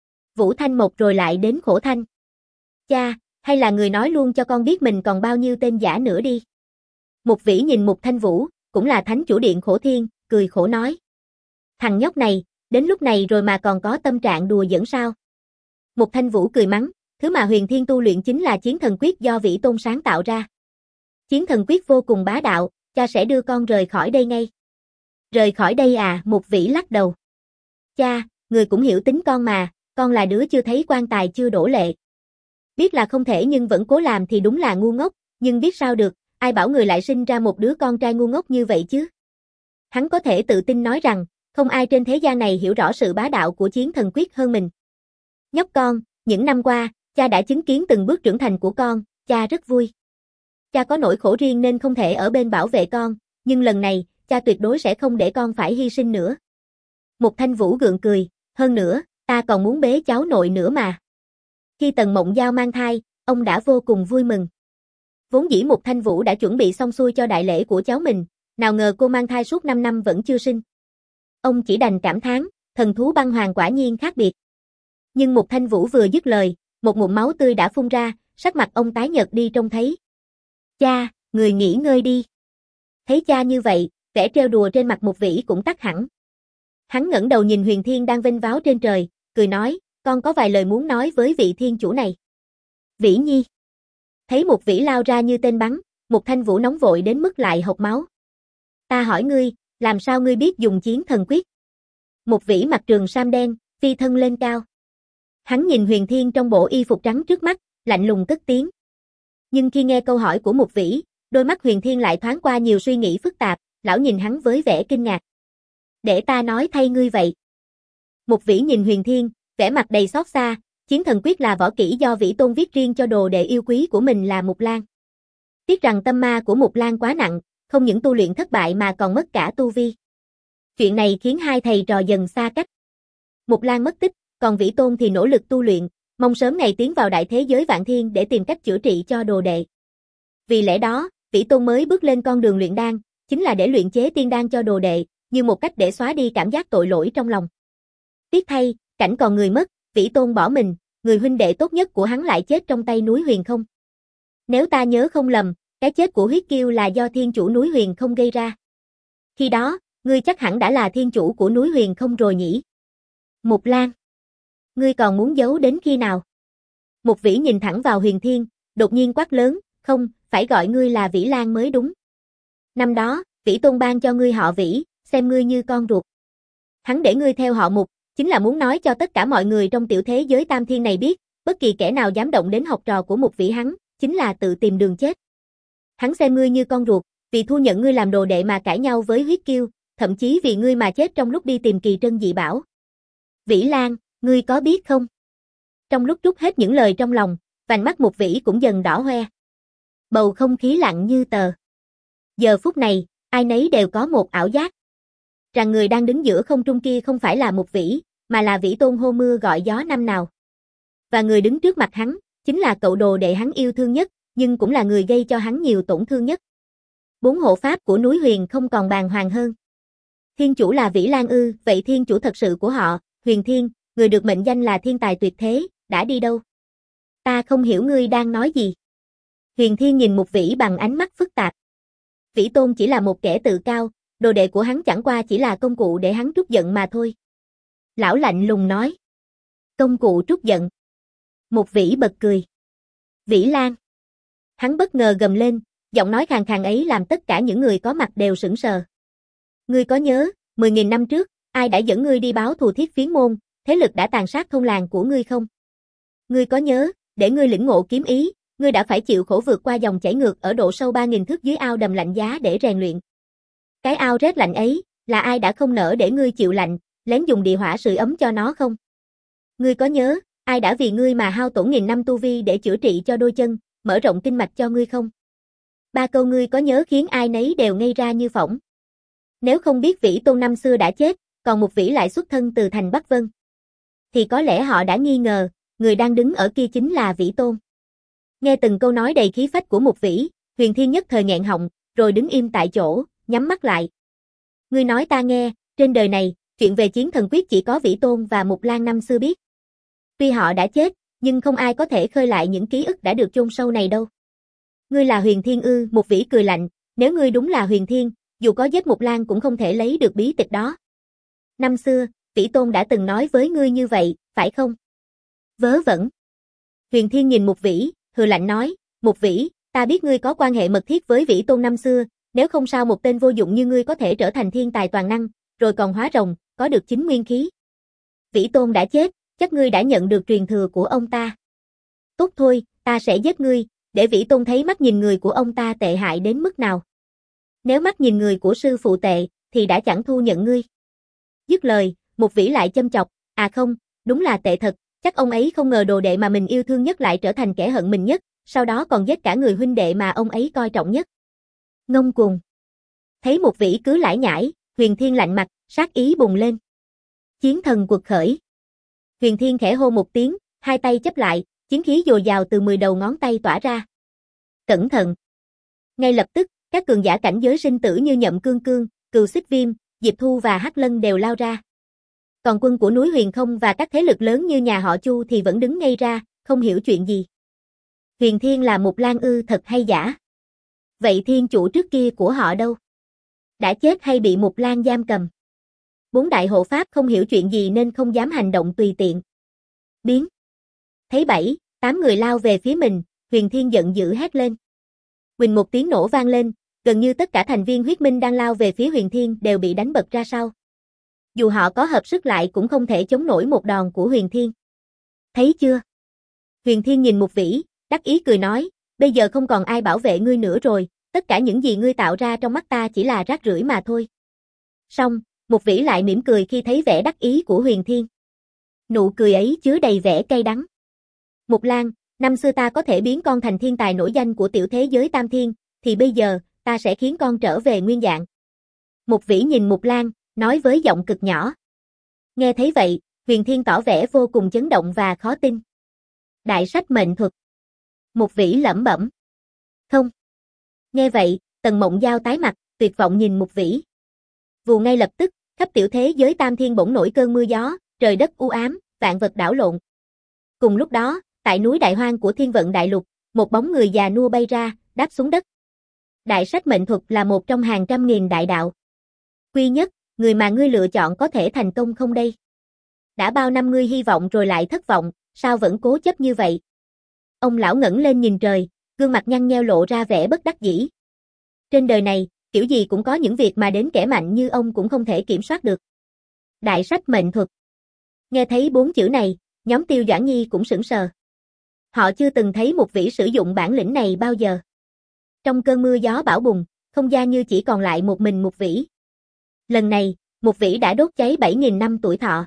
Vũ Thanh một rồi lại đến Khổ Thanh. Cha, hay là người nói luôn cho con biết mình còn bao nhiêu tên giả nữa đi. Mục Vĩ nhìn Mục Thanh Vũ, cũng là Thánh chủ điện Khổ Thiên, cười khổ nói. Thằng nhóc này, đến lúc này rồi mà còn có tâm trạng đùa giỡn sao? Mục Thanh Vũ cười mắng, thứ mà Huyền Thiên tu luyện chính là Chiến Thần Quyết do Vĩ Tôn sáng tạo ra. Chiến Thần Quyết vô cùng bá đạo, cha sẽ đưa con rời khỏi đây ngay. Rời khỏi đây à? Mục Vĩ lắc đầu. Cha, người cũng hiểu tính con mà, con là đứa chưa thấy quan tài chưa đổ lệ. Biết là không thể nhưng vẫn cố làm thì đúng là ngu ngốc, nhưng biết sao được, ai bảo người lại sinh ra một đứa con trai ngu ngốc như vậy chứ? Hắn có thể tự tin nói rằng, không ai trên thế gian này hiểu rõ sự bá đạo của Chiến Thần Quyết hơn mình. Nhóc con, những năm qua, cha đã chứng kiến từng bước trưởng thành của con, cha rất vui. Cha có nỗi khổ riêng nên không thể ở bên bảo vệ con, nhưng lần này, cha tuyệt đối sẽ không để con phải hy sinh nữa. Mục Thanh Vũ gượng cười, hơn nữa, ta còn muốn bế cháu nội nữa mà. Khi Tần Mộng Giao mang thai, ông đã vô cùng vui mừng. Vốn dĩ Mục Thanh Vũ đã chuẩn bị xong xuôi cho đại lễ của cháu mình, nào ngờ cô mang thai suốt năm năm vẫn chưa sinh. Ông chỉ đành cảm thán, thần thú băng hoàng quả nhiên khác biệt. Nhưng Mục Thanh Vũ vừa dứt lời, một ngụm máu tươi đã phun ra, sắc mặt ông tái nhợt đi trông thấy. Cha, người nghỉ ngơi đi. Thấy cha như vậy, vẻ trêu đùa trên mặt Mục Vĩ cũng tắt hẳn. Hắn ngẩng đầu nhìn Huyền Thiên đang vênh váo trên trời, cười nói, con có vài lời muốn nói với vị thiên chủ này. Vĩ Nhi. Thấy Mục Vĩ lao ra như tên bắn, Mục Thanh Vũ nóng vội đến mức lại hộc máu. Ta hỏi ngươi, làm sao ngươi biết dùng Chiến Thần Quyết? Mục Vĩ mặc trường sam đen, phi thân lên cao. Hắn nhìn Huyền Thiên trong bộ y phục trắng trước mắt, lạnh lùng cất tiếng. Nhưng khi nghe câu hỏi của Mục Vĩ, đôi mắt Huyền Thiên lại thoáng qua nhiều suy nghĩ phức tạp, lão nhìn hắn với vẻ kinh ngạc. Để ta nói thay ngươi vậy. Mục Vĩ nhìn Huyền Thiên, vẻ mặt đầy xót xa, Chiến Thần Quyết là võ kỹ do Vĩ Tôn viết riêng cho đồ đệ yêu quý của mình là Mục Lan. Tiếc rằng tâm ma của Mục Lan quá nặng, không những tu luyện thất bại mà còn mất cả tu vi. Chuyện này khiến hai thầy trò dần xa cách. Mục Lan mất tích, còn Vĩ Tôn thì nỗ lực tu luyện, mong sớm ngày tiến vào đại thế giới vạn thiên để tìm cách chữa trị cho đồ đệ. Vì lẽ đó, Vĩ Tôn mới bước lên con đường luyện đan, chính là để luyện chế tiên đan cho đồ đệ, như một cách để xóa đi cảm giác tội lỗi trong lòng. Tiếc thay, cảnh còn người mất, Vĩ Tôn bỏ mình, người huynh đệ tốt nhất của hắn lại chết trong tay núi Huyền Không. Nếu ta nhớ không lầm, cái chết của huyết kiêu là do thiên chủ núi Huyền Không gây ra. Khi đó, ngươi chắc hẳn đã là thiên chủ của núi Huyền Không rồi nhỉ? Mục Lan, ngươi còn muốn giấu đến khi nào? Mục Vĩ nhìn thẳng vào Huyền Thiên, đột nhiên quát lớn, không, phải gọi ngươi là Vĩ Lan mới đúng. Năm đó, Vĩ Tôn ban cho ngươi họ Vĩ, xem ngươi như con ruột. Hắn để ngươi theo họ Mục, chính là muốn nói cho tất cả mọi người trong tiểu thế giới tam thiên này biết, bất kỳ kẻ nào dám động đến học trò của Mục Vĩ hắn, chính là tự tìm đường chết. Hắn xem ngươi như con ruột, vì thu nhận ngươi làm đồ đệ mà cãi nhau với huyết kiêu, thậm chí vì ngươi mà chết trong lúc đi tìm kỳ trân dị bảo. Vĩ Lan, ngươi có biết không? Trong lúc trút hết những lời trong lòng, vành mắt Mục Vĩ cũng dần đỏ hoe. Bầu không khí lặng như tờ. Giờ phút này, ai nấy đều có một ảo giác. Rằng người đang đứng giữa không trung kia không phải là Mục Vĩ, mà là Vĩ Tôn hô mưa gọi gió năm nào. Và người đứng trước mặt hắn, chính là cậu đồ đệ hắn yêu thương nhất, nhưng cũng là người gây cho hắn nhiều tổn thương nhất. Bốn hộ pháp của núi Huyền không còn bàng hoàng hơn. Thiên chủ là Vĩ Lan ư, vậy thiên chủ thật sự của họ, Huyền Thiên, người được mệnh danh là thiên tài tuyệt thế, đã đi đâu? Ta không hiểu ngươi đang nói gì. Huyền Thiên nhìn Mục Vĩ bằng ánh mắt phức tạp. Vĩ Tôn chỉ là một kẻ tự cao, đồ đệ của hắn chẳng qua chỉ là công cụ để hắn trút giận mà thôi. Lão lạnh lùng nói. Công cụ trút giận. Mục Vĩ bật cười. Vĩ Lan. Hắn bất ngờ gầm lên, giọng nói khàn khàn ấy làm tất cả những người có mặt đều sững sờ. Ngươi có nhớ, mười nghìn năm trước, ai đã dẫn ngươi đi báo thù Thiết Phiến môn, thế lực đã tàn sát thôn làng của ngươi không? Ngươi có nhớ, để ngươi lĩnh ngộ kiếm ý, ngươi đã phải chịu khổ vượt qua dòng chảy ngược ở độ sâu ba nghìn thước dưới ao đầm lạnh giá để rèn luyện. Cái ao rét lạnh ấy, là ai đã không nỡ để ngươi chịu lạnh, lén dùng địa hỏa sưởi ấm cho nó không? Ngươi có nhớ, ai đã vì ngươi mà hao tổn nghìn năm tu vi để chữa trị cho đôi chân, mở rộng kinh mạch cho ngươi không? Ba câu ngươi có nhớ khiến ai nấy đều ngây ra như phỏng. Nếu không biết Vĩ Tôn năm xưa đã chết, còn Mục Vĩ lại xuất thân từ thành Bắc Vân, thì có lẽ họ đã nghi ngờ, người đang đứng ở kia chính là Vĩ Tôn. Nghe từng câu nói đầy khí phách của Mục Vĩ, Huyền Thiên nhất thời nghẹn họng, rồi đứng im tại chỗ, nhắm mắt lại. Ngươi nói ta nghe, trên đời này, chuyện về chiến thần quyết chỉ có Vĩ Tôn và Mục Lan năm xưa biết. Tuy họ đã chết, nhưng không ai có thể khơi lại những ký ức đã được chôn sâu này đâu. Ngươi là Huyền Thiên ư? Mục Vĩ cười lạnh, nếu ngươi đúng là Huyền Thiên, dù có giết Mục Lan cũng không thể lấy được bí tịch đó. Năm xưa, Vĩ Tôn đã từng nói với ngươi như vậy, phải không? Vớ vẩn. Huyền Thiên nhìn Mục Vĩ, hừ lạnh nói, Mục Vĩ, ta biết ngươi có quan hệ mật thiết với Vĩ Tôn năm xưa, nếu không sao một tên vô dụng như ngươi có thể trở thành thiên tài toàn năng, rồi còn hóa rồng, có được chính nguyên khí. Vĩ Tôn đã chết, chắc ngươi đã nhận được truyền thừa của ông ta. Tốt thôi, ta sẽ giết ngươi, để Vĩ Tôn thấy mắt nhìn người của ông ta tệ hại đến mức nào. Nếu mắt nhìn người của sư phụ tệ, thì đã chẳng thu nhận ngươi. Dứt lời, Mục Vĩ lại châm chọc, à không, đúng là tệ thật, chắc ông ấy không ngờ đồ đệ mà mình yêu thương nhất lại trở thành kẻ hận mình nhất, sau đó còn giết cả người huynh đệ mà ông ấy coi trọng nhất. Ngông cuồng. Thấy Mục Vĩ cứ lải nhải, Huyền Thiên lạnh mặt, sát ý bùng lên. Chiến thần quật khởi. Huyền Thiên khẽ hô một tiếng, hai tay chấp lại, chiến khí dồi dào từ mười đầu ngón tay tỏa ra. Cẩn thận. Ngay lập tức, các cường giả cảnh giới sinh tử như Nhậm Cương Cương, Cừu Xích Viêm, Diệp Thu và Hắc Lân đều lao ra. Còn quân của núi Huyền Không và các thế lực lớn như nhà họ Chu thì vẫn đứng ngây ra, không hiểu chuyện gì. Huyền Thiên là Mục Lan ư? Thật hay giả? Vậy thiên chủ trước kia của họ đâu? Đã chết hay bị Mục Lan giam cầm? Bốn đại hộ pháp không hiểu chuyện gì nên không dám hành động tùy tiện. Biến. Thấy bảy, tám người lao về phía mình, Huyền Thiên giận dữ hét lên. Huỳnh một tiếng nổ vang lên, gần như tất cả thành viên huyết minh đang lao về phía Huyền Thiên đều bị đánh bật ra sau. Dù họ có hợp sức lại cũng không thể chống nổi một đòn của Huyền Thiên. Thấy chưa? Huyền Thiên nhìn Mục Vĩ, đắc ý cười nói, bây giờ không còn ai bảo vệ ngươi nữa rồi, tất cả những gì ngươi tạo ra trong mắt ta chỉ là rác rưởi mà thôi. Xong, Mục Vĩ lại mỉm cười khi thấy vẻ đắc ý của Huyền Thiên. Nụ cười ấy chứa đầy vẻ cay đắng. Mục Lan, năm xưa ta có thể biến con thành thiên tài nổi danh của tiểu thế giới Tam Thiên, thì bây giờ, ta sẽ khiến con trở về nguyên dạng. Mục Vĩ nhìn Mục Lan, nói với giọng cực nhỏ. Nghe thấy vậy, Huyền Thiên tỏ vẻ vô cùng chấn động và khó tin. Đại sách mệnh thuật. Mục Vĩ lẩm bẩm. Không. Nghe vậy, Tần Mộng Giao tái mặt, tuyệt vọng nhìn Mục Vĩ. Vù ngay lập tức, khắp tiểu thế giới Tam Thiên bỗng nổi cơn mưa gió, trời đất u ám, vạn vật đảo lộn. Cùng lúc đó, tại núi Đại Hoang của Thiên Vận Đại Lục, một bóng người già nua bay ra, đáp xuống đất. Đại sách mệnh thuật là một trong hàng trăm nghìn đại đạo. Quy nhất, người mà ngươi lựa chọn có thể thành công không đây? Đã bao năm ngươi hy vọng rồi lại thất vọng, sao vẫn cố chấp như vậy? Ông lão ngẩng lên nhìn trời, gương mặt nhăn nheo lộ ra vẻ bất đắc dĩ. Trên đời này, kiểu gì cũng có những việc mà đến kẻ mạnh như ông cũng không thể kiểm soát được. Đại sách mệnh thuật. Nghe thấy bốn chữ này, nhóm Tiêu Doãn Nhi cũng sững sờ. Họ chưa từng thấy một vĩ sử dụng bản lĩnh này bao giờ. Trong cơn mưa gió bão bùng, không gian như chỉ còn lại một mình một vĩ. Lần này, một vĩ đã đốt cháy bảy nghìn năm tuổi thọ.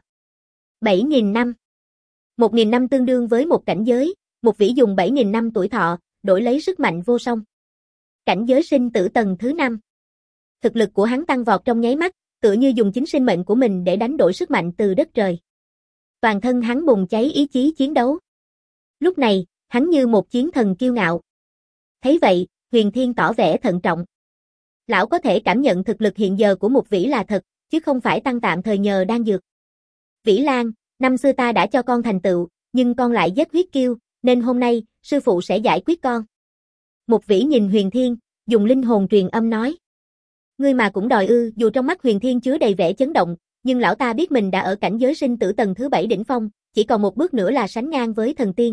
bảy nghìn năm. một nghìn năm tương đương với một cảnh giới, một vĩ dùng bảy nghìn năm tuổi thọ, đổi lấy sức mạnh vô song. Cảnh giới sinh tử tầng thứ năm. Thực lực của hắn tăng vọt trong nháy mắt, tựa như dùng chính sinh mệnh của mình để đánh đổi sức mạnh từ đất trời. Toàn thân hắn bùng cháy ý chí chiến đấu. Lúc này, hắn như một chiến thần kiêu ngạo. Thấy vậy, Huyền Thiên tỏ vẻ thận trọng. Lão có thể cảm nhận thực lực hiện giờ của một vĩ là thật, chứ không phải tăng tạm thời nhờ đan dược. Vĩ Lan, năm xưa ta đã cho con thành tựu, nhưng con lại giết huyết kiêu, nên hôm nay, sư phụ sẽ giải quyết con. Một vĩ nhìn Huyền Thiên, dùng linh hồn truyền âm nói. Ngươi mà cũng đòi ư? Dù trong mắt Huyền Thiên chứa đầy vẻ chấn động, nhưng lão ta biết mình đã ở cảnh giới sinh tử tầng thứ bảy đỉnh phong, chỉ còn một bước nữa là sánh ngang với thần tiên.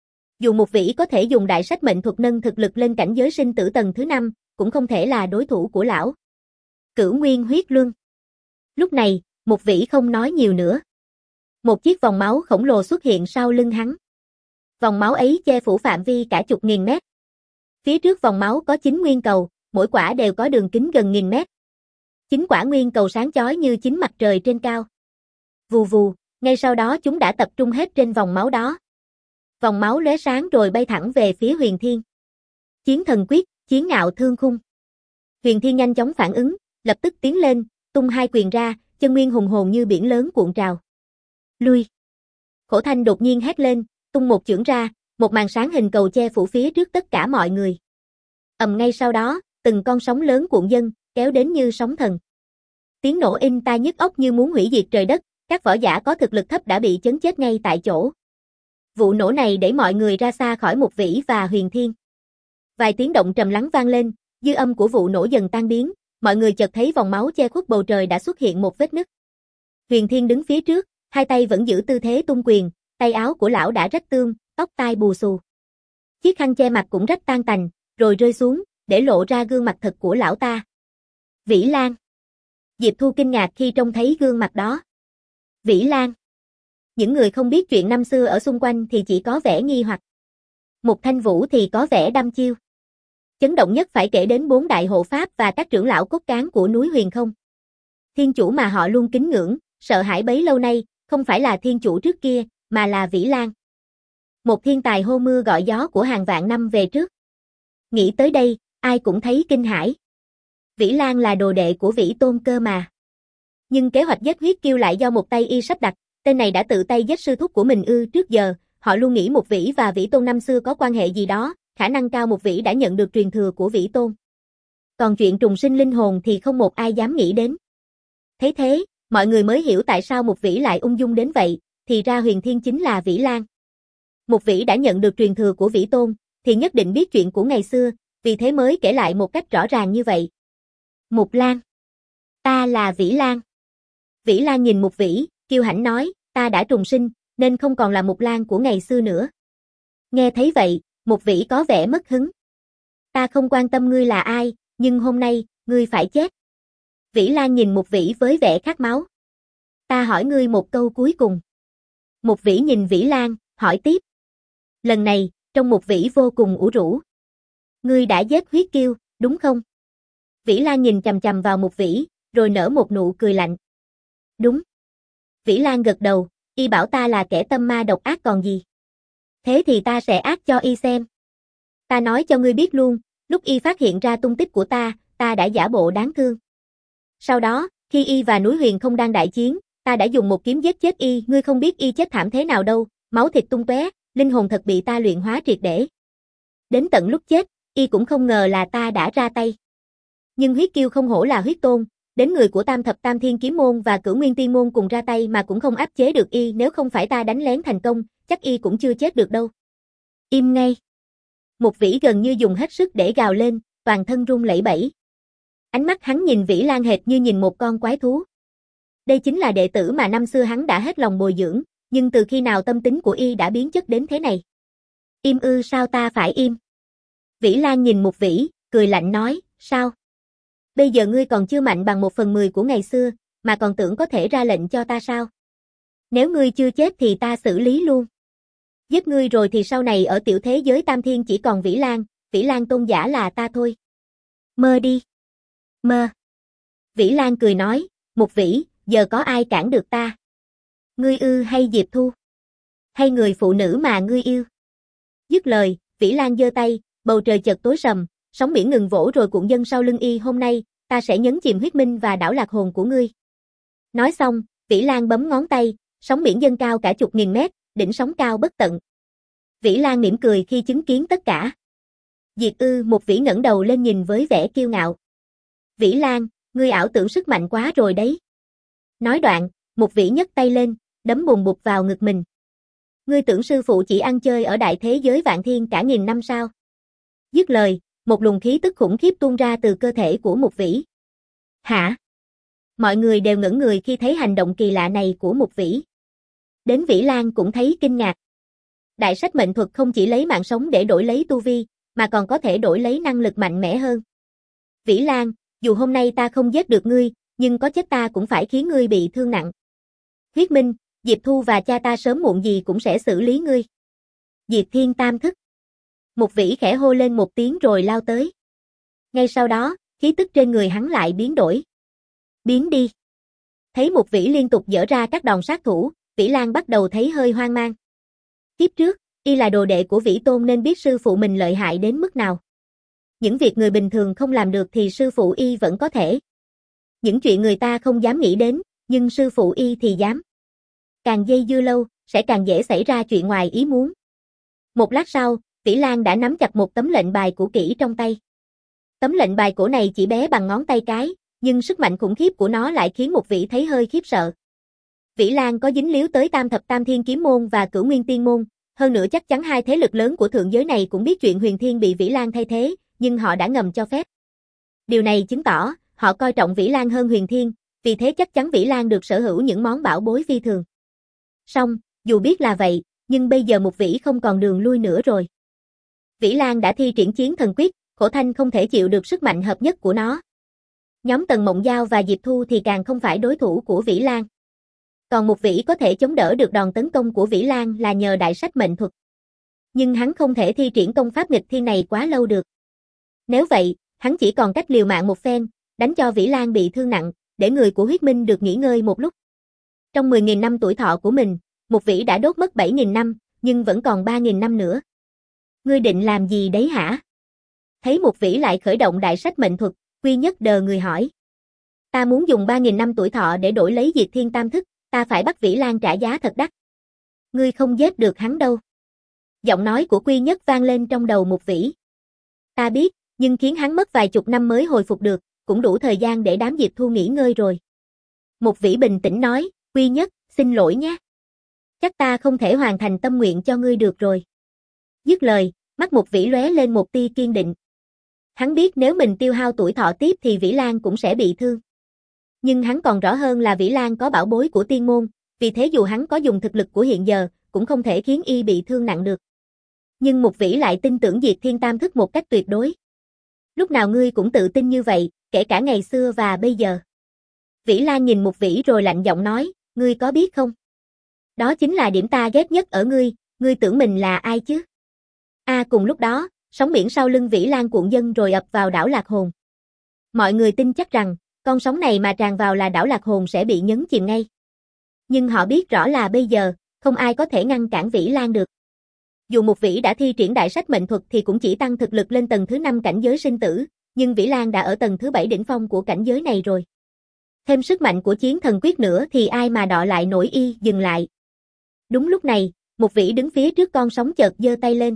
Dù một vĩ có thể dùng đại sách mệnh thuật nâng thực lực lên cảnh giới sinh tử tầng thứ năm, cũng không thể là đối thủ của lão. Cửu Nguyên Huyết Luân. Lúc này, một vĩ không nói nhiều nữa. Một chiếc vòng máu khổng lồ xuất hiện sau lưng hắn. Vòng máu ấy che phủ phạm vi cả chục nghìn mét. Phía trước vòng máu có chín nguyên cầu, mỗi quả đều có đường kính gần nghìn mét. Chín quả nguyên cầu sáng chói như chín mặt trời trên cao. Vù vù, ngay sau đó chúng đã tập trung hết trên vòng máu đó. Vòng máu lóe sáng rồi bay thẳng về phía Huyền Thiên. Chiến thần quyết, chiến ngạo thương khung. Huyền Thiên nhanh chóng phản ứng, lập tức tiến lên, tung hai quyền ra, chân nguyên hùng hồn như biển lớn cuộn trào. Lui. Khổ Thanh đột nhiên hét lên, tung một chưởng ra, một màn sáng hình cầu che phủ phía trước tất cả mọi người. Ầm ngay sau đó, từng con sóng lớn cuộn dâng, kéo đến như sóng thần. Tiếng nổ in tai nhức óc như muốn hủy diệt trời đất, các võ giả có thực lực thấp đã bị chấn chết ngay tại chỗ. Vụ nổ này đẩy mọi người ra xa khỏi một vĩ và Huyền Thiên. Vài tiếng động trầm lắng vang lên, dư âm của vụ nổ dần tan biến, mọi người chợt thấy vòng máu che khuất bầu trời đã xuất hiện một vết nứt. Huyền Thiên đứng phía trước, hai tay vẫn giữ tư thế tung quyền, tay áo của lão đã rách tươm, tóc tai bù xù. Chiếc khăn che mặt cũng rách tan tành, rồi rơi xuống, để lộ ra gương mặt thật của lão ta. Vĩ Lan. Diệp Thu kinh ngạc khi trông thấy gương mặt đó. Vĩ Lan. Những người không biết chuyện năm xưa ở xung quanh thì chỉ có vẻ nghi hoặc. Mục Thanh Vũ thì có vẻ đăm chiêu. Chấn động nhất phải kể đến bốn đại hộ pháp và các trưởng lão cốt cán của núi Huyền Không. Thiên chủ mà họ luôn kính ngưỡng, sợ hãi bấy lâu nay, không phải là thiên chủ trước kia, mà là Vĩ Lan. Một thiên tài hô mưa gọi gió của hàng vạn năm về trước. Nghĩ tới đây, ai cũng thấy kinh hãi. Vĩ Lan là đồ đệ của Vĩ Tôn cơ mà. Nhưng kế hoạch giết huyết kiêu lại do một tay y sắp đặt, tên này đã tự tay giết sư thúc của mình ư? Trước giờ, họ luôn nghĩ một Vĩ và Vĩ Tôn năm xưa có quan hệ gì đó, khả năng cao một Vĩ đã nhận được truyền thừa của Vĩ Tôn. Còn chuyện trùng sinh linh hồn thì không một ai dám nghĩ đến. Thấy thế, mọi người mới hiểu tại sao một Vĩ lại ung dung đến vậy, thì ra Huyền Thiên chính là Vĩ Lan. Một Vĩ đã nhận được truyền thừa của Vĩ Tôn, thì nhất định biết chuyện của ngày xưa, vì thế mới kể lại một cách rõ ràng như vậy. Mục Lan. Ta là Vĩ Lan. Vĩ Lan nhìn Mục Vĩ, kiêu hãnh nói, ta đã trùng sinh, nên không còn là Mục Lan của ngày xưa nữa. Nghe thấy vậy, Mục Vĩ có vẻ mất hứng. Ta không quan tâm ngươi là ai, nhưng hôm nay, ngươi phải chết. Vĩ Lan nhìn Mục Vĩ với vẻ khát máu. Ta hỏi ngươi một câu cuối cùng. Mục Vĩ nhìn Vĩ Lan, hỏi tiếp. Lần này, trong Mục Vĩ vô cùng ủ rũ. Ngươi đã giết huyết kiêu, đúng không? Vĩ Lan nhìn chằm chằm vào Mục Vĩ, rồi nở một nụ cười lạnh. Đúng. Vĩ Lan gật đầu, y bảo ta là kẻ tâm ma độc ác còn gì. Thế thì ta sẽ ác cho y xem. Ta nói cho ngươi biết luôn, lúc y phát hiện ra tung tích của ta, ta đã giả bộ đáng thương. Sau đó, khi y và núi Huyền Không đang đại chiến, ta đã dùng một kiếm giết chết y, ngươi không biết y chết thảm thế nào đâu, máu thịt tung tóe, linh hồn thật bị ta luyện hóa triệt để. Đến tận lúc chết, y cũng không ngờ là ta đã ra tay. Nhưng huyết kiêu không hổ là huyết tôn, đến người của Tam Thập Tam Thiên Kiếm Môn và Cửu Nguyên Tiên Môn cùng ra tay mà cũng không áp chế được y, nếu không phải ta đánh lén thành công, chắc y cũng chưa chết được đâu. Im ngay. Một Vĩ gần như dùng hết sức để gào lên, toàn thân run lẩy bẩy. Ánh mắt hắn nhìn Vĩ Lan hệt như nhìn một con quái thú. Đây chính là đệ tử mà năm xưa hắn đã hết lòng bồi dưỡng, nhưng từ khi nào tâm tính của y đã biến chất đến thế này? Im ư, sao ta phải im? Vĩ Lan nhìn Một Vĩ, cười lạnh nói, sao? Bây giờ ngươi còn chưa mạnh bằng một phần mười của ngày xưa, mà còn tưởng có thể ra lệnh cho ta sao? Nếu ngươi chưa chết thì ta xử lý luôn. Giết ngươi rồi thì sau này ở tiểu thế giới Tam Thiên chỉ còn Vĩ Lan, Vĩ Lan tôn giả là ta thôi. Mơ đi. Mơ. Vĩ Lan cười nói, Một Vĩ, giờ có ai cản được ta? Ngươi ư hay Diệp Thu? Hay người phụ nữ mà ngươi yêu? Dứt lời, Vĩ Lan giơ tay, bầu trời chợt tối sầm, sóng biển ngừng vỗ rồi cuộn dâng sau lưng y. Hôm nay, ta sẽ nhấn chìm huyết minh và đảo lạc hồn của ngươi. Nói xong, Vĩ Lan bấm ngón tay, sóng biển dâng cao cả chục nghìn mét, đỉnh sóng cao bất tận. Vĩ Lan mỉm cười khi chứng kiến tất cả. Diệt ư, Một Vĩ ngẩng đầu lên nhìn với vẻ kiêu ngạo. Vĩ Lan, ngươi ảo tưởng sức mạnh quá rồi đấy. Nói đoạn, Một Vĩ nhấc tay lên, đấm bùng bụt vào ngực mình. Ngươi tưởng sư phụ chỉ ăn chơi ở đại thế giới Vạn Thiên cả nghìn năm sao? Dứt lời, một luồng khí tức khủng khiếp tuôn ra từ cơ thể của Một Vĩ. Hả? Mọi người đều ngẩn người khi thấy hành động kỳ lạ này của Một Vĩ. Đến Vĩ Lan cũng thấy kinh ngạc. Đại sách mệnh thuật không chỉ lấy mạng sống để đổi lấy tu vi, mà còn có thể đổi lấy năng lực mạnh mẽ hơn. Vĩ Lan, dù hôm nay ta không giết được ngươi, nhưng có chết ta cũng phải khiến ngươi bị thương nặng. Huyết Minh, Diệp Thu và cha ta sớm muộn gì cũng sẽ xử lý ngươi. Diệt Thiên Tam Thức. Một Vĩ khẽ hô lên một tiếng rồi lao tới. Ngay sau đó, khí tức trên người hắn lại biến đổi. Biến đi. Thấy Một Vĩ liên tục dở ra các đòn sát thủ, Vĩ Lan bắt đầu thấy hơi hoang mang. Kiếp trước, y là đồ đệ của Vĩ Tôn nên biết sư phụ mình lợi hại đến mức nào. Những việc người bình thường không làm được thì sư phụ y vẫn có thể. Những chuyện người ta không dám nghĩ đến, nhưng sư phụ y thì dám. Càng dây dưa lâu, sẽ càng dễ xảy ra chuyện ngoài ý muốn. Một lát sau, Vĩ Lan đã nắm chặt một tấm lệnh bài cũ kỹ trong tay. Tấm lệnh bài cổ này chỉ bé bằng ngón tay cái, nhưng sức mạnh khủng khiếp của nó lại khiến Một Vĩ thấy hơi khiếp sợ. Vĩ Lan có dính líu tới Tam Thập Tam Thiên Kiếm Môn và Cửu Nguyên Tiên Môn, hơn nữa chắc chắn hai thế lực lớn của thượng giới này cũng biết chuyện Huyền Thiên bị Vĩ Lan thay thế, nhưng họ đã ngầm cho phép. Điều này chứng tỏ, họ coi trọng Vĩ Lan hơn Huyền Thiên, vì thế chắc chắn Vĩ Lan được sở hữu những món bảo bối phi thường. Song, dù biết là vậy, nhưng bây giờ Một Vĩ không còn đường lui nữa rồi. Vĩ Lan đã thi triển chiến thần quyết, Khổ Thanh không thể chịu được sức mạnh hợp nhất của nó. Nhóm Tần Mộng Giao và Diệp Thu thì càng không phải đối thủ của Vĩ Lan. Còn Một Vĩ có thể chống đỡ được đòn tấn công của Vĩ Lan là nhờ đại sách mệnh thuật. Nhưng hắn không thể thi triển công pháp nghịch thiên này quá lâu được. Nếu vậy, hắn chỉ còn cách liều mạng một phen, đánh cho Vĩ Lan bị thương nặng, để người của huyết minh được nghỉ ngơi một lúc. Trong mười nghìn năm tuổi thọ của mình, Một Vĩ đã đốt mất bảy nghìn năm, nhưng vẫn còn ba nghìn năm nữa. Ngươi định làm gì đấy hả? Thấy Một Vĩ lại khởi động đại sách mệnh thuật, Quy Nhất đờ người hỏi. Ta muốn dùng ba nghìn năm tuổi thọ để đổi lấy Diệt Thiên Tam Thức, ta phải bắt Vĩ Lan trả giá thật đắt. Ngươi không giết được hắn đâu. Giọng nói của Quy Nhất vang lên trong đầu Một Vĩ. Ta biết, nhưng khiến hắn mất vài chục năm mới hồi phục được, cũng đủ thời gian để đám Diệp Thu nghỉ ngơi rồi. Một Vĩ bình tĩnh nói, Quy Nhất, xin lỗi nhé. Chắc ta không thể hoàn thành tâm nguyện cho ngươi được rồi. Dứt lời, mắt Một Vĩ lóe lên một tia kiên định. Hắn biết nếu mình tiêu hao tuổi thọ tiếp thì Vĩ Lan cũng sẽ bị thương. Nhưng hắn còn rõ hơn là Vĩ Lan có bảo bối của tiên môn, vì thế dù hắn có dùng thực lực của hiện giờ, cũng không thể khiến y bị thương nặng được. Nhưng Một Vĩ lại tin tưởng Diệt Thiên Tam Thức một cách tuyệt đối. Lúc nào ngươi cũng tự tin như vậy, kể cả ngày xưa và bây giờ. Vĩ Lan nhìn Một Vĩ rồi lạnh giọng nói, ngươi có biết không? Đó chính là điểm ta ghét nhất ở ngươi, ngươi tưởng mình là ai chứ? A à, cùng lúc đó, sóng biển sau lưng Vĩ Lan cuộn dâng rồi ập vào đảo Lạc Hồn. Mọi người tin chắc rằng, con sóng này mà tràn vào là đảo Lạc Hồn sẽ bị nhấn chìm ngay. Nhưng họ biết rõ là bây giờ, không ai có thể ngăn cản Vĩ Lan được. Dù Một Vĩ đã thi triển đại sách mệnh thuật thì cũng chỉ tăng thực lực lên tầng thứ năm cảnh giới sinh tử, nhưng Vĩ Lan đã ở tầng thứ bảy đỉnh phong của cảnh giới này rồi. Thêm sức mạnh của chiến thần quyết nữa thì ai mà đọ lại nổi y dừng lại. Đúng lúc này, Một Vĩ đứng phía trước con sóng chợt giơ tay lên.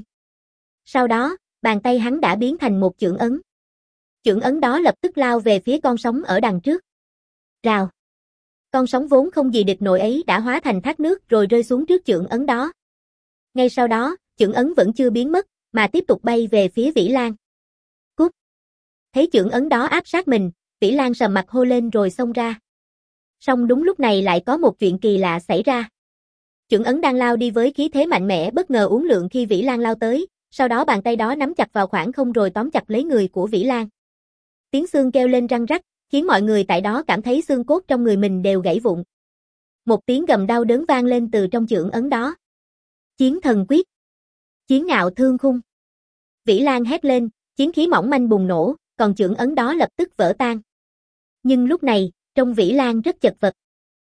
Sau đó, bàn tay hắn đã biến thành một chưởng ấn. Chưởng ấn đó lập tức lao về phía con sóng ở đằng trước. Rào. Con sóng vốn không gì địch nổi ấy đã hóa thành thác nước rồi rơi xuống trước chưởng ấn đó. Ngay sau đó, chưởng ấn vẫn chưa biến mất, mà tiếp tục bay về phía Vĩ Lan. Cút! Thấy chưởng ấn đó áp sát mình, Vĩ Lan sầm mặt hô lên rồi xông ra. Song đúng lúc này lại có một chuyện kỳ lạ xảy ra. Chưởng ấn đang lao đi với khí thế mạnh mẽ bất ngờ uốn lượn khi Vĩ Lan lao tới, sau đó bàn tay đó nắm chặt vào khoảng không rồi tóm chặt lấy người của Vĩ Lan. Tiếng xương kêu lên răng rắc, khiến mọi người tại đó cảm thấy xương cốt trong người mình đều gãy vụn. Một tiếng gầm đau đớn vang lên từ trong chưởng ấn đó. Chiến thần quyết. Chiến ngạo thương khung. Vĩ Lan hét lên, chiến khí mỏng manh bùng nổ, còn chưởng ấn đó lập tức vỡ tan. Nhưng lúc này, trong Vĩ Lan rất chật vật.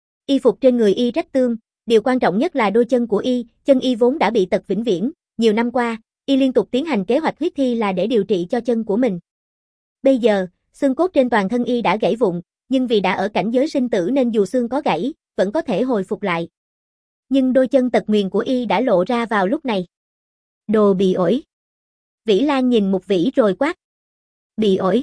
Y phục trên người y rách tươm, điều quan trọng nhất là đôi chân của y, chân y vốn đã bị tật vĩnh viễn, nhiều năm qua, y liên tục tiến hành kế hoạch huyết thi là để điều trị cho chân của mình. Bây giờ, xương cốt trên toàn thân y đã gãy vụn, nhưng vì đã ở cảnh giới sinh tử nên dù xương có gãy, vẫn có thể hồi phục lại. Nhưng đôi chân tật nguyền của y đã lộ ra vào lúc này. Đồ bị ổi. Vĩ Lan nhìn Mục Vĩ rồi quát. Bị ổi.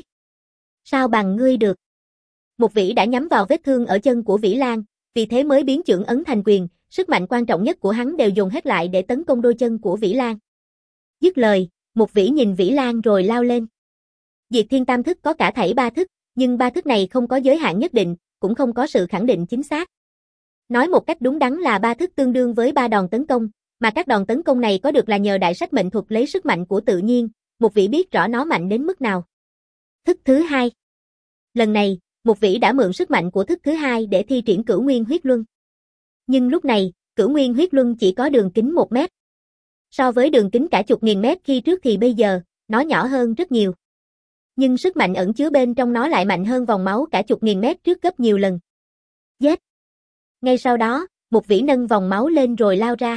Sao bằng ngươi được? Mục Vĩ đã nhắm vào vết thương ở chân của Vĩ Lan, vì thế mới biến chưởng ấn thành quyền, sức mạnh quan trọng nhất của hắn đều dồn hết lại để tấn công đôi chân của Vĩ Lan. Dứt lời, Mục Vĩ nhìn Vĩ Lan rồi lao lên. Diệt Thiên Tam Thức có cả thảy ba thức, nhưng ba thức này không có giới hạn nhất định, cũng không có sự khẳng định chính xác. Nói một cách đúng đắn là ba thức tương đương với ba đòn tấn công, mà các đòn tấn công này có được là nhờ đại sách mệnh thuật lấy sức mạnh của tự nhiên, Mục Vĩ biết rõ nó mạnh đến mức nào. Thức thứ hai. Lần này, Mục Vĩ đã mượn sức mạnh của thức thứ hai để thi triển Cửu Nguyên Huyết Luân. Nhưng lúc này, Cửu Nguyên Huyết Luân chỉ có đường kính một mét. So với đường kính cả chục nghìn mét khi trước thì bây giờ, nó nhỏ hơn rất nhiều. Nhưng sức mạnh ẩn chứa bên trong nó lại mạnh hơn vòng máu cả chục nghìn mét trước gấp nhiều lần. Giết! Ngay sau đó, Mục Vĩ nâng vòng máu lên rồi lao ra.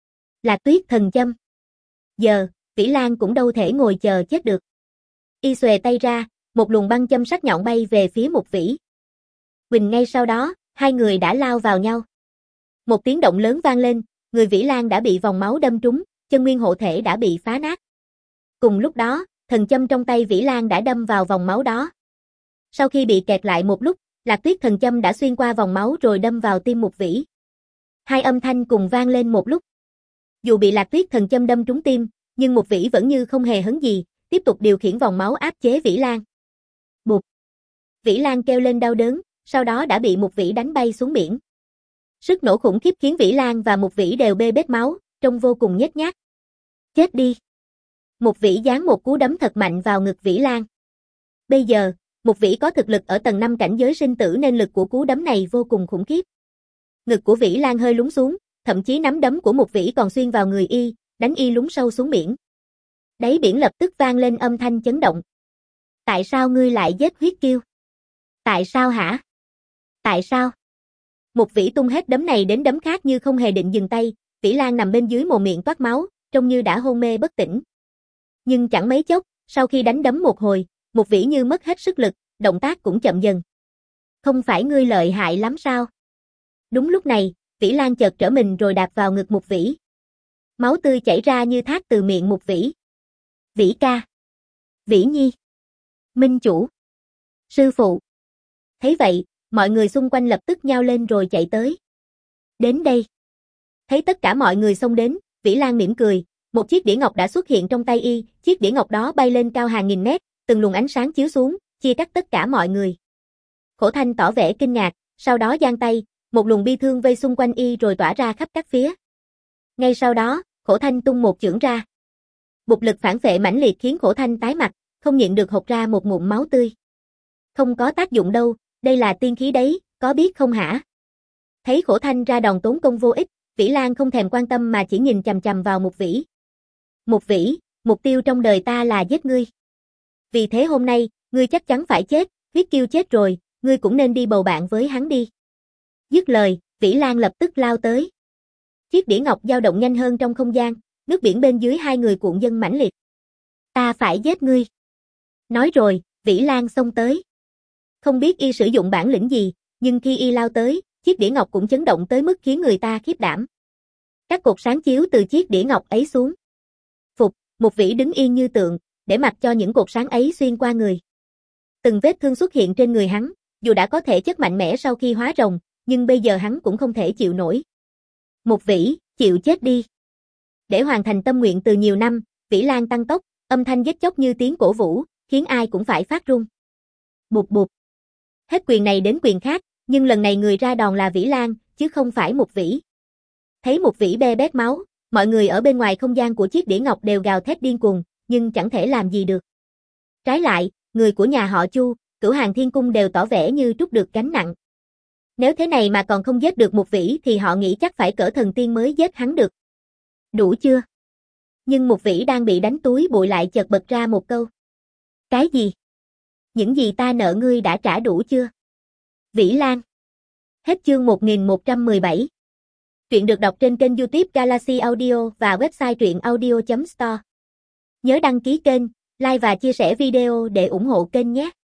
Là Tuyết Thần Châm. Giờ, Vĩ Lan cũng đâu thể ngồi chờ chết được. Y xuề tay ra, một luồng băng châm sắc nhọn bay về phía Mục Vĩ. Huỳnh ngay sau đó, hai người đã lao vào nhau. Một tiếng động lớn vang lên, người Vĩ Lan đã bị vòng máu đâm trúng, chân nguyên hộ thể đã bị phá nát. Cùng lúc đó, thần châm trong tay Vĩ Lan đã đâm vào vòng máu đó. Sau khi bị kẹt lại một lúc, Lạc Tuyết Thần Châm đã xuyên qua vòng máu rồi đâm vào tim Mục Vĩ. Hai âm thanh cùng vang lên một lúc. Dù bị Lạc Tuyết Thần Châm đâm trúng tim, nhưng Mục Vĩ vẫn như không hề hấn gì, tiếp tục điều khiển vòng máu áp chế Vĩ Lan. Bụp. Vĩ Lan kêu lên đau đớn, sau đó đã bị Mục Vĩ đánh bay xuống biển. Sức nổ khủng khiếp khiến Vĩ Lan và Mục Vĩ đều bê bết máu, trông vô cùng nhếch nhác. Chết đi. Mục Vĩ giáng một cú đấm thật mạnh vào ngực Vĩ Lan. Bây giờ, Mục Vĩ có thực lực ở tầng năm cảnh giới sinh tử nên lực của cú đấm này vô cùng khủng khiếp. Ngực của Vĩ Lan hơi lún xuống, thậm chí nắm đấm của Mục Vĩ còn xuyên vào người y, đánh y lún sâu xuống biển. Đáy biển lập tức vang lên âm thanh chấn động. Tại sao ngươi lại giết Huyết Kiêu? Tại sao hả? Tại sao? Mục Vĩ tung hết đấm này đến đấm khác như không hề định dừng tay, Vĩ Lan nằm bên dưới mồm miệng toát máu, trông như đã hôn mê bất tỉnh. Nhưng chẳng mấy chốc, sau khi đánh đấm một hồi, Mục Vĩ như mất hết sức lực, động tác cũng chậm dần. Không phải ngươi lợi hại lắm sao? Đúng lúc này, Vĩ Lan chợt trở mình rồi đạp vào ngực Mục Vĩ. Máu tươi chảy ra như thác từ miệng Mục Vĩ. Vĩ ca. Vĩ Nhi. Minh chủ. Sư phụ. Thấy vậy, mọi người xung quanh lập tức nhao lên rồi chạy tới. Đến đây. Thấy tất cả mọi người xông đến, Vĩ Lan mỉm cười, một chiếc đĩa ngọc đã xuất hiện trong tay y, chiếc đĩa ngọc đó bay lên cao hàng nghìn mét, từng luồng ánh sáng chiếu xuống, chia cắt tất cả mọi người. Khổ Thanh tỏ vẻ kinh ngạc, sau đó giang tay, một luồng bi thương vây xung quanh y rồi tỏa ra khắp các phía. Ngay sau đó, Khổ Thanh tung một chưởng ra. Bục lực phản phệ mãnh liệt khiến Khổ Thanh tái mặt, không nhịn được hộc ra một ngụm máu tươi. Không có tác dụng đâu, đây là tiên khí đấy, có biết không hả? Thấy Khổ Thanh ra đòn tốn công vô ích, Vĩ Lan không thèm quan tâm mà chỉ nhìn chằm chằm vào Mục Vĩ. Mục Vĩ, mục tiêu trong đời ta là giết ngươi. Vì thế hôm nay, ngươi chắc chắn phải chết, Huyết Kiêu chết rồi, ngươi cũng nên đi bầu bạn với hắn đi. Dứt lời, Vĩ Lan lập tức lao tới. Chiếc đĩa ngọc dao động nhanh hơn trong không gian, nước biển bên dưới hai người cuộn dâng mãnh liệt. Ta phải giết ngươi. Nói rồi, Vĩ Lan xông tới. Không biết y sử dụng bản lĩnh gì, nhưng khi y lao tới, chiếc đĩa ngọc cũng chấn động tới mức khiến người ta khiếp đảm. Các cột sáng chiếu từ chiếc đĩa ngọc ấy xuống. Phục, Mục Vĩ đứng yên như tượng, để mặc cho những cột sáng ấy xuyên qua người. Từng vết thương xuất hiện trên người hắn, dù đã có thể chất mạnh mẽ sau khi hóa rồng, nhưng bây giờ hắn cũng không thể chịu nổi. Mục Vĩ, chịu chết đi. Để hoàn thành tâm nguyện từ nhiều năm, Vĩ Lan tăng tốc, âm thanh giết chóc như tiếng cổ vũ, khiến ai cũng phải phát run. Bụp bụp. Hết quyền này đến quyền khác, nhưng lần này người ra đòn là Vĩ Lan, chứ không phải Mục Vĩ. Thấy Mục Vĩ bê bết máu, mọi người ở bên ngoài không gian của chiếc đĩa ngọc đều gào thét điên cuồng, nhưng chẳng thể làm gì được. Trái lại, người của nhà họ Chu, Cửu Hàng Thiên Cung đều tỏ vẻ như trút được gánh nặng. Nếu thế này mà còn không giết được Mục Vĩ thì họ nghĩ chắc phải cỡ thần tiên mới giết hắn được. Đủ chưa? Nhưng Mục Vĩ đang bị đánh túi bụi lại chợt bật ra một câu. Cái gì? Những gì ta nợ ngươi đã trả đủ chưa? Vĩ Lan. Hết chương một nghìn một trăm mười bảy. Truyện được đọc trên kênh YouTube Galaxy Audio và website truyện audio chấm store. Nhớ đăng ký kênh, like và chia sẻ video để ủng hộ kênh nhé.